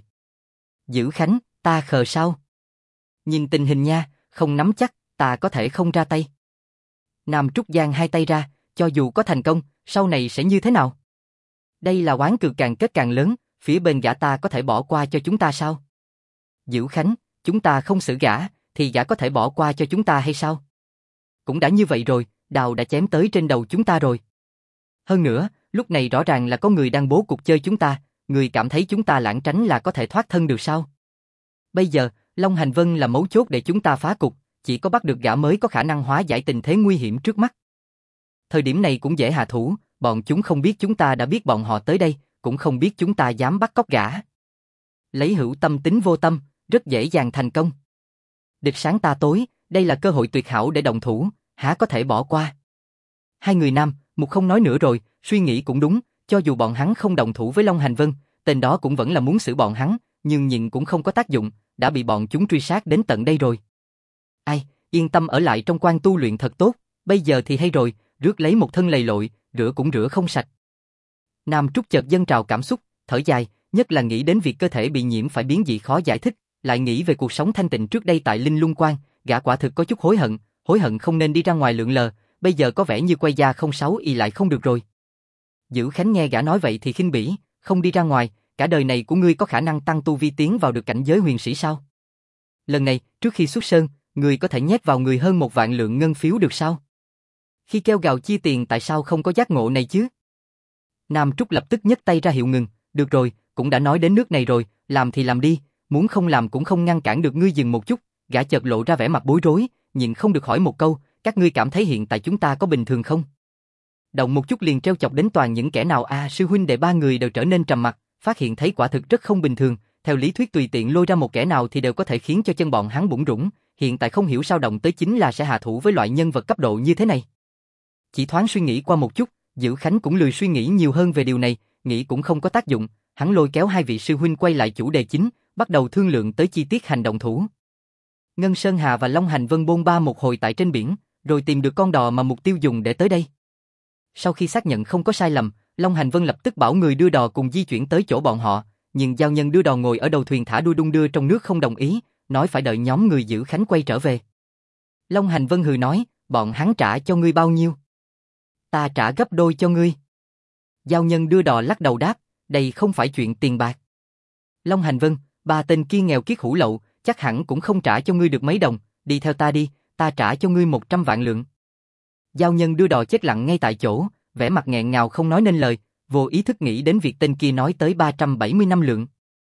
Dữ Khánh, ta khờ sao? Nhìn tình hình nha, không nắm chắc, ta có thể không ra tay. Nam Trúc giang hai tay ra, cho dù có thành công, sau này sẽ như thế nào? Đây là oán cừu càng kết càng lớn, phía bên gã ta có thể bỏ qua cho chúng ta sao? Dữ Khánh, chúng ta không xử gã, thì gã có thể bỏ qua cho chúng ta hay sao? Cũng đã như vậy rồi, đào đã chém tới trên đầu chúng ta rồi. Hơn nữa, lúc này rõ ràng là có người đang bố cục chơi chúng ta, người cảm thấy chúng ta lảng tránh là có thể thoát thân được sao? Bây giờ, Long Hành Vân là mấu chốt để chúng ta phá cục, chỉ có bắt được gã mới có khả năng hóa giải tình thế nguy hiểm trước mắt. Thời điểm này cũng dễ hạ thủ, bọn chúng không biết chúng ta đã biết bọn họ tới đây, cũng không biết chúng ta dám bắt cóc gã. Lấy hữu tâm tính vô tâm, rất dễ dàng thành công. Địch sáng ta tối, đây là cơ hội tuyệt hảo để động thủ, há có thể bỏ qua. Hai người nam, Mục không nói nữa rồi, suy nghĩ cũng đúng, cho dù bọn hắn không động thủ với Long Hành Vân, tên đó cũng vẫn là muốn xử bọn hắn, nhưng nhìn cũng không có tác dụng, đã bị bọn chúng truy sát đến tận đây rồi. Ai, yên tâm ở lại trong quan tu luyện thật tốt, bây giờ thì hay rồi, rước lấy một thân lầy lội, rửa cũng rửa không sạch. Nam Trúc chợt dâng trào cảm xúc, thở dài, nhất là nghĩ đến việc cơ thể bị nhiễm phải biến dị khó giải thích, lại nghĩ về cuộc sống thanh tịnh trước đây tại Linh Lung Quan, gã quả thực có chút hối hận không nên đi ra ngoài lượn lờ, bây giờ có vẻ như quay gia 06 y lại không được rồi. Dữ Khánh nghe gã nói vậy thì khinh bỉ, không đi ra ngoài, cả đời này của ngươi có khả năng tăng tu vi tiến vào được cảnh giới huyền sĩ sao? Lần này, trước khi xuất sơn, ngươi có thể nhét vào người hơn 1 vạn lượng ngân phiếu được sao? Khi kêu gào chia tiền tại sao không có giác ngộ này chứ? Nam Trúc lập tức nhấc tay ra hiệu ngừng, được rồi, cũng đã nói đến nước này rồi, làm thì làm đi, muốn không làm cũng không ngăn cản được ngươi dừng một chút, gã chợt lộ ra vẻ mặt bối rối, nhịn không được hỏi một câu, các ngươi cảm thấy hiện tại chúng ta có bình thường không? Động một chút liền treo chọc đến toàn những kẻ nào sư huynh đệ 3 người đều trở nên trầm mặc, phát hiện thấy quả thực rất không bình thường, theo lý thuyết tùy tiện lôi ra một kẻ nào thì đều có thể khiến cho chân bọn hắn bủn rủn, hiện tại không hiểu sao động tới chính là sẽ hạ thủ với loại nhân vật cấp độ như thế này. Chỉ thoáng suy nghĩ qua một chút, Dữ Khánh cũng lười suy nghĩ nhiều hơn về điều này, nghĩ cũng không có tác dụng, hắn lôi kéo 2 vị sư huynh quay lại chủ đề chính, bắt đầu thương lượng tới chi tiết hành động thủ. Ngân Sơn Hà và Long Hành Vân bôn ba một hồi tại trên biển, rồi tìm được con đò mà mục tiêu dùng để tới đây. Sau khi xác nhận không có sai lầm, Long Hành Vân lập tức bảo người đưa đò cùng di chuyển tới chỗ bọn họ, nhưng giao nhân đưa đò ngồi ở đầu thuyền thả đuôi đung đưa trong nước không đồng ý, nói phải đợi nhóm người Dữ Khánh quay trở về. Long Hành Vân hừ nói, bọn hắn trả cho ngươi bao nhiêu? Ta trả gấp đôi cho ngươi. Giao nhân đưa đò lắc đầu đáp, đây không phải chuyện tiền bạc. Long Hành Vân, 3 tên kia nghèo kiết hủ lậu, chắc hẳn cũng không trả cho ngươi được mấy đồng, đi theo ta đi, ta trả cho ngươi 100 vạn lượng. Giao nhân đưa đò chết lặng ngay tại chỗ, vẻ mặt nghẹn ngào không nói nên lời, vô ý thức nghĩ đến việc tên kia nói tới 375 lượng.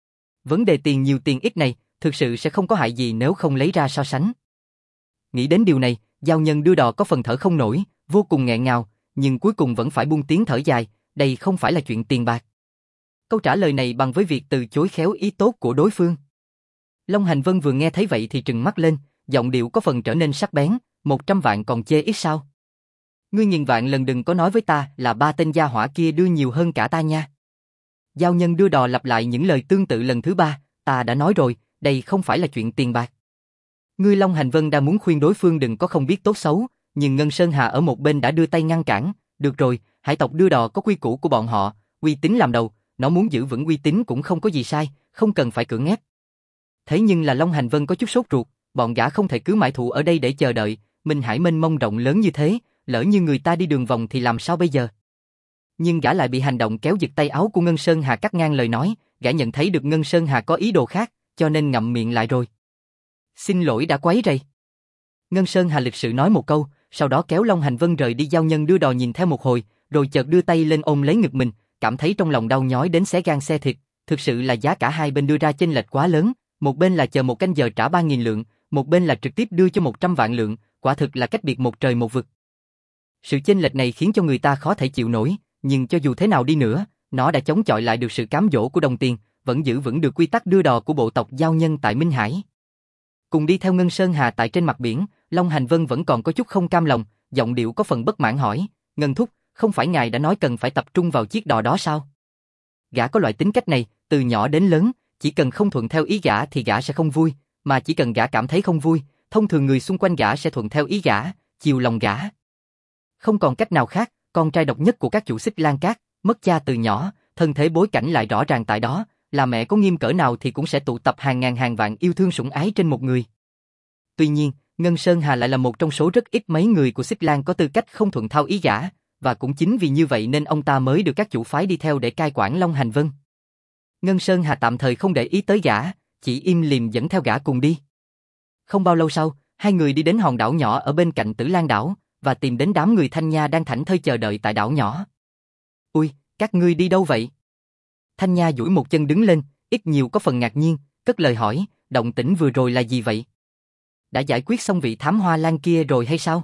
Vấn đề tiền nhiều tiền ít này, thực sự sẽ không có hại gì nếu không lấy ra so sánh. Nghĩ đến điều này, giao nhân đưa đò có phần thở không nổi, vô cùng nghẹn ngào, nhưng cuối cùng vẫn phải buông tiếng thở dài, đây không phải là chuyện tiền bạc. Câu trả lời này bằng với việc từ chối khéo ý tốt của đối phương. Long Hành Vân vừa nghe thấy vậy thì trừng mắt lên, giọng điệu có phần trở nên sắc bén, 100 vạn còn chê ít sao? Ngươi nghìn vạn lần đừng có nói với ta là 3 tên gia hỏa kia đưa nhiều hơn cả ta nha. Giao nhân đưa đò lặp lại những lời tương tự lần thứ 3, ta đã nói rồi, đây không phải là chuyện tiền bạc. Ngươi Long Hành Vân đang muốn khuyên đối phương đừng có không biết tốt xấu, nhưng Ngân Sơn Hà ở một bên đã đưa tay ngăn cản, được rồi, hải tộc đưa đò có quy củ của bọn họ, uy tín làm đầu, nó muốn giữ vững uy tín cũng không có gì sai, không cần phải cưỡng ép. Thế nhưng là Long Hành Vân có chút sốt ruột, bọn gã không thể cứ mãi thụ ở đây để chờ đợi, Minh Hải mênh mông rộng lớn như thế, lỡ như người ta đi đường vòng thì làm sao bây giờ? Nhưng gã lại bị hành động kéo giật tay áo của Ngân Sơn Hà cắt ngang lời nói, gã nhận thấy được Ngân Sơn Hà có ý đồ khác, cho nên ngậm miệng lại rồi. Xin lỗi đã quấy rầy. Ngân Sơn Hà lịch sự nói một câu, sau đó kéo Long Hành Vân rời đi. Giao nhân đưa đò nhìn theo một hồi, rồi chợt đưa tay lên ôm lấy ngực mình, cảm thấy trong lòng đau nhói đến xé gan xé thịt, thực sự là giá cả hai bên đưa ra chênh lệch quá lớn, một bên là chờ 1 canh giờ trả 3.000 lượng, một bên là trực tiếp đưa cho 100 vạn lượng, quả thực là cách biệt một trời một vực. Sự chênh lệch này khiến cho người ta khó thể chịu nổi, nhưng cho dù thế nào đi nữa, nó đã chống chọi lại được sự cám dỗ của đồng tiền, vẫn giữ vững được quy tắc đưa đò của bộ tộc giao nhân tại Minh Hải. Cùng đi theo Ngân Sơn Hà tại trên mặt biển, Long Hành Vân vẫn còn có chút không cam lòng, giọng điệu có phần bất mãn hỏi, Ngân thúc, không phải ngài đã nói cần phải tập trung vào chiếc đò đó sao? Gã có loại tính cách này, từ nhỏ đến lớn, chỉ cần không thuận theo ý gã thì gã sẽ không vui, mà chỉ cần gã cảm thấy không vui, thông thường người xung quanh gã sẽ thuận theo ý gã, chiều lòng gã. Không còn cách nào khác, con trai độc nhất của các chủ Xích Lan Cát, mất cha từ nhỏ, thân thế bối cảnh lại rõ ràng tại đó, là mẹ có nghiêm cỡ nào thì cũng sẽ tụ tập hàng ngàn hàng vạn yêu thương sủng ái trên một người. Tuy nhiên, Ngân Sơn Hà lại là một trong số rất ít mấy người của Xích Lan có tư cách không thuận theo ý gã, và cũng chính vì như vậy nên ông ta mới được các chủ phái đi theo để cai quản Long Hành Vân. Ngân Sơn Hà tạm thời không để ý tới gã, chỉ im lìm dẫn theo gã cùng đi. Không bao lâu sau, hai người đi đến hòn đảo nhỏ ở bên cạnh Tử Lan đảo, và tìm đến đám người Thanh Nha đang thảnh thơi chờ đợi tại đảo nhỏ. Ui, các ngươi đi đâu vậy? Thanh Nha duỗi một chân đứng lên, ít nhiều có phần ngạc nhiên, cất lời hỏi, động tĩnh vừa rồi là gì vậy? Đã giải quyết xong vị thám hoa lan kia rồi hay sao?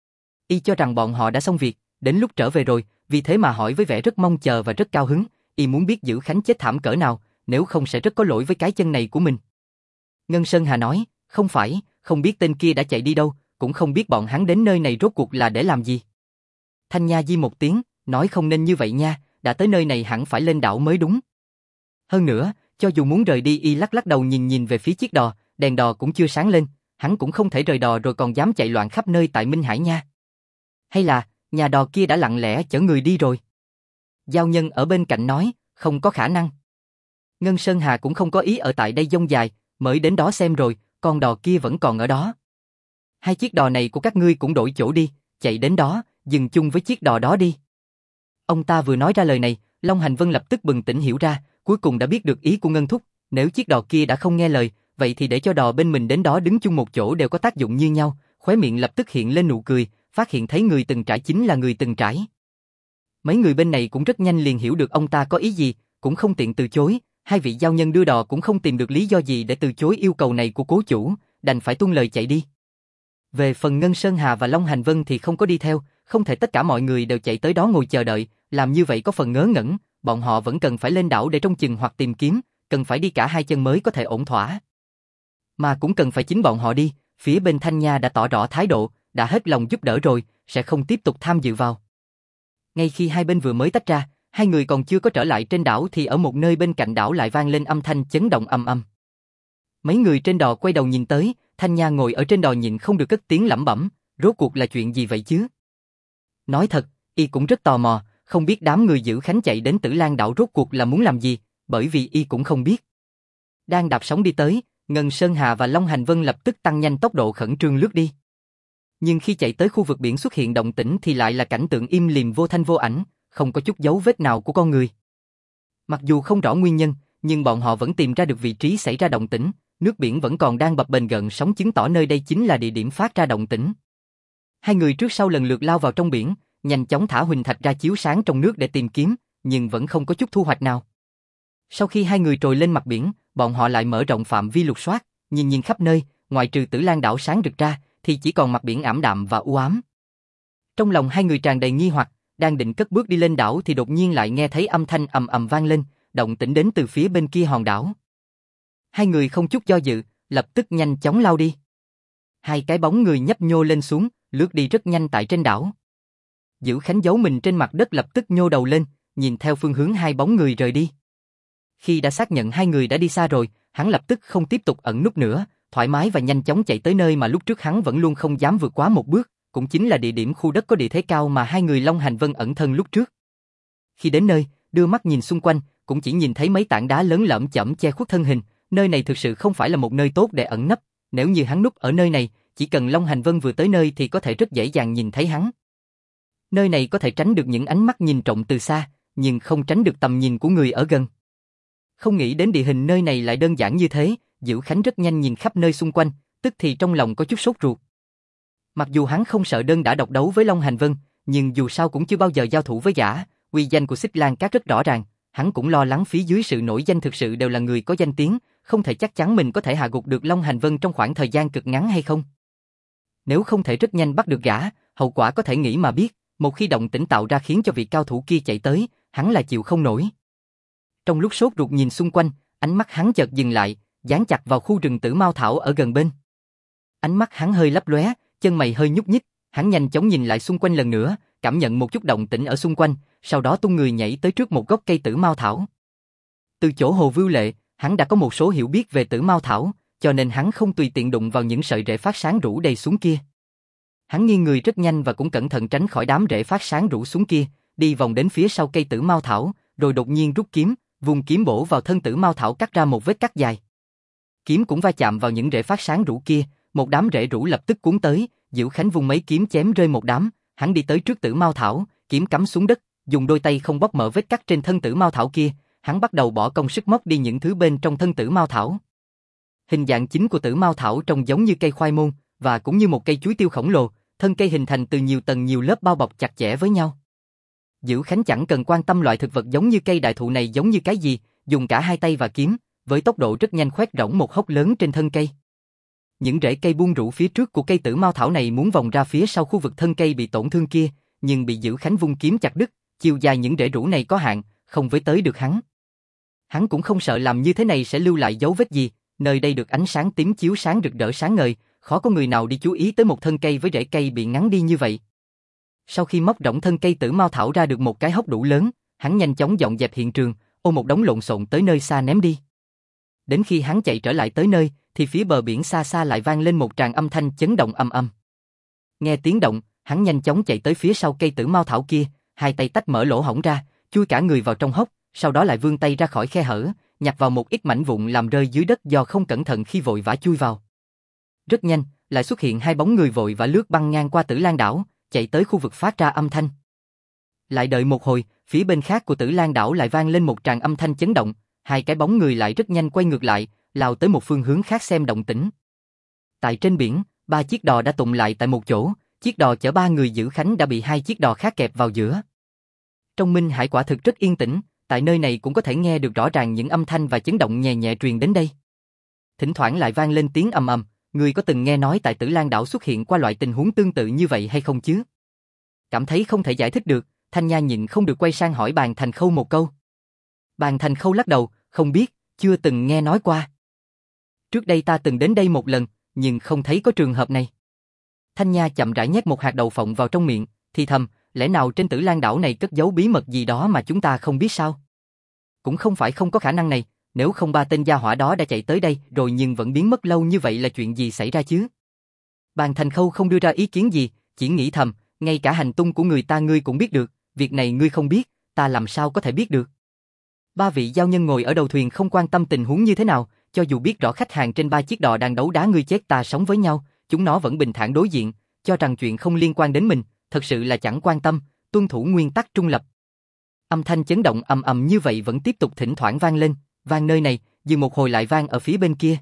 Y cho rằng bọn họ đã xong việc, đến lúc trở về rồi, vì thế mà hỏi với vẻ rất mong chờ và rất cao hứng, y muốn biết Dữ Khánh chết thảm cỡ nào, nếu không sẽ rất có lỗi với cái chân này của mình. Ngân Sơn Hà nói, không phải, không biết tên kia đã chạy đi đâu, cũng không biết bọn hắn đến nơi này rốt cuộc là để làm gì. Thanh Nha di một tiếng, nói không nên như vậy nha, đã tới nơi này hẳn phải lên đảo mới đúng. Hơn nữa, cho dù muốn rời đi y lắc lắc đầu nhìn về phía chiếc đò, đèn đò cũng chưa sáng lên, hắn cũng không thể rời đò rồi còn dám chạy loạn khắp nơi tại Minh Hải nha. Hay là, nhà đò kia đã lặng lẽ chở người đi rồi. Giao Nhân ở bên cạnh nói, không có khả năng. Ngân Sơn Hà cũng không có ý ở tại đây dông dài, mới đến đó xem rồi, con đò kia vẫn còn ở đó. Hai chiếc đò này của các ngươi cũng đổi chỗ đi, chạy đến đó, dừng chung với chiếc đò đó đi. Ông ta vừa nói ra lời này, Long Hành Vân lập tức bừng tỉnh hiểu ra, cuối cùng đã biết được ý của Ngân Thúc, nếu chiếc đò kia đã không nghe lời, vậy thì để cho đò bên mình đến đó đứng chung một chỗ đều có tác dụng như nhau, khóe miệng lập tức hiện lên nụ cười, phát hiện thấy người từng trải chính là người từng trải. Mấy người bên này cũng rất nhanh liền hiểu được ông ta có ý gì, cũng không tiện từ chối, hai vị giao nhân đưa đò cũng không tìm được lý do gì để từ chối yêu cầu này của cố chủ, đành phải tuân lời chạy đi. Về phần Ngân Sơn Hà và Long Hành Vân thì không có đi theo, không thể tất cả mọi người đều chạy tới đó ngồi chờ đợi, làm như vậy có phần ngớ ngẩn, bọn họ vẫn cần phải lên đảo để trông chừng hoặc tìm kiếm, cần phải đi cả hai chân mới có thể ổn thỏa. Mà cũng cần phải chính bọn họ đi, phía bên Thanh Nha đã tỏ rõ thái độ, đã hết lòng giúp đỡ rồi, sẽ không tiếp tục tham dự vào. Ngay khi hai bên vừa mới tách ra, hai người còn chưa có trở lại trên đảo thì ở một nơi bên cạnh đảo lại vang lên âm thanh chấn động ầm ầm. Mấy người trên đò quay đầu nhìn tới, Thanh Nha ngồi ở trên đò nhịn không được cất tiếng lẩm bẩm, rốt cuộc là chuyện gì vậy chứ? Nói thật, y cũng rất tò mò, không biết đám người giữ Khánh chạy đến Tử Lan đảo rốt cuộc là muốn làm gì, bởi vì y cũng không biết. Đang đạp sóng đi tới, Ngân Sơn Hà và Long Hành Vân lập tức tăng nhanh tốc độ khẩn trương lướt đi. Nhưng khi chạy tới khu vực biển xuất hiện động tĩnh thì lại là cảnh tượng im lìm vô thanh vô ảnh, không có chút dấu vết nào của con người. Mặc dù không rõ nguyên nhân, nhưng bọn họ vẫn tìm ra được vị trí xảy ra động tĩnh, nước biển vẫn còn đang bập bềnh gợn sóng chứng tỏ nơi đây chính là địa điểm phát ra động tĩnh. Hai người trước sau lần lượt lao vào trong biển, nhanh chóng thả huỳnh thạch ra chiếu sáng trong nước để tìm kiếm, nhưng vẫn không có chút thu hoạch nào. Sau khi hai người trồi lên mặt biển, bọn họ lại mở rộng phạm vi lục soát, nhìn khắp nơi, ngoại trừ Tử Lan đảo sáng rực ra, thì chỉ còn mặt biển ảm đạm và u ám. Trong lòng hai người tràn đầy nghi hoặc, đang định cất bước đi lên đảo thì đột nhiên lại nghe thấy âm thanh ầm ầm vang lên, động tĩnh đến từ phía bên kia hòn đảo. Hai người không chút do dự, lập tức nhanh chóng lao đi. Hai cái bóng người nhấp nhô lên xuống, lướt đi rất nhanh tại trên đảo. Giữ Khánh giấu mình trên mặt đất lập tức nhô đầu lên, nhìn theo phương hướng hai bóng người rời đi. Khi đã xác nhận hai người đã đi xa rồi, hắn lập tức không tiếp tục ẩn núp nữa, thoải mái và nhanh chóng chạy tới nơi mà lúc trước hắn vẫn luôn không dám vượt quá một bước, cũng chính là địa điểm khu đất có địa thế cao mà hai người Long Hành Vân ẩn thân lúc trước. Khi đến nơi, đưa mắt nhìn xung quanh, cũng chỉ nhìn thấy mấy tảng đá lớn lởm chởm che khuất thân hình, nơi này thực sự không phải là một nơi tốt để ẩn nấp, nếu như hắn núp ở nơi này, chỉ cần Long Hành Vân vừa tới nơi thì có thể rất dễ dàng nhìn thấy hắn. Nơi này có thể tránh được những ánh mắt nhìn trộm từ xa, nhưng không tránh được tầm nhìn của người ở gần. Không nghĩ đến địa hình nơi này lại đơn giản như thế, Diệu Khánh rất nhanh nhìn khắp nơi xung quanh, tức thì trong lòng có chút sốt ruột. Mặc dù hắn không sợ đơn đả độc đấu với Long Hành Vân, nhưng dù sao cũng chưa bao giờ giao thủ với gã, uy danh của Xích Lan Cát rất rõ ràng, hắn cũng lo lắng phía dưới sự nổi danh thực sự đều là người có danh tiếng, không thể chắc chắn mình có thể hạ gục được Long Hành Vân trong khoảng thời gian cực ngắn hay không. Nếu không thể rất nhanh bắt được gã, hậu quả có thể nghĩ mà biết, một khi động tĩnh tạo ra khiến cho vị cao thủ kia chạy tới, hắn là chịu không nổi. Trong lúc sốt ruột nhìn xung quanh, ánh mắt hắn chợt dừng lại, dán chặt vào khu rừng Tử Mao Thảo ở gần bên. Ánh mắt hắn hơi lấp lóe, chân mày hơi nhúc nhích, hắn nhanh chóng nhìn lại xung quanh lần nữa, cảm nhận một chút động tĩnh ở xung quanh, sau đó tung người nhảy tới trước một gốc cây Tử Mao Thảo. Từ chỗ Hồ Vưu Lệ, hắn đã có một số hiểu biết về Tử Mao Thảo, cho nên hắn không tùy tiện đụng vào những sợi rễ phát sáng rủ đầy xuống kia. Hắn nghiêng người rất nhanh và cũng cẩn thận tránh khỏi đám rễ phát sáng rủ xuống kia, đi vòng đến phía sau cây Tử Mao Thảo, rồi đột nhiên rút kiếm, vùng kiếm bổ vào thân Tử Mao Thảo cắt ra một vết cắt dài. Kiếm cũng va chạm vào những rễ phát sáng rủ kia, một đám rễ rủ lập tức cuốn tới, Diệu Khánh vung mấy kiếm chém rơi một đám, hắn đi tới trước Tử Mao Thảo, kiếm cắm xuống đất, dùng đôi tay không bóp mở vết cắt trên thân Tử Mao Thảo kia, hắn bắt đầu bỏ công sức móc đi những thứ bên trong thân Tử Mao Thảo. Hình dạng chính của Tử Mao Thảo trông giống như cây khoai môn, và cũng như một cây chuối tiêu khổng lồ, thân cây hình thành từ nhiều tầng nhiều lớp bao bọc chặt chẽ với nhau. Diệu Khánh chẳng cần quan tâm loại thực vật giống như cây đại thụ này giống như cái gì, dùng cả hai tay và kiếm, với tốc độ rất nhanh khoét rỗng một hốc lớn trên thân cây. Những rễ cây buông rũ phía trước của cây Tử Mao Thảo này muốn vòng ra phía sau khu vực thân cây bị tổn thương kia, nhưng bị Diệu Khánh vung kiếm chặt đứt, chiều dài những rễ rủ này có hạn, không với tới được hắn. Hắn cũng không sợ làm như thế này sẽ lưu lại dấu vết gì, nơi đây được ánh sáng tím chiếu sáng rực rỡ sáng ngời, khó có người nào đi chú ý tới một thân cây với rễ cây bị ngắn đi như vậy. Sau khi móc rỗng thân cây Tử Mao Thảo ra được một cái hốc đủ lớn, hắn nhanh chóng dọn dẹp hiện trường, ôm một đống lộn xộn tới nơi xa ném đi. Đến khi hắn chạy trở lại tới nơi, thì phía bờ biển xa xa lại vang lên một tràng âm thanh chấn động ầm ầm. Nghe tiếng động, Hắn nhanh chóng chạy tới phía sau cây tử mao thảo kia, hai tay tách mở lỗ hổng ra, chui cả người vào trong hốc, sau đó lại vươn tay ra khỏi khe hở, nhặt vào một ít mảnh vụn làm rơi dưới đất do không cẩn thận khi vội vã chui vào. Rất nhanh, lại xuất hiện hai bóng người vội vã lướt băng ngang qua Tử Lan đảo, chạy tới khu vực phát ra âm thanh. Lại đợi một hồi, phía bên khác của Tử Lan đảo lại vang lên một tràng âm thanh chấn động, hai cái bóng người lại rất nhanh quay ngược lại, lao tới một phương hướng khác xem động tĩnh. Tại trên biển, ba chiếc đò đã tụng lại tại một chỗ, chiếc đò chở ba người giữ khánh đã bị hai chiếc đò khác kẹp vào giữa. Trong Minh Hải quả thực rất yên tĩnh, tại nơi này cũng có thể nghe được rõ ràng những âm thanh và chấn động nhẹ nhẹ truyền đến đây. Thỉnh thoảng lại vang lên tiếng ầm ầm, người có từng nghe nói tại Tử Lan đảo xuất hiện qua loại tình huống tương tự như vậy hay không chứ? Cảm thấy không thể giải thích được, Thanh Nha nhịn không được quay sang hỏi Bàn Thành Khâu một câu. Bàn Thành Khâu lắc đầu, không biết, chưa từng nghe nói qua. Trước đây ta từng đến đây một lần, nhưng không thấy có trường hợp này. Thanh Nha chậm rãi nhét một hạt đậu phộng vào trong miệng, thì thầm, lẽ nào trên Tử Lan đảo này cất giấu bí mật gì đó mà chúng ta không biết sao? Cũng không phải không có khả năng này, nếu không ba tên gia hỏa đó đã chạy tới đây rồi nhưng vẫn biến mất lâu như vậy là chuyện gì xảy ra chứ? Bàn Thành Khâu không đưa ra ý kiến gì, chỉ nghĩ thầm, ngay cả hành tung của người ta ngươi cũng biết được, việc này ngươi không biết, ta làm sao có thể biết được? Ba vị giao nhân ngồi ở đầu thuyền không quan tâm tình huống như thế nào, cho dù biết rõ khách hàng trên ba chiếc đò đang đấu đá ngươi chết ta sống với nhau, chúng nó vẫn bình thản đối diện, cho rằng chuyện không liên quan đến mình, thật sự là chẳng quan tâm, tuân thủ nguyên tắc trung lập. Âm thanh chấn động ầm ầm như vậy vẫn tiếp tục thỉnh thoảng vang lên, vang nơi này, dừng một hồi lại vang ở phía bên kia.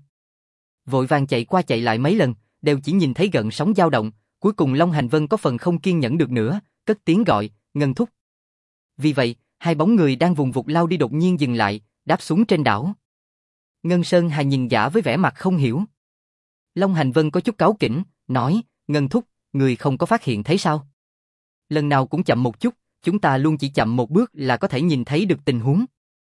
Vội vàng chạy qua chạy lại mấy lần, đều chỉ nhìn thấy gợn sóng dao động, cuối cùng Long Hành Vân có phần không kiên nhẫn được nữa, cất tiếng gọi, Ngân thúc. Vì vậy, hai bóng người đang vùng vụt lao đi đột nhiên dừng lại, đáp xuống trên đảo. Ngân Sơn Hà nhìn gã với vẻ mặt không hiểu. Long Hành Vân có chút cáu kỉnh, nói, Ngân thúc, người không có phát hiện thấy sao? Lần nào cũng chậm một chút, chúng ta luôn chỉ chậm một bước là có thể nhìn thấy được tình huống.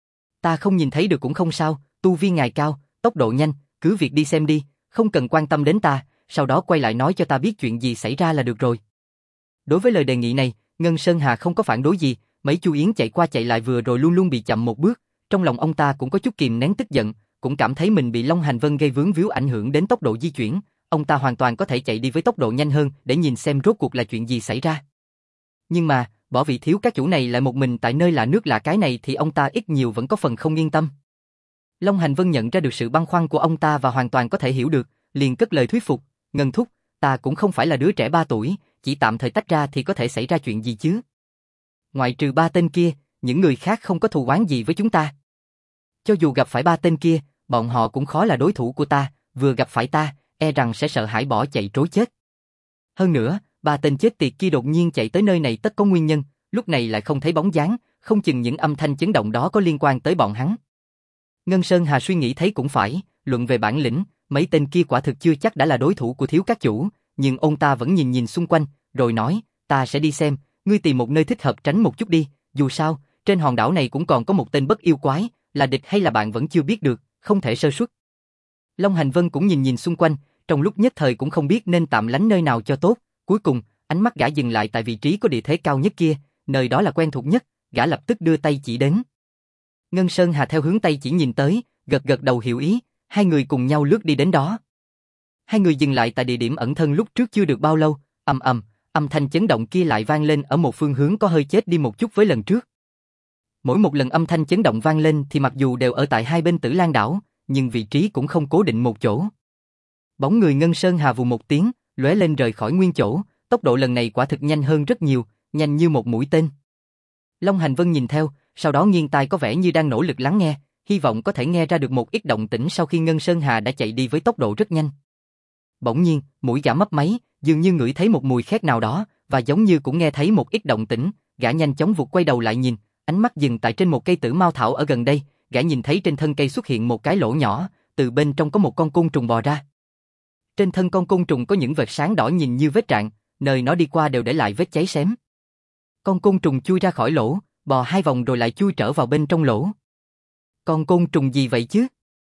Ta không nhìn thấy được cũng không sao, tu vi ngài cao, tốc độ nhanh, cứ việc đi xem đi, không cần quan tâm đến ta, sau đó quay lại nói cho ta biết chuyện gì xảy ra là được rồi. Đối với lời đề nghị này, Ngân Sơn Hà không có phản đối gì, mấy Chu Yến chạy qua chạy lại vừa rồi luôn luôn bị chậm một bước, trong lòng ông ta cũng có chút kìm nén tức giận, cũng cảm thấy mình bị Long Hành Vân gây vướng víu ảnh hưởng đến tốc độ di chuyển, ông ta hoàn toàn có thể chạy đi với tốc độ nhanh hơn để nhìn xem rốt cuộc là chuyện gì xảy ra. Nhưng mà, bỏ vị thiếu các chủ này lại một mình tại nơi lạ nước lạ cái này thì ông ta ít nhiều vẫn có phần không yên tâm. Long Hành Vân nhận ra được sự băn khoăn của ông ta và hoàn toàn có thể hiểu được, liền cất lời thuyết phục, Ngân thúc, ta cũng không phải là đứa trẻ 3 tuổi, chỉ tạm thời tách ra thì có thể xảy ra chuyện gì chứ. Ngoại trừ ba tên kia, những người khác không có thù oán gì với chúng ta. Cho dù gặp phải ba tên kia, bọn họ cũng khó là đối thủ của ta, vừa gặp phải ta, e rằng sẽ sợ hãi bỏ chạy trối chết. Hơn nữa, ba tên chết tiệt kia đột nhiên chạy tới nơi này tất có nguyên nhân, lúc này lại không thấy bóng dáng, không chừng những âm thanh chấn động đó có liên quan tới bọn hắn. Ngân Sơn Hà suy nghĩ thấy cũng phải, luận về bản lĩnh, mấy tên kia quả thực chưa chắc đã là đối thủ của thiếu các chủ, nhưng ông ta vẫn nhìn nhìn xung quanh, rồi nói, ta sẽ đi xem, ngươi tìm một nơi thích hợp tránh một chút đi, dù sao, trên hòn đảo này cũng còn có một tên bất yêu quái, là địch hay là bạn vẫn chưa biết được, không thể sơ suất. Long Hành Vân cũng nhìn nhìn xung quanh, trong lúc nhất thời cũng không biết nên tạm lánh nơi nào cho tốt, cuối cùng, ánh mắt gã dừng lại tại vị trí có địa thế cao nhất kia, nơi đó là quen thuộc nhất, gã lập tức đưa tay chỉ đến. Ngân Sơn Hà theo hướng tay chỉ nhìn tới, gật gật đầu hiểu ý, hai người cùng nhau lướt đi đến đó. Hai người dừng lại tại địa điểm ẩn thân lúc trước chưa được bao lâu, ầm ầm, âm thanh chấn động kia lại vang lên ở một phương hướng có hơi chết đi một chút với lần trước. Mỗi một lần âm thanh chấn động vang lên thì mặc dù đều ở tại hai bên Tử Lan đảo, nhưng vị trí cũng không cố định một chỗ. Bóng người Ngân Sơn Hà vù một tiếng, lóe lên rời khỏi nguyên chỗ, tốc độ lần này quả thực nhanh hơn rất nhiều, nhanh như một mũi tên. Long Hành Vân nhìn theo, sau đó nghiêng tai có vẻ như đang nỗ lực lắng nghe, hy vọng có thể nghe ra được một ít động tĩnh sau khi Ngân Sơn Hà đã chạy đi với tốc độ rất nhanh. Bỗng nhiên, mũi gã mấp máy, dường như ngửi thấy một mùi khét nào đó, và giống như cũng nghe thấy một ít động tĩnh, gã nhanh chóng vụt quay đầu lại nhìn, ánh mắt dừng tại trên một cây tử mao thảo ở gần đây, gã nhìn thấy trên thân cây xuất hiện một cái lỗ nhỏ, từ bên trong có một con côn trùng bò ra. Trên thân con côn trùng có những vệt sáng đỏ nhìn như vết rạn, nơi nó đi qua đều để lại vết cháy xém. Con côn trùng chui ra khỏi lỗ, bò 2 vòng rồi lại chui trở vào bên trong lỗ. Con côn trùng gì vậy chứ?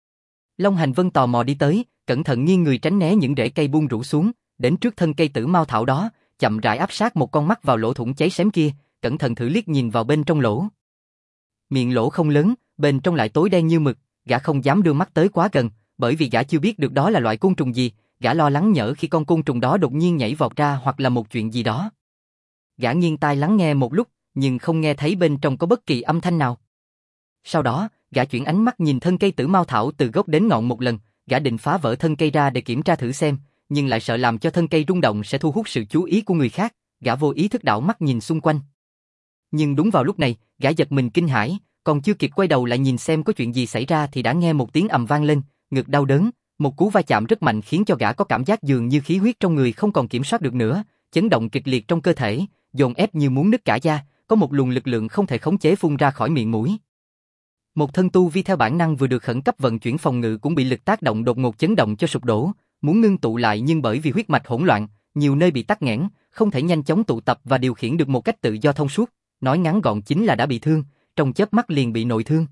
Long Hành Vân tò mò đi tới, cẩn thận nghiêng người tránh né những rễ cây buông rủ xuống, đến trước thân cây tử mao thảo đó, chậm rãi áp sát một con mắt vào lỗ thủng cháy xém kia, cẩn thận thử liếc nhìn vào bên trong lỗ. Miệng lỗ không lớn, bên trong lại tối đen như mực, gã không dám đưa mắt tới quá gần, bởi vì gã chưa biết được đó là loại côn trùng gì, gã lo lắng nhỡ khi con côn trùng đó đột nhiên nhảy vọt ra hoặc là một chuyện gì đó. Gã nghiêng tai lắng nghe một lúc, nhưng không nghe thấy bên trong có bất kỳ âm thanh nào. Sau đó, gã chuyển ánh mắt nhìn thân cây tử mao thảo từ gốc đến ngọn một lần, gã định phá vỡ thân cây ra để kiểm tra thử xem, nhưng lại sợ làm cho thân cây rung động sẽ thu hút sự chú ý của người khác, gã vô ý thức đảo mắt nhìn xung quanh. Nhưng đúng vào lúc này, gã giật mình kinh hãi, còn chưa kịp quay đầu lại nhìn xem có chuyện gì xảy ra thì đã nghe một tiếng ầm vang lên, ngực đau đớn, một cú va chạm rất mạnh khiến cho gã có cảm giác dường như khí huyết trong người không còn kiểm soát được nữa, chấn động kịch liệt trong cơ thể, dồn ép như muốn nứt cả da, có một luồng lực lượng không thể khống chế phun ra khỏi miệng mũi. Một thân tu vi theo bản năng vừa được khẩn cấp vận chuyển phòng ngự cũng bị lực tác động đột ngột chấn động cho sụp đổ, muốn ngưng tụ lại nhưng bởi vì huyết mạch hỗn loạn, nhiều nơi bị tắc nghẽn, không thể nhanh chóng tụ tập và điều khiển được một cách tự do thông suốt, nói ngắn gọn chính là đã bị thương, trong chớp mắt liền bị nội thương.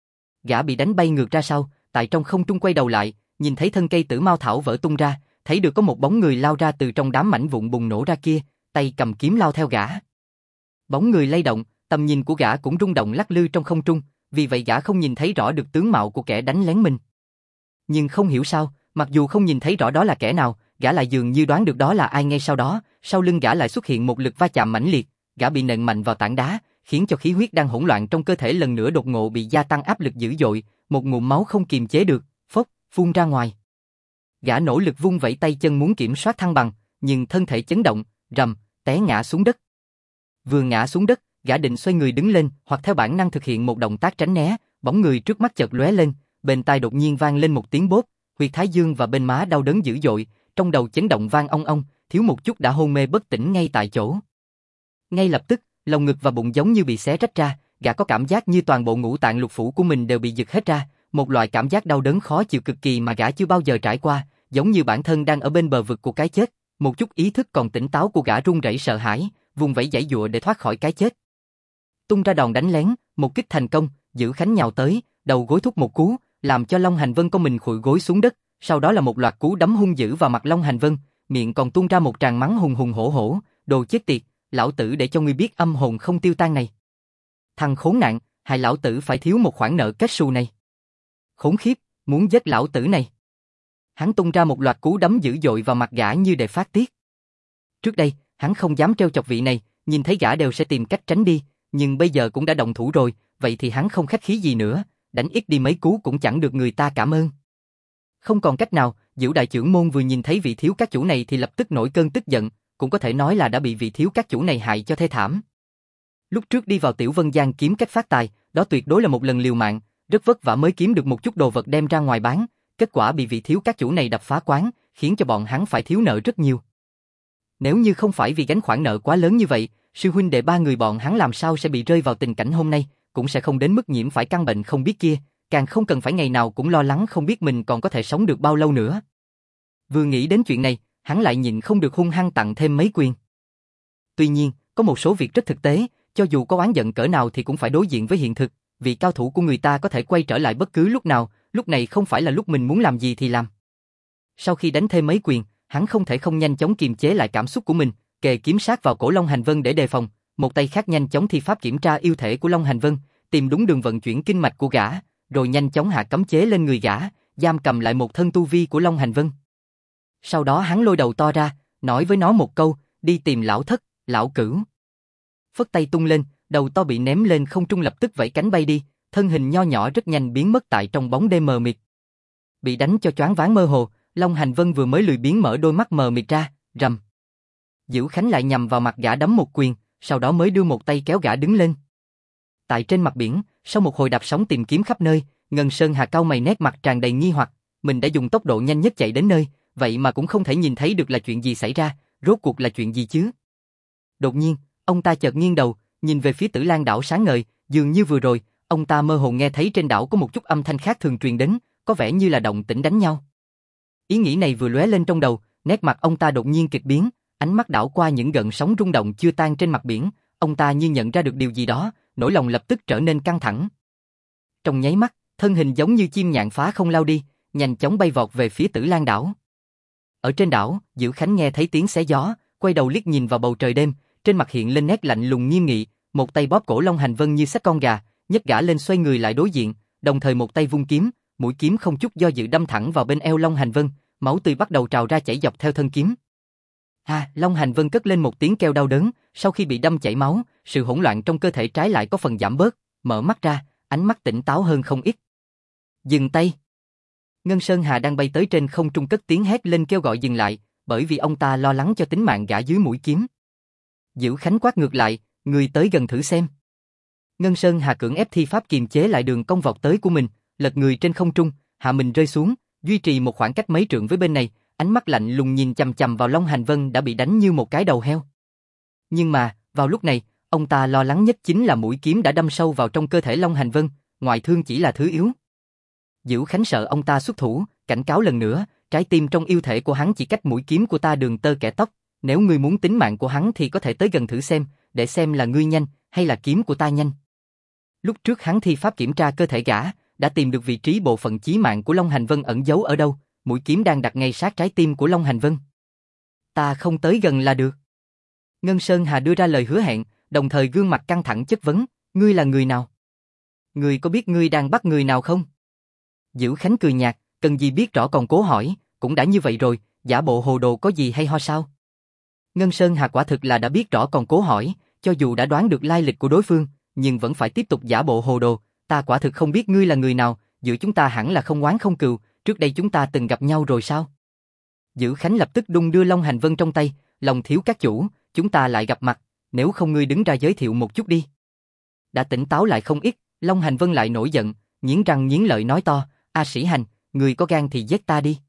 Gã bị đánh bay ngược ra sau, tại trong không trung quay đầu lại, nhìn thấy thân cây tử mao thảo vỡ tung ra, thấy được có một bóng người lao ra từ trong đám mảnh vụn bùng nổ ra kia, tay cầm kiếm lao theo gã. Bóng người lay động, tầm nhìn của gã cũng rung động lắc lư trong không trung, vì vậy gã không nhìn thấy rõ được tướng mạo của kẻ đánh lén mình. Nhưng không hiểu sao, mặc dù không nhìn thấy rõ đó là kẻ nào, gã lại dường như đoán được đó là ai ngay sau đó, sau lưng gã lại xuất hiện một lực va chạm mãnh liệt, gã bị nện mạnh vào tảng đá, khiến cho khí huyết đang hỗn loạn trong cơ thể lần nữa đột ngột bị gia tăng áp lực dữ dội, một ngụm máu không kiềm chế được, phốc, phun ra ngoài. Gã nỗ lực vung vẩy tay chân muốn kiểm soát thăng bằng, nhưng thân thể chấn động, rầm, té ngã xuống đất. Vừa ngã xuống đất, gã định xoay người đứng lên, hoặc theo bản năng thực hiện một động tác tránh né, bóng người trước mắt chợt lóe lên, bên tai đột nhiên vang lên một tiếng bốp, huyệt thái dương và bên má đau đớn dữ dội, trong đầu chấn động vang ong ong, thiếu một chút đã hôn mê bất tỉnh ngay tại chỗ. Ngay lập tức, lồng ngực và bụng giống như bị xé rách ra, gã có cảm giác như toàn bộ ngũ tạng lục phủ của mình đều bị giật hết ra, một loại cảm giác đau đớn khó chịu cực kỳ mà gã chưa bao giờ trải qua, giống như bản thân đang ở bên bờ vực của cái chết, một chút ý thức còn tỉnh táo của gã run rẩy sợ hãi, vùng vẫy giãy giụa để thoát khỏi cái chết. Tung ra đòn đánh lén, một kích thành công, Dữ Khánh nhào tới, đầu gối thúc một cú, làm cho Long Hành Vân con mình khuỵu gối xuống đất, sau đó là một loạt cú đấm hung dữ vào mặt Long Hành Vân, miệng còn tuôn ra một tràng mắng hùng hùng hổ hổ, đồ chết tiệt, lão tử để cho ngươi biết âm hồn không tiêu tan này. Thằng khốn nạn, hại lão tử phải thiếu một khoản nợ kết xù này. Khốn khiếp, muốn giết lão tử này. Hắn tung ra một loạt cú đấm dữ dội vào mặt gã như để phát tiết. Trước đây, hắn không dám trêu chọc vị này, nhìn thấy gã đều sẽ tìm cách tránh đi, nhưng bây giờ cũng đã động thủ rồi, vậy thì hắn không khách khí gì nữa, đánh ít đi mấy cú cũng chẳng được người ta cảm ơn. Không còn cách nào, Dữu đại trưởng môn vừa nhìn thấy vị thiếu các chủ này thì lập tức nổi cơn tức giận, cũng có thể nói là đã bị vị thiếu các chủ này hại cho thê thảm. Lúc trước đi vào Tiểu Vân Giang kiếm cách phát tài, đó tuyệt đối là một lần liều mạng, rất vất vả mới kiếm được một chút đồ vật đem ra ngoài bán, kết quả bị vị thiếu các chủ này đập phá quán, khiến cho bọn hắn phải thiếu nợ rất nhiều. Nếu như không phải vì gánh khoản nợ quá lớn như vậy, sư huynh đệ ba người bọn hắn làm sao sẽ bị rơi vào tình cảnh hôm nay, cũng sẽ không đến mức nhiễm phải căn bệnh không biết kia, càng không cần phải ngày nào cũng lo lắng không biết mình còn có thể sống được bao lâu nữa. Vừa nghĩ đến chuyện này, hắn lại nhịn không được hung hăng tặng thêm mấy quyền. Tuy nhiên, có một số việc rất thực tế, cho dù có oán giận cỡ nào thì cũng phải đối diện với hiện thực, vì cao thủ của người ta có thể quay trở lại bất cứ lúc nào, lúc này không phải là lúc mình muốn làm gì thì làm. Sau khi đánh thêm mấy quyền, hắn không thể không nhanh chóng kiềm chế lại cảm xúc của mình, kề kiếm sát vào cổ Long Hành Vân để đề phòng, một tay khác nhanh chóng thi pháp kiểm tra yêu thể của Long Hành Vân, tìm đúng đường vận chuyển kinh mạch của gã, rồi nhanh chóng hạ cấm chế lên người gã, giam cầm lại một thân tu vi của Long Hành Vân. Sau đó hắn lôi đầu to ra, nói với nó một câu, đi tìm lão thất, lão cửu. Phất tay tung lên, đầu to bị ném lên không trung lập tức vẫy cánh bay đi, thân hình nho nhỏ rất nhanh biến mất tại trong bóng đêm mờ mịt. Bị đánh cho choáng váng mơ hồ, Long Hành Vân vừa mới lười biếng mở đôi mắt mờ mịt ra, rầm. Dữu Khánh lại nhằm vào mặt gã đấm một quyền, sau đó mới đưa một tay kéo gã đứng lên. Tại trên mặt biển, sau một hồi đạp sóng tìm kiếm khắp nơi, Ngân Sơn Hà cau mày nét mặt tràn đầy nghi hoặc, mình đã dùng tốc độ nhanh nhất chạy đến nơi, vậy mà cũng không thể nhìn thấy được là chuyện gì xảy ra, rốt cuộc là chuyện gì chứ? Đột nhiên, ông ta chợt nghiêng đầu, nhìn về phía Tử Lan đảo sáng ngời, dường như vừa rồi, ông ta mơ hồ nghe thấy trên đảo có một chút âm thanh khác thường truyền đến, có vẻ như là động tĩnh đánh nhau. Ý nghĩ này vừa lóe lên trong đầu, nét mặt ông ta đột nhiên kịch biến, ánh mắt đảo qua những gợn sóng rung động chưa tan trên mặt biển, ông ta như nhận ra được điều gì đó, nỗi lòng lập tức trở nên căng thẳng. Trong nháy mắt, thân hình giống như chim nhạn phá không lao đi, nhanh chóng bay vọt về phía Tử Lan đảo. Ở trên đảo, Dữu Khánh nghe thấy tiếng xé gió, quay đầu liếc nhìn vào bầu trời đêm, trên mặt hiện lên nét lạnh lùng nghiêm nghị, một tay bóp cổ Long Hành Vân như xách con gà, nhấc gã lên xoay người lại đối diện, đồng thời một tay vung kiếm, mũi kiếm không chút do dự đâm thẳng vào bên eo Long Hành Vân, máu tươi bắt đầu trào ra chảy dọc theo thân kiếm. Long Hành Vân cất lên một tiếng kêu đau đớn, sau khi bị đâm chảy máu, sự hỗn loạn trong cơ thể trái lại có phần giảm bớt, mở mắt ra, ánh mắt tỉnh táo hơn không ít. Dừng tay. Ngân Sơn Hà đang bay tới trên không trung cất tiếng hét lên kêu gọi dừng lại, bởi vì ông ta lo lắng cho tính mạng gã dưới mũi kiếm. Dữ Khánh quát ngược lại, người tới gần thử xem. Ngân Sơn Hà cưỡng ép thi pháp kiềm chế lại đường cong vọt tới của mình, lật người trên không trung, hạ mình rơi xuống, duy trì một khoảng cách mấy trượng với bên này, ánh mắt lạnh lùng nhìn chằm chằm vào Long Hành Vân đã bị đánh như một cái đầu heo. Nhưng mà, vào lúc này, ông ta lo lắng nhất chính là mũi kiếm đã đâm sâu vào trong cơ thể Long Hành Vân, ngoại thương chỉ là thứ yếu. Dữ Khánh sợ ông ta xuất thủ, cảnh cáo lần nữa, trái tim trong yêu thể của hắn chỉ cách mũi kiếm của ta đường tơ kẻ tóc, nếu ngươi muốn tính mạng của hắn thì có thể tới gần thử xem, để xem là ngươi nhanh, hay là kiếm của ta nhanh. Lúc trước hắn thi pháp kiểm tra cơ thể gã, đã tìm được vị trí bộ phận chí mạng của Long Hành Vân ẩn giấu ở đâu, mũi kiếm đang đặt ngay sát trái tim của Long Hành Vân. Ta không tới gần là được. Ngân Sơn Hà đưa ra lời hứa hẹn, đồng thời gương mặt căng thẳng chất vấn, ngươi là người nào? Ngươi có biết ngươi đang bắt người nào không? Dữ Khánh cười nhạt, cần gì biết rõ còn cố hỏi, cũng đã như vậy rồi, giả bộ hồ đồ có gì hay ho sao? Ngân Sơn Hà quả thực là đã biết rõ còn cố hỏi, cho dù đã đoán được lai lịch của đối phương, nhưng vẫn phải tiếp tục giả bộ hồ đồ, ta quả thực không biết ngươi là người nào, giữa chúng ta hẳn là không oán không cừu, trước đây chúng ta từng gặp nhau rồi sao? Dữ Khánh lập tức đung đưa Long Hành Vân trong tay, lòng thiếu các chủ, chúng ta lại gặp mặt, nếu không ngươi đứng ra giới thiệu một chút đi. Đã tỉnh táo lại không ít, Long Hành Vân lại nổi giận, nghiến răng nghiến lợi nói to, A Sĩ Hành, người có gan thì giết ta đi.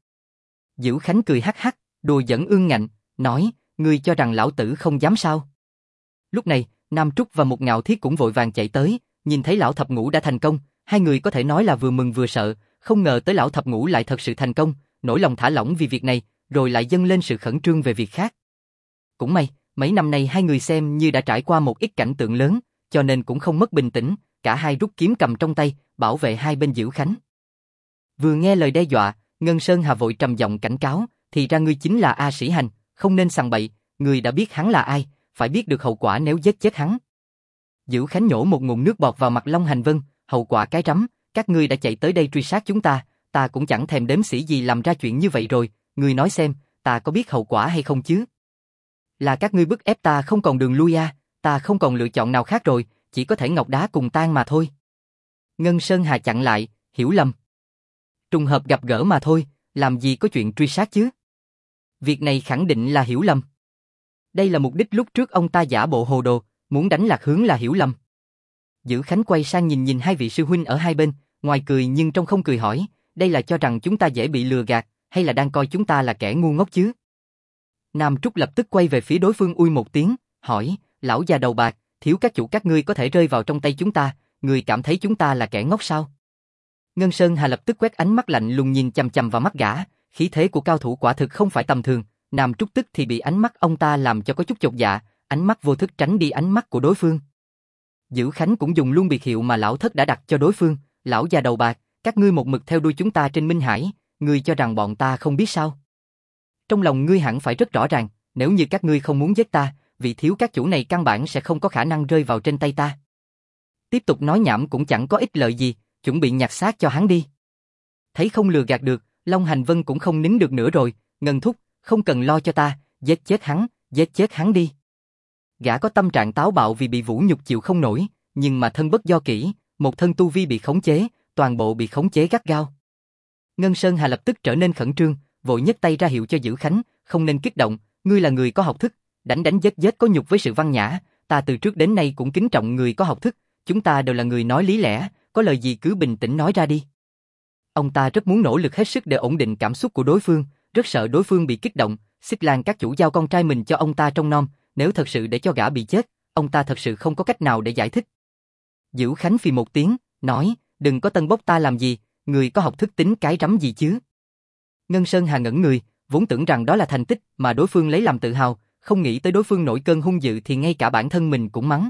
Dữ Khánh cười hắc hắc, đùa giỡn ương ngạnh, nói, ngươi cho rằng lão tử không dám sao? Lúc này, Nam Trúc và Một Ngạo Thiết cũng vội vàng chạy tới, nhìn thấy lão thập ngũ đã thành công, hai người có thể nói là vừa mừng vừa sợ, không ngờ tới lão thập ngũ lại thật sự thành công, nỗi lòng thả lỏng vì việc này, rồi lại dâng lên sự khẩn trương về việc khác. Cũng may, mấy năm nay hai người xem như đã trải qua một ít cảnh tượng lớn, cho nên cũng không mất bình tĩnh, cả hai rút kiếm cầm trong tay, bảo vệ hai bên Dữ Khánh. Vừa nghe lời đe dọa, Ngân Sơn Hà vội trầm giọng cảnh cáo, thì ra ngươi chính là A Sĩ Hành, không nên sằng bậy, ngươi đã biết hắn là ai, phải biết được hậu quả nếu giết chết hắn. Dữ Khánh nhổ một ngụm nước bọt vào mặt Long Hành Vân, hậu quả cái rắm, các ngươi đã chạy tới đây truy sát chúng ta cũng chẳng thèm đếm xỉa gì làm ra chuyện như vậy rồi, ngươi nói xem, ta có biết hậu quả hay không chứ? Là các ngươi bức ép ta không còn đường lui ta không còn lựa chọn nào khác rồi, chỉ có thể ngọc đá cùng tan mà thôi. Ngân Sơn Hà chặn lại, hiểu lầm. Trùng hợp gặp gỡ mà thôi, làm gì có chuyện truy sát chứ? Việc này khẳng định là hiểu lầm. Đây là mục đích lúc trước ông ta giả bộ hồ đồ, muốn đánh lạc hướng là hiểu lầm. Dữ Khánh quay sang nhìn hai vị sư huynh ở hai bên, ngoài cười nhưng trong không cười hỏi, đây là cho rằng chúng ta dễ bị lừa gạt, hay là đang coi chúng ta là kẻ ngu ngốc chứ? Nam Trúc lập tức quay về phía đối phương ui một tiếng, hỏi, lão già đầu bạc, thiếu các chủ các ngươi có thể rơi vào trong tay chúng ta, ngươi cảm thấy chúng ta là kẻ ngốc sao? Ngân Sơn Hà lập tức quét ánh mắt lạnh lùng nhìn chằm chằm vào mắt gã, khí thế của cao thủ quả thực không phải tầm thường, Nam Trúc tức thì bị ánh mắt ông ta làm cho có chút chột dạ, ánh mắt vô thức tránh đi ánh mắt của đối phương. Dữ Khánh cũng dùng luôn biệt hiệu mà lão thất đã đặt cho đối phương, lão già đầu bạc, các ngươi một mực theo đuôi chúng ta trên Minh Hải, ngươi cho rằng bọn ta không biết sao? Trong lòng ngươi hẳn phải rất rõ ràng, nếu như các ngươi không muốn giết ta, vị thiếu các chủ này căn bản sẽ không có khả năng rơi vào trên tay ta. Tiếp tục nói nhảm cũng chẳng có ích lợi gì, chuẩn bị nhặt xác cho hắn đi. Thấy không lừa gạt được, Long Hành Vân cũng không nín được nữa rồi, Ngân thúc, không cần lo cho ta, giết chết hắn đi. Gã có tâm trạng táo bạo vì bị vũ nhục chịu không nổi, nhưng mà thân bất do kỹ, một thân tu vi bị khống chế, toàn bộ bị khống chế gắt gao. Ngân Sơn Hà lập tức trở nên khẩn trương, vội nhấc tay ra hiệu cho Dữ Khánh, không nên kích động, ngươi là người có học thức, đánh giết có nhục với sự văn nhã, ta từ trước đến nay cũng kính trọng người có học thức, chúng ta đều là người nói lý lẽ, có lời gì cứ bình tĩnh nói ra đi. Ông ta rất muốn nỗ lực hết sức để ổn định cảm xúc của đối phương, rất sợ đối phương bị kích động, Xích Lan các chủ giao con trai mình cho ông ta trông nom, nếu thật sự để cho gã bị chết, ông ta thật sự không có cách nào để giải thích. Dữ Khánh phì một tiếng, nói, đừng có tân bốc ta làm gì, người có học thức tính cái rắm gì chứ. Ngân Sơn Hà ngẩn người, vốn tưởng rằng đó là thành tích mà đối phương lấy làm tự hào, không nghĩ tới đối phương nổi cơn hung dữ thì ngay cả bản thân mình cũng mắng.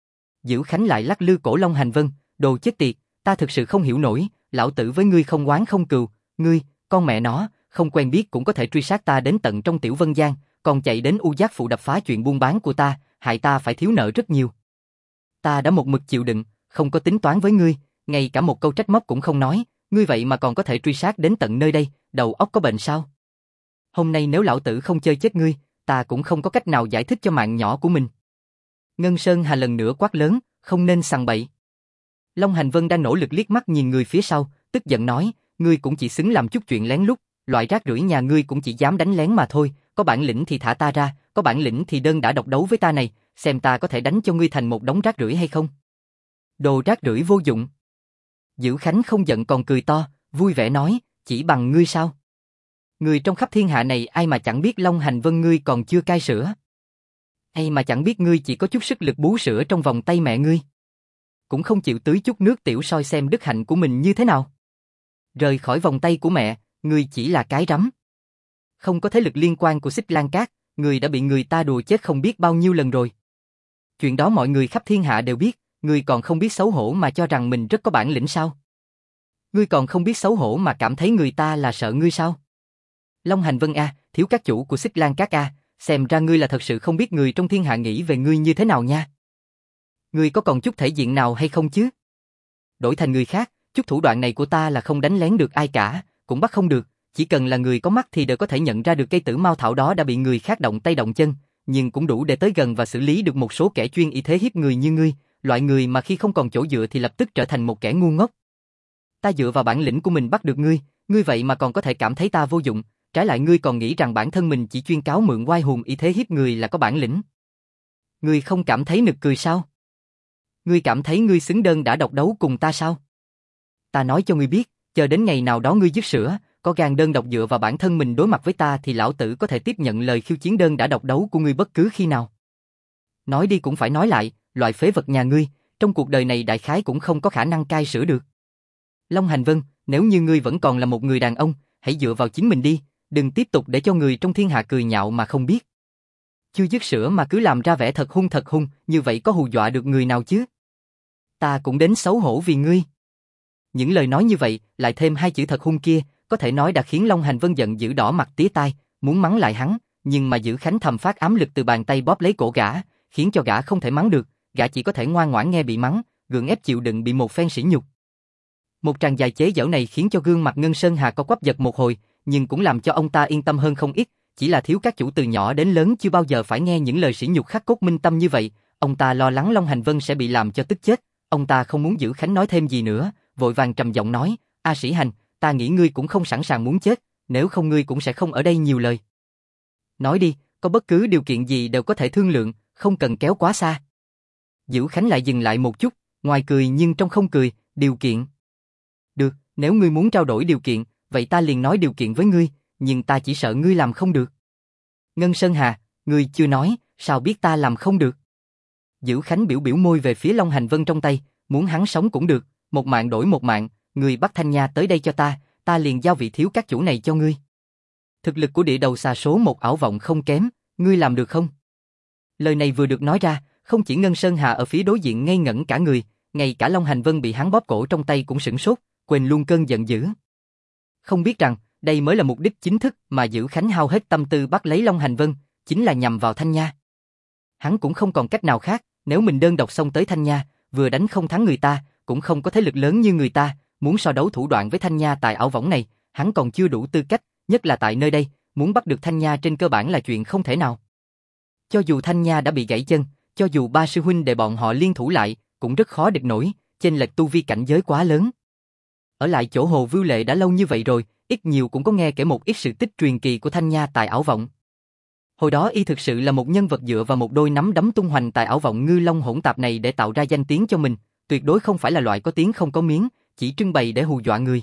Dữ Khánh lại lắc lư cổ Long Hành Vân, đồ chết tiệt, ta thực sự không hiểu nổi, lão tử với ngươi không oán không cừu, ngươi, con mẹ nó, không quen biết cũng có thể truy sát ta đến tận trong Tiểu Vân Giang, còn chạy đến U Giác Phụ đập phá chuyện buôn bán của ta, hại ta phải thiếu nợ rất nhiều. Ta đã một mực chịu đựng, không có tính toán với ngươi, ngay cả một câu trách móc cũng không nói, ngươi vậy mà còn có thể truy sát đến tận nơi đây, đầu óc có bệnh sao? Hôm nay nếu lão tử không chơi chết ngươi, ta cũng không có cách nào giải thích cho mạng nhỏ của mình. Ngân Sơn Hà lần nữa quát lớn, không nên sằng bậy. Long Hành Vân đang nỗ lực liếc mắt nhìn người phía sau, tức giận nói, ngươi cũng chỉ xứng làm chút chuyện lén lút, loại rác rưởi nhà ngươi cũng chỉ dám đánh lén mà thôi, có bản lĩnh thì thả ta ra, có bản lĩnh thì đơn đả độc đấu với ta này, xem ta có thể đánh cho ngươi thành một đống rác rưởi hay không. Đồ rác rưởi vô dụng. Dữ Khánh không giận còn cười to, vui vẻ nói, chỉ bằng ngươi sao? Người trong khắp thiên hạ này ai mà chẳng biết Long Hành Vân ngươi còn chưa cai sữa. Ai mà chẳng biết ngươi chỉ có chút sức lực bú sữa trong vòng tay mẹ ngươi. Cũng không chịu tưới chút nước tiểu soi xem đức hạnh của mình như thế nào. Rời khỏi vòng tay của mẹ, ngươi chỉ là cái rắm. Không có thế lực liên quan của Xích Lan Cát, ngươi đã bị người ta đùa chết không biết bao nhiêu lần rồi. Chuyện đó mọi người khắp thiên hạ đều biết, ngươi còn không biết xấu hổ mà cho rằng mình rất có bản lĩnh sao? Ngươi còn không biết xấu hổ mà cảm thấy người ta là sợ ngươi sao? Long Hành Vân a, thiếu các chủ của Xích Lan Cát a, xem ra ngươi là thật sự không biết người trong thiên hạ nghĩ về ngươi như thế nào nha. Ngươi có còn chút thể diện nào hay không chứ? Đổi thành người khác, chút thủ đoạn này của ta là không đánh lén được ai cả, cũng bắt không được, chỉ cần là người có mắt thì đều có thể nhận ra được cây tử mao thảo đó đã bị người khác động tay động chân, nhưng cũng đủ để tới gần và xử lý được một số kẻ chuyên y thế hiếp người như ngươi, loại người mà khi không còn chỗ dựa thì lập tức trở thành một kẻ ngu ngốc. Ta dựa vào bản lĩnh của mình bắt được ngươi, ngươi vậy mà còn có thể cảm thấy ta vô dụng, trái lại ngươi còn nghĩ rằng bản thân mình chỉ chuyên cáo mượn oai hùng y thế hiếp người là có bản lĩnh. Ngươi không cảm thấy nực cười sao? Ngươi cảm thấy ngươi xứng đơn đã độc đấu cùng ta sao? Ta nói cho ngươi biết, chờ đến ngày nào đó ngươi dứt sữa, có gan đơn độc dựa vào bản thân mình đối mặt với ta thì lão tử có thể tiếp nhận lời khiêu chiến đơn đã độc đấu của ngươi bất cứ khi nào. Nói đi cũng phải nói lại, loại phế vật nhà ngươi, trong cuộc đời này đại khái cũng không có khả năng cai sữa được. Long Hành Vân, nếu như ngươi vẫn còn là một người đàn ông, hãy dựa vào chính mình đi, đừng tiếp tục để cho người trong thiên hạ cười nhạo mà không biết. Chưa dứt sữa mà cứ làm ra vẻ thật hung, như vậy có hù dọa được người nào chứ? Ta cũng đến xấu hổ vì ngươi. Những lời nói như vậy, lại thêm hai chữ thật hung kia, có thể nói đã khiến Long Hành Vân giận dữ đỏ mặt tía tai, muốn mắng lại hắn, nhưng mà Dữ Khánh thầm phát ám lực từ bàn tay bóp lấy cổ gã, khiến cho gã không thể mắng được, gã chỉ có thể ngoan ngoãn nghe bị mắng, gượng ép chịu đựng bị một phen sỉ nhục. Một tràng dài chế giễu này khiến cho gương mặt Ngân Sơn Hà co quắp giật một hồi, nhưng cũng làm cho ông ta yên tâm hơn không ít, chỉ là thiếu các chủ từ nhỏ đến lớn chưa bao giờ phải nghe những lời sỉ nhục khắc cốt minh tâm như vậy, ông ta lo lắng Long Hành Vân sẽ bị làm cho tức chết, ông ta không muốn Dữ Khánh nói thêm gì nữa, vội vàng trầm giọng nói, A Sĩ Hành, ta nghĩ ngươi cũng không sẵn sàng muốn chết, nếu không ngươi cũng sẽ không ở đây nhiều lời. Nói đi, có bất cứ điều kiện gì đều có thể thương lượng, không cần kéo quá xa. Dữ Khánh lại dừng lại một chút, ngoài cười nhưng trong không cười, điều kiện. Được, nếu ngươi muốn trao đổi điều kiện, vậy ta liền nói điều kiện với ngươi, nhưng ta chỉ sợ ngươi làm không được. Ngân Sơn Hà, ngươi chưa nói, sao biết ta làm không được? Dữ Khánh biểu biểu môi về phía Long Hành Vân trong tay, muốn hắn sống cũng được, một mạng đổi một mạng, ngươi bắt Thanh Nha tới đây cho ta liền giao vị thiếu các chủ này cho ngươi. Thực lực của địa đầu xà số một ảo vọng không kém, ngươi làm được không? Lời này vừa được nói ra, không chỉ Ngân Sơn Hà ở phía đối diện ngây ngẩn cả người, ngay cả Long Hành Vân bị hắn bóp cổ trong tay cũng sửng sốt, quên luôn cơn giận dữ. Không biết rằng, đây mới là mục đích chính thức mà Dữ Khánh hao hết tâm tư bắt lấy Long Hành Vân, chính là nhằm vào Thanh Nha. Hắn cũng không còn cách nào khác, nếu mình đơn độc xông tới Thanh Nha, vừa đánh không thắng người ta, cũng không có thế lực lớn như người ta, muốn so đấu thủ đoạn với Thanh Nha tại ảo võng này, hắn còn chưa đủ tư cách, nhất là tại nơi đây, muốn bắt được Thanh Nha trên cơ bản là chuyện không thể nào. Cho dù Thanh Nha đã bị gãy chân, cho dù ba sư huynh đệ bọn họ liên thủ lại, cũng rất khó địch nổi, chênh lệch tu vi cảnh giới quá lớn. Ở lại chỗ Hồ Vưu Lệ đã lâu như vậy rồi, ít nhiều cũng có nghe kể một ít sự tích truyền kỳ của Thanh Nha tại ảo vọng. Hồi đó y thực sự là một nhân vật dựa vào một đôi nắm đấm tung hoành tại ảo vọng ngư long hỗn tạp này để tạo ra danh tiếng cho mình, tuyệt đối không phải là loại có tiếng không có miếng, chỉ trưng bày để hù dọa người.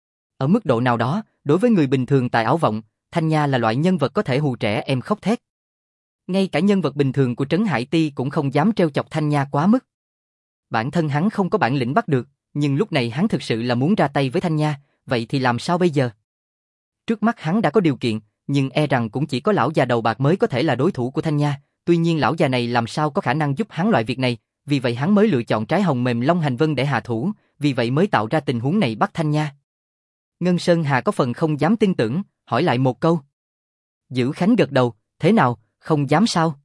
Ở mức độ nào đó, đối với người bình thường tại ảo vọng, Thanh Nha là loại nhân vật có thể hù trẻ em khóc thét. Ngay cả nhân vật bình thường của Trấn Hải Ti cũng không dám trêu chọc Thanh Nha quá mức. Bản thân hắn không có bản lĩnh bắt được, nhưng lúc này hắn thực sự là muốn ra tay với Thanh Nha, vậy thì làm sao bây giờ? Trước mắt hắn đã có điều kiện, nhưng e rằng cũng chỉ có lão già đầu bạc mới có thể là đối thủ của Thanh Nha, tuy nhiên lão già này làm sao có khả năng giúp hắn loại việc này, vì vậy hắn mới lựa chọn trái hồng mềm Long Hành Vân để hạ thủ, vì vậy mới tạo ra tình huống này bắt Thanh Nha. Ngân Sơn Hà có phần không dám tin tưởng, hỏi lại một câu. Dữ Khánh gật đầu, thế nào, không dám sao?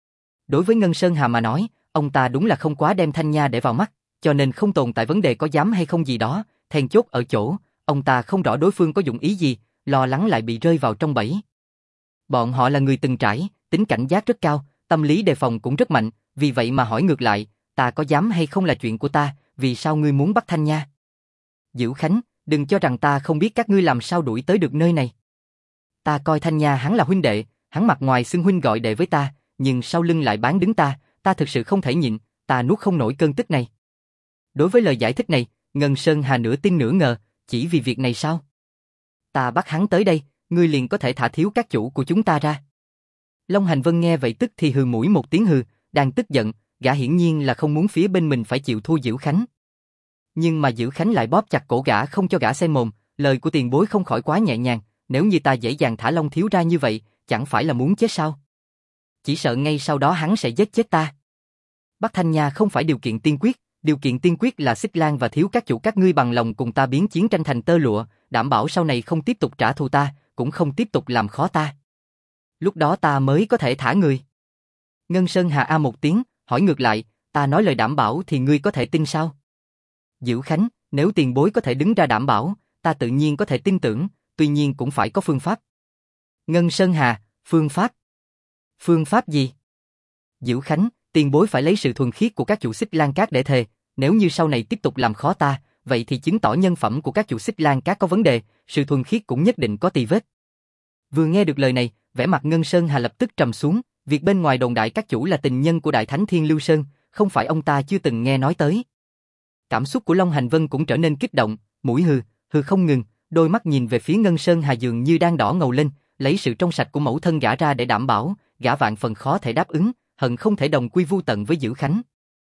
Đối với Ngân Sơn Hà mà nói, ông ta đúng là không quá đem Thanh Nha để vào mắt, cho nên không tồn tại vấn đề có dám hay không gì đó, then chốt ở chỗ, ông ta không rõ đối phương có dụng ý gì, lo lắng lại bị rơi vào trong bẫy. Bọn họ là người từng trải, tính cảnh giác rất cao, tâm lý đề phòng cũng rất mạnh, vì vậy mà hỏi ngược lại, ta có dám hay không là chuyện của ta, vì sao ngươi muốn bắt Thanh Nha? Dữ Khánh, đừng cho rằng ta không biết các ngươi làm sao đuổi tới được nơi này. Ta coi Thanh Nha hắn là huynh đệ, hắn mặt ngoài xưng huynh gọi đệ với ta, nhưng sau lưng lại bán đứng ta thực sự không thể nhịn, ta nuốt không nổi cơn tức này. Đối với lời giải thích này, Ngân Sơn Hà nửa tin nửa ngờ, chỉ vì việc này sao? Ta bắt hắn tới đây, ngươi liền có thể thả thiếu các chủ của chúng ta ra. Long Hành Vân nghe vậy tức thì hừ mũi một tiếng hừ, đang tức giận, gã hiển nhiên là không muốn phía bên mình phải chịu thua Dữ Khánh. Nhưng mà Dữ Khánh lại bóp chặt cổ gã không cho gã xen mồm, lời của tiền bối không khỏi quá nhẹ nhàng, nếu như ta dễ dàng thả Long thiếu ra như vậy, chẳng phải là muốn chết sao? Chỉ sợ ngay sau đó hắn sẽ giết chết ta. Bắt Thanh Nha không phải điều kiện tiên quyết là Xích Lan và thiếu các chủ các ngươi bằng lòng cùng ta biến chiến tranh thành tơ lụa, đảm bảo sau này không tiếp tục trả thù ta, cũng không tiếp tục làm khó ta. Lúc đó ta mới có thể thả người. Ngân Sơn Hà a một tiếng, hỏi ngược lại, ta nói lời đảm bảo thì ngươi có thể tin sao? Dữ Khánh, nếu tiền bối có thể đứng ra đảm bảo, ta tự nhiên có thể tin tưởng, tuy nhiên cũng phải có phương pháp. Ngân Sơn Hà, phương pháp? Phương pháp gì? Dữ Khánh, tiền bối phải lấy sự thuần khiết của các chủ Xích Lan Cát để thề, nếu như sau này tiếp tục làm khó ta, vậy thì chứng tỏ nhân phẩm của các chủ Xích Lan Cát có vấn đề, sự thuần khiết cũng nhất định có tì vết. Vừa nghe được lời này, vẻ mặt Ngân Sơn Hà lập tức trầm xuống, việc bên ngoài đồn đại các chủ là tình nhân của Đại Thánh Thiên Lưu Sơn, không phải ông ta chưa từng nghe nói tới. Cảm xúc của Long Hành Vân cũng trở nên kích động, mũi hừ không ngừng, đôi mắt nhìn về phía Ngân Sơn Hà dường như đang đỏ ngầu lên, lấy sự trong sạch của mẫu thân gã ra để đảm bảo, gã vạn phần khó thể đáp ứng, hận không thể đồng quy vu tận với Dữ Khánh.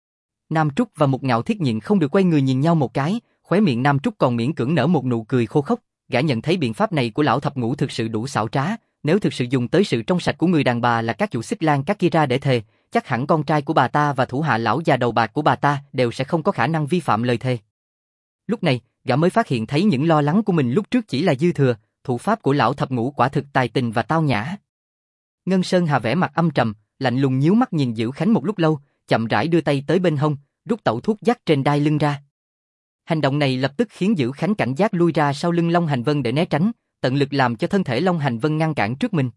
Nam Trúc và Mục Ngạo Thiết nhịn không được quay người nhìn nhau một cái, khóe miệng Nam Trúc còn miễn cưỡng nở một nụ cười khô khốc, gã nhận thấy biện pháp này của lão thập ngũ thực sự đủ xảo trá, nếu thực sự dùng tới sự trong sạch của người đàn bà là các chủ Xích Lan các kia ra để thề, chắc hẳn con trai của bà ta và thủ hạ lão già đầu bạc của bà ta đều sẽ không có khả năng vi phạm lời thề. Lúc này, gã mới phát hiện thấy những lo lắng của mình lúc trước chỉ là dư thừa, thủ pháp của lão thập ngũ quả thực tài tình và tao nhã. Ngân Sơn Hà vẻ mặt âm trầm, lạnh lùng nhíu mắt nhìn Dữ Khánh một lúc lâu, chậm rãi đưa tay tới bên hông, rút tẩu thuốc dắt trên đai lưng ra. Hành động này lập tức khiến Dữ Khánh cảnh giác lui ra sau lưng Long Hành Vân để né tránh, tận lực làm cho thân thể Long Hành Vân ngăn cản trước mình.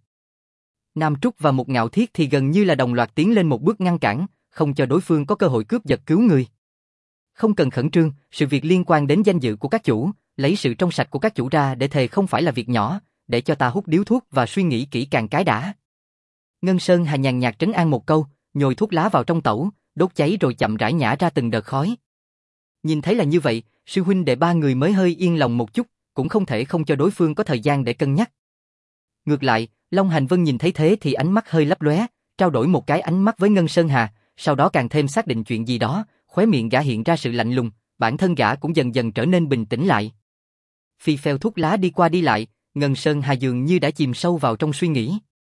Nam Trúc và Mục Ngạo Thiết thì gần như là đồng loạt tiến lên một bước ngăn cản, không cho đối phương có cơ hội cướp giật cứu người. Không cần khẩn trương, sự việc liên quan đến danh dự của các chủ, lấy sự trong sạch của các chủ ra để thề không phải là việc nhỏ, để cho ta hút điếu thuốc và suy nghĩ kỹ càng cái đã. Ngân Sơn Hà nhàn nhạt trấn an một câu, nhồi thuốc lá vào trong tẩu, đốt cháy rồi chậm rãi nhả ra từng đợt khói. Nhìn thấy là như vậy, sư huynh đệ ba người mới hơi yên lòng một chút, cũng không thể không cho đối phương có thời gian để cân nhắc. Ngược lại, Long Hành Vân nhìn thấy thế thì ánh mắt hơi lấp lóe, trao đổi một cái ánh mắt với Ngân Sơn Hà, sau đó càng thêm xác định chuyện gì đó, khóe miệng gã hiện ra sự lạnh lùng, bản thân gã cũng dần dần trở nên bình tĩnh lại. Phi phèo thuốc lá đi qua đi lại, Ngân Sơn Hà dường như đã chìm sâu vào trong suy nghĩ.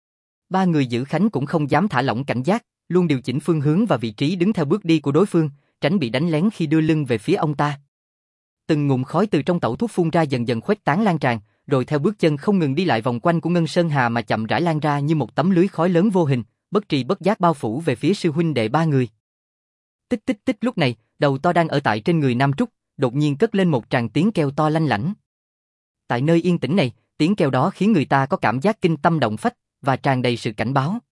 Ba người Dữ Khánh cũng không dám thả lỏng cảnh giác, luôn điều chỉnh phương hướng và vị trí đứng theo bước đi của đối phương, tránh bị đánh lén khi đưa lưng về phía ông ta. Từng ngụm khói từ trong tẩu thuốc phun ra dần dần khuếch tán lan tràn, rồi theo bước chân không ngừng đi lại vòng quanh của Ngân Sơn Hà mà chậm rãi lan ra như một tấm lưới khói lớn vô hình, bất tri bất giác bao phủ về phía sư huynh đệ ba người. Tích tích tích, lúc này, đầu to đang ở tại trên người Nam Trúc, đột nhiên cất lên một tràng tiếng kêu to lanh lảnh. Tại nơi yên tĩnh này, tiếng kêu đó khiến người ta có cảm giác kinh tâm động phách và tràn đầy sự cảnh báo.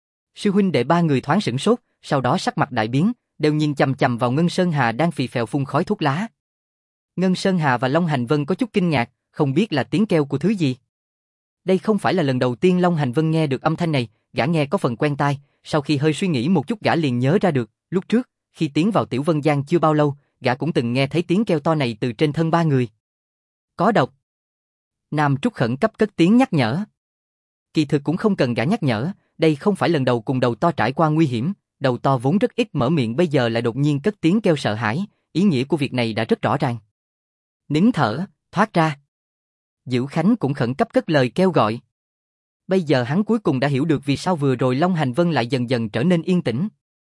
Sư huynh đệ ba người thoáng sửng sốt, sau đó sắc mặt đại biến, đều nhìn chằm chằm vào Ngân Sơn Hà đang phì phèo phun khói thuốc lá. Ngân Sơn Hà và Long Hành Vân có chút kinh ngạc, không biết là tiếng kêu của thứ gì. Đây không phải là lần đầu tiên Long Hành Vân nghe được âm thanh này, gã nghe có phần quen tai, sau khi hơi suy nghĩ một chút gã liền nhớ ra được, lúc trước, khi tiến vào Tiểu Vân Giang chưa bao lâu, gã cũng từng nghe thấy tiếng kêu to này từ trên thân ba người. Có độc. Nam Trúc khẩn cấp cất tiếng nhắc nhở. Kỳ thực cũng không cần gã nhắc nhở, đây không phải lần đầu cùng đầu to trải qua nguy hiểm, đầu to vốn rất ít mở miệng bây giờ lại đột nhiên cất tiếng kêu sợ hãi, ý nghĩa của việc này đã rất rõ ràng. Nín thở, thoát ra. Dữ Khánh cũng khẩn cấp cất lời kêu gọi. Bây giờ hắn cuối cùng đã hiểu được vì sao vừa rồi Long Hành Vân lại dần dần trở nên yên tĩnh.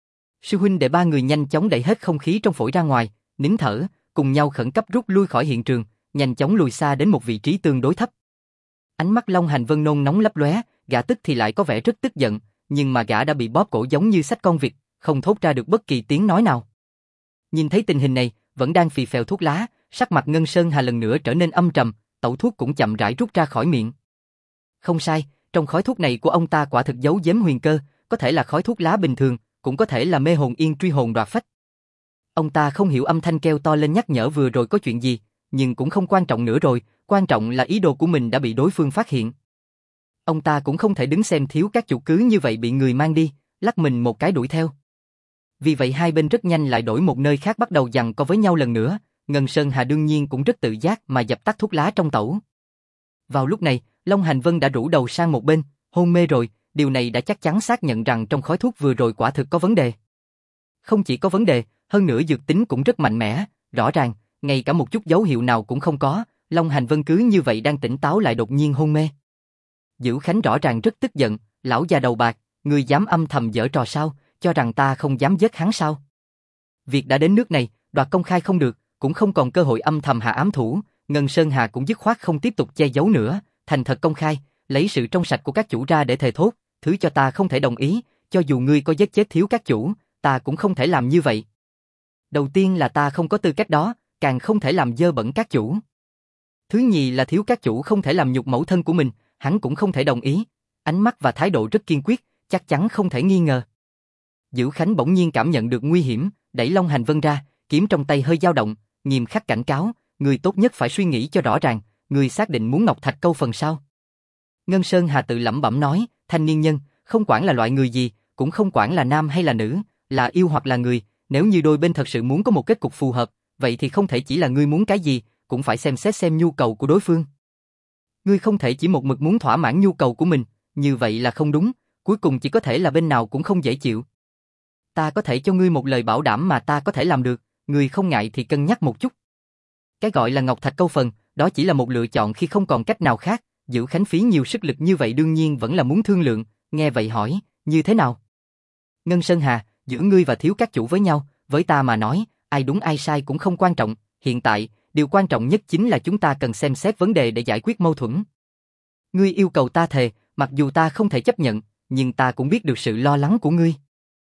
Sư huynh đệ ba người nhanh chóng đẩy hết không khí trong phổi ra ngoài, nín thở, cùng nhau khẩn cấp rút lui khỏi hiện trường, nhanh chóng lùi xa đến một vị trí tương đối thấp. Ánh mắt Long Hành Vân nôn nóng lấp lóe, gã tức thì lại có vẻ rất tức giận, nhưng mà gã đã bị bóp cổ giống như xách con vịt, không thốt ra được bất kỳ tiếng nói nào. Nhìn thấy tình hình này, vẫn đang phì phèo thuốc lá, sắc mặt Ngân Sơn Hà lần nữa trở nên âm trầm, tẩu thuốc cũng chậm rãi rút ra khỏi miệng. Không sai, Trong khói thuốc này của ông ta quả thực giấu giếm huyền cơ, có thể là khói thuốc lá bình thường, cũng có thể là mê hồn yên truy hồn đoạt phách. Ông ta không hiểu âm thanh kêu to lên nhắc nhở vừa rồi có chuyện gì, nhưng cũng không quan trọng nữa rồi, quan trọng là ý đồ của mình đã bị đối phương phát hiện. Ông ta cũng không thể đứng xem thiếu các chủ cứ như vậy bị người mang đi, lắc mình một cái đuổi theo. Vì vậy hai bên rất nhanh lại đổi một nơi khác bắt đầu giằng co với nhau lần nữa, Ngân Sơn Hà đương nhiên cũng rất tự giác mà dập tắt thuốc lá trong tẩu. Vào lúc này, Long Hành Vân đã rũ đầu sang một bên, hôn mê rồi, điều này đã chắc chắn xác nhận rằng trong khói thuốc vừa rồi quả thực có vấn đề. Không chỉ có vấn đề, hơn nữa dược tính cũng rất mạnh mẽ, rõ ràng, ngay cả một chút dấu hiệu nào cũng không có, Long Hành Vân cứ như vậy đang tỉnh táo lại đột nhiên hôn mê. Dữ Khánh rõ ràng rất tức giận, lão già đầu bạc, ngươi dám âm thầm giở trò sao, cho rằng ta không dám giết hắn sao? Việc đã đến nước này, đoạt công khai không được, cũng không còn cơ hội âm thầm hạ ám thủ, Ngân Sơn Hà cũng dứt khoát không tiếp tục che giấu nữa, thành thật công khai, lấy sự trong sạch của các chủ ra để thề thốt, thứ cho ta không thể đồng ý, cho dù ngươi có giết chết thiếu các chủ, ta cũng không thể làm như vậy. Đầu tiên là ta không có tư cách đó, càng không thể làm dơ bẩn các chủ. Thứ nhì là thiếu các chủ không thể làm nhục mẫu thân của mình, hắn cũng không thể đồng ý. Ánh mắt và thái độ rất kiên quyết, chắc chắn không thể nghi ngờ. Dữ Khánh bỗng nhiên cảm nhận được nguy hiểm, đẩy Long Hành Vân ra, kiếm trong tay hơi dao động, nghiêm khắc cảnh cáo, người tốt nhất phải suy nghĩ cho rõ ràng, người xác định muốn Ngọc Thạch câu phần sao? Ngân Sơn Hà tự lẩm bẩm nói, thanh niên nhân, không quản là loại người gì, cũng không quản là nam hay là nữ, là yêu hoặc là người, nếu như đôi bên thật sự muốn có một kết cục phù hợp, vậy thì không thể chỉ là ngươi muốn cái gì, cũng phải xem xét xem nhu cầu của đối phương. Ngươi không thể chỉ một mực muốn thỏa mãn nhu cầu của mình, như vậy là không đúng, cuối cùng chỉ có thể là bên nào cũng không dễ chịu. Ta có thể cho ngươi một lời bảo đảm mà ta có thể làm được, ngươi không ngại thì cân nhắc một chút. Cái gọi là Ngọc Thạch câu phần, đó chỉ là một lựa chọn khi không còn cách nào khác, Dữ Khánh phí nhiều sức lực như vậy đương nhiên vẫn là muốn thương lượng, nghe vậy hỏi, như thế nào? Ngân Sơn Hà, giữa ngươi và thiếu các chủ với nhau, với ta mà nói, ai đúng ai sai cũng không quan trọng, hiện tại, điều quan trọng nhất chính là chúng ta cần xem xét vấn đề để giải quyết mâu thuẫn. Ngươi yêu cầu ta thề, mặc dù ta không thể chấp nhận, nhưng ta cũng biết được sự lo lắng của ngươi.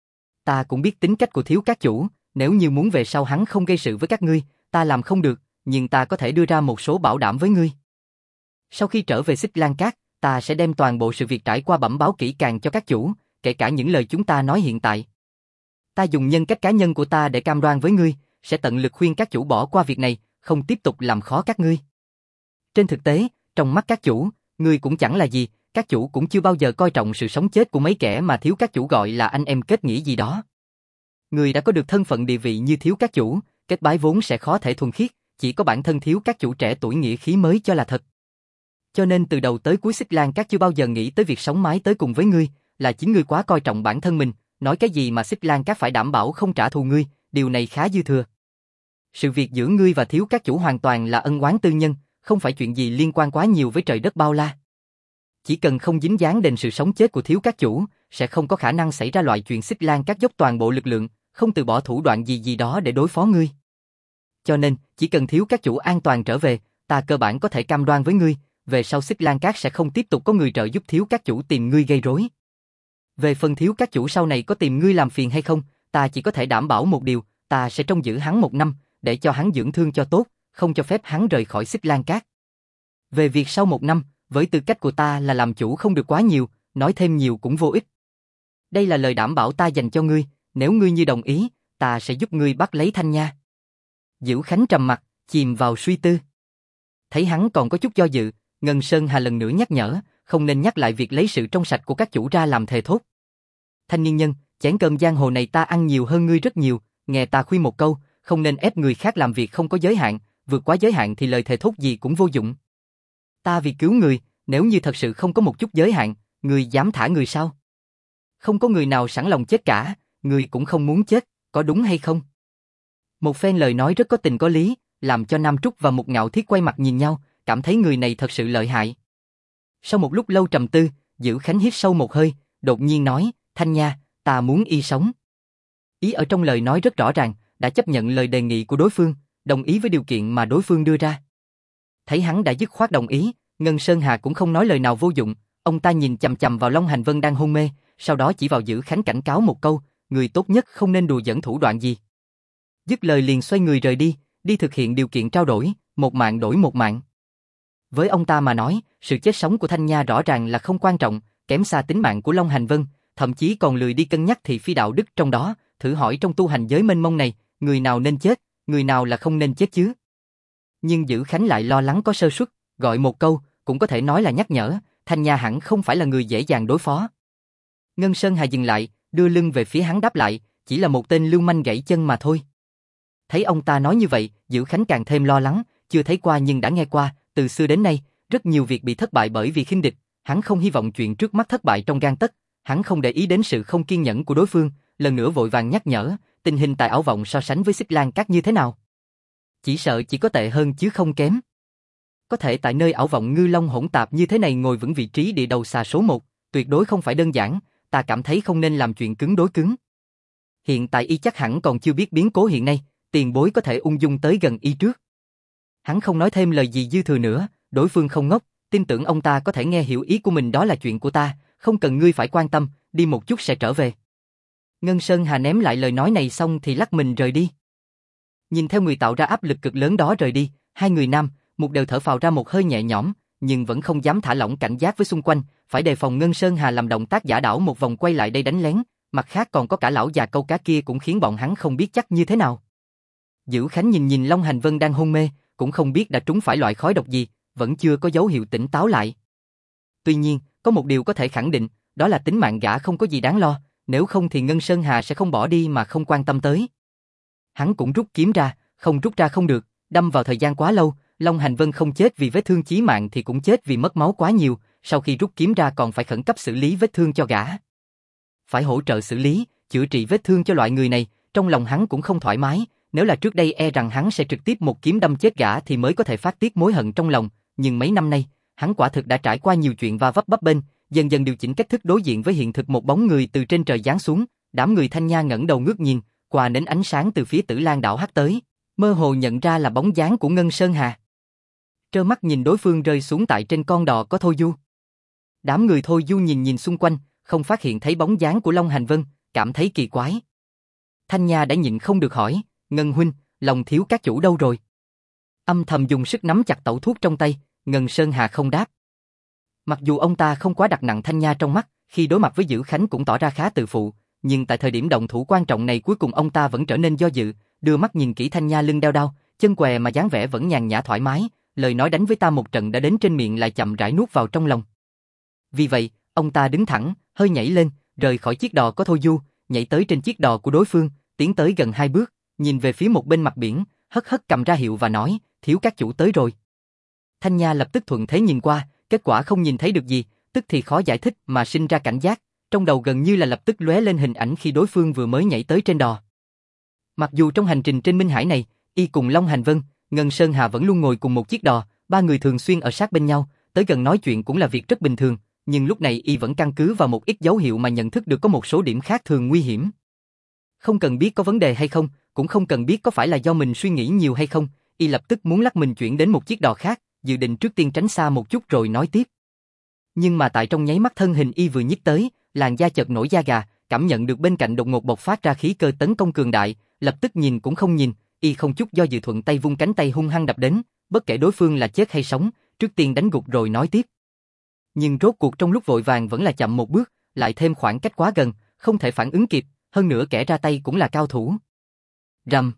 Ta cũng biết tính cách của thiếu các chủ, nếu như muốn về sau hắn không gây sự với các ngươi, ta làm không được, nhưng ta có thể đưa ra một số bảo đảm với ngươi. Sau khi trở về Xích Lan Cát, ta sẽ đem toàn bộ sự việc trải qua bẩm báo kỹ càng cho các chủ, kể cả những lời chúng ta nói hiện tại. Ta dùng nhân cách cá nhân của ta để cam đoan với ngươi, sẽ tận lực khuyên các chủ bỏ qua việc này, không tiếp tục làm khó các ngươi. Trên thực tế, trong mắt các chủ, ngươi cũng chẳng là gì, các chủ cũng chưa bao giờ coi trọng sự sống chết của mấy kẻ mà thiếu các chủ gọi là anh em kết nghĩa gì đó. Ngươi đã có được thân phận địa vị như thiếu các chủ, kết bái vốn sẽ khó thể thuần khiết, chỉ có bản thân thiếu các chủ trẻ tuổi nghĩa khí mới cho là thật. Cho nên từ đầu tới cuối Xích Lan Cát chưa bao giờ nghĩ tới việc sống mái tới cùng với ngươi, là chính ngươi quá coi trọng bản thân mình, nói cái gì mà Xích Lan Cát phải đảm bảo không trả thù ngươi, điều này khá dư thừa. Sự việc giữa ngươi và thiếu các chủ hoàn toàn là ân oán tư nhân, không phải chuyện gì liên quan quá nhiều với trời đất bao la. Chỉ cần không dính dáng đến sự sống chết của thiếu các chủ, sẽ không có khả năng xảy ra loại chuyện Xích Lan Cát dốc toàn bộ lực lượng, không từ bỏ thủ đoạn gì đó để đối phó ngươi. Cho nên, chỉ cần thiếu các chủ an toàn trở về, ta cơ bản có thể cam đoan với ngươi, về sau Xích Lan Cát sẽ không tiếp tục có người trợ giúp thiếu các chủ tìm ngươi gây rối. Về phần thiếu các chủ sau này có tìm ngươi làm phiền hay không, ta chỉ có thể đảm bảo một điều, ta sẽ trông giữ hắn 1 năm, để cho hắn dưỡng thương cho tốt, không cho phép hắn rời khỏi Xích Lan Cát. Về việc sau 1 năm, với tư cách của ta là làm chủ không được quá nhiều, nói thêm nhiều cũng vô ích. Đây là lời đảm bảo ta dành cho ngươi, nếu ngươi như đồng ý, ta sẽ giúp ngươi bắt lấy Thanh Nha. Dữ Khánh trầm mặt, chìm vào suy tư. Thấy hắn còn có chút do dự, Ngân Sơn Hà lần nữa nhắc nhở, không nên nhắc lại việc lấy sự trong sạch của các chủ ra làm thề thốt. Thanh niên nhân, chén cơm giang hồ này ta ăn nhiều hơn ngươi rất nhiều, nghe ta khuyên một câu, không nên ép người khác làm việc không có giới hạn, vượt quá giới hạn thì lời thề thốt gì cũng vô dụng. Ta vì cứu người, nếu như thật sự không có một chút giới hạn, ngươi dám thả người sao? Không có người nào sẵn lòng chết cả, ngươi cũng không muốn chết, có đúng hay không? Một phen lời nói rất có tình có lý, làm cho Nam Trúc và Mục Ngạo Thiết quay mặt nhìn nhau, cảm thấy người này thật sự lợi hại. Sau một lúc lâu trầm tư, Dữ Khánh hít sâu một hơi, đột nhiên nói, Thanh Nha, ta muốn y sống. Ý ở trong lời nói rất rõ ràng, đã chấp nhận lời đề nghị của đối phương, đồng ý với điều kiện mà đối phương đưa ra. Thấy hắn đã dứt khoát đồng ý, Ngân Sơn Hà cũng không nói lời nào vô dụng, ông ta nhìn chằm chằm vào Long Hành Vân đang hôn mê, sau đó chỉ vào Dữ Khánh cảnh cáo một câu, người tốt nhất không nên đùa giỡn thủ đoạn gì. Dứt lời liền xoay người rời đi, đi thực hiện điều kiện trao đổi, 1 mạng đổi 1 mạng. Với ông ta mà nói, sự chết sống của Thanh Nha rõ ràng là không quan trọng, kém xa tính mạng của Long Hành Vân, thậm chí còn lười đi cân nhắc thị phi đạo đức trong đó, thử hỏi trong tu hành giới mênh mông này, người nào nên chết, người nào là không nên chết chứ? Nhưng Dữ Khánh lại lo lắng có sơ suất, gọi một câu, cũng có thể nói là nhắc nhở, Thanh Nha hẳn không phải là người dễ dàng đối phó. Ngân Sơn Hà dừng lại, đưa lưng về phía hắn đáp lại, chỉ là một tên lưu manh gãy chân mà thôi. Thấy ông ta nói như vậy, Dữ Khánh càng thêm lo lắng, chưa thấy qua nhưng đã nghe qua, từ xưa đến nay, rất nhiều việc bị thất bại bởi vì khinh địch, hắn không hy vọng chuyện trước mắt thất bại trong gang tấc, hắn không để ý đến sự không kiên nhẫn của đối phương, lần nữa vội vàng nhắc nhở, tình hình tại Ảo Vọng so sánh với Xích Lan Các như thế nào? Chỉ sợ chỉ có tệ hơn chứ không kém. Có thể tại nơi Ảo Vọng ngư long hỗn tạp như thế này ngồi vững vị trí địa đầu xà số 1, tuyệt đối không phải đơn giản, ta cảm thấy không nên làm chuyện cứng đối cứng. Hiện tại y chắc hẳn còn chưa biết biến cố hiện nay, tiền bối có thể ung dung tới gần y trước. Hắn không nói thêm lời gì dư thừa nữa, đối phương không ngốc, tin tưởng ông ta có thể nghe hiểu ý của mình, đó là chuyện của ta, không cần ngươi phải quan tâm, đi một chút sẽ trở về. Ngân Sơn Hà ném lại lời nói này xong thì lắc mình rời đi. Nhìn theo người tạo ra áp lực cực lớn đó rời đi, hai người nam, một đều thở phào ra một hơi nhẹ nhõm, nhưng vẫn không dám thả lỏng cảnh giác với xung quanh, phải đề phòng Ngân Sơn Hà làm động tác giả đảo một vòng quay lại đây đánh lén, mặt khác còn có cả lão già câu cá kia cũng khiến bọn hắn không biết chắc như thế nào. Dữ Khánh nhìn Long Hành Vân đang hôn mê, cũng không biết đã trúng phải loại khói độc gì, vẫn chưa có dấu hiệu tỉnh táo lại. Tuy nhiên, có một điều có thể khẳng định, đó là tính mạng gã không có gì đáng lo, nếu không thì Ngân Sơn Hà sẽ không bỏ đi mà không quan tâm tới. Hắn cũng rút kiếm ra, không rút ra không được, đâm vào thời gian quá lâu, Long Hành Vân không chết vì vết thương chí mạng thì cũng chết vì mất máu quá nhiều, sau khi rút kiếm ra còn phải khẩn cấp xử lý vết thương cho gã. Phải hỗ trợ xử lý, chữa trị vết thương cho loại người này, trong lòng hắn cũng không thoải mái, nếu là trước đây e rằng hắn sẽ trực tiếp một kiếm đâm chết gã thì mới có thể phát tiết mối hận trong lòng, nhưng mấy năm nay, hắn quả thực đã trải qua nhiều chuyện va vấp bấp bênh, dần dần điều chỉnh cách thức đối diện với hiện thực. Một bóng người từ trên trời giáng xuống, đám người Thanh Nha ngẩng đầu ngước nhìn, qua nến ánh sáng từ phía Tử Lan đảo hắt tới, mơ hồ nhận ra là bóng dáng của Ngân Sơn Hà. Trơ mắt nhìn đối phương rơi xuống tại trên con đò có Thôi Du. Đám người Thôi Du nhìn xung quanh, không phát hiện thấy bóng dáng của Long Hành Vân, cảm thấy kỳ quái. Thanh Nha đã nhịn không được hỏi, Ngân huynh, Long thiếu các chủ đâu rồi? Âm thầm dùng sức nắm chặt tẩu thuốc trong tay, Ngân Sơn Hà không đáp. Mặc dù ông ta không quá đặt nặng Thanh Nha trong mắt, khi đối mặt với Dữ Khánh cũng tỏ ra khá tự phụ, nhưng tại thời điểm động thủ quan trọng này cuối cùng ông ta vẫn trở nên do dự, đưa mắt nhìn kỹ Thanh Nha lưng đeo đao, chân què mà dáng vẻ vẫn nhàn nhã thoải mái, lời nói đánh với ta một trận đã đến trên miệng lại chậm rãi nuốt vào trong lòng. Vì vậy, ông ta đứng thẳng, hơi nhảy lên, rời khỏi chiếc đò có Thôi Du, nhảy tới trên chiếc đò của đối phương, tiến tới gần 2 bước, nhìn về phía một bên mặt biển, hất hất cầm ra hiệu và nói, thiếu các chủ tới rồi. Thanh Nha lập tức thuận thế nhìn qua, kết quả không nhìn thấy được gì, tức thì khó giải thích mà sinh ra cảnh giác, trong đầu gần như là lập tức lóe lên hình ảnh khi đối phương vừa mới nhảy tới trên đò. Mặc dù trong hành trình trên Minh Hải này, y cùng Long Hành Vân, Ngân Sơn Hà vẫn luôn ngồi cùng một chiếc đò, ba người thường xuyên ở sát bên nhau, tới gần nói chuyện cũng là việc rất bình thường, nhưng lúc này y vẫn căn cứ vào một ít dấu hiệu mà nhận thức được có một số điểm khác thường nguy hiểm. Không cần biết có vấn đề hay không, cũng không cần biết có phải là do mình suy nghĩ nhiều hay không, y lập tức muốn lắc mình chuyển đến một chiếc đò khác, dự định trước tiên tránh xa một chút rồi nói tiếp. Nhưng mà tại trong nháy mắt thân hình y vừa nhích tới, làn da chợt nổi da gà, cảm nhận được bên cạnh đột ngột bộc phát ra khí cơ tấn công cường đại, lập tức nhìn cũng không nhìn, y không chút do dự thuận tay vung cánh tay hung hăng đập đến, bất kể đối phương là chết hay sống, trước tiên đánh gục rồi nói tiếp. Nhưng rốt cuộc trong lúc vội vàng vẫn là chậm một bước, lại thêm khoảng cách quá gần, không thể phản ứng kịp, hơn nữa kẻ ra tay cũng là cao thủ. Rầm.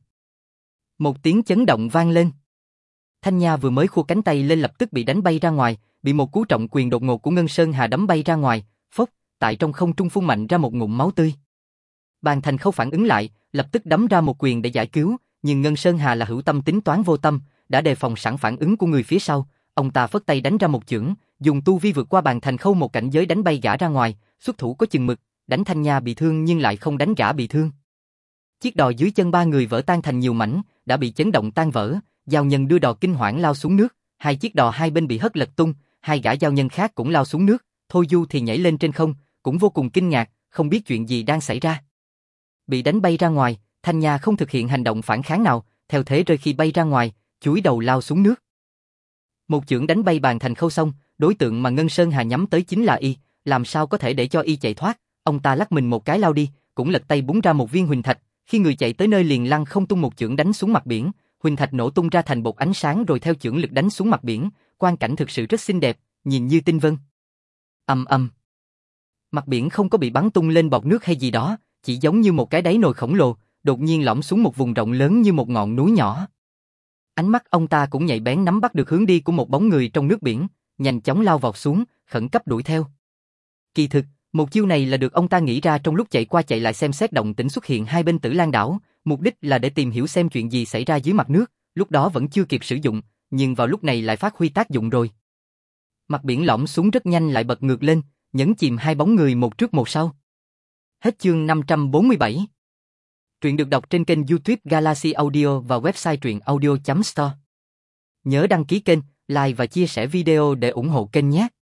Một tiếng chấn động vang lên. Thanh Nha vừa mới khua cánh tay lên lập tức bị đánh bay ra ngoài, bị một cú trọng quyền đột ngột của Ngân Sơn Hà đấm bay ra ngoài, phốc, tại trong không trung phun mạnh ra một ngụm máu tươi. Bàn Thành Khâu phản ứng lại, lập tức đấm ra một quyền để giải cứu, nhưng Ngân Sơn Hà là hữu tâm tính toán vô tâm, đã đề phòng sẵn phản ứng của người phía sau, ông ta phất tay đánh ra một chưởng, dùng tu vi vượt qua Bàn Thành Khâu một cảnh giới đánh bay gã ra ngoài, xuất thủ có chừng mực, đánh Thanh Nha bị thương nhưng lại không đánh gã bị thương. Chiếc đò dưới chân ba người vỡ tan thành nhiều mảnh, đã bị chấn động tan vỡ, giao nhân đưa đò kinh hoảng lao xuống nước, hai chiếc đò hai bên bị hất lật tung, hai gã giao nhân khác cũng lao xuống nước, Thôi Du thì nhảy lên trên không, cũng vô cùng kinh ngạc, không biết chuyện gì đang xảy ra. Bị đánh bay ra ngoài, Thanh Nha không thực hiện hành động phản kháng nào, theo thế rơi khi bay ra ngoài, chúi đầu lao xuống nước. Một chưởng đánh bay Bàn Thành Khâu xong, đối tượng mà Ngân Sơn Hà nhắm tới chính là y, làm sao có thể để cho y chạy thoát, ông ta lắc mình một cái lao đi, cũng lật tay búng ra một viên huỳnh thạch, khi người chạy tới nơi liền lăn không tung một chưởng đánh xuống mặt biển, huỳnh thạch nổ tung ra thành bột ánh sáng rồi theo chưởng lực đánh xuống mặt biển, quang cảnh thực sự rất xinh đẹp, nhìn như tinh vân. Ầm ầm. Mặt biển không có bị bắn tung lên bọt nước hay gì đó, chỉ giống như một cái đáy nồi khổng lồ, đột nhiên lõm xuống một vùng rộng lớn như một ngọn núi nhỏ. Ánh mắt ông ta cũng nhạy bén nắm bắt được hướng đi của một bóng người trong nước biển, nhanh chóng lao vọt xuống, khẩn cấp đuổi theo. Kỳ thực, một chiêu này là được ông ta nghĩ ra trong lúc chạy qua chạy lại xem xét động tĩnh xuất hiện hai bên Tử Lan đảo, mục đích là để tìm hiểu xem chuyện gì xảy ra dưới mặt nước, lúc đó vẫn chưa kịp sử dụng, nhưng vào lúc này lại phát huy tác dụng rồi. Mặt biển lõm xuống rất nhanh lại bật ngược lên, nhấn chìm hai bóng người một trước một sau. Hết chương 547. Truyện được đọc trên kênh YouTube Galaxy Audio và website truyệnaudio.store. Nhớ đăng ký kênh, like và chia sẻ video để ủng hộ kênh nhé.